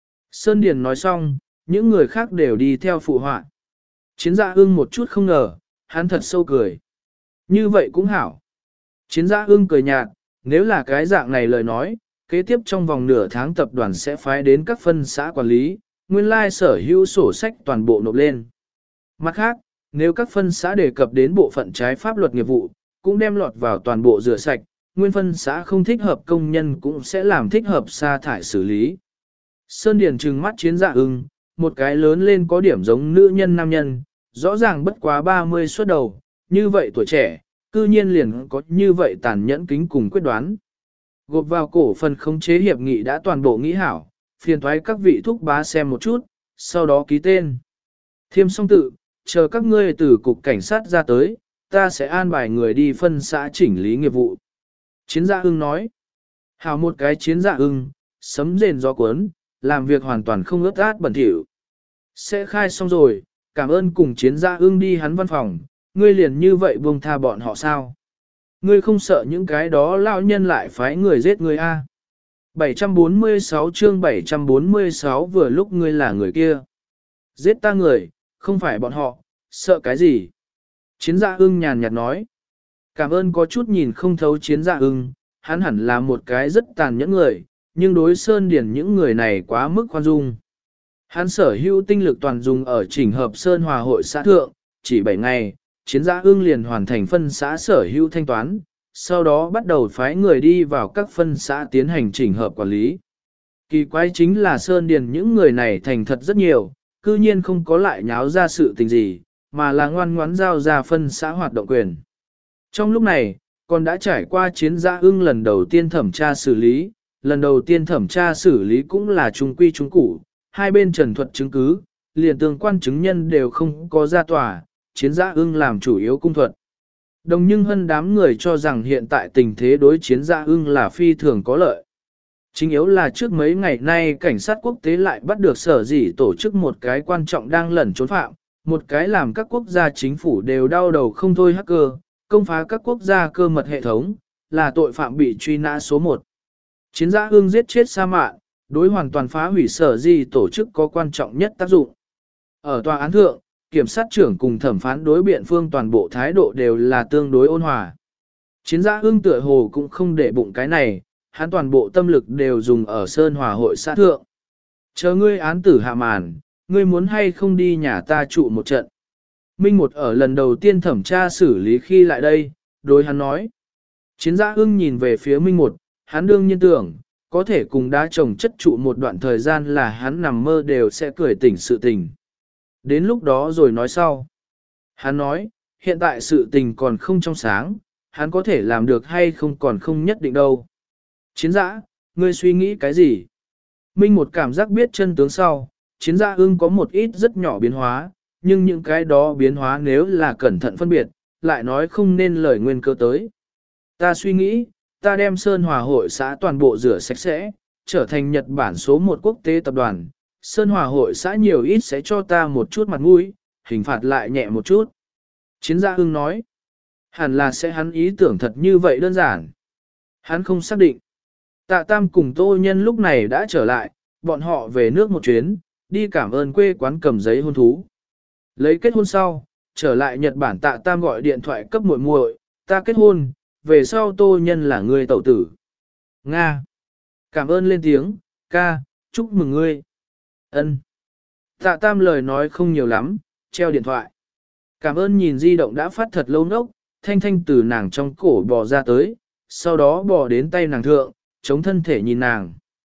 Sơn Điền nói xong, những người khác đều đi theo phụ họa. Chiến gia ưng một chút không ngờ, hắn thật sâu cười. Như vậy cũng hảo. Chiến gia ưng cười nhạt, nếu là cái dạng này lời nói, kế tiếp trong vòng nửa tháng tập đoàn sẽ phái đến các phân xã quản lý, nguyên lai sở hữu sổ sách toàn bộ nộp lên. Mặt khác, nếu các phân xã đề cập đến bộ phận trái pháp luật nghiệp vụ, cũng đem lọt vào toàn bộ rửa sạch, nguyên phân xã không thích hợp công nhân cũng sẽ làm thích hợp sa thải xử lý. Sơn Điền trừng mắt chiến dạ ưng, một cái lớn lên có điểm giống nữ nhân nam nhân, rõ ràng bất quá ba mươi xuất đầu, như vậy tuổi trẻ, cư nhiên liền có như vậy tàn nhẫn kính cùng quyết đoán. Gộp vào cổ phần khống chế hiệp nghị đã toàn bộ nghĩ hảo, phiền thoái các vị thúc bá xem một chút, sau đó ký tên. Thiêm xong tự, chờ các ngươi từ cục cảnh sát ra tới, ta sẽ an bài người đi phân xã chỉnh lý nghiệp vụ. Chiến gia ưng nói, hảo một cái chiến gia ưng, sấm rền gió cuốn, làm việc hoàn toàn không ướt át bẩn thỉu. Sẽ khai xong rồi, cảm ơn cùng chiến gia ưng đi hắn văn phòng, ngươi liền như vậy buông tha bọn họ sao? Ngươi không sợ những cái đó lão nhân lại phái người giết ngươi a? À? bảy trăm bốn mươi sáu chương bảy trăm bốn mươi sáu vừa lúc ngươi là người kia. Giết ta người, không phải bọn họ, sợ cái gì? Chiến gia ưng nhàn nhạt nói. Cảm ơn có chút nhìn không thấu chiến gia ưng, hắn hẳn là một cái rất tàn nhẫn người, nhưng đối Sơn Điền những người này quá mức khoan dung. Hắn sở hữu tinh lực toàn dùng ở chỉnh hợp Sơn Hòa hội xã thượng, chỉ bảy ngày, chiến gia ưng liền hoàn thành phân xã sở hữu thanh toán, sau đó bắt đầu phái người đi vào các phân xã tiến hành chỉnh hợp quản lý. Kỳ quái chính là Sơn Điền những người này thành thật rất nhiều, cư nhiên không có lại nháo ra sự tình gì, mà là ngoan ngoãn giao ra phân xã hoạt động quyền. Trong lúc này, còn đã trải qua chiến gia ưng lần đầu tiên thẩm tra xử lý, lần đầu tiên thẩm tra xử lý cũng là trung quy trung củ, hai bên trần thuật chứng cứ, liền tương quan chứng nhân đều không có ra tòa, chiến gia ưng làm chủ yếu cung thuật. Đồng nhưng hơn đám người cho rằng hiện tại tình thế đối chiến gia ưng là phi thường có lợi. Chính yếu là trước mấy ngày nay cảnh sát quốc tế lại bắt được sở dĩ tổ chức một cái quan trọng đang lẩn trốn phạm, một cái làm các quốc gia chính phủ đều đau đầu không thôi hacker, công phá các quốc gia cơ mật hệ thống, là tội phạm bị truy nã số một. Chiến giã ương giết chết Sa Mạn, đối hoàn toàn phá hủy sở dĩ tổ chức có quan trọng nhất tác dụng. Ở tòa án thượng, kiểm sát trưởng cùng thẩm phán đối biện phương toàn bộ thái độ đều là tương đối ôn hòa. Chiến giã ương tựa hồ cũng không để bụng cái này, hắn toàn bộ tâm lực đều dùng ở Sơn Hòa hội xã thượng. Chờ ngươi án tử hạ màn, ngươi muốn hay không đi nhà ta trụ một trận. Minh một ở lần đầu tiên thẩm tra xử lý khi lại đây, đối hắn nói. Chiến giã ưng nhìn về phía Minh một, hắn đương nhiên tưởng, có thể cùng đá chồng chất trụ một đoạn thời gian là hắn nằm mơ đều sẽ cười tỉnh sự tình. Đến lúc đó rồi nói sau. Hắn nói, hiện tại sự tình còn không trong sáng, hắn có thể làm được hay không còn không nhất định đâu. Chiến giã, ngươi suy nghĩ cái gì? Minh một cảm giác biết chân tướng sau, chiến giã ưng có một ít rất nhỏ biến hóa, nhưng những cái đó biến hóa nếu là cẩn thận phân biệt, lại nói không nên lời nguyên cơ tới. Ta suy nghĩ, ta đem Sơn Hòa hội xã toàn bộ rửa sạch sẽ, trở thành Nhật Bản số một quốc tế tập đoàn. Sơn Hòa hội xã nhiều ít sẽ cho ta một chút mặt mũi, hình phạt lại nhẹ một chút. Chiến gia ưng nói, hẳn là sẽ hắn ý tưởng thật như vậy đơn giản. Hắn không xác định. Tạ Tam cùng Tô Nhân lúc này đã trở lại, bọn họ về nước một chuyến, đi cảm ơn quê quán cầm giấy hôn thú. Lấy kết hôn sau, trở lại Nhật Bản Tạ Tam gọi điện thoại cấp muội muội, ta kết hôn, về sau Tô Nhân là người tẩu tử. Nga. Cảm ơn lên tiếng, ca, chúc mừng ngươi. Ân. Tạ Tam lời nói không nhiều lắm, treo điện thoại. Cảm ơn nhìn di động đã phát thật lâu nốc, thanh thanh từ nàng trong cổ bò ra tới, sau đó bò đến tay nàng thượng, chống thân thể nhìn nàng.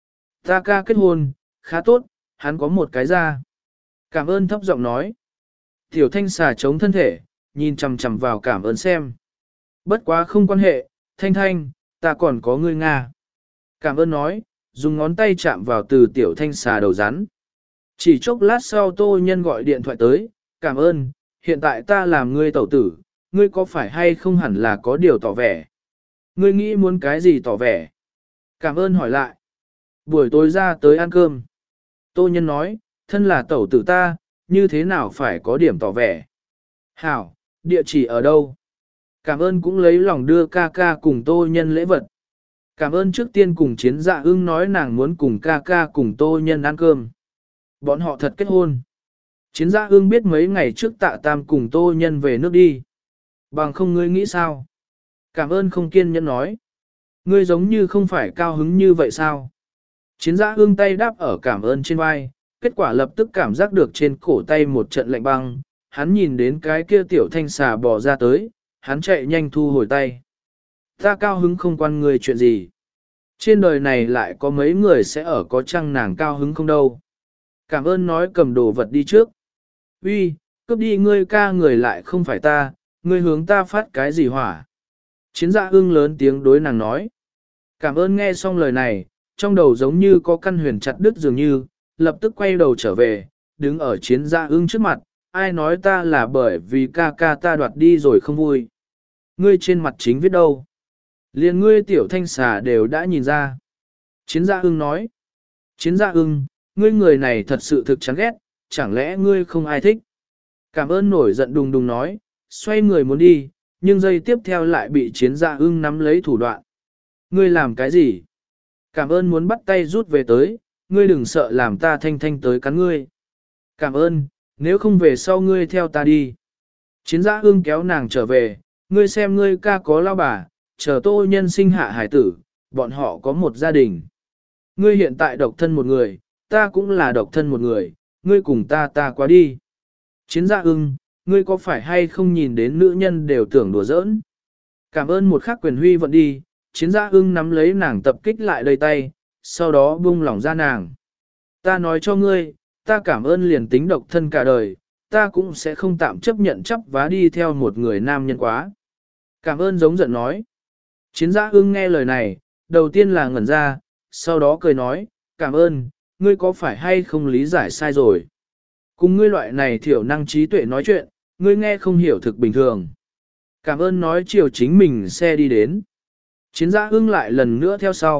Ta ca kết hôn, khá tốt, hắn có một cái ra. Cảm ơn thấp giọng nói. Tiểu thanh xà chống thân thể, nhìn chằm chằm vào cảm ơn xem. Bất quá không quan hệ, thanh thanh, ta còn có ngươi Nga. Cảm ơn nói, dùng ngón tay chạm vào từ tiểu thanh xà đầu rắn. Chỉ chốc lát sau Tô Nhân gọi điện thoại tới, cảm ơn, hiện tại ta làm ngươi tẩu tử, ngươi có phải hay không hẳn là có điều tỏ vẻ. Ngươi nghĩ muốn cái gì tỏ vẻ? Cảm ơn hỏi lại. Buổi tối ra tới ăn cơm. Tô Nhân nói, thân là tẩu tử ta, như thế nào phải có điểm tỏ vẻ. Hảo, địa chỉ ở đâu? Cảm ơn cũng lấy lòng đưa ca ca cùng Tô Nhân lễ vật. Cảm ơn trước tiên cùng chiến dạ ưng nói nàng muốn cùng ca ca cùng Tô Nhân ăn cơm. Bọn họ thật kết hôn. Chiến dạ ưng biết mấy ngày trước Tạ Tam cùng Tô Nhân về nước đi. Bằng không ngươi nghĩ sao? Cảm ơn không kiên nhẫn nói. Ngươi giống như không phải cao hứng như vậy sao? Chiến dạ ưng tay đáp ở cảm ơn trên vai, kết quả lập tức cảm giác được trên cổ tay một trận lạnh băng. Hắn nhìn đến cái kia tiểu thanh xà bò ra tới, hắn chạy nhanh thu hồi tay. Ta cao hứng không quan người chuyện gì. Trên đời này lại có mấy người sẽ ở có chăng nàng cao hứng không đâu. Cảm ơn nói cầm đồ vật đi trước. Uy, cướp đi ngươi ca người lại không phải ta, ngươi hướng ta phát cái gì hỏa. Chiến dạ ưng lớn tiếng đối nàng nói. Cảm ơn nghe xong lời này, trong đầu giống như có căn huyền chặt đứt dường như, lập tức quay đầu trở về, đứng ở chiến dạ ưng trước mặt, ai nói ta là bởi vì ca ca ta đoạt đi rồi không vui. Ngươi trên mặt chính viết đâu? Liền ngươi tiểu thanh xà đều đã nhìn ra. Chiến dạ ưng nói. Chiến dạ ưng, ngươi người này thật sự thực chán ghét, chẳng lẽ ngươi không ai thích? Cảm ơn nổi giận đùng đùng nói, xoay người muốn đi, nhưng giây tiếp theo lại bị chiến dạ ưng nắm lấy thủ đoạn. Ngươi làm cái gì? Cảm ơn muốn bắt tay rút về tới, ngươi đừng sợ làm ta thanh thanh tới cắn ngươi. Cảm ơn, nếu không về sau ngươi theo ta đi. Chiến dạ ưng kéo nàng trở về, ngươi xem ngươi ca có lao bà, chờ Tô Nhân sinh hạ hải tử, bọn họ có một gia đình. Ngươi hiện tại độc thân một người, ta cũng là độc thân một người, ngươi cùng ta ta qua đi. Chiến dạ ưng, ngươi có phải hay không nhìn đến nữ nhân đều tưởng đùa giỡn. Cảm ơn một khắc quyền huy vận đi, chiến dạ ưng nắm lấy nàng tập kích lại đầy tay, sau đó buông lỏng ra nàng. Ta nói cho ngươi, ta cảm ơn liền tính độc thân cả đời, ta cũng sẽ không tạm chấp nhận chấp vá đi theo một người nam nhân quá. Cảm ơn giống giận nói. Chiến dạ ưng nghe lời này, đầu tiên là ngẩn ra, sau đó cười nói, cảm ơn, ngươi có phải hay không lý giải sai rồi. Cùng ngươi loại này thiểu năng trí tuệ nói chuyện, ngươi nghe không hiểu thực bình thường. Cảm ơn nói chiều chính mình xe đi đến. Chiến dạ ưng lại lần nữa theo sau,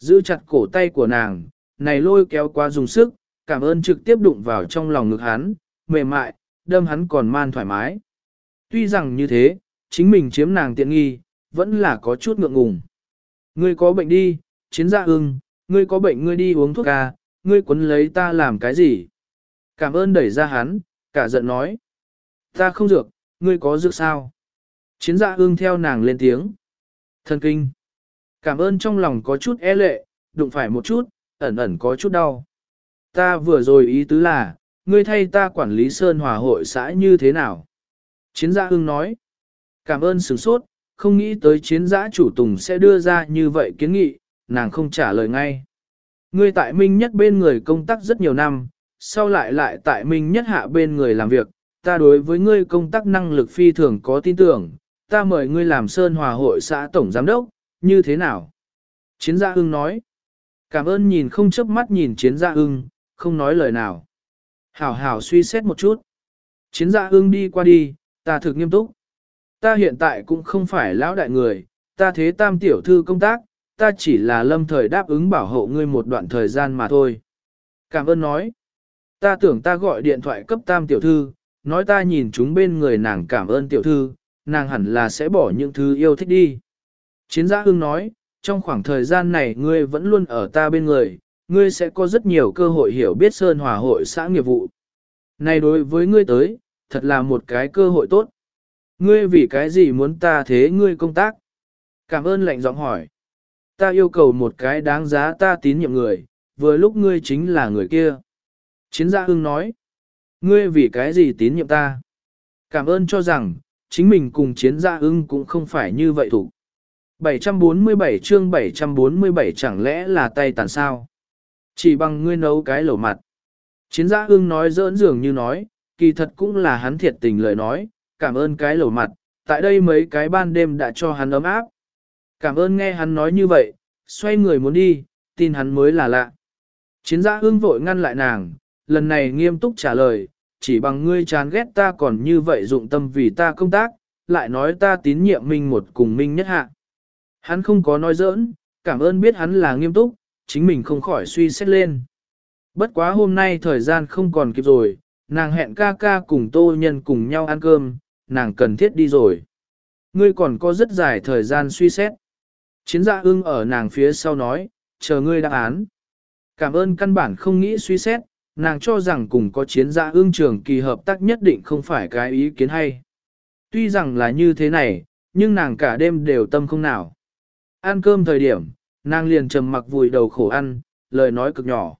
giữ chặt cổ tay của nàng, này lôi kéo quá dùng sức, cảm ơn trực tiếp đụng vào trong lòng ngực hắn, mềm mại, đâm hắn còn man thoải mái. Tuy rằng như thế, chính mình chiếm nàng tiện nghi, vẫn là có chút ngượng ngùng. Ngươi có bệnh đi, Chiến Dạ Ưng, ngươi có bệnh ngươi đi uống thuốc ca, ngươi quấn lấy ta làm cái gì? Cảm ơn đẩy ra hắn, cả giận nói. Ta không dược, ngươi có dược sao? Chiến Dạ Ưng theo nàng lên tiếng. Thần kinh. Cảm ơn trong lòng có chút e lệ, đụng phải một chút, ẩn ẩn có chút đau. Ta vừa rồi ý tứ là, ngươi thay ta quản lý Sơn Hòa hội xã như thế nào? Chiến Dạ Ưng nói. Cảm ơn sửng sốt, không nghĩ tới chiến giã chủ tùng sẽ đưa ra như vậy kiến nghị, nàng không trả lời ngay. Ngươi tại Minh Nhất bên người công tác rất nhiều năm, sau lại lại tại Minh Nhất hạ bên người làm việc, ta đối với ngươi công tác năng lực phi thường có tin tưởng, ta mời ngươi làm Sơn Hòa hội xã tổng giám đốc, như thế nào? Chiến Gia Ưng nói. Cảm ơn nhìn không chớp mắt nhìn Chiến Gia Ưng, không nói lời nào. Hảo hảo suy xét một chút. Chiến Gia Ưng đi qua đi, ta thực nghiêm túc. Ta hiện tại cũng không phải lão đại người, ta thế tam tiểu thư công tác, ta chỉ là lâm thời đáp ứng bảo hộ ngươi một đoạn thời gian mà thôi. Cảm ơn nói. Ta tưởng ta gọi điện thoại cấp tam tiểu thư, nói ta nhìn chúng bên người nàng cảm ơn tiểu thư, nàng hẳn là sẽ bỏ những thứ yêu thích đi. Chiến Gia Ưng nói, trong khoảng thời gian này ngươi vẫn luôn ở ta bên người, ngươi sẽ có rất nhiều cơ hội hiểu biết Sơn Hòa hội xã nghiệp vụ. Này đối với ngươi tới, thật là một cái cơ hội tốt. Ngươi vì cái gì muốn ta thế ngươi công tác? Cảm ơn lạnh giọng hỏi. Ta yêu cầu một cái đáng giá ta tín nhiệm người, vừa lúc ngươi chính là người kia. Chiến Gia Ưng nói. Ngươi vì cái gì tín nhiệm ta? Cảm ơn cho rằng, chính mình cùng Chiến Gia Ưng cũng không phải như vậy thủ. bảy trăm bốn mươi bảy chương bảy trăm bốn mươi bảy chẳng lẽ là tay tàn sao? Chỉ bằng ngươi nấu cái lẩu mặt. Chiến Gia Ưng nói giỡn dường như nói, kỳ thật cũng là hắn thiệt tình lời nói, cảm ơn cái lẩu mặt, tại đây mấy cái ban đêm đã cho hắn ấm áp. Cảm ơn nghe hắn nói như vậy, xoay người muốn đi, tin hắn mới là lạ. Chiến Gia Ưng vội ngăn lại nàng, lần này nghiêm túc trả lời, chỉ bằng ngươi chán ghét ta còn như vậy dụng tâm vì ta công tác, lại nói ta tín nhiệm Minh một cùng Minh Nhất hạ. Hắn không có nói giỡn, cảm ơn biết hắn là nghiêm túc, chính mình không khỏi suy xét lên. Bất quá hôm nay thời gian không còn kịp rồi, nàng hẹn ca ca cùng Tô Nhân cùng nhau ăn cơm, nàng cần thiết đi rồi. Ngươi còn có rất dài thời gian suy xét. Chiến Gia Ưng ở nàng phía sau nói, chờ ngươi đáp án. Cảm ơn căn bản không nghĩ suy xét, nàng cho rằng cùng có Chiến Gia Ưng trường kỳ hợp tác nhất định không phải cái ý kiến hay. Tuy rằng là như thế này, nhưng nàng cả đêm đều tâm không nào. Ăn cơm thời điểm, nàng liền trầm mặc vùi đầu khổ ăn, lời nói cực nhỏ.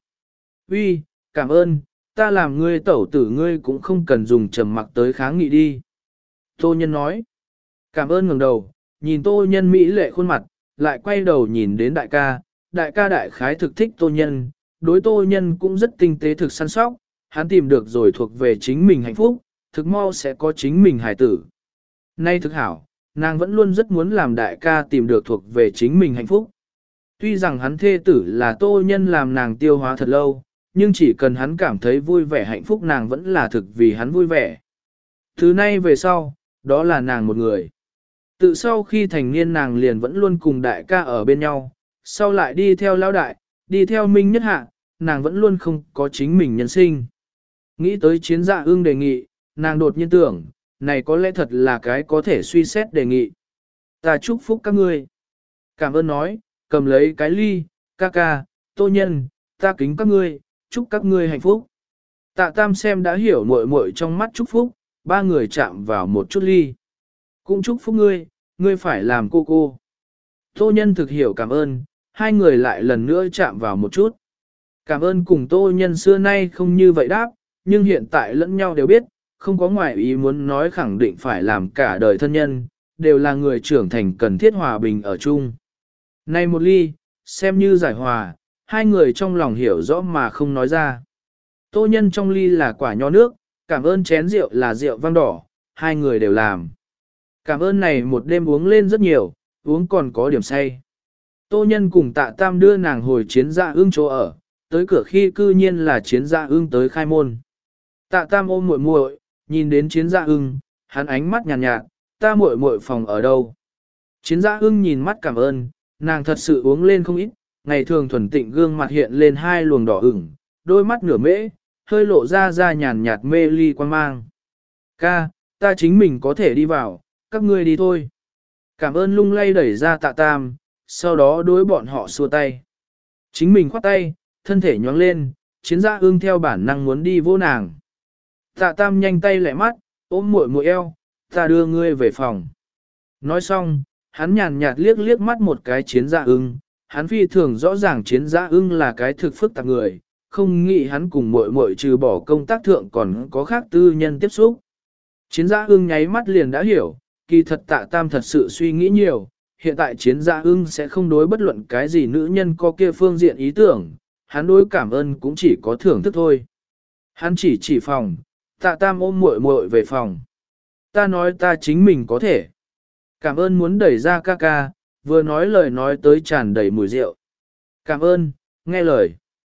Uy, cảm ơn, ta làm ngươi tẩu tử ngươi cũng không cần dùng trầm mặc tới kháng nghị đi. Tô Nhân nói, cảm ơn ngẩng đầu, nhìn Tô Nhân mỹ lệ khuôn mặt, lại quay đầu nhìn đến đại ca, đại ca đại khái thực thích Tô Nhân, đối Tô Nhân cũng rất tinh tế thực săn sóc, hắn tìm được rồi thuộc về chính mình hạnh phúc, thực mau sẽ có chính mình hài tử. Nay thực hảo, nàng vẫn luôn rất muốn làm đại ca tìm được thuộc về chính mình hạnh phúc. Tuy rằng hắn thê tử là Tô Nhân làm nàng tiêu hóa thật lâu, nhưng chỉ cần hắn cảm thấy vui vẻ hạnh phúc nàng vẫn là thực vì hắn vui vẻ. Thứ nay về sau, đó là nàng một người. Tự sau khi thành niên nàng liền vẫn luôn cùng đại ca ở bên nhau, sau lại đi theo lão đại, đi theo Minh Nhất hạ, nàng vẫn luôn không có chính mình nhân sinh. Nghĩ tới Chiến Dạ Ưng đề nghị, nàng đột nhiên tưởng, này có lẽ thật là cái có thể suy xét đề nghị. Ta chúc phúc các ngươi. Cảm ơn nói, cầm lấy cái ly, ca ca, Tô Nhân, ta kính các ngươi, chúc các ngươi hạnh phúc. Tạ Tam xem đã hiểu muội muội trong mắt chúc phúc, ba người chạm vào một chút ly. Cũng chúc phúc ngươi, ngươi phải làm cô cô. Tô Nhân thực hiểu cảm ơn, hai người lại lần nữa chạm vào một chút. Cảm ơn cùng Tô Nhân xưa nay không như vậy đáp, nhưng hiện tại lẫn nhau đều biết, không có ngoại ý muốn nói khẳng định phải làm cả đời thân nhân, đều là người trưởng thành cần thiết hòa bình ở chung. Này một ly, xem như giải hòa, hai người trong lòng hiểu rõ mà không nói ra. Tô Nhân trong ly là quả nho nước, cảm ơn chén rượu là rượu vang đỏ, hai người đều làm. Cảm ơn này một đêm uống lên rất nhiều, uống còn có điểm say. Tô Nhân cùng Tạ Tam đưa nàng hồi Chiến Dạ Ưng chỗ ở, tới cửa khi cư nhiên là Chiến Dạ Ưng tới khai môn. Tạ Tam ôm muội muội, nhìn đến Chiến Dạ Ưng, hắn ánh mắt nhàn nhạt, nhạt, ta muội muội phòng ở đâu? Chiến Dạ Ưng nhìn mắt cảm ơn, nàng thật sự uống lên không ít, ngày thường thuần tịnh gương mặt hiện lên hai luồng đỏ ửng, đôi mắt nửa mễ, hơi lộ ra ra nhàn nhạt mê ly quan mang. Ca, ta chính mình có thể đi vào, các ngươi đi thôi. Cảm ơn lung lay đẩy ra Tạ Tam, sau đó đối bọn họ xua tay. Chính mình khoát tay, thân thể nhoáng lên, Chiến Dã Ưng theo bản năng muốn đi vô nàng. Tạ Tam nhanh tay lẹ mắt, ôm muội muội eo, ta đưa ngươi về phòng. Nói xong, hắn nhàn nhạt liếc liếc mắt một cái Chiến Dã Ưng, hắn phi thường rõ ràng Chiến Dã Ưng là cái thực phức tạp người, không nghĩ hắn cùng muội muội trừ bỏ công tác thượng còn có khác tư nhân tiếp xúc. Chiến Dã Ưng nháy mắt liền đã hiểu, kỳ thật Tạ Tam thật sự suy nghĩ nhiều, hiện tại Chiến Dã Ưng sẽ không đối bất luận cái gì nữ nhân có kia phương diện ý tưởng, hắn đối cảm ơn cũng chỉ có thưởng thức thôi. Hắn chỉ chỉ phòng, Tạ Tam ôm muội muội về phòng. Ta nói ta chính mình có thể. Cảm ơn muốn đẩy ra ca ca, vừa nói lời nói tới tràn đầy mùi rượu. Cảm ơn, nghe lời.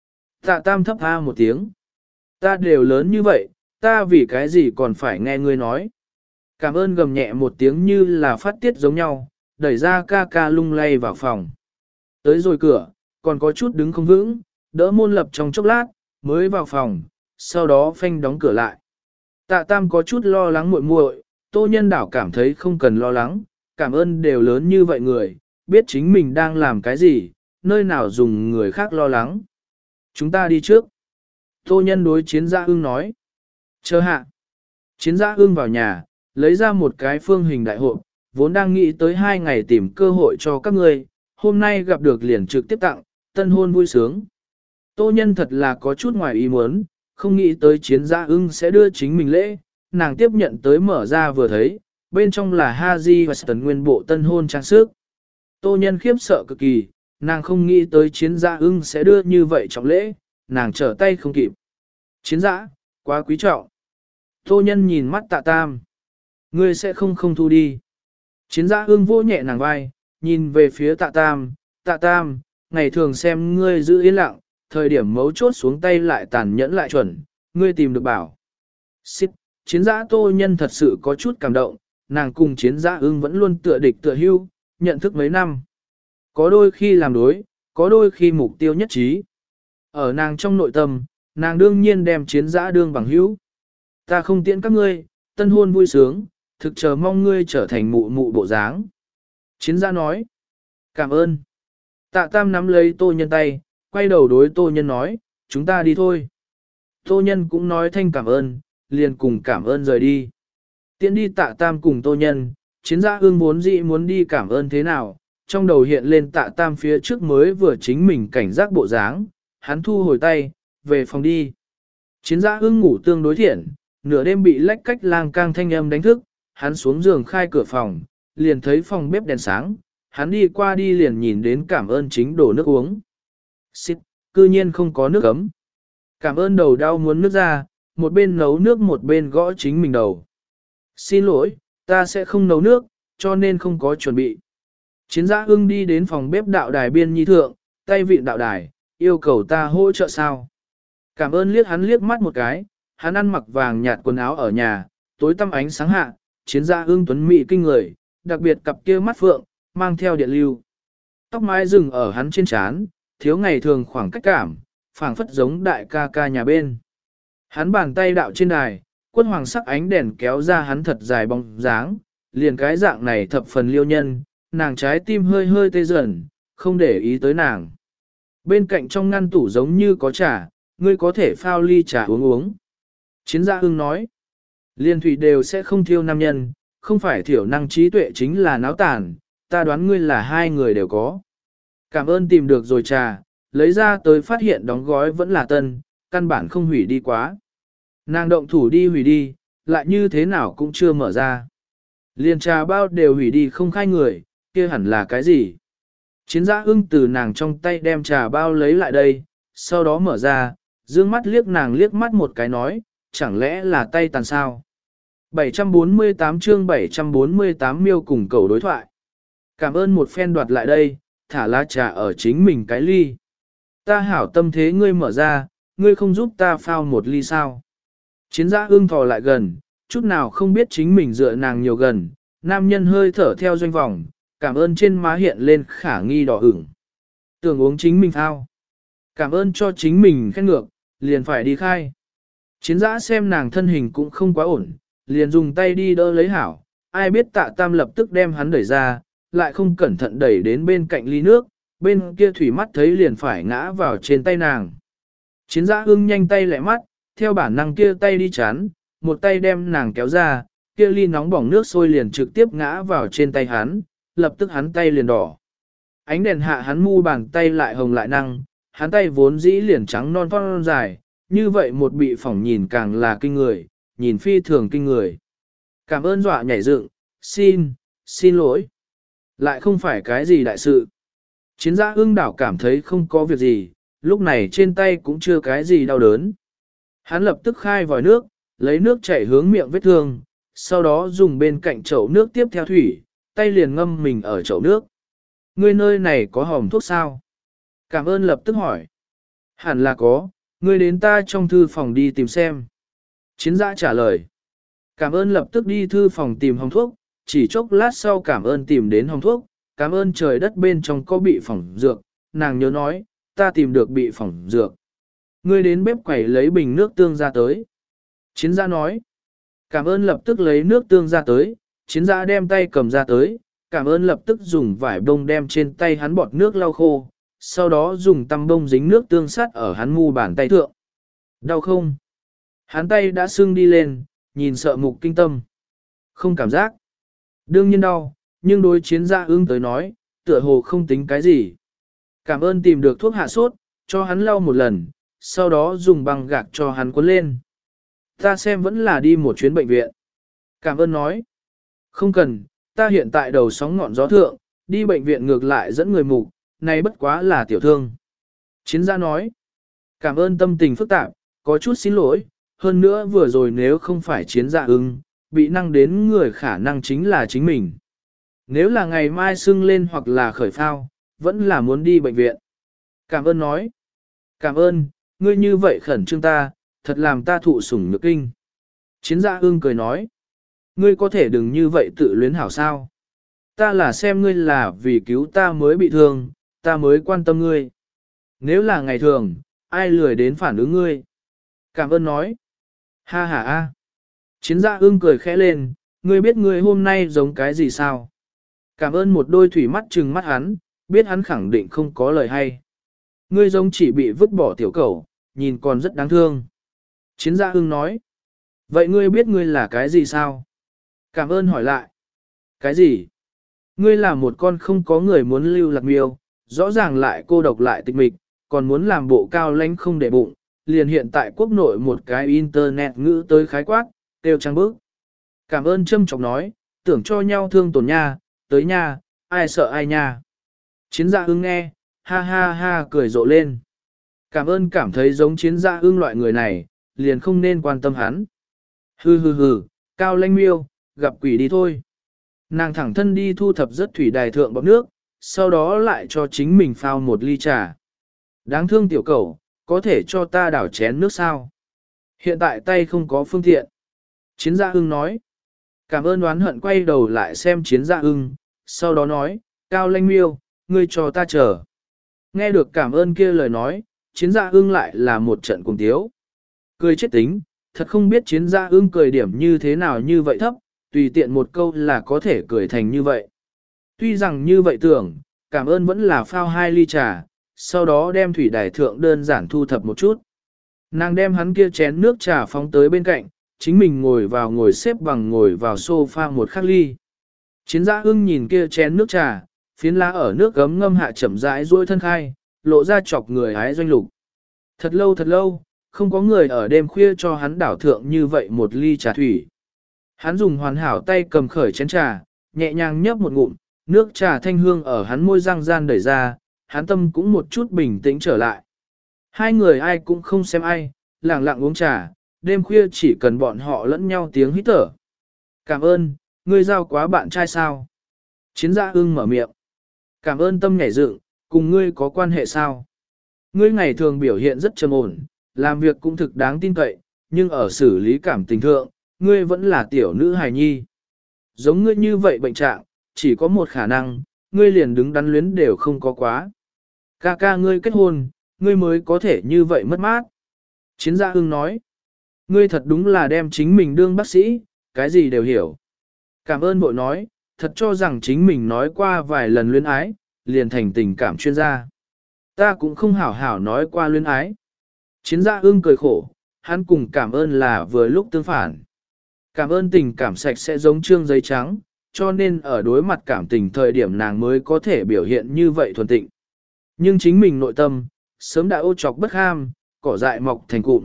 Tạ Tam thấp tha một tiếng. Ta đều lớn như vậy, ta vì cái gì còn phải nghe ngươi nói. Cảm ơn gầm nhẹ một tiếng như là phát tiết giống nhau, đẩy ra ca ca lung lay vào phòng. Tới rồi cửa, còn có chút đứng không vững, đỡ môn lập trong chốc lát, mới vào phòng, sau đó phanh đóng cửa lại. Tạ Tam có chút lo lắng muội muội, Tô Nhân đảo cảm thấy không cần lo lắng, cảm ơn đều lớn như vậy người, biết chính mình đang làm cái gì, nơi nào dùng người khác lo lắng. Chúng ta đi trước. Tô Nhân đối Chiến Dã Ưng nói. Chờ hạ. Chiến Dã Ưng vào nhà, lấy ra một cái phương hình đại hộp, vốn đang nghĩ tới hai ngày tìm cơ hội cho các ngươi, hôm nay gặp được liền trực tiếp tặng, tân hôn vui sướng. Tô Nhân thật là có chút ngoài ý muốn, không nghĩ tới Chiến Dã Ưng sẽ đưa chính mình lễ, nàng tiếp nhận tới mở ra vừa thấy, bên trong là Haji và Ston nguyên bộ tân hôn trang sức. Tô Nhân khiếp sợ cực kỳ, nàng không nghĩ tới Chiến Dã Ưng sẽ đưa như vậy trọng lễ, nàng trở tay không kịp. Chiến Dã, quá quý trọng. Tô Nhân nhìn mắt Tạ Tam. Ngươi sẽ không không thu đi. Chiến Dã Ưng vô nhẹ nàng vai, nhìn về phía Tạ Tam. Tạ Tam, ngày thường xem ngươi giữ yên lặng, thời điểm mấu chốt xuống tay lại tàn nhẫn lại chuẩn, ngươi tìm được bảo. Xích, Chiến Dã Tô Nhân thật sự có chút cảm động, nàng cùng Chiến Dã Ưng vẫn luôn tựa địch tựa hưu, nhận thức mấy năm. Có đôi khi làm đối, có đôi khi mục tiêu nhất trí. Ở nàng trong nội tâm, nàng đương nhiên đem Chiến Dã đương bằng hữu. Ta không tiễn các ngươi, tân hôn vui sướng, thực chờ mong ngươi trở thành mụ mụ bộ dáng. Chiến Dã nói. Cảm ơn. Tạ Tam nắm lấy Tô Nhân tay, quay đầu đối Tô Nhân nói, chúng ta đi thôi. Tô Nhân cũng nói thanh cảm ơn, liền cùng cảm ơn rời đi. Tiễn đi Tạ Tam cùng Tô Nhân, Chiến Dã Ưng vốn dĩ muốn đi cảm ơn thế nào, trong đầu hiện lên Tạ Tam phía trước mới vừa chính mình cảnh giác bộ dáng, hắn thu hồi tay, về phòng đi. Chiến Dã Ưng ngủ tương đối thiện, nửa đêm bị lách cách lang cang thanh âm đánh thức, hắn xuống giường khai cửa phòng, liền thấy phòng bếp đèn sáng, hắn đi qua đi liền nhìn đến cảm ơn chính đổ nước uống. Xịt, cư nhiên không có nước ấm. Cảm ơn đầu đau muốn nước ra, một bên nấu nước một bên gõ chính mình đầu. Xin lỗi, ta sẽ không nấu nước, cho nên không có chuẩn bị. Chiến Dã Ưng đi đến phòng bếp đạo đài biên nhi thượng, tay vịn đạo đài, yêu cầu ta hỗ trợ sao. Cảm ơn liếc hắn liếc mắt một cái, hắn ăn mặc vàng nhạt quần áo ở nhà, tối tăm ánh sáng hạ, Chiến Dã Ưng tuấn mỹ kinh người, đặc biệt cặp kia mắt phượng, mang theo điện lưu. Tóc mái rừng ở hắn trên trán, thiếu ngày thường khoảng cách cảm, phảng phất giống đại ca ca nhà bên. Hắn bàn tay đạo trên đài, quân hoàng sắc ánh đèn kéo ra hắn thật dài bóng dáng, liền cái dạng này thập phần liêu nhân, nàng trái tim hơi hơi tê dần, không để ý tới nàng. Bên cạnh trong ngăn tủ giống như có trà, ngươi có thể phao ly trà uống uống. Chiến Dã Ưng nói, liên thủy đều sẽ không thiêu nam nhân, không phải thiểu năng trí tuệ chính là náo tàn, ta đoán ngươi là hai người đều có. Cảm ơn tìm được rồi trà, lấy ra tới phát hiện đóng gói vẫn là tân, căn bản không hủy đi quá. Nàng động thủ đi hủy đi, lại như thế nào cũng chưa mở ra. Liên trà bao đều hủy đi không khai người, kia hẳn là cái gì? Chiến Dã Ưng từ nàng trong tay đem trà bao lấy lại đây, sau đó mở ra, dương mắt liếc nàng liếc mắt một cái nói, chẳng lẽ là tay tàn sao? bảy trăm bốn mươi tám chương bảy trăm bốn mươi tám miêu cùng cầu đối thoại. Cảm ơn một phen đoạt lại đây, thả lá trà ở chính mình cái ly. Ta hảo tâm thế ngươi mở ra, ngươi không giúp ta phao một ly sao? Chiến Dã Ưng thò lại gần, chút nào không biết chính mình dựa nàng nhiều gần, nam nhân hơi thở theo doanh vòng, cảm ơn trên má hiện lên khả nghi đỏ ửng. Tưởng uống chính mình thao. Cảm ơn cho chính mình khen ngược, liền phải đi khai. Chiến giã xem nàng thân hình cũng không quá ổn, liền dùng tay đi đỡ lấy hảo. Ai biết tạ tam lập tức đem hắn đẩy ra, lại không cẩn thận đẩy đến bên cạnh ly nước, bên kia thủy mắt thấy liền phải ngã vào trên tay nàng. Chiến giã ưng nhanh tay lẹ mắt, theo bản năng kia tay đi chán, một tay đem nàng kéo ra, kia ly nóng bỏng nước sôi liền trực tiếp ngã vào trên tay hắn, lập tức hắn tay liền đỏ. Ánh đèn hạ hắn mu bàn tay lại hồng lại năng, hắn tay vốn dĩ liền trắng non non dài, như vậy một bị phỏng nhìn càng là kinh người, nhìn phi thường kinh người. Cảm ơn dọa nhảy dựng, xin, xin lỗi. Lại không phải cái gì đại sự. Chiến gia ưng đảo cảm thấy không có việc gì, lúc này trên tay cũng chưa cái gì đau đớn. Hắn lập tức khai vòi nước, lấy nước chảy hướng miệng vết thương, sau đó dùng bên cạnh chậu nước tiếp theo thủy, tay liền ngâm mình ở chậu nước. Ngươi nơi này có hòm thuốc sao? Cảm ơn lập tức hỏi. Hẳn là có, ngươi đến ta trong thư phòng đi tìm xem. Chiến gia trả lời. Cảm ơn lập tức đi thư phòng tìm hòm thuốc, chỉ chốc lát sau cảm ơn tìm đến hòm thuốc, cảm ơn trời đất bên trong có bị phỏng dược, nàng nhớ nói, ta tìm được bị phỏng dược. Ngươi đến bếp quẩy lấy bình nước tương ra tới. Chiến gia nói. Cảm ơn lập tức lấy nước tương ra tới, chiến gia đem tay cầm ra tới, cảm ơn lập tức dùng vải bông đem trên tay hắn bọt nước lau khô, sau đó dùng tăm bông dính nước tương sắt ở hắn mu bàn tay thượng. Đau không? Hắn tay đã sưng đi lên, nhìn sợ mục kinh tâm. Không cảm giác. Đương nhiên đau, nhưng đối chiến gia ưng tới nói, tựa hồ không tính cái gì. Cảm ơn tìm được thuốc hạ sốt, cho hắn lau một lần, sau đó dùng băng gạc cho hắn cuốn lên. Ta xem vẫn là đi một chuyến bệnh viện. Cảm ơn nói. Không cần, ta hiện tại đầu sóng ngọn gió thượng, đi bệnh viện ngược lại dẫn người mục, này bất quá là tiểu thương. Chiến gia nói. Cảm ơn tâm tình phức tạp, có chút xin lỗi, hơn nữa vừa rồi nếu không phải chiến gia ưng, bị năng đến người khả năng chính là chính mình. Nếu là ngày mai sưng lên hoặc là khởi phao, vẫn là muốn đi bệnh viện. Cảm ơn nói. Cảm ơn, ngươi như vậy khẩn trương ta, thật làm ta thụ sủng nhược kinh. Chiến gia ưng cười nói. Ngươi có thể đừng như vậy tự luyến hảo sao. Ta là xem ngươi là vì cứu ta mới bị thương, ta mới quan tâm ngươi. Nếu là ngày thường, ai lười đến phản ứng ngươi. Cảm ơn nói. Ha ha ha. Chiến gia ưng cười khẽ lên, ngươi biết ngươi hôm nay giống cái gì sao? Cảm ơn một đôi thủy mắt trừng mắt hắn, biết hắn khẳng định không có lời hay. Ngươi giống chỉ bị vứt bỏ tiểu cẩu, nhìn còn rất đáng thương. Chiến gia ưng nói. Vậy ngươi biết ngươi là cái gì sao? Cảm ơn hỏi lại. Cái gì? Ngươi là một con không có người muốn lưu lạc miêu, rõ ràng lại cô độc lại tịch mịch, còn muốn làm bộ cao lãnh không để bụng, liền hiện tại quốc nội một cái internet ngữ tới khái quát, tiêu trăng bức. Cảm ơn châm chọc nói, tưởng cho nhau thương tổn nha, tới nha, ai sợ ai nha. Chiến gia ưng nghe, ha ha ha cười rộ lên. Cảm ơn cảm thấy giống chiến gia ưng loại người này, liền không nên quan tâm hắn. Hừ hừ hừ, cao lãnh miêu, gặp quỷ đi thôi. Nàng thẳng thân đi thu thập rất thủy đài thượng bọc nước, sau đó lại cho chính mình phao một ly trà. Đáng thương tiểu cẩu, có thể cho ta đảo chén nước sao? Hiện tại tay không có phương tiện. Chiến gia ưng nói. Cảm ơn đoán hận quay đầu lại xem chiến gia ưng, sau đó nói, cao lãnh miêu, ngươi cho ta chờ. Nghe được cảm ơn kia lời nói, chiến gia ưng lại là một trận cùng tiếu. Cười chết tính, thật không biết chiến gia ưng cười điểm như thế nào như vậy thấp, tùy tiện một câu là có thể cười thành như vậy. Tuy rằng như vậy tưởng, cảm ơn vẫn là phao hai ly trà, sau đó đem thủy đài thượng đơn giản thu thập một chút. Nàng đem hắn kia chén nước trà phóng tới bên cạnh, chính mình ngồi vào ngồi xếp bằng ngồi vào sofa một khắc ly. Chiến gia ưng nhìn kia chén nước trà, phiến lá ở nước gấm ngâm hạ chậm rãi duỗi thân khai, lộ ra chọc người hái doanh lục. Thật lâu thật lâu, không có người ở đêm khuya cho hắn đảo thượng như vậy một ly trà thủy. Hắn dùng hoàn hảo tay cầm khởi chén trà, nhẹ nhàng nhấp một ngụm, nước trà thanh hương ở hắn môi răng gian đẩy ra, hắn tâm cũng một chút bình tĩnh trở lại. Hai người ai cũng không xem ai, lặng lặng uống trà, đêm khuya chỉ cần bọn họ lẫn nhau tiếng hít thở. Cảm ơn, ngươi giao quá bạn trai sao? Chiến gia ưng mở miệng. Cảm ơn tâm nhảy dựng, cùng ngươi có quan hệ sao? Ngươi ngày thường biểu hiện rất trầm ổn, làm việc cũng thực đáng tin cậy, nhưng ở xử lý cảm tình thượng, ngươi vẫn là tiểu nữ hài nhi. Giống ngươi như vậy bệnh trạng, chỉ có một khả năng, ngươi liền đứng đắn luyến đều không có quá. Ca ca ngươi kết hôn, ngươi mới có thể như vậy mất mát. Chiến gia ưng nói, ngươi thật đúng là đem chính mình đương bác sĩ, cái gì đều hiểu. Cảm ơn bội nói, thật cho rằng chính mình nói qua vài lần luyến ái, liền thành tình cảm chuyên gia. Ta cũng không hảo hảo nói qua luyến ái. Chiến gia ưng cười khổ, hắn cùng cảm ơn là vừa lúc tương phản. Cảm ơn tình cảm sạch sẽ giống trương giấy trắng, cho nên ở đối mặt cảm tình thời điểm nàng mới có thể biểu hiện như vậy thuần tịnh. Nhưng chính mình nội tâm, sớm đã ô trọc bất ham, cỏ dại mọc thành cụm.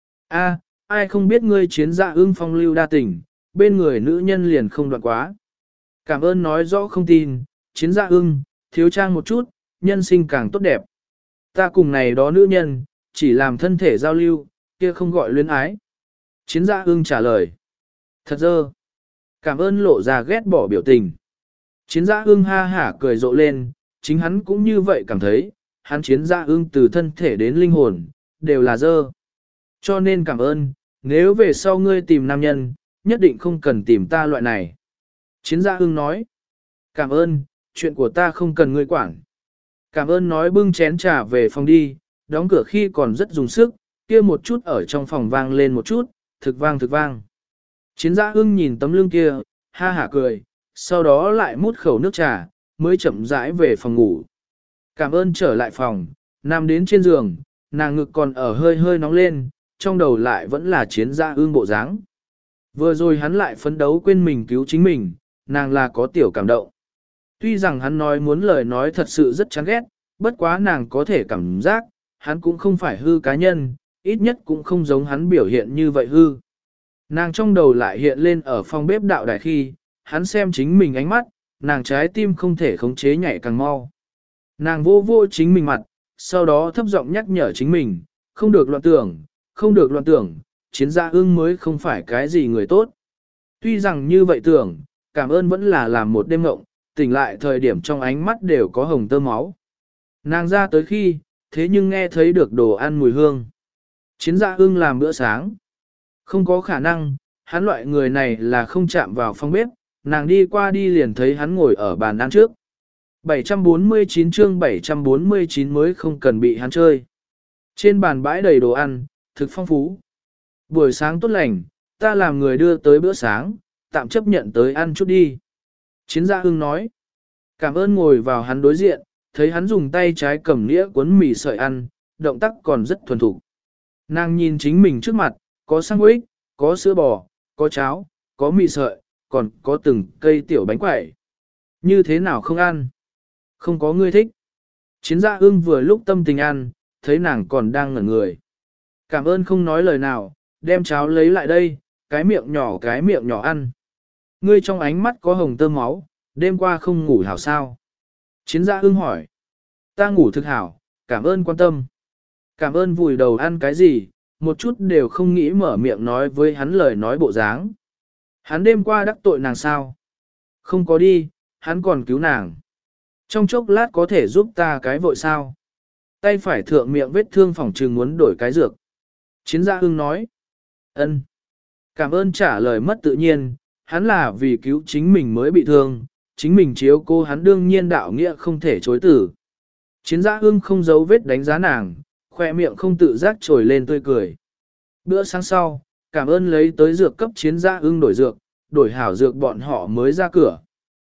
A, ai không biết ngươi chiến dạ ưng phong lưu đa tình, bên người nữ nhân liền không đoạn quá. Cảm ơn nói rõ không tin, chiến dạ ưng, thiếu trang một chút, nhân sinh càng tốt đẹp. Ta cùng này đó nữ nhân, chỉ làm thân thể giao lưu, kia không gọi luyến ái. Chiến dạ ưng trả lời. Thật dơ. Cảm ơn lộ ra ghét bỏ biểu tình. Chiến dạ ưng ha hả cười rộ lên, chính hắn cũng như vậy cảm thấy, hắn chiến dạ ưng từ thân thể đến linh hồn, đều là dơ. Cho nên cảm ơn, nếu về sau ngươi tìm nam nhân, nhất định không cần tìm ta loại này. Chiến dạ ưng nói. Cảm ơn, chuyện của ta không cần ngươi quản. Cảm ơn nói bưng chén trà về phòng đi, đóng cửa khi còn rất dùng sức, kia một chút ở trong phòng vang lên một chút, thực vang thực vang. Chiến giã ưng nhìn tấm lưng kia, ha hả cười, sau đó lại mút khẩu nước trà, mới chậm rãi về phòng ngủ. Cảm ơn trở lại phòng, nằm đến trên giường, nàng ngực còn ở hơi hơi nóng lên, trong đầu lại vẫn là chiến giã ưng bộ dáng. Vừa rồi hắn lại phấn đấu quên mình cứu chính mình, nàng là có tiểu cảm động. Tuy rằng hắn nói muốn lời nói thật sự rất chán ghét, bất quá nàng có thể cảm giác, hắn cũng không phải hư cá nhân, ít nhất cũng không giống hắn biểu hiện như vậy hư. Nàng trong đầu lại hiện lên ở phòng bếp đạo đài khi, hắn xem chính mình ánh mắt, nàng trái tim không thể khống chế nhảy càng mau. Nàng vô vô chính mình mặt, sau đó thấp giọng nhắc nhở chính mình, không được loạn tưởng, không được loạn tưởng, chiến gia ưng mới không phải cái gì người tốt. Tuy rằng như vậy tưởng, cảm ơn vẫn là làm một đêm ngộng, tỉnh lại thời điểm trong ánh mắt đều có hồng tơ máu. Nàng ra tới khi, thế nhưng nghe thấy được đồ ăn mùi hương. Chiến gia ưng làm bữa sáng. Không có khả năng, hắn loại người này là không chạm vào phòng bếp, nàng đi qua đi liền thấy hắn ngồi ở bàn ăn trước. bảy trăm bốn mươi chín chương bảy trăm bốn mươi chín mới không cần bị hắn chơi. Trên bàn bãi đầy đồ ăn, thực phong phú. Buổi sáng tốt lành, ta làm người đưa tới bữa sáng, tạm chấp nhận tới ăn chút đi. Chiến gia hưng nói. Cảm ơn ngồi vào hắn đối diện, thấy hắn dùng tay trái cầm nĩa cuốn mì sợi ăn, động tác còn rất thuần thục. Nàng nhìn chính mình trước mặt, có sandwich, có sữa bò, có cháo, có mì sợi, còn có từng cây tiểu bánh quẩy. Như thế nào không ăn? Không có ngươi thích. Chiến gia ưng vừa lúc tâm tình ăn, thấy nàng còn đang ngẩn người. Cảm ơn không nói lời nào, đem cháo lấy lại đây, cái miệng nhỏ cái miệng nhỏ ăn. Ngươi trong ánh mắt có hồng tơ máu, đêm qua không ngủ hảo sao? Chiến gia ưng hỏi. Ta ngủ thực hảo, cảm ơn quan tâm. Cảm ơn vùi đầu ăn cái gì, một chút đều không nghĩ mở miệng nói với hắn lời nói bộ dáng. Hắn đêm qua đắc tội nàng sao? Không có đi, hắn còn cứu nàng. Trong chốc lát có thể giúp ta cái vội sao? Tay phải thượng miệng vết thương phỏng trừng muốn đổi cái dược. Chiến gia ưng nói. Ân. Cảm ơn trả lời mất tự nhiên, hắn là vì cứu chính mình mới bị thương, chính mình chiếu cô hắn đương nhiên đạo nghĩa không thể chối tử. Chiến gia ưng không giấu vết đánh giá nàng, khoe miệng không tự giác trồi lên tươi cười. Bữa sáng sau, cảm ơn lấy tới dược cấp chiến gia ưng đổi dược, đổi hảo dược bọn họ mới ra cửa.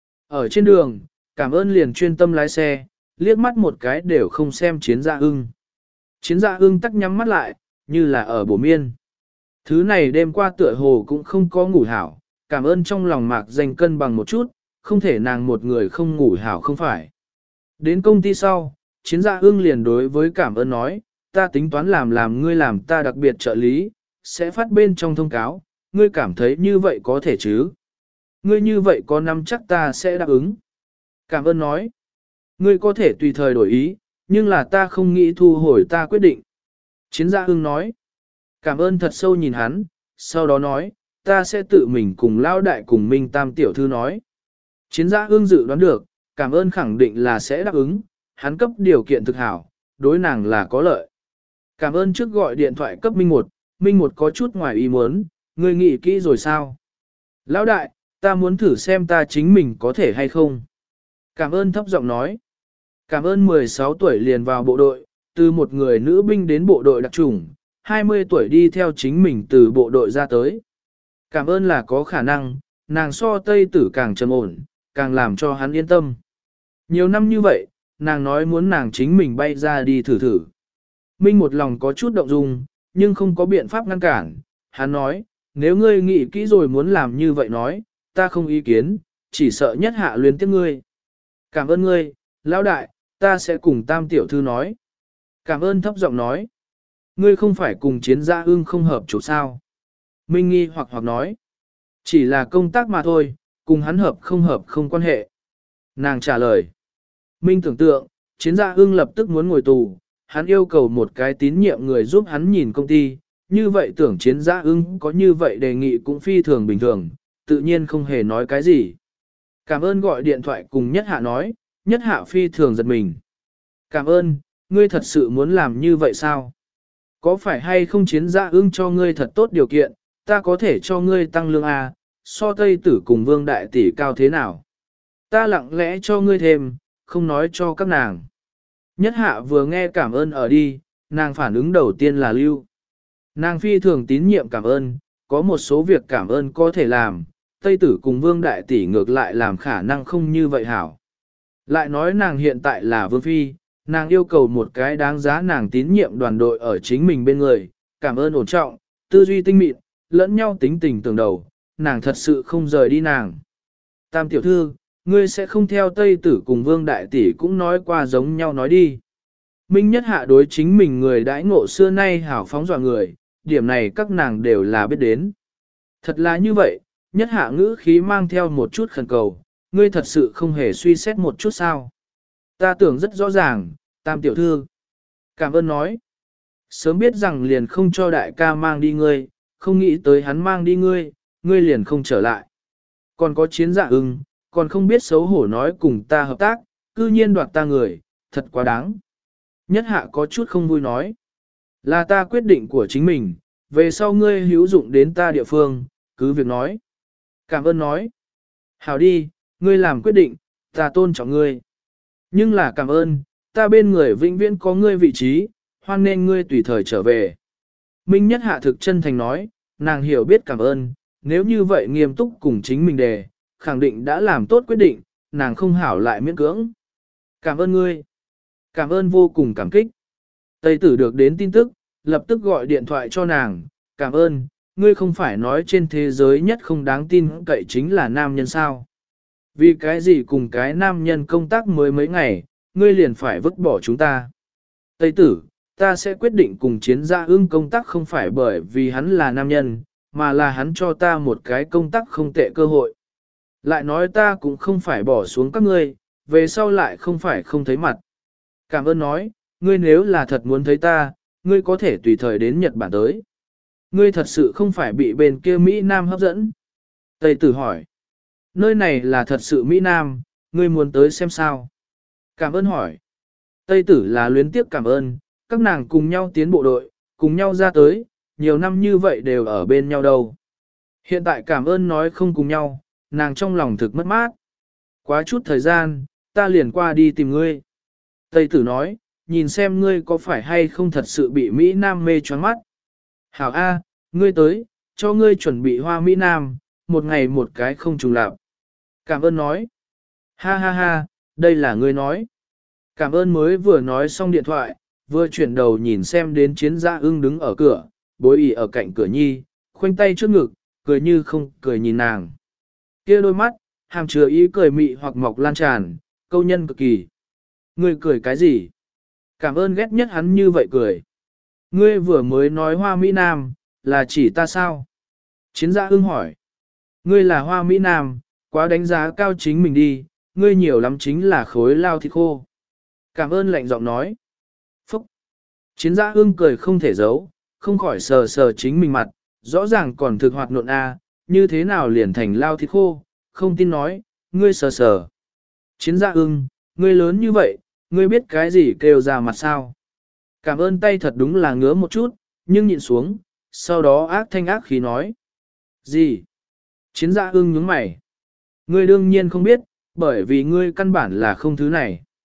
Ở trên đường, cảm ơn liền chuyên tâm lái xe, liếc mắt một cái đều không xem chiến gia ưng. Chiến gia ưng tắc nhắm mắt lại, như là ở bổ miên. Thứ này đêm qua tựa hồ cũng không có ngủ hảo, cảm ơn trong lòng mạc danh cân bằng một chút, không thể nàng một người không ngủ hảo không phải. Đến công ty sau, chiến gia ưng liền đối với cảm ơn nói, ta tính toán làm làm ngươi làm ta đặc biệt trợ lý, sẽ phát bên trong thông cáo, ngươi cảm thấy như vậy có thể chứ? Ngươi như vậy có nắm chắc ta sẽ đáp ứng. Cảm ơn nói, ngươi có thể tùy thời đổi ý, nhưng là ta không nghĩ thu hồi ta quyết định. Chiến gia ưng nói, cảm ơn thật sâu nhìn hắn, sau đó nói, ta sẽ tự mình cùng lao đại cùng Minh Tam tiểu thư nói. Chiến gia ưng dự đoán được, cảm ơn khẳng định là sẽ đáp ứng, hắn cấp điều kiện thực hảo, đối nàng là có lợi. Cảm ơn trước gọi điện thoại cấp Minh một, Minh một có chút ngoài ý muốn, ngươi nghĩ kỹ rồi sao? Lão đại, ta muốn thử xem ta chính mình có thể hay không. Cảm ơn thấp giọng nói. Cảm ơn mười sáu tuổi liền vào bộ đội, từ một người nữ binh đến bộ đội đặc chủng, hai mươi tuổi đi theo chính mình từ bộ đội ra tới. Cảm ơn là có khả năng, nàng so Tây Tử càng trầm ổn, càng làm cho hắn yên tâm. Nhiều năm như vậy, nàng nói muốn nàng chính mình bay ra đi thử thử. Minh một lòng có chút động dung, nhưng không có biện pháp ngăn cản. Hắn nói, nếu ngươi nghĩ kỹ rồi muốn làm như vậy nói, ta không ý kiến, chỉ sợ nhất hạ luyến tiếc ngươi. Cảm ơn ngươi, lão đại, ta sẽ cùng tam tiểu thư nói. Cảm ơn thấp giọng nói. Ngươi không phải cùng chiến gia ưng không hợp chủ sao. Minh nghi hoặc hoặc nói. Chỉ là công tác mà thôi, cùng hắn hợp không hợp không quan hệ. Nàng trả lời. Minh tưởng tượng, chiến gia ưng lập tức muốn ngồi tù, hắn yêu cầu một cái tín nhiệm người giúp hắn nhìn công ty, như vậy tưởng chiến gia ưng có như vậy đề nghị cũng phi thường bình thường, tự nhiên không hề nói cái gì. Cảm ơn gọi điện thoại cùng nhất hạ nói, nhất hạ phi thường giật mình. Cảm ơn, ngươi thật sự muốn làm như vậy sao? Có phải hay không chiến gia ưng cho ngươi thật tốt điều kiện, ta có thể cho ngươi tăng lương A, so Tây Tử cùng Vương Đại Tỷ cao thế nào? Ta lặng lẽ cho ngươi thêm, không nói cho các nàng. Nhất hạ vừa nghe cảm ơn ở đi, nàng phản ứng đầu tiên là lưu. Nàng phi thường tín nhiệm cảm ơn, có một số việc cảm ơn có thể làm, Tây Tử cùng Vương Đại Tỷ ngược lại làm khả năng không như vậy hảo. Lại nói nàng hiện tại là Vương Phi, nàng yêu cầu một cái đáng giá nàng tín nhiệm đoàn đội ở chính mình bên người, cảm ơn ổn trọng, tư duy tinh mịn, lẫn nhau tính tình tưởng đầu, nàng thật sự không rời đi nàng. Tam tiểu thư, ngươi sẽ không theo Tây Tử cùng Vương Đại Tỷ cũng nói qua giống nhau nói đi. Minh nhất hạ đối chính mình người đãi ngộ xưa nay hảo phóng dọa người, điểm này các nàng đều là biết đến. Thật là như vậy, nhất hạ ngữ khí mang theo một chút khẩn cầu, ngươi thật sự không hề suy xét một chút sao. Ta tưởng rất rõ ràng, tam tiểu thư. Cảm ơn nói. Sớm biết rằng liền không cho đại ca mang đi ngươi, không nghĩ tới hắn mang đi ngươi, ngươi liền không trở lại. Còn có chiến dạ ưng, còn không biết xấu hổ nói cùng ta hợp tác, cư nhiên đoạt ta người, thật quá đáng. Nhất hạ có chút không vui nói. Là ta quyết định của chính mình, về sau ngươi hữu dụng đến ta địa phương, cứ việc nói. Cảm ơn nói. Hảo đi, ngươi làm quyết định, ta tôn trọng ngươi. Nhưng là cảm ơn, ta bên người vĩnh viễn có ngươi vị trí, hoan nên ngươi tùy thời trở về. Minh nhất hạ thực chân thành nói, nàng hiểu biết cảm ơn, nếu như vậy nghiêm túc cùng chính mình đề, khẳng định đã làm tốt quyết định, nàng không hảo lại miễn cưỡng. Cảm ơn ngươi. Cảm ơn vô cùng cảm kích. Tây tử được đến tin tức, lập tức gọi điện thoại cho nàng, cảm ơn, ngươi không phải nói trên thế giới nhất không đáng tin cậy chính là nam nhân sao. Vì cái gì cùng cái nam nhân công tác mới mấy ngày, ngươi liền phải vứt bỏ chúng ta. Tây tử, ta sẽ quyết định cùng chiến gia ưng công tác không phải bởi vì hắn là nam nhân, mà là hắn cho ta một cái công tác không tệ cơ hội. Lại nói ta cũng không phải bỏ xuống các ngươi, về sau lại không phải không thấy mặt. Cảm ơn nói, ngươi nếu là thật muốn thấy ta, ngươi có thể tùy thời đến Nhật Bản tới. Ngươi thật sự không phải bị bên kia Mỹ Nam hấp dẫn. Tây tử hỏi, nơi này là thật sự Mỹ Nam, ngươi muốn tới xem sao. Cảm ơn hỏi. Tây tử là luyến tiếc cảm ơn, các nàng cùng nhau tiến bộ đội, cùng nhau ra tới, nhiều năm như vậy đều ở bên nhau đâu. Hiện tại cảm ơn nói không cùng nhau, nàng trong lòng thực mất mát. Quá chút thời gian, ta liền qua đi tìm ngươi. Tây tử nói, nhìn xem ngươi có phải hay không thật sự bị Mỹ Nam mê choáng mắt. Hảo A, ngươi tới, cho ngươi chuẩn bị hoa Mỹ Nam, một ngày một cái không trùng lặp. Cảm ơn nói. Ha ha ha, đây là ngươi nói. Cảm ơn mới vừa nói xong điện thoại, vừa chuyển đầu nhìn xem đến chiến gia ưng đứng ở cửa, bối ỉ ở cạnh cửa nhi, khoanh tay trước ngực, cười như không cười nhìn nàng. Kia đôi mắt, hàm chứa ý cười mị hoặc mọc lan tràn, câu nhân cực kỳ. Ngươi cười cái gì? Cảm ơn ghét nhất hắn như vậy cười. Ngươi vừa mới nói hoa Mỹ Nam, là chỉ ta sao? Chiến gia ưng hỏi. Ngươi là hoa Mỹ Nam, quá đánh giá cao chính mình đi, ngươi nhiều lắm chính là khối lao thịt khô. Cảm ơn lạnh giọng nói. Phúc. Chiến gia ưng cười không thể giấu, không khỏi sờ sờ chính mình mặt, rõ ràng còn thực hoạt nộn a, như thế nào liền thành lao thịt khô, không tin nói, ngươi sờ sờ. Chiến gia ưng, ngươi lớn như vậy, ngươi biết cái gì kêu ra mặt sao? Cảm ơn tay thật đúng là ngứa một chút, nhưng nhịn xuống, sau đó ác thanh ác khí nói. Gì? Chiến gia ưng nhướng mày. Ngươi đương nhiên không biết, bởi vì ngươi căn bản là không thứ này.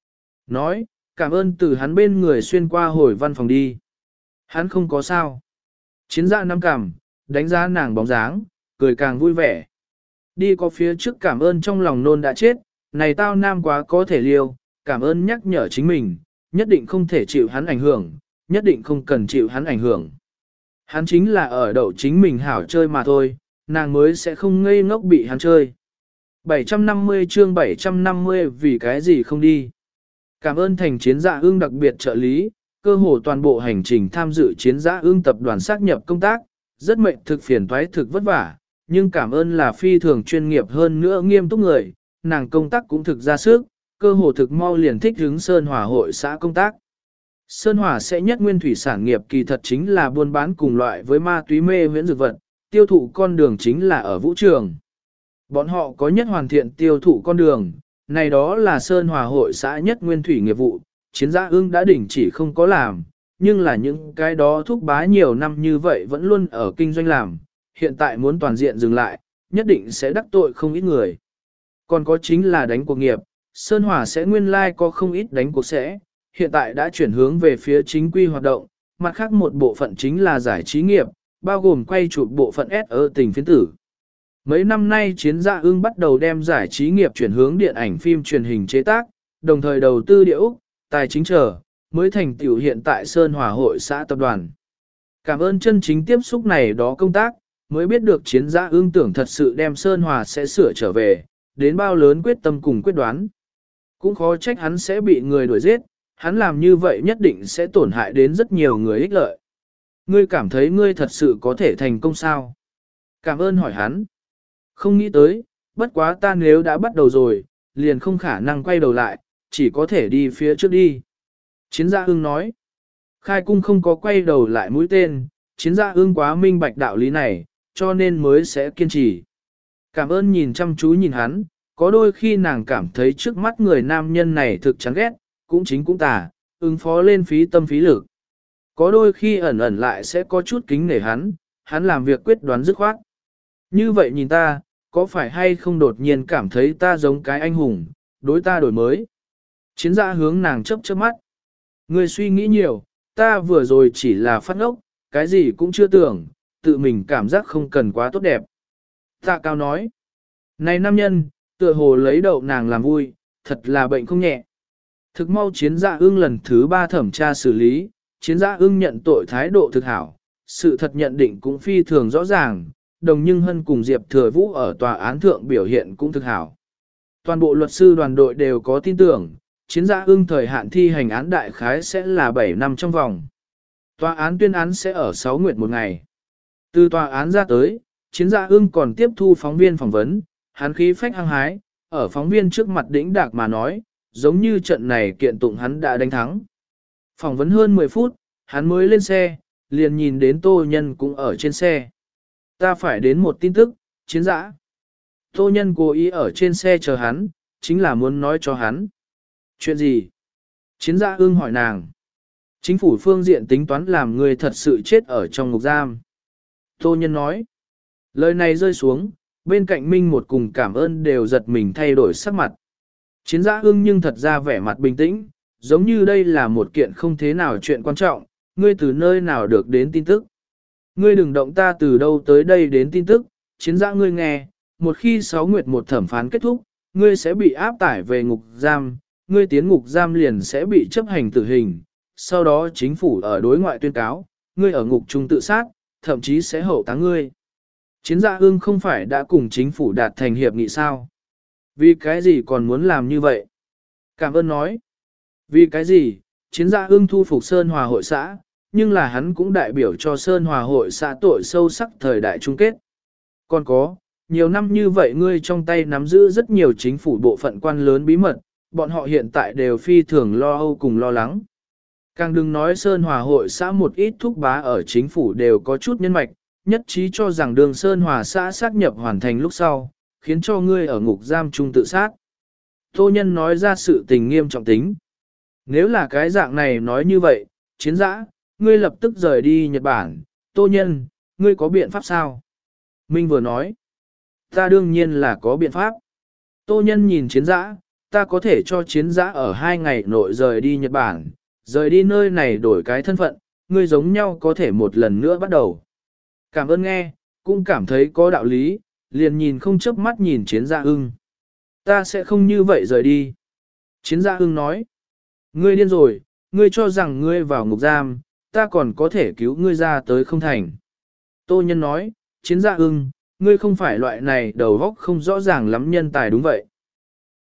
Nói, cảm ơn từ hắn bên người xuyên qua hồi văn phòng đi. Hắn không có sao. Chiến dạ nắm cảm, đánh giá nàng bóng dáng, cười càng vui vẻ. Đi có phía trước cảm ơn trong lòng nôn đã chết, này tao nam quá có thể liêu, cảm ơn nhắc nhở chính mình, nhất định không thể chịu hắn ảnh hưởng, nhất định không cần chịu hắn ảnh hưởng. Hắn chính là ở đậu chính mình hảo chơi mà thôi, nàng mới sẽ không ngây ngốc bị hắn chơi. bảy trăm năm mươi chương bảy trăm năm mươi vì cái gì không đi. Cảm ơn thành chiến dạ ương đặc biệt trợ lý, cơ hồ toàn bộ hành trình tham dự chiến dạ ương tập đoàn xác nhập công tác, rất mệnh thực phiền toái thực vất vả, nhưng cảm ơn là phi thường chuyên nghiệp hơn nữa nghiêm túc người, nàng công tác cũng thực ra sức, cơ hồ thực mau liền thích hứng Sơn Hòa hội xã công tác. Sơn Hòa sẽ nhất nguyên thủy sản nghiệp kỳ thật chính là buôn bán cùng loại với ma túy mê huyễn dược vật, tiêu thụ con đường chính là ở vũ trường. Bọn họ có nhất hoàn thiện tiêu thụ con đường, này đó là Sơn Hòa hội xã nhất nguyên thủy nghiệp vụ, chiến gia ương đã đỉnh chỉ không có làm, nhưng là những cái đó thúc bá nhiều năm như vậy vẫn luôn ở kinh doanh làm, hiện tại muốn toàn diện dừng lại, nhất định sẽ đắc tội không ít người. Còn có chính là đánh cuộc nghiệp, Sơn Hòa sẽ nguyên lai like có không ít đánh cuộc sẽ, hiện tại đã chuyển hướng về phía chính quy hoạt động, mặt khác một bộ phận chính là giải trí nghiệp, bao gồm quay chụp bộ phận S ở tỉnh phiến tử. Mấy năm nay chiến dạ ương bắt đầu đem giải trí nghiệp chuyển hướng điện ảnh phim truyền hình chế tác, đồng thời đầu tư địa Úc, tài chính trở, mới thành tiểu hiện tại Sơn Hòa hội xã tập đoàn. Cảm ơn chân chính tiếp xúc này đó công tác, mới biết được chiến dạ ương tưởng thật sự đem Sơn Hòa sẽ sửa trở về, đến bao lớn quyết tâm cùng quyết đoán. Cũng khó trách hắn sẽ bị người đuổi giết, hắn làm như vậy nhất định sẽ tổn hại đến rất nhiều người ích lợi. Ngươi cảm thấy ngươi thật sự có thể thành công sao? Cảm ơn hỏi hắn. Không nghĩ tới, bất quá ta nếu đã bắt đầu rồi, liền không khả năng quay đầu lại, chỉ có thể đi phía trước đi. Chiến gia ưng nói. Khai cung không có quay đầu lại mũi tên, chiến gia ưng quá minh bạch đạo lý này, cho nên mới sẽ kiên trì. Cảm ơn nhìn chăm chú nhìn hắn, có đôi khi nàng cảm thấy trước mắt người nam nhân này thực chán ghét, cũng chính cũng tà, ứng phó lên phí tâm phí lực. Có đôi khi ẩn ẩn lại sẽ có chút kính nể hắn, hắn làm việc quyết đoán dứt khoát. Như vậy nhìn ta, có phải hay không đột nhiên cảm thấy ta giống cái anh hùng, đối ta đổi mới. Chiến gia hướng nàng chấp chớp mắt. Ngươi suy nghĩ nhiều, ta vừa rồi chỉ là phát ngốc, cái gì cũng chưa tưởng, tự mình cảm giác không cần quá tốt đẹp. Tạ Cao nói, này nam nhân, tựa hồ lấy đậu nàng làm vui, thật là bệnh không nhẹ. Thực mau chiến gia ưng lần thứ ba thẩm tra xử lý, chiến gia ưng nhận tội thái độ thực hảo, sự thật nhận định cũng phi thường rõ ràng, đồng nhưng hân cùng Diệp Thừa Vũ ở tòa án thượng biểu hiện cũng thực hảo. Toàn bộ luật sư đoàn đội đều có tin tưởng, chiến gia ưng thời hạn thi hành án đại khái sẽ là bảy năm trong vòng. Tòa án tuyên án sẽ ở sáu nguyệt một ngày. Từ tòa án ra tới, chiến gia ưng còn tiếp thu phóng viên phỏng vấn, hắn khí phách hăng hái, ở phóng viên trước mặt đĩnh đạc mà nói, giống như trận này kiện tụng hắn đã đánh thắng. Phỏng vấn hơn mười phút, hắn mới lên xe, liền nhìn đến Tô Nhân cũng ở trên xe. Ta phải đến một tin tức, chiến dã. Tô Nhân cố ý ở trên xe chờ hắn, chính là muốn nói cho hắn. Chuyện gì? Chiến dã ưng hỏi nàng. Chính phủ phương diện tính toán làm người thật sự chết ở trong ngục giam. Tô Nhân nói. Lời này rơi xuống, bên cạnh Minh một cùng cảm ơn đều giật mình thay đổi sắc mặt. Chiến giã ưng nhưng thật ra vẻ mặt bình tĩnh, giống như đây là một kiện không thế nào chuyện quan trọng, ngươi từ nơi nào được đến tin tức. Ngươi đừng động ta từ đâu tới đây đến tin tức, chiến giã ngươi nghe, một khi sáu nguyệt một thẩm phán kết thúc, ngươi sẽ bị áp tải về ngục giam, ngươi tiến ngục giam liền sẽ bị chấp hành tử hình, sau đó chính phủ ở đối ngoại tuyên cáo, ngươi ở ngục trung tự sát, thậm chí sẽ hậu táng ngươi. Chiến giã ưng không phải đã cùng chính phủ đạt thành hiệp nghị sao? Vì cái gì còn muốn làm như vậy? Cảm ơn nói. Vì cái gì, chiến gia ưng thu phục Sơn Hòa hội xã, nhưng là hắn cũng đại biểu cho Sơn Hòa hội xã tội sâu sắc thời đại chung kết. Còn có, nhiều năm như vậy ngươi trong tay nắm giữ rất nhiều chính phủ bộ phận quan lớn bí mật, bọn họ hiện tại đều phi thường lo âu cùng lo lắng. Càng đừng nói Sơn Hòa hội xã một ít thúc bá ở chính phủ đều có chút nhân mạch, nhất trí cho rằng đường Sơn Hòa xã xác nhập hoàn thành lúc sau, khiến cho ngươi ở ngục giam chung tự sát. Tô Nhân nói ra sự tình nghiêm trọng tính. Nếu là cái dạng này nói như vậy, chiến dã, ngươi lập tức rời đi Nhật Bản. Tô Nhân, ngươi có biện pháp sao? Minh vừa nói, ta đương nhiên là có biện pháp. Tô Nhân nhìn chiến dã, ta có thể cho chiến giã ở hai ngày nội rời đi Nhật Bản, rời đi nơi này đổi cái thân phận, ngươi giống nhau có thể một lần nữa bắt đầu. Cảm ơn nghe, cũng cảm thấy có đạo lý, liền nhìn không chớp mắt nhìn chiến giã ưng. Ta sẽ không như vậy rời đi. Chiến giã ưng nói, ngươi điên rồi, ngươi cho rằng ngươi vào ngục giam, ta còn có thể cứu ngươi ra tới không thành. Tô Nhân nói, chiến giã ưng, ngươi không phải loại này đầu óc không rõ ràng lắm nhân tài đúng vậy.